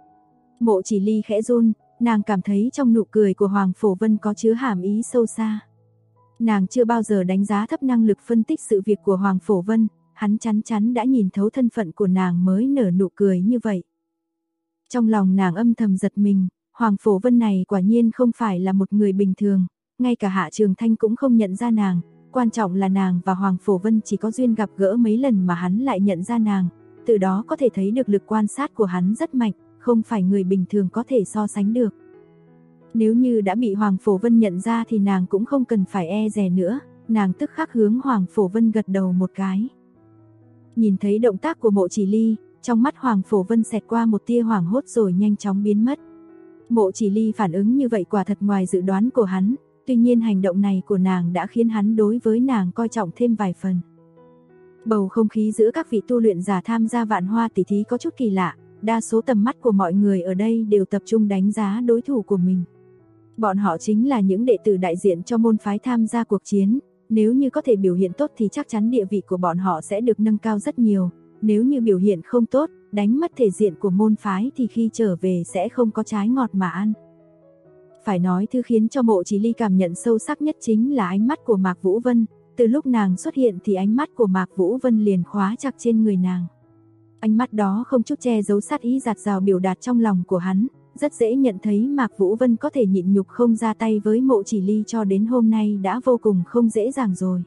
Mộ Chỉ Ly khẽ run, nàng cảm thấy trong nụ cười của Hoàng Phổ Vân có chứa hàm ý sâu xa. Nàng chưa bao giờ đánh giá thấp năng lực phân tích sự việc của Hoàng Phổ Vân, hắn chắn chắn đã nhìn thấu thân phận của nàng mới nở nụ cười như vậy. Trong lòng nàng âm thầm giật mình, Hoàng Phổ Vân này quả nhiên không phải là một người bình thường, ngay cả Hạ Trường Thanh cũng không nhận ra nàng, quan trọng là nàng và Hoàng Phổ Vân chỉ có duyên gặp gỡ mấy lần mà hắn lại nhận ra nàng, từ đó có thể thấy được lực quan sát của hắn rất mạnh, không phải người bình thường có thể so sánh được. Nếu như đã bị Hoàng Phổ Vân nhận ra thì nàng cũng không cần phải e dè nữa, nàng tức khắc hướng Hoàng Phổ Vân gật đầu một cái. Nhìn thấy động tác của Mộ Chỉ Ly, trong mắt Hoàng Phổ Vân xẹt qua một tia hoảng hốt rồi nhanh chóng biến mất. Mộ Chỉ Ly phản ứng như vậy quả thật ngoài dự đoán của hắn, tuy nhiên hành động này của nàng đã khiến hắn đối với nàng coi trọng thêm vài phần. Bầu không khí giữa các vị tu luyện giả tham gia Vạn Hoa tỷ thí có chút kỳ lạ, đa số tầm mắt của mọi người ở đây đều tập trung đánh giá đối thủ của mình. Bọn họ chính là những đệ tử đại diện cho môn phái tham gia cuộc chiến, nếu như có thể biểu hiện tốt thì chắc chắn địa vị của bọn họ sẽ được nâng cao rất nhiều, nếu như biểu hiện không tốt, đánh mất thể diện của môn phái thì khi trở về sẽ không có trái ngọt mà ăn. Phải nói thứ khiến cho Mộ Chỉ Ly cảm nhận sâu sắc nhất chính là ánh mắt của Mạc Vũ Vân, từ lúc nàng xuất hiện thì ánh mắt của Mạc Vũ Vân liền khóa chặt trên người nàng. Ánh mắt đó không chút che giấu sát ý dạt dào biểu đạt trong lòng của hắn, rất dễ nhận thấy Mạc Vũ Vân có thể nhịn nhục không ra tay với Mộ Chỉ Ly cho đến hôm nay đã vô cùng không dễ dàng rồi.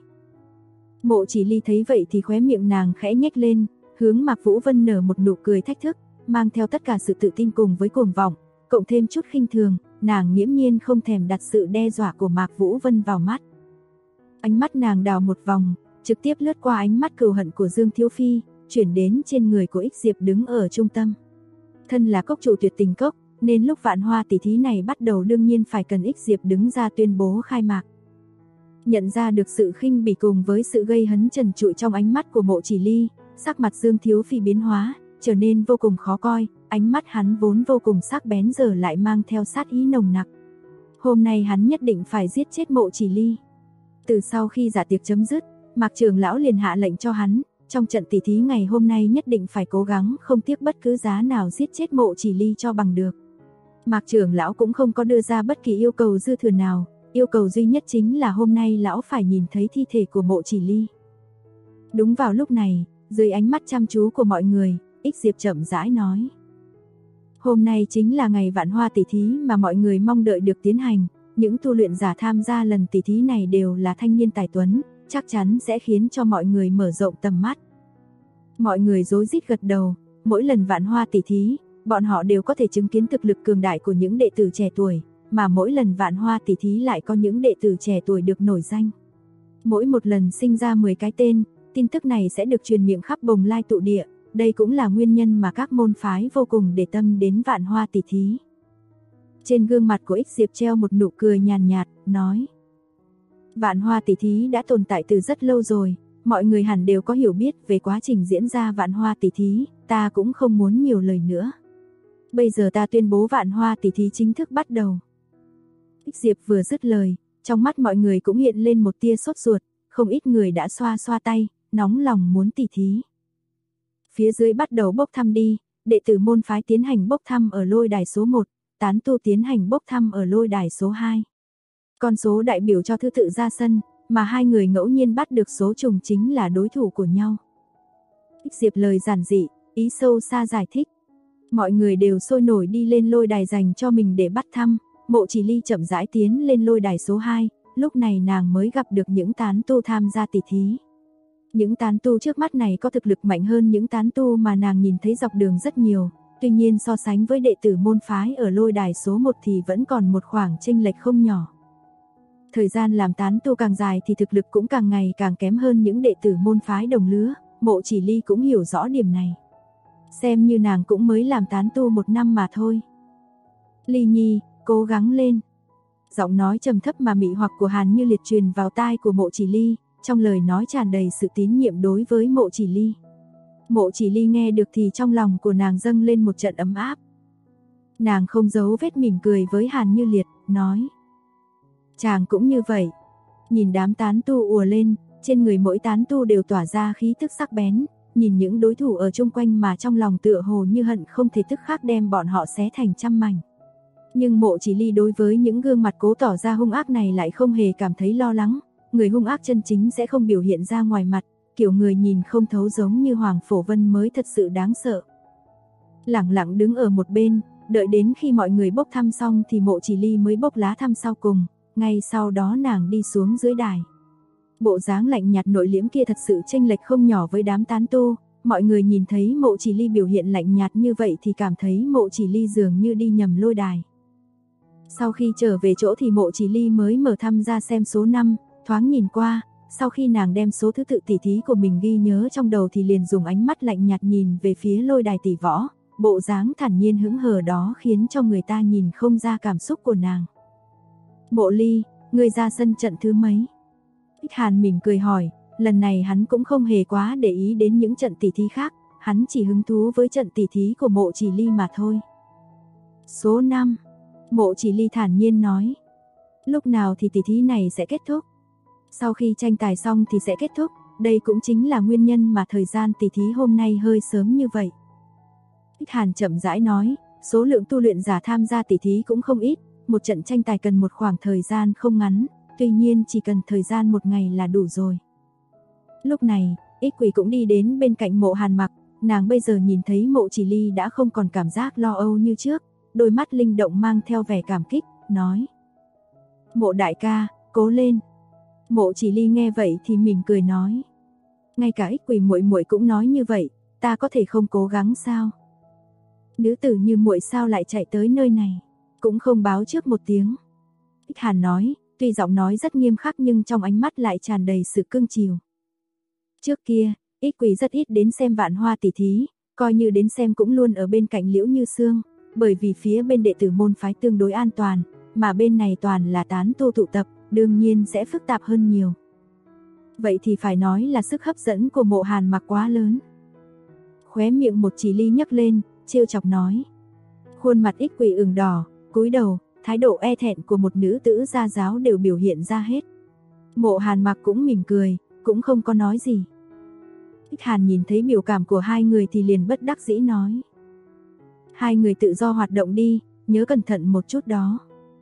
Mộ Chỉ Ly thấy vậy thì khóe miệng nàng khẽ nhếch lên, hướng Mạc Vũ Vân nở một nụ cười thách thức, mang theo tất cả sự tự tin cùng với cuồng vọng, cộng thêm chút khinh thường, nàng nghiễm nhiên không thèm đặt sự đe dọa của Mạc Vũ Vân vào mắt. Ánh mắt nàng đảo một vòng, trực tiếp lướt qua ánh mắt cừu hận của Dương Thiếu Phi, chuyển đến trên người của Ích Diệp đứng ở trung tâm. Thân là cốc chủ tuyệt tình cốc, nên lúc Vạn Hoa tỷ thí này bắt đầu đương nhiên phải cần Ích Diệp đứng ra tuyên bố khai mạc. Nhận ra được sự khinh bỉ cùng với sự gây hấn trần trụi trong ánh mắt của Mộ Chỉ Ly, sắc mặt Dương Thiếu Phi biến hóa, trở nên vô cùng khó coi, ánh mắt hắn vốn vô cùng sắc bén giờ lại mang theo sát ý nồng nặc. Hôm nay hắn nhất định phải giết chết Mộ Chỉ Ly. Từ sau khi dạ tiệc chấm dứt, Mạc trưởng lão liền hạ lệnh cho hắn, trong trận tỷ thí ngày hôm nay nhất định phải cố gắng không tiếc bất cứ giá nào giết chết Mộ Chỉ Ly cho bằng được. Mạc trưởng lão cũng không có đưa ra bất kỳ yêu cầu dư thừa nào, yêu cầu duy nhất chính là hôm nay lão phải nhìn thấy thi thể của Mộ Chỉ Ly. Đúng vào lúc này, dưới ánh mắt chăm chú của mọi người, Ích Diệp chậm rãi nói: hôm nay chính là ngày Vạn Hoa tỷ thí mà mọi người mong đợi được tiến hành, những tu luyện giả tham gia lần tỷ thí này đều là thanh niên tài tuấn, chắc chắn sẽ khiến cho mọi người mở rộng tầm mắt. Mọi người rối rít gật đầu, mỗi lần Vạn Hoa tỷ thí, bọn họ đều có thể chứng kiến thực lực cường đại của những đệ tử trẻ tuổi, mà mỗi lần Vạn Hoa tỷ thí lại có những đệ tử trẻ tuổi được nổi danh. Mỗi một lần sinh ra 10 cái tên, tin tức này sẽ được truyền miệng khắp Bồng Lai tụ địa, đây cũng là nguyên nhân mà các môn phái vô cùng để tâm đến Vạn Hoa tỷ thí. Trên gương mặt của Ích Diệp treo một nụ cười nhàn nhạt, nói: Vạn Hoa tỷ thí đã tồn tại từ rất lâu rồi, mọi người hẳn đều có hiểu biết về quá trình diễn ra Vạn Hoa tỷ thí, ta cũng không muốn nhiều lời nữa. Bây giờ ta tuyên bố Vạn Hoa tỷ thí chính thức bắt đầu. Ích Diệp vừa dứt lời, trong mắt mọi người cũng hiện lên một tia sốt ruột, không ít người đã xoa xoa tay, nóng lòng muốn tỷ thí. Phía dưới bắt đầu bốc thăm đi, đệ tử môn phái tiến hành bốc thăm ở lôi đài số 1, tán tu tiến hành bốc thăm ở lôi đài số 2. Con số đại biểu cho thứ tự ra sân, mà hai người ngẫu nhiên bắt được số trùng chính là đối thủ của nhau. Diệp lời giản dị, ý sâu xa giải thích. Mọi người đều sôi nổi đi lên lôi đài dành cho mình để bắt thăm. Mộ Chỉ Ly chậm rãi tiến lên lôi đài số 2, lúc này nàng mới gặp được những tán tu tham gia tỷ thí. Những tán tu trước mắt này có thực lực mạnh hơn những tán tu mà nàng nhìn thấy dọc đường rất nhiều, tuy nhiên so sánh với đệ tử môn phái ở lôi đài số 1 thì vẫn còn một khoảng chênh lệch không nhỏ. Thời gian làm tán tu càng dài thì thực lực cũng càng ngày càng kém hơn những đệ tử môn phái đồng lứa, Mộ Chỉ Ly cũng hiểu rõ điểm này. Xem như nàng cũng mới làm tán tu 1 năm mà thôi. Ly Nhi, cố gắng lên. Giọng nói trầm thấp mà mị hoặc của Hàn Như Liệt truyền vào tai của Mộ Chỉ Ly, trong lời nói tràn đầy sự tín nhiệm đối với Mộ Chỉ Ly. Mộ Chỉ Ly nghe được thì trong lòng của nàng dâng lên một trận ấm áp. Nàng không giấu vết mỉm cười với Hàn Như Liệt, nói: chàng cũng như vậy. Nhìn đám tán tu ùa lên, trên người mỗi tán tu đều tỏa ra khí tức sắc bén, nhìn những đối thủ ở chung quanh mà trong lòng tựa hồ như hận không thể tức khắc đem bọn họ xé thành trăm mảnh. Nhưng Mộ Chỉ Ly đối với những gương mặt cố tỏ ra hung ác này lại không hề cảm thấy lo lắng, người hung ác chân chính sẽ không biểu hiện ra ngoài mặt, kiểu người nhìn không thấu giống như Hoàng Phổ Vân mới thật sự đáng sợ. Lẳng lặng đứng ở một bên, đợi đến khi mọi người bốc thăm xong thì Mộ Chỉ Ly mới bốc lá thăm sau cùng, ngay sau đó nàng đi xuống dưới đài. Bộ dáng lạnh nhạt nội liễm kia thật sự chênh lệch không nhỏ với đám tán tu, mọi người nhìn thấy Mộ Chỉ Ly biểu hiện lạnh nhạt như vậy thì cảm thấy Mộ Chỉ Ly dường như đi nhầm lôi đài. Sau khi trở về chỗ thì Mộ Chỉ Ly mới mở thăm ra xem số 5, thoáng nhìn qua, sau khi nàng đem số thứ tự tỷ thí của mình ghi nhớ trong đầu thì liền dùng ánh mắt lạnh nhạt nhìn về phía lôi đài tỷ võ, bộ dáng thản nhiên hững hờ đó khiến cho người ta nhìn không ra cảm xúc của nàng. Mộ Ly, ngươi ra sân trận thứ mấy? Ích Hàn mỉm cười hỏi, lần này hắn cũng không hề quá để ý đến những trận tỷ thí khác, hắn chỉ hứng thú với trận tỷ thí của Mộ Chỉ Ly mà thôi. Số 5, Mộ Chỉ Ly thản nhiên nói. Lúc nào thì tỷ thí này sẽ kết thúc? Sau khi tranh tài xong thì sẽ kết thúc, đây cũng chính là nguyên nhân mà thời gian tỷ thí hôm nay hơi sớm như vậy. Ích Hàn chậm rãi nói, số lượng tu luyện giả tham gia tỷ thí cũng không ít, một trận tranh tài cần một khoảng thời gian không ngắn, tuy nhiên chỉ cần thời gian 1 ngày là đủ rồi. Lúc này, Ích Quỷ cũng đi đến bên cạnh Mộ Hàn Mặc, nàng bây giờ nhìn thấy Mộ Chỉ Ly đã không còn cảm giác lo âu như trước, đôi mắt linh động mang theo vẻ cảm kích, nói: Mộ đại ca, cố lên. Mộ Chỉ Ly nghe vậy thì mỉm cười nói: ngay cả Ích Quỷ muội muội cũng nói như vậy, ta có thể không cố gắng sao? Nữ tử như muội sao lại chạy tới nơi này, cũng không báo trước một tiếng. Ích Hàn nói, tuy giọng nói rất nghiêm khắc nhưng trong ánh mắt lại tràn đầy sự cưng chiều. Trước kia, Ích Quỷ rất ít đến xem Vạn Hoa tỷ thí, coi như đến xem cũng luôn ở bên cạnh Liễu Như Sương, bởi vì phía bên đệ tử môn phái tương đối an toàn, mà bên này toàn là tán tu tụ tập, đương nhiên sẽ phức tạp hơn nhiều. Vậy thì phải nói là sức hấp dẫn của Mộ Hàn Mặc quá lớn. Khóe miệng Một Chỉ Ly nhấc lên, trêu chọc nói. Khuôn mặt Ích Quỷ ửng đỏ, cúi đầu, thái độ e thẹn của một nữ tử gia giáo đều biểu hiện ra hết. Mộ Hàn Mặc cũng mỉm cười, cũng không có nói gì. Ích Hàn nhìn thấy biểu cảm của hai người thì liền bất đắc dĩ nói. Hai người tự do hoạt động đi, nhớ cẩn thận một chút đó.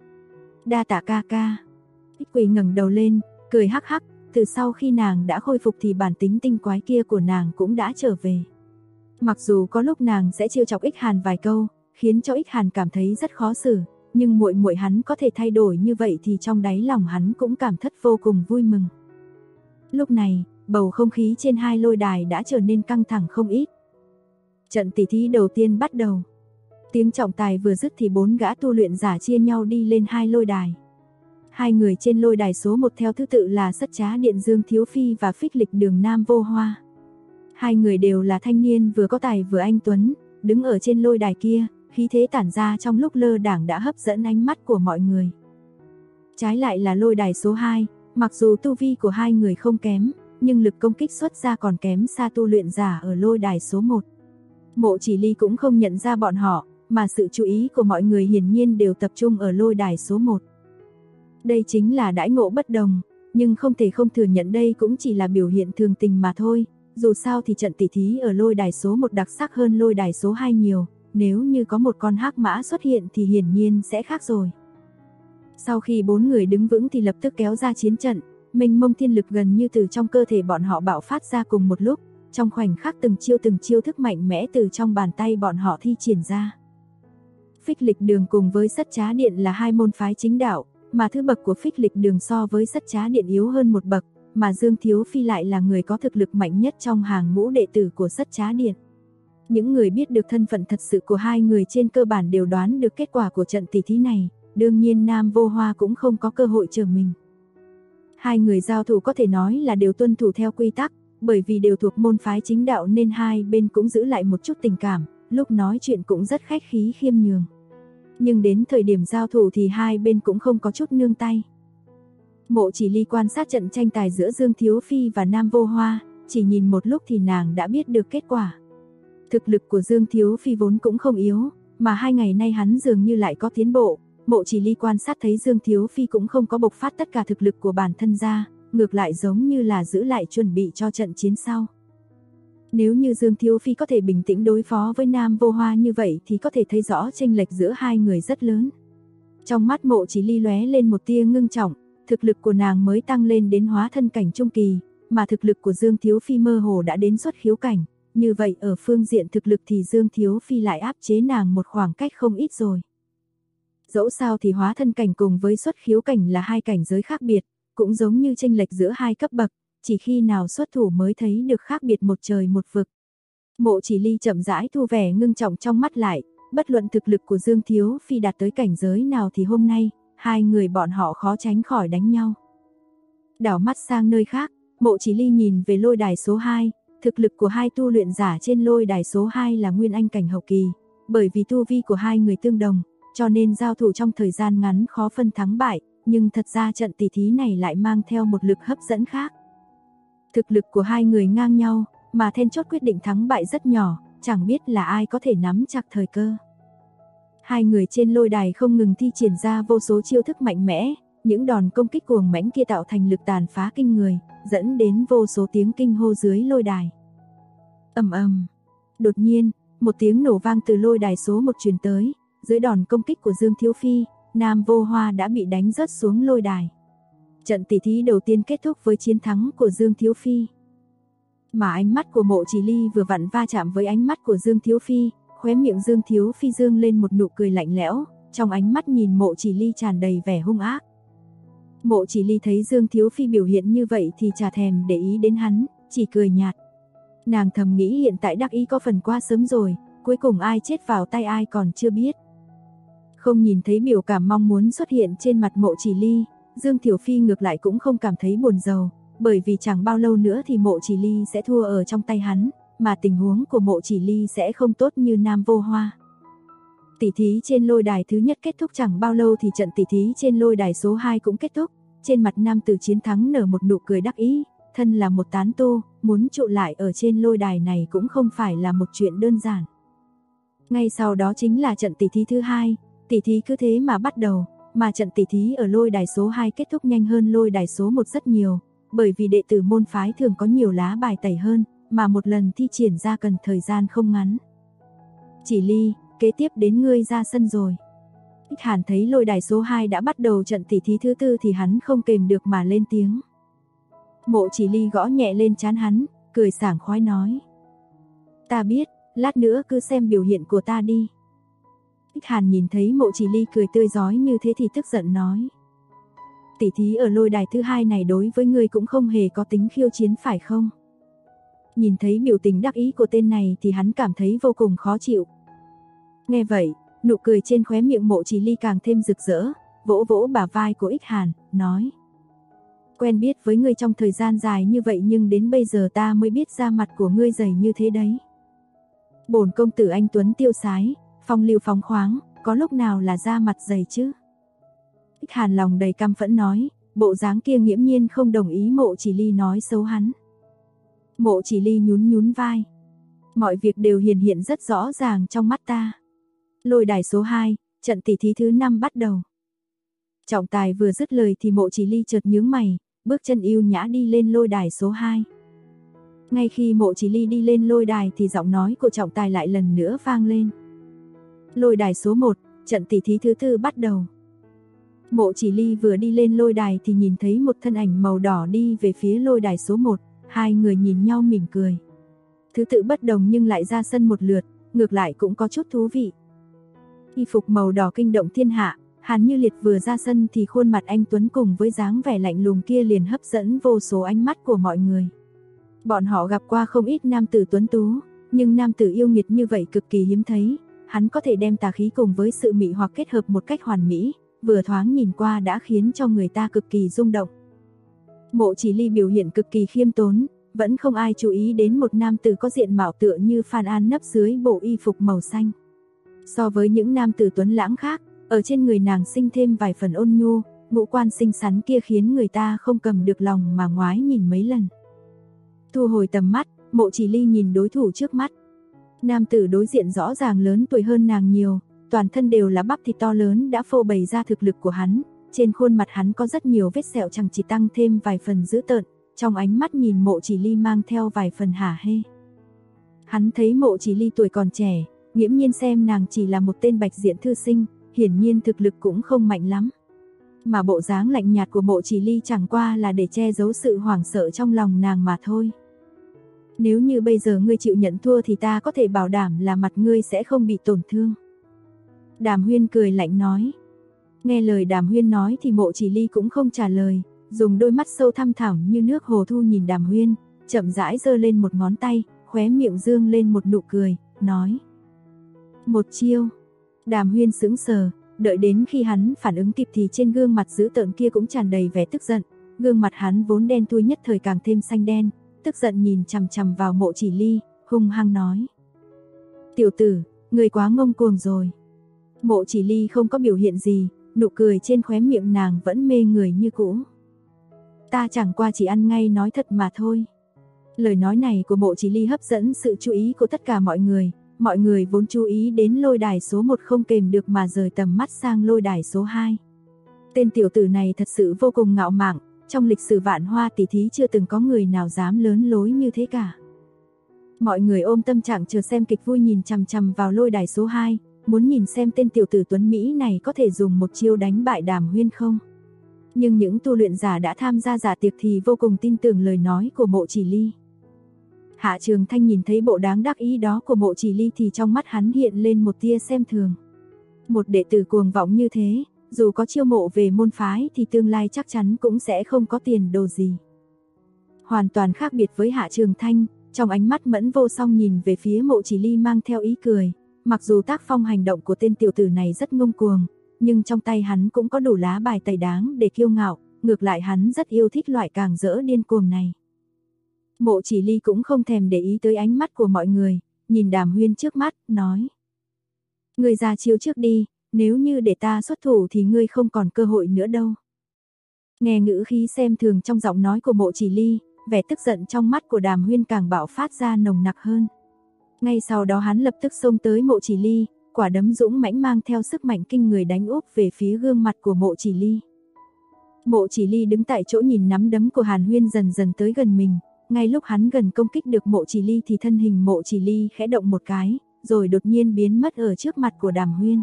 Đa tạ ca ca. Ích Quỷ ngẩng đầu lên, cười hắc hắc, từ sau khi nàng đã khôi phục thì bản tính tinh quái kia của nàng cũng đã trở về. Mặc dù có lúc nàng sẽ trêu chọc Ích Hàn vài câu, khiến cho Ích Hàn cảm thấy rất khó xử, nhưng muội muội hắn có thể thay đổi như vậy thì trong đáy lòng hắn cũng cảm thất vô cùng vui mừng. Lúc này, bầu không khí trên hai lôi đài đã trở nên căng thẳng không ít. Trận tỷ thí đầu tiên bắt đầu. Tiếng trọng tài vừa dứt thì 4 gã tu luyện giả chia nhau đi lên hai lôi đài. Hai người trên lôi đài số 1 theo thứ tự là Sất Trá Điện Dương Thiếu Phi và Phích Lịch Đường Nam Vô Hoa. Hai người đều là thanh niên vừa có tài vừa anh tuấn, đứng ở trên lôi đài kia, khí thế tản ra trong lúc lơ đãng đã hấp dẫn ánh mắt của mọi người. Trái lại là lôi đài số 2, mặc dù tu vi của hai người không kém, nhưng lực công kích xuất ra còn kém xa tu luyện giả ở lôi đài số 1. Mộ Chỉ Ly cũng không nhận ra bọn họ, mà sự chú ý của mọi người hiển nhiên đều tập trung ở lôi đài số 1. Đây chính là đãi ngộ bất đồng, nhưng không thể không thừa nhận đây cũng chỉ là biểu hiện thường tình mà thôi, dù sao thì trận tỷ thí ở lôi đài số 1 đặc sắc hơn lôi đài số 2 nhiều, nếu như có một con hắc mã xuất hiện thì hiển nhiên sẽ khác rồi. Sau khi 4 người đứng vững thì lập tức kéo ra chiến trận, mênh mông thiên lực gần như từ trong cơ thể bọn họ bạo phát ra cùng một lúc, trong khoảnh khắc từng chiêu thức mạnh mẽ từ trong bàn tay bọn họ thi triển ra. Phích Lịch Đường cùng với Sất Trá Điện là hai môn phái chính đạo, mà thứ bậc của Phích Lịch Đường so với Sất Trá Điện yếu hơn một bậc, mà Dương Thiếu Phi lại là người có thực lực mạnh nhất trong hàng ngũ đệ tử của Sất Trá Điện. Những người biết được thân phận thật sự của hai người trên cơ bản đều đoán được kết quả của trận tỷ thí này, đương nhiên Nam Vô Hoa cũng không có cơ hội trở mình. Hai người giao thủ có thể nói là đều tuân thủ theo quy tắc, bởi vì đều thuộc môn phái chính đạo nên hai bên cũng giữ lại một chút tình cảm, lúc nói chuyện cũng rất khách khí khiêm nhường. Nhưng đến thời điểm giao thủ thì hai bên cũng không có chút nương tay. Mộ Chỉ Ly quan sát trận tranh tài giữa Dương Thiếu Phi và Nam Vô Hoa, chỉ nhìn một lúc thì nàng đã biết được kết quả. Thực lực của Dương Thiếu Phi vốn cũng không yếu, mà 2 ngày nay hắn dường như lại có tiến bộ. Mộ Chỉ Ly quan sát thấy Dương Thiếu Phi cũng không có bộc phát tất cả thực lực của bản thân ra, ngược lại giống như là giữ lại chuẩn bị cho trận chiến sau. Nếu như Dương Thiếu Phi có thể bình tĩnh đối phó với Nam Vô Hoa như vậy thì có thể thấy rõ chênh lệch giữa hai người rất lớn. Trong mắt Mộ Chỉ Ly lóe lên một tia ngưng trọng, thực lực của nàng mới tăng lên đến hóa thân cảnh trung kỳ, mà thực lực của Dương Thiếu Phi mơ hồ đã đến xuất khiếu cảnh, như vậy ở phương diện thực lực thì Dương Thiếu Phi lại áp chế nàng một khoảng cách không ít rồi. Dẫu sao thì hóa thân cảnh cùng với xuất khiếu cảnh là hai cảnh giới khác biệt, cũng giống như chênh lệch giữa hai cấp bậc, chỉ khi nào xuất thủ mới thấy được khác biệt một trời một vực. Mộ Chỉ Ly chậm rãi thu vẻ ngưng trọng trong mắt lại, bất luận thực lực của Dương Thiếu Phi đạt tới cảnh giới nào thì hôm nay, hai người bọn họ khó tránh khỏi đánh nhau. Đảo mắt sang nơi khác, Mộ Chỉ Ly nhìn về lôi đài số 2, thực lực của hai tu luyện giả trên lôi đài số 2 là Nguyên Anh cảnh hậu kỳ, bởi vì tu vi của hai người tương đồng, cho nên giao thủ trong thời gian ngắn khó phân thắng bại, nhưng thật ra trận tỷ thí này lại mang theo một lực hấp dẫn khác. Thực lực của hai người ngang nhau, mà then chốt quyết định thắng bại rất nhỏ, chẳng biết là ai có thể nắm chặt thời cơ. Hai người trên lôi đài không ngừng thi triển ra vô số chiêu thức mạnh mẽ, những đòn công kích cuồng mãnh kia tạo thành lực tàn phá kinh người, dẫn đến vô số tiếng kinh hô dưới lôi đài. Ầm ầm. Đột nhiên, một tiếng nổ vang từ lôi đài số 1 truyền tới, dưới đòn công kích của Dương Thiếu Phi, Nam Vô Hoa đã bị đánh rớt xuống lôi đài. Trận tỷ thí đầu tiên kết thúc với chiến thắng của Dương Thiếu Phi. Mà ánh mắt của Mộ Chỉ Ly vừa vặn va chạm với ánh mắt của Dương Thiếu Phi, khóe miệng Dương Thiếu Phi dương lên một nụ cười lạnh lẽo, trong ánh mắt nhìn Mộ Chỉ Ly tràn đầy vẻ hung ác. Mộ Chỉ Ly thấy Dương Thiếu Phi biểu hiện như vậy thì chả thèm để ý đến hắn, chỉ cười nhạt. Nàng thầm nghĩ hiện tại đắc ý có phần quá sớm rồi, cuối cùng ai chết vào tay ai còn chưa biết. Không nhìn thấy biểu cảm mong muốn xuất hiện trên mặt Mộ Chỉ Ly, Dương Tiểu Phi ngược lại cũng không cảm thấy buồn rầu, bởi vì chẳng bao lâu nữa thì Mộ Chỉ Ly sẽ thua ở trong tay hắn, mà tình huống của Mộ Chỉ Ly sẽ không tốt như Nam Vô Hoa. Tỷ thí trên lôi đài thứ nhất kết thúc chẳng bao lâu thì trận tỷ thí trên lôi đài số 2 cũng kết thúc, trên mặt nam tử chiến thắng nở một nụ cười đắc ý, thân là một tán tu, muốn trụ lại ở trên lôi đài này cũng không phải là một chuyện đơn giản. Ngay sau đó chính là trận tỷ thí thứ 2, tỷ thí cứ thế mà bắt đầu, mà trận tỷ thí ở lôi đài số 2 kết thúc nhanh hơn lôi đài số 1 rất nhiều, bởi vì đệ tử môn phái thường có nhiều lá bài tẩy hơn, mà một lần thi triển ra cần thời gian không ngắn. Chỉ Ly, kế tiếp đến ngươi ra sân rồi. Ích Hàn thấy lôi đài số 2 đã bắt đầu trận tỷ thí thứ 4 thì hắn không kềm được mà lên tiếng. Mộ Chỉ Ly gõ nhẹ lên trán hắn, cười sảng khoái nói. Ta biết, lát nữa cứ xem biểu hiện của ta đi. Ích Hàn nhìn thấy Mộ Chỉ Ly cười tươi rói như thế thì tức giận nói. Tỷ thí ở lôi đài thứ 2 này đối với ngươi cũng không hề có tính khiêu chiến phải không? Nhìn thấy biểu tình đắc ý của tên này thì hắn cảm thấy vô cùng khó chịu. Nghe vậy, nụ cười trên khóe miệng Mộ Chỉ Ly càng thêm rực rỡ, vỗ vỗ bả vai của Ích Hàn, nói. Quen biết với ngươi trong thời gian dài như vậy nhưng đến bây giờ ta mới biết da mặt của ngươi dày như thế đấy. Bổn công tử anh tuấn tiêu sái, phong lưu phóng khoáng, có lúc nào là da mặt dày chứ? Ích Hàn lòng đầy căm phẫn nói, bộ dáng kia nghiễm nhiên không đồng ý Mộ Chỉ Ly nói xấu hắn. Mộ Chỉ Ly nhún nhún vai. Mọi việc đều hiển hiện rất rõ ràng trong mắt ta. Lôi đài số 2, trận tỷ thí thứ 5 bắt đầu. Trọng tài vừa dứt lời thì Mộ Chỉ Ly chợt nhướng mày, bước chân yêu nhã đi lên lôi đài số 2. Ngay khi Mộ Chỉ Ly đi lên lôi đài thì giọng nói của trọng tài lại lần nữa vang lên. Lôi đài số 1, trận tỷ thí thứ 4 bắt đầu. Mộ Chỉ Ly vừa đi lên lôi đài thì nhìn thấy một thân ảnh màu đỏ đi về phía lôi đài số 1, hai người nhìn nhau mỉm cười. Thứ tự bất đồng nhưng lại ra sân một lượt, ngược lại cũng có chút thú vị. Y phục màu đỏ kinh động thiên hạ, Hàn Như Liệt vừa ra sân thì khuôn mặt anh tuấn cùng với dáng vẻ lạnh lùng kia liền hấp dẫn vô số ánh mắt của mọi người. Bọn họ gặp qua không ít nam tử tuấn tú, nhưng nam tử yêu nghiệt như vậy cực kỳ hiếm thấy, hắn có thể đem tà khí cùng với sự mị hoặc kết hợp một cách hoàn mỹ, vừa thoáng nhìn qua đã khiến cho người ta cực kỳ rung động. Mộ Chỉ Ly biểu hiện cực kỳ khiêm tốn, vẫn không ai chú ý đến một nam tử có diện mạo tựa như Phan An nấp dưới bộ y phục màu xanh. So với những nam tử tuấn lãng khác, ở trên người nàng sinh thêm vài phần ôn nhu, ngũ quan xinh xắn kia khiến người ta không cầm được lòng mà ngoái nhìn mấy lần. Thu hồi tầm mắt, Mộ Chỉ Ly nhìn đối thủ trước mắt. Nam tử đối diện rõ ràng lớn tuổi hơn nàng nhiều, toàn thân đều là bắp thịt to lớn đã phô bày ra thực lực của hắn, trên khuôn mặt hắn có rất nhiều vết sẹo chẳng chỉ tăng thêm vài phần dữ tợn, trong ánh mắt nhìn Mộ Chỉ Ly mang theo vài phần hả hê. Hắn thấy Mộ Chỉ Ly tuổi còn trẻ, nghiễm nhiên xem nàng chỉ là một tên bạch diện thư sinh, hiển nhiên thực lực cũng không mạnh lắm. Mà bộ dáng lạnh nhạt của Mộ Chỉ Ly chẳng qua là để che giấu sự hoảng sợ trong lòng nàng mà thôi. Nếu như bây giờ ngươi chịu nhận thua thì ta có thể bảo đảm là mặt ngươi sẽ không bị tổn thương. Đàm Huyên cười lạnh nói. Nghe lời Đàm Huyên nói thì Mộ Chỉ Ly cũng không trả lời, dùng đôi mắt sâu thăm thẳm như nước hồ thu nhìn Đàm Huyên, chậm rãi giơ lên một ngón tay, khóe miệng dương lên một nụ cười, nói. Một chiêu. Đàm Huyên sững sờ, đợi đến khi hắn phản ứng kịp thì trên gương mặt dữ tợn kia cũng tràn đầy vẻ tức giận, gương mặt hắn vốn đen thui nhất thời càng thêm xanh đen, tức giận nhìn chằm chằm vào Mộ Chỉ Ly, hung hăng nói. Tiểu tử, ngươi quá ngông cuồng rồi. Mộ Chỉ Ly không có biểu hiện gì, nụ cười trên khóe miệng nàng vẫn mê người như cũ. Ta chẳng qua chỉ ăn ngay nói thật mà thôi. Lời nói này của Mộ Chỉ Ly hấp dẫn sự chú ý của tất cả mọi người vốn chú ý đến lôi đài số 1 không kềm được mà rời tầm mắt sang lôi đài số 2. Tên tiểu tử này thật sự vô cùng ngạo mạn, trong lịch sử Vạn Hoa tỷ thí chưa từng có người nào dám lớn lối như thế cả. Mọi người ôm tâm trạng chờ xem kịch vui nhìn chằm chằm vào lôi đài số 2, muốn nhìn xem tên tiểu tử tuấn Mỹ này có thể dùng một chiêu đánh bại Đàm Huyên không. Nhưng những tu luyện giả đã tham gia giả tiệc thì vô cùng tin tưởng lời nói của Mộ Chỉ Ly. Hạ Trường Thanh nhìn thấy bộ đáng đắc ý đó của Mộ Chỉ Ly thì trong mắt hắn hiện lên một tia xem thường. Một đệ tử cuồng vọng như thế, dù có chiêu mộ về môn phái thì tương lai chắc chắn cũng sẽ không có tiền đồ gì. Hoàn toàn khác biệt với Hạ Trường Thanh, trong ánh mắt Mẫn Vô Song nhìn về phía Mộ Chỉ Ly mang theo ý cười, mặc dù tác phong hành động của tên tiểu tử này rất ngông cuồng, nhưng trong tay hắn cũng có đủ lá bài tẩy đáng để kiêu ngạo, ngược lại hắn rất yêu thích loại càng rỡ điên cuồng này. Mộ Chỉ Ly cũng không thèm để ý tới ánh mắt của mọi người, nhìn Đàm Huyên trước mắt, nói. Ngươi ra chiêu trước đi, nếu như để ta xuất thủ thì ngươi không còn cơ hội nữa đâu. Nghe ngữ khí xem thường trong giọng nói của Mộ Chỉ Ly, vẻ tức giận trong mắt của Đàm Huyên càng bạo phát ra nồng nặc hơn. Ngay sau đó hắn lập tức xông tới Mộ Chỉ Ly, quả đấm dũng mãnh mang theo sức mạnh kinh người đánh úp về phía gương mặt của Mộ Chỉ Ly. Mộ Chỉ Ly đứng tại chỗ nhìn nắm đấm của Hàn Huyên dần dần tới gần mình, ngay lúc hắn gần công kích được Mộ Chỉ Ly thì thân hình Mộ Chỉ Ly khẽ động một cái, rồi đột nhiên biến mất ở trước mặt của Đàm Huyên.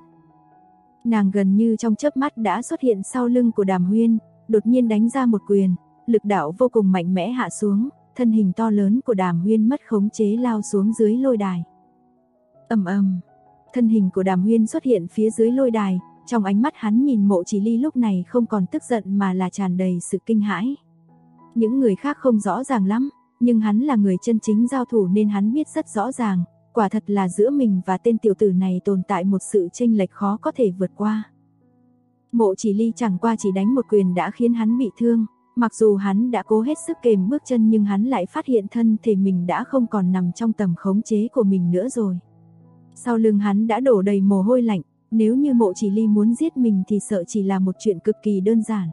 Nàng gần như trong chớp mắt đã xuất hiện sau lưng của Đàm Huyên, đột nhiên đánh ra một quyền, lực đạo vô cùng mạnh mẽ hạ xuống, thân hình to lớn của Đàm Huyên mất khống chế lao xuống dưới lôi đài. Ầm ầm, thân hình của Đàm Huyên xuất hiện phía dưới lôi đài, trong ánh mắt hắn nhìn Mộ Chỉ Ly lúc này không còn tức giận mà là tràn đầy sự kinh hãi. Những người khác không rõ ràng lắm, nhưng hắn là người chân chính giao thủ nên hắn biết rất rõ ràng, quả thật là giữa mình và tên tiểu tử này tồn tại một sự chênh lệch khó có thể vượt qua. Mộ Chỉ Ly chẳng qua chỉ đánh một quyền đã khiến hắn bị thương, mặc dù hắn đã cố hết sức kềm bước chân nhưng hắn lại phát hiện thân thể mình đã không còn nằm trong tầm khống chế của mình nữa rồi. Sau lưng hắn đã đổ đầy mồ hôi lạnh, nếu như Mộ Chỉ Ly muốn giết mình thì sợ chỉ là một chuyện cực kỳ đơn giản.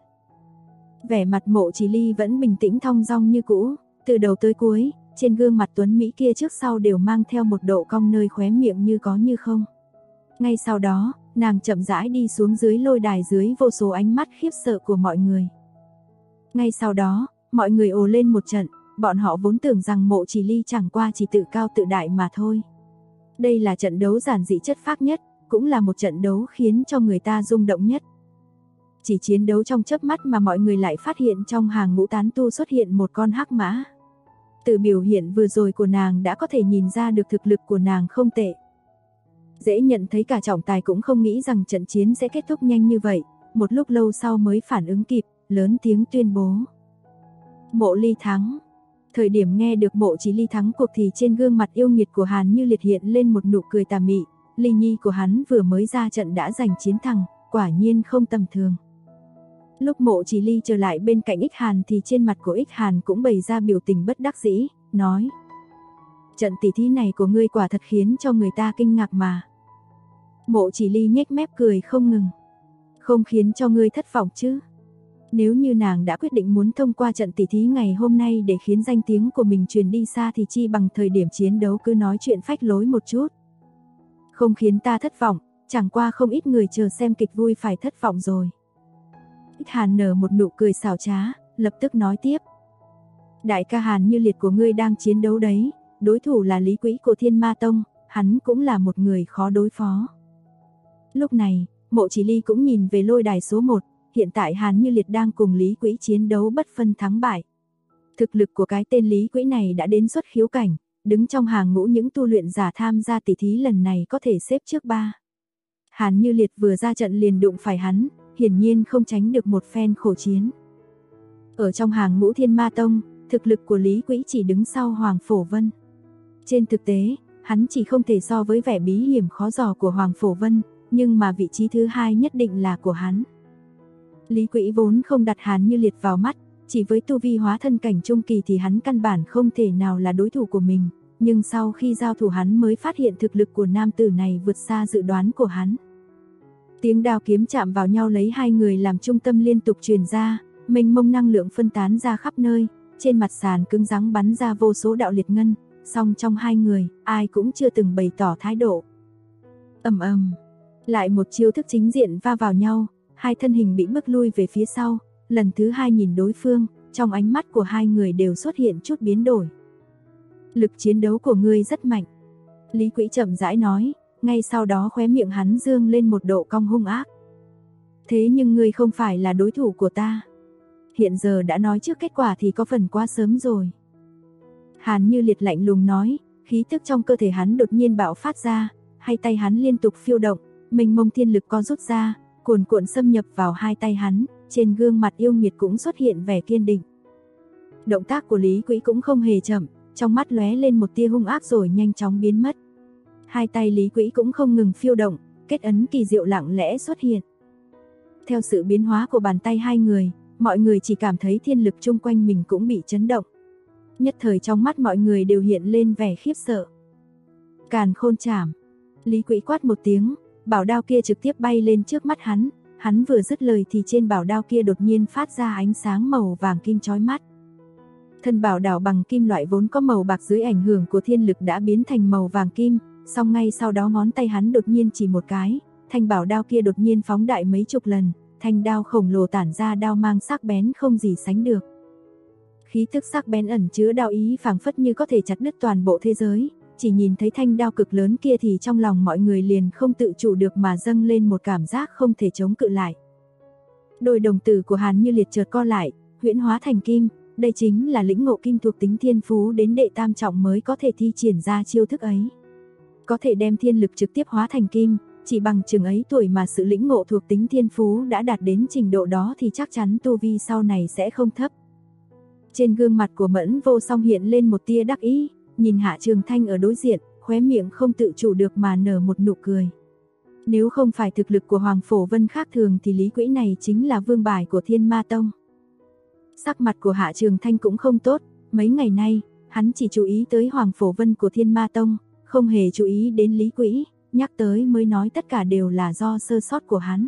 Vẻ mặt Mộ Chỉ Ly vẫn bình tĩnh thong dong như cũ, từ đầu tới cuối, trên gương mặt tuấn Mỹ kia trước sau đều mang theo một độ cong nơi khóe miệng như có như không. Ngay sau đó, nàng chậm rãi đi xuống dưới lôi đài dưới vô số ánh mắt khiếp sợ của mọi người. Ngay sau đó, mọi người ồ lên một trận, bọn họ vốn tưởng rằng Mộ Chỉ Ly chẳng qua chỉ tự cao tự đại mà thôi. Đây là trận đấu giản dị chất phác nhất, cũng là một trận đấu khiến cho người ta rung động nhất. Chỉ chiến đấu trong chớp mắt mà mọi người lại phát hiện trong hàng ngũ tán tu xuất hiện một con hắc mã. Từ biểu hiện vừa rồi của nàng đã có thể nhìn ra được thực lực của nàng không tệ. Dễ nhận thấy cả trọng tài cũng không nghĩ rằng trận chiến sẽ kết thúc nhanh như vậy, một lúc lâu sau mới phản ứng kịp, lớn tiếng tuyên bố. Mộ Ly thắng. Thời điểm nghe được Mộ Chỉ Ly thắng cuộc thì trên gương mặt yêu nghiệt của Hàn Như Liệt hiện lên một nụ cười tà mị, Ly Nhi của hắn vừa mới ra trận đã giành chiến thắng, quả nhiên không tầm thường. Lúc Mộ Chỉ Ly trở lại bên cạnh Ích Hàn thì trên mặt của Ích Hàn cũng bày ra biểu tình bất đắc dĩ, nói: trận tỷ thí này của ngươi quả thật khiến cho người ta kinh ngạc mà. Mộ Chỉ Ly nhếch mép cười không ngừng. Không khiến cho ngươi thất vọng chứ? Nếu như nàng đã quyết định muốn thông qua trận tỷ thí ngày hôm nay để khiến danh tiếng của mình truyền đi xa thì chi bằng thời điểm chiến đấu cứ nói chuyện phách lối một chút. Không khiến ta thất vọng, chẳng qua không ít người chờ xem kịch vui phải thất vọng rồi. Ích Hàn nở một nụ cười xảo trá, lập tức nói tiếp. Đại ca Hàn Như Liệt của ngươi đang chiến đấu đấy, đối thủ là Lý Quỹ của Thiên Ma Tông, hắn cũng là một người khó đối phó. Lúc này, Mộ Chỉ Ly cũng nhìn về lôi đài số 1, hiện tại Hàn Như Liệt đang cùng Lý Quỹ chiến đấu bất phân thắng bại. Thực lực của cái tên Lý Quỹ này đã đến xuất khiếu cảnh, đứng trong hàng ngũ những tu luyện giả tham gia tỷ thí lần này có thể xếp trước 3. Hàn Như Liệt vừa ra trận liền đụng phải hắn, hiển nhiên không tránh được một phen khổ chiến. Ở trong hàng ngũ Thiên Ma Tông, thực lực của Lý Quỹ chỉ đứng sau Hoàng Phổ Vân. Trên thực tế, hắn chỉ không thể so với vẻ bí hiểm khó dò của Hoàng Phổ Vân, nhưng mà vị trí thứ 2 nhất định là của hắn. Lý Quỹ vốn không đặt Hàn Như Liệt vào mắt, chỉ với tu vi hóa thân cảnh trung kỳ thì hắn căn bản không thể nào là đối thủ của mình, nhưng sau khi giao thủ hắn mới phát hiện thực lực của nam tử này vượt xa dự đoán của hắn. Tiếng đao kiếm chạm vào nhau lấy hai người làm trung tâm liên tục truyền ra, mênh mông năng lượng phân tán ra khắp nơi, trên mặt sàn cứng rắn bắn ra vô số đạo liệt ngân, song trong hai người, ai cũng chưa từng bày tỏ thái độ. Ầm ầm, lại một chiêu thức chính diện va vào nhau, hai thân hình bị bước lui về phía sau, lần thứ 2 nhìn đối phương, trong ánh mắt của hai người đều xuất hiện chút biến đổi. Lực chiến đấu của ngươi rất mạnh. Lý Quỹ chậm rãi nói, ngay sau đó khóe miệng hắn dương lên một độ cong hung ác. Thế nhưng ngươi không phải là đối thủ của ta. Hiện giờ đã nói trước kết quả thì có phần quá sớm rồi. Hàn Như Liệt lạnh lùng nói, khí tức trong cơ thể hắn đột nhiên bạo phát ra, hai tay hắn liên tục phiêu động, mênh mông thiên lực co rút ra, cuồn cuộn xâm nhập vào hai tay hắn, trên gương mặt yêu nghiệt cũng xuất hiện vẻ kiên định. Động tác của Lý Quỹ cũng không hề chậm, trong mắt lóe lên một tia hung ác rồi nhanh chóng biến mất. Hai tay Lý Quỹ cũng không ngừng phiêu động, kết ấn kỳ diệu lặng lẽ xuất hiện. Theo sự biến hóa của bàn tay hai người, mọi người chỉ cảm thấy thiên lực chung quanh mình cũng bị chấn động. Nhất thời trong mắt mọi người đều hiện lên vẻ khiếp sợ. Càn Khôn Chảm. Lý Quỹ quát một tiếng, bảo đao kia trực tiếp bay lên trước mắt hắn. Hắn vừa dứt lời thì trên bảo đao kia đột nhiên phát ra ánh sáng màu vàng kim chói mắt. Thân bảo đao bằng kim loại vốn có màu bạc dưới ảnh hưởng của thiên lực đã biến thành màu vàng kim, song ngay sau đó ngón tay hắn đột nhiên chỉ một cái, thanh bảo đao kia đột nhiên phóng đại mấy chục lần, thanh đao khổng lồ tản ra đao mang sắc bén không gì sánh được. Khí tức sắc bén ẩn chứa đao ý phảng phất như có thể chặt đứt toàn bộ thế giới, chỉ nhìn thấy thanh đao cực lớn kia thì trong lòng mọi người liền không tự chủ được mà dâng lên một cảm giác không thể chống cự lại. Đôi đồng tử của Hàn Như Liệt chợt co lại, huyễn hóa thành kim, đây chính là lĩnh ngộ kim thuộc tính thiên phú đến đệ tam trọng mới có thể thi triển ra chiêu thức ấy. Có thể đem thiên lực trực tiếp hóa thành kim, chỉ bằng chừng ấy tuổi mà sự lĩnh ngộ thuộc tính thiên phú đã đạt đến trình độ đó thì chắc chắn tu vi sau này sẽ không thấp. Trên gương mặt của Mẫn Vô Song hiện lên một tia đắc ý, nhìn Hạ Trường Thanh ở đối diện, khóe miệng không tự chủ được mà nở một nụ cười. Nếu không phải thực lực của Hoàng Phổ Vân khác thường thì Lý Quỹ này chính là vương bài của Thiên Ma Tông. Sắc mặt của Hạ Trường Thanh cũng không tốt, mấy ngày nay, hắn chỉ chú ý tới Hoàng Phổ Vân của Thiên Ma Tông, không hề chú ý đến Lý Quỹ, nhắc tới mới nói tất cả đều là do sơ sót của hắn.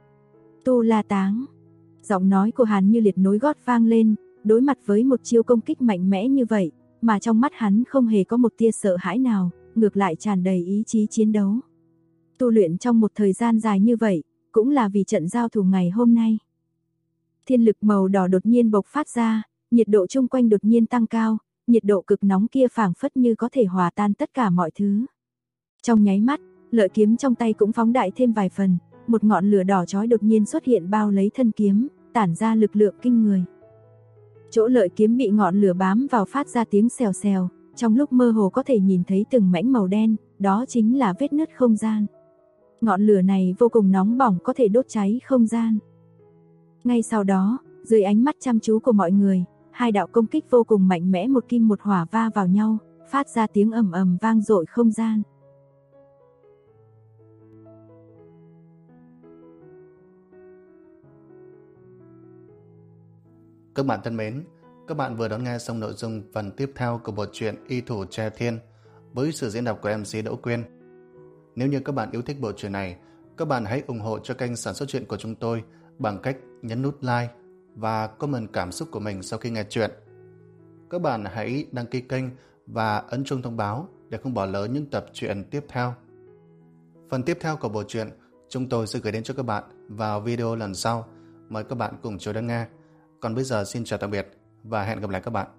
Tu La Táng. Giọng nói của Hàn Như Liệt nối gót vang lên, đối mặt với một chiêu công kích mạnh mẽ như vậy, mà trong mắt hắn không hề có một tia sợ hãi nào, ngược lại tràn đầy ý chí chiến đấu. Tu luyện trong một thời gian dài như vậy, cũng là vì trận giao thủ ngày hôm nay. Thiên lực màu đỏ đột nhiên bộc phát ra, nhiệt độ chung quanh đột nhiên tăng cao, nhiệt độ cực nóng kia phảng phất như có thể hòa tan tất cả mọi thứ. Trong nháy mắt, lợi kiếm trong tay cũng phóng đại thêm vài phần, một ngọn lửa đỏ chói đột nhiên xuất hiện bao lấy thân kiếm, tản ra lực lượng kinh người. Chỗ lợi kiếm bị ngọn lửa bám vào phát ra tiếng xèo xèo, trong lúc mơ hồ có thể nhìn thấy từng mảnh màu đen, đó chính là vết nứt không gian. Ngọn lửa này vô cùng nóng bỏng, có thể đốt cháy không gian. Ngay sau đó, dưới ánh mắt chăm chú của mọi người, hai đạo công kích vô cùng mạnh mẽ một kim một hỏa va vào nhau, phát ra tiếng ầm ầm vang dội không gian. Các bạn thân mến, các bạn vừa đón nghe xong nội dung phần tiếp theo của bộ truyện Y Thủ Tre Thiên với sự diễn đọc của MC Đỗ Quyên. Nếu như các bạn yêu thích bộ truyện này, các bạn hãy ủng hộ cho kênh sản xuất truyện của chúng tôi bằng cách nhấn nút like và comment cảm xúc của mình sau khi nghe truyện. Các bạn hãy đăng ký kênh và ấn chuông thông báo để không bỏ lỡ những tập truyện tiếp theo. Phần tiếp theo của bộ truyện chúng tôi sẽ gửi đến cho các bạn vào video lần sau. Mời các bạn cùng chờ đón nghe. Còn bây giờ xin chào tạm biệt và hẹn gặp lại các bạn.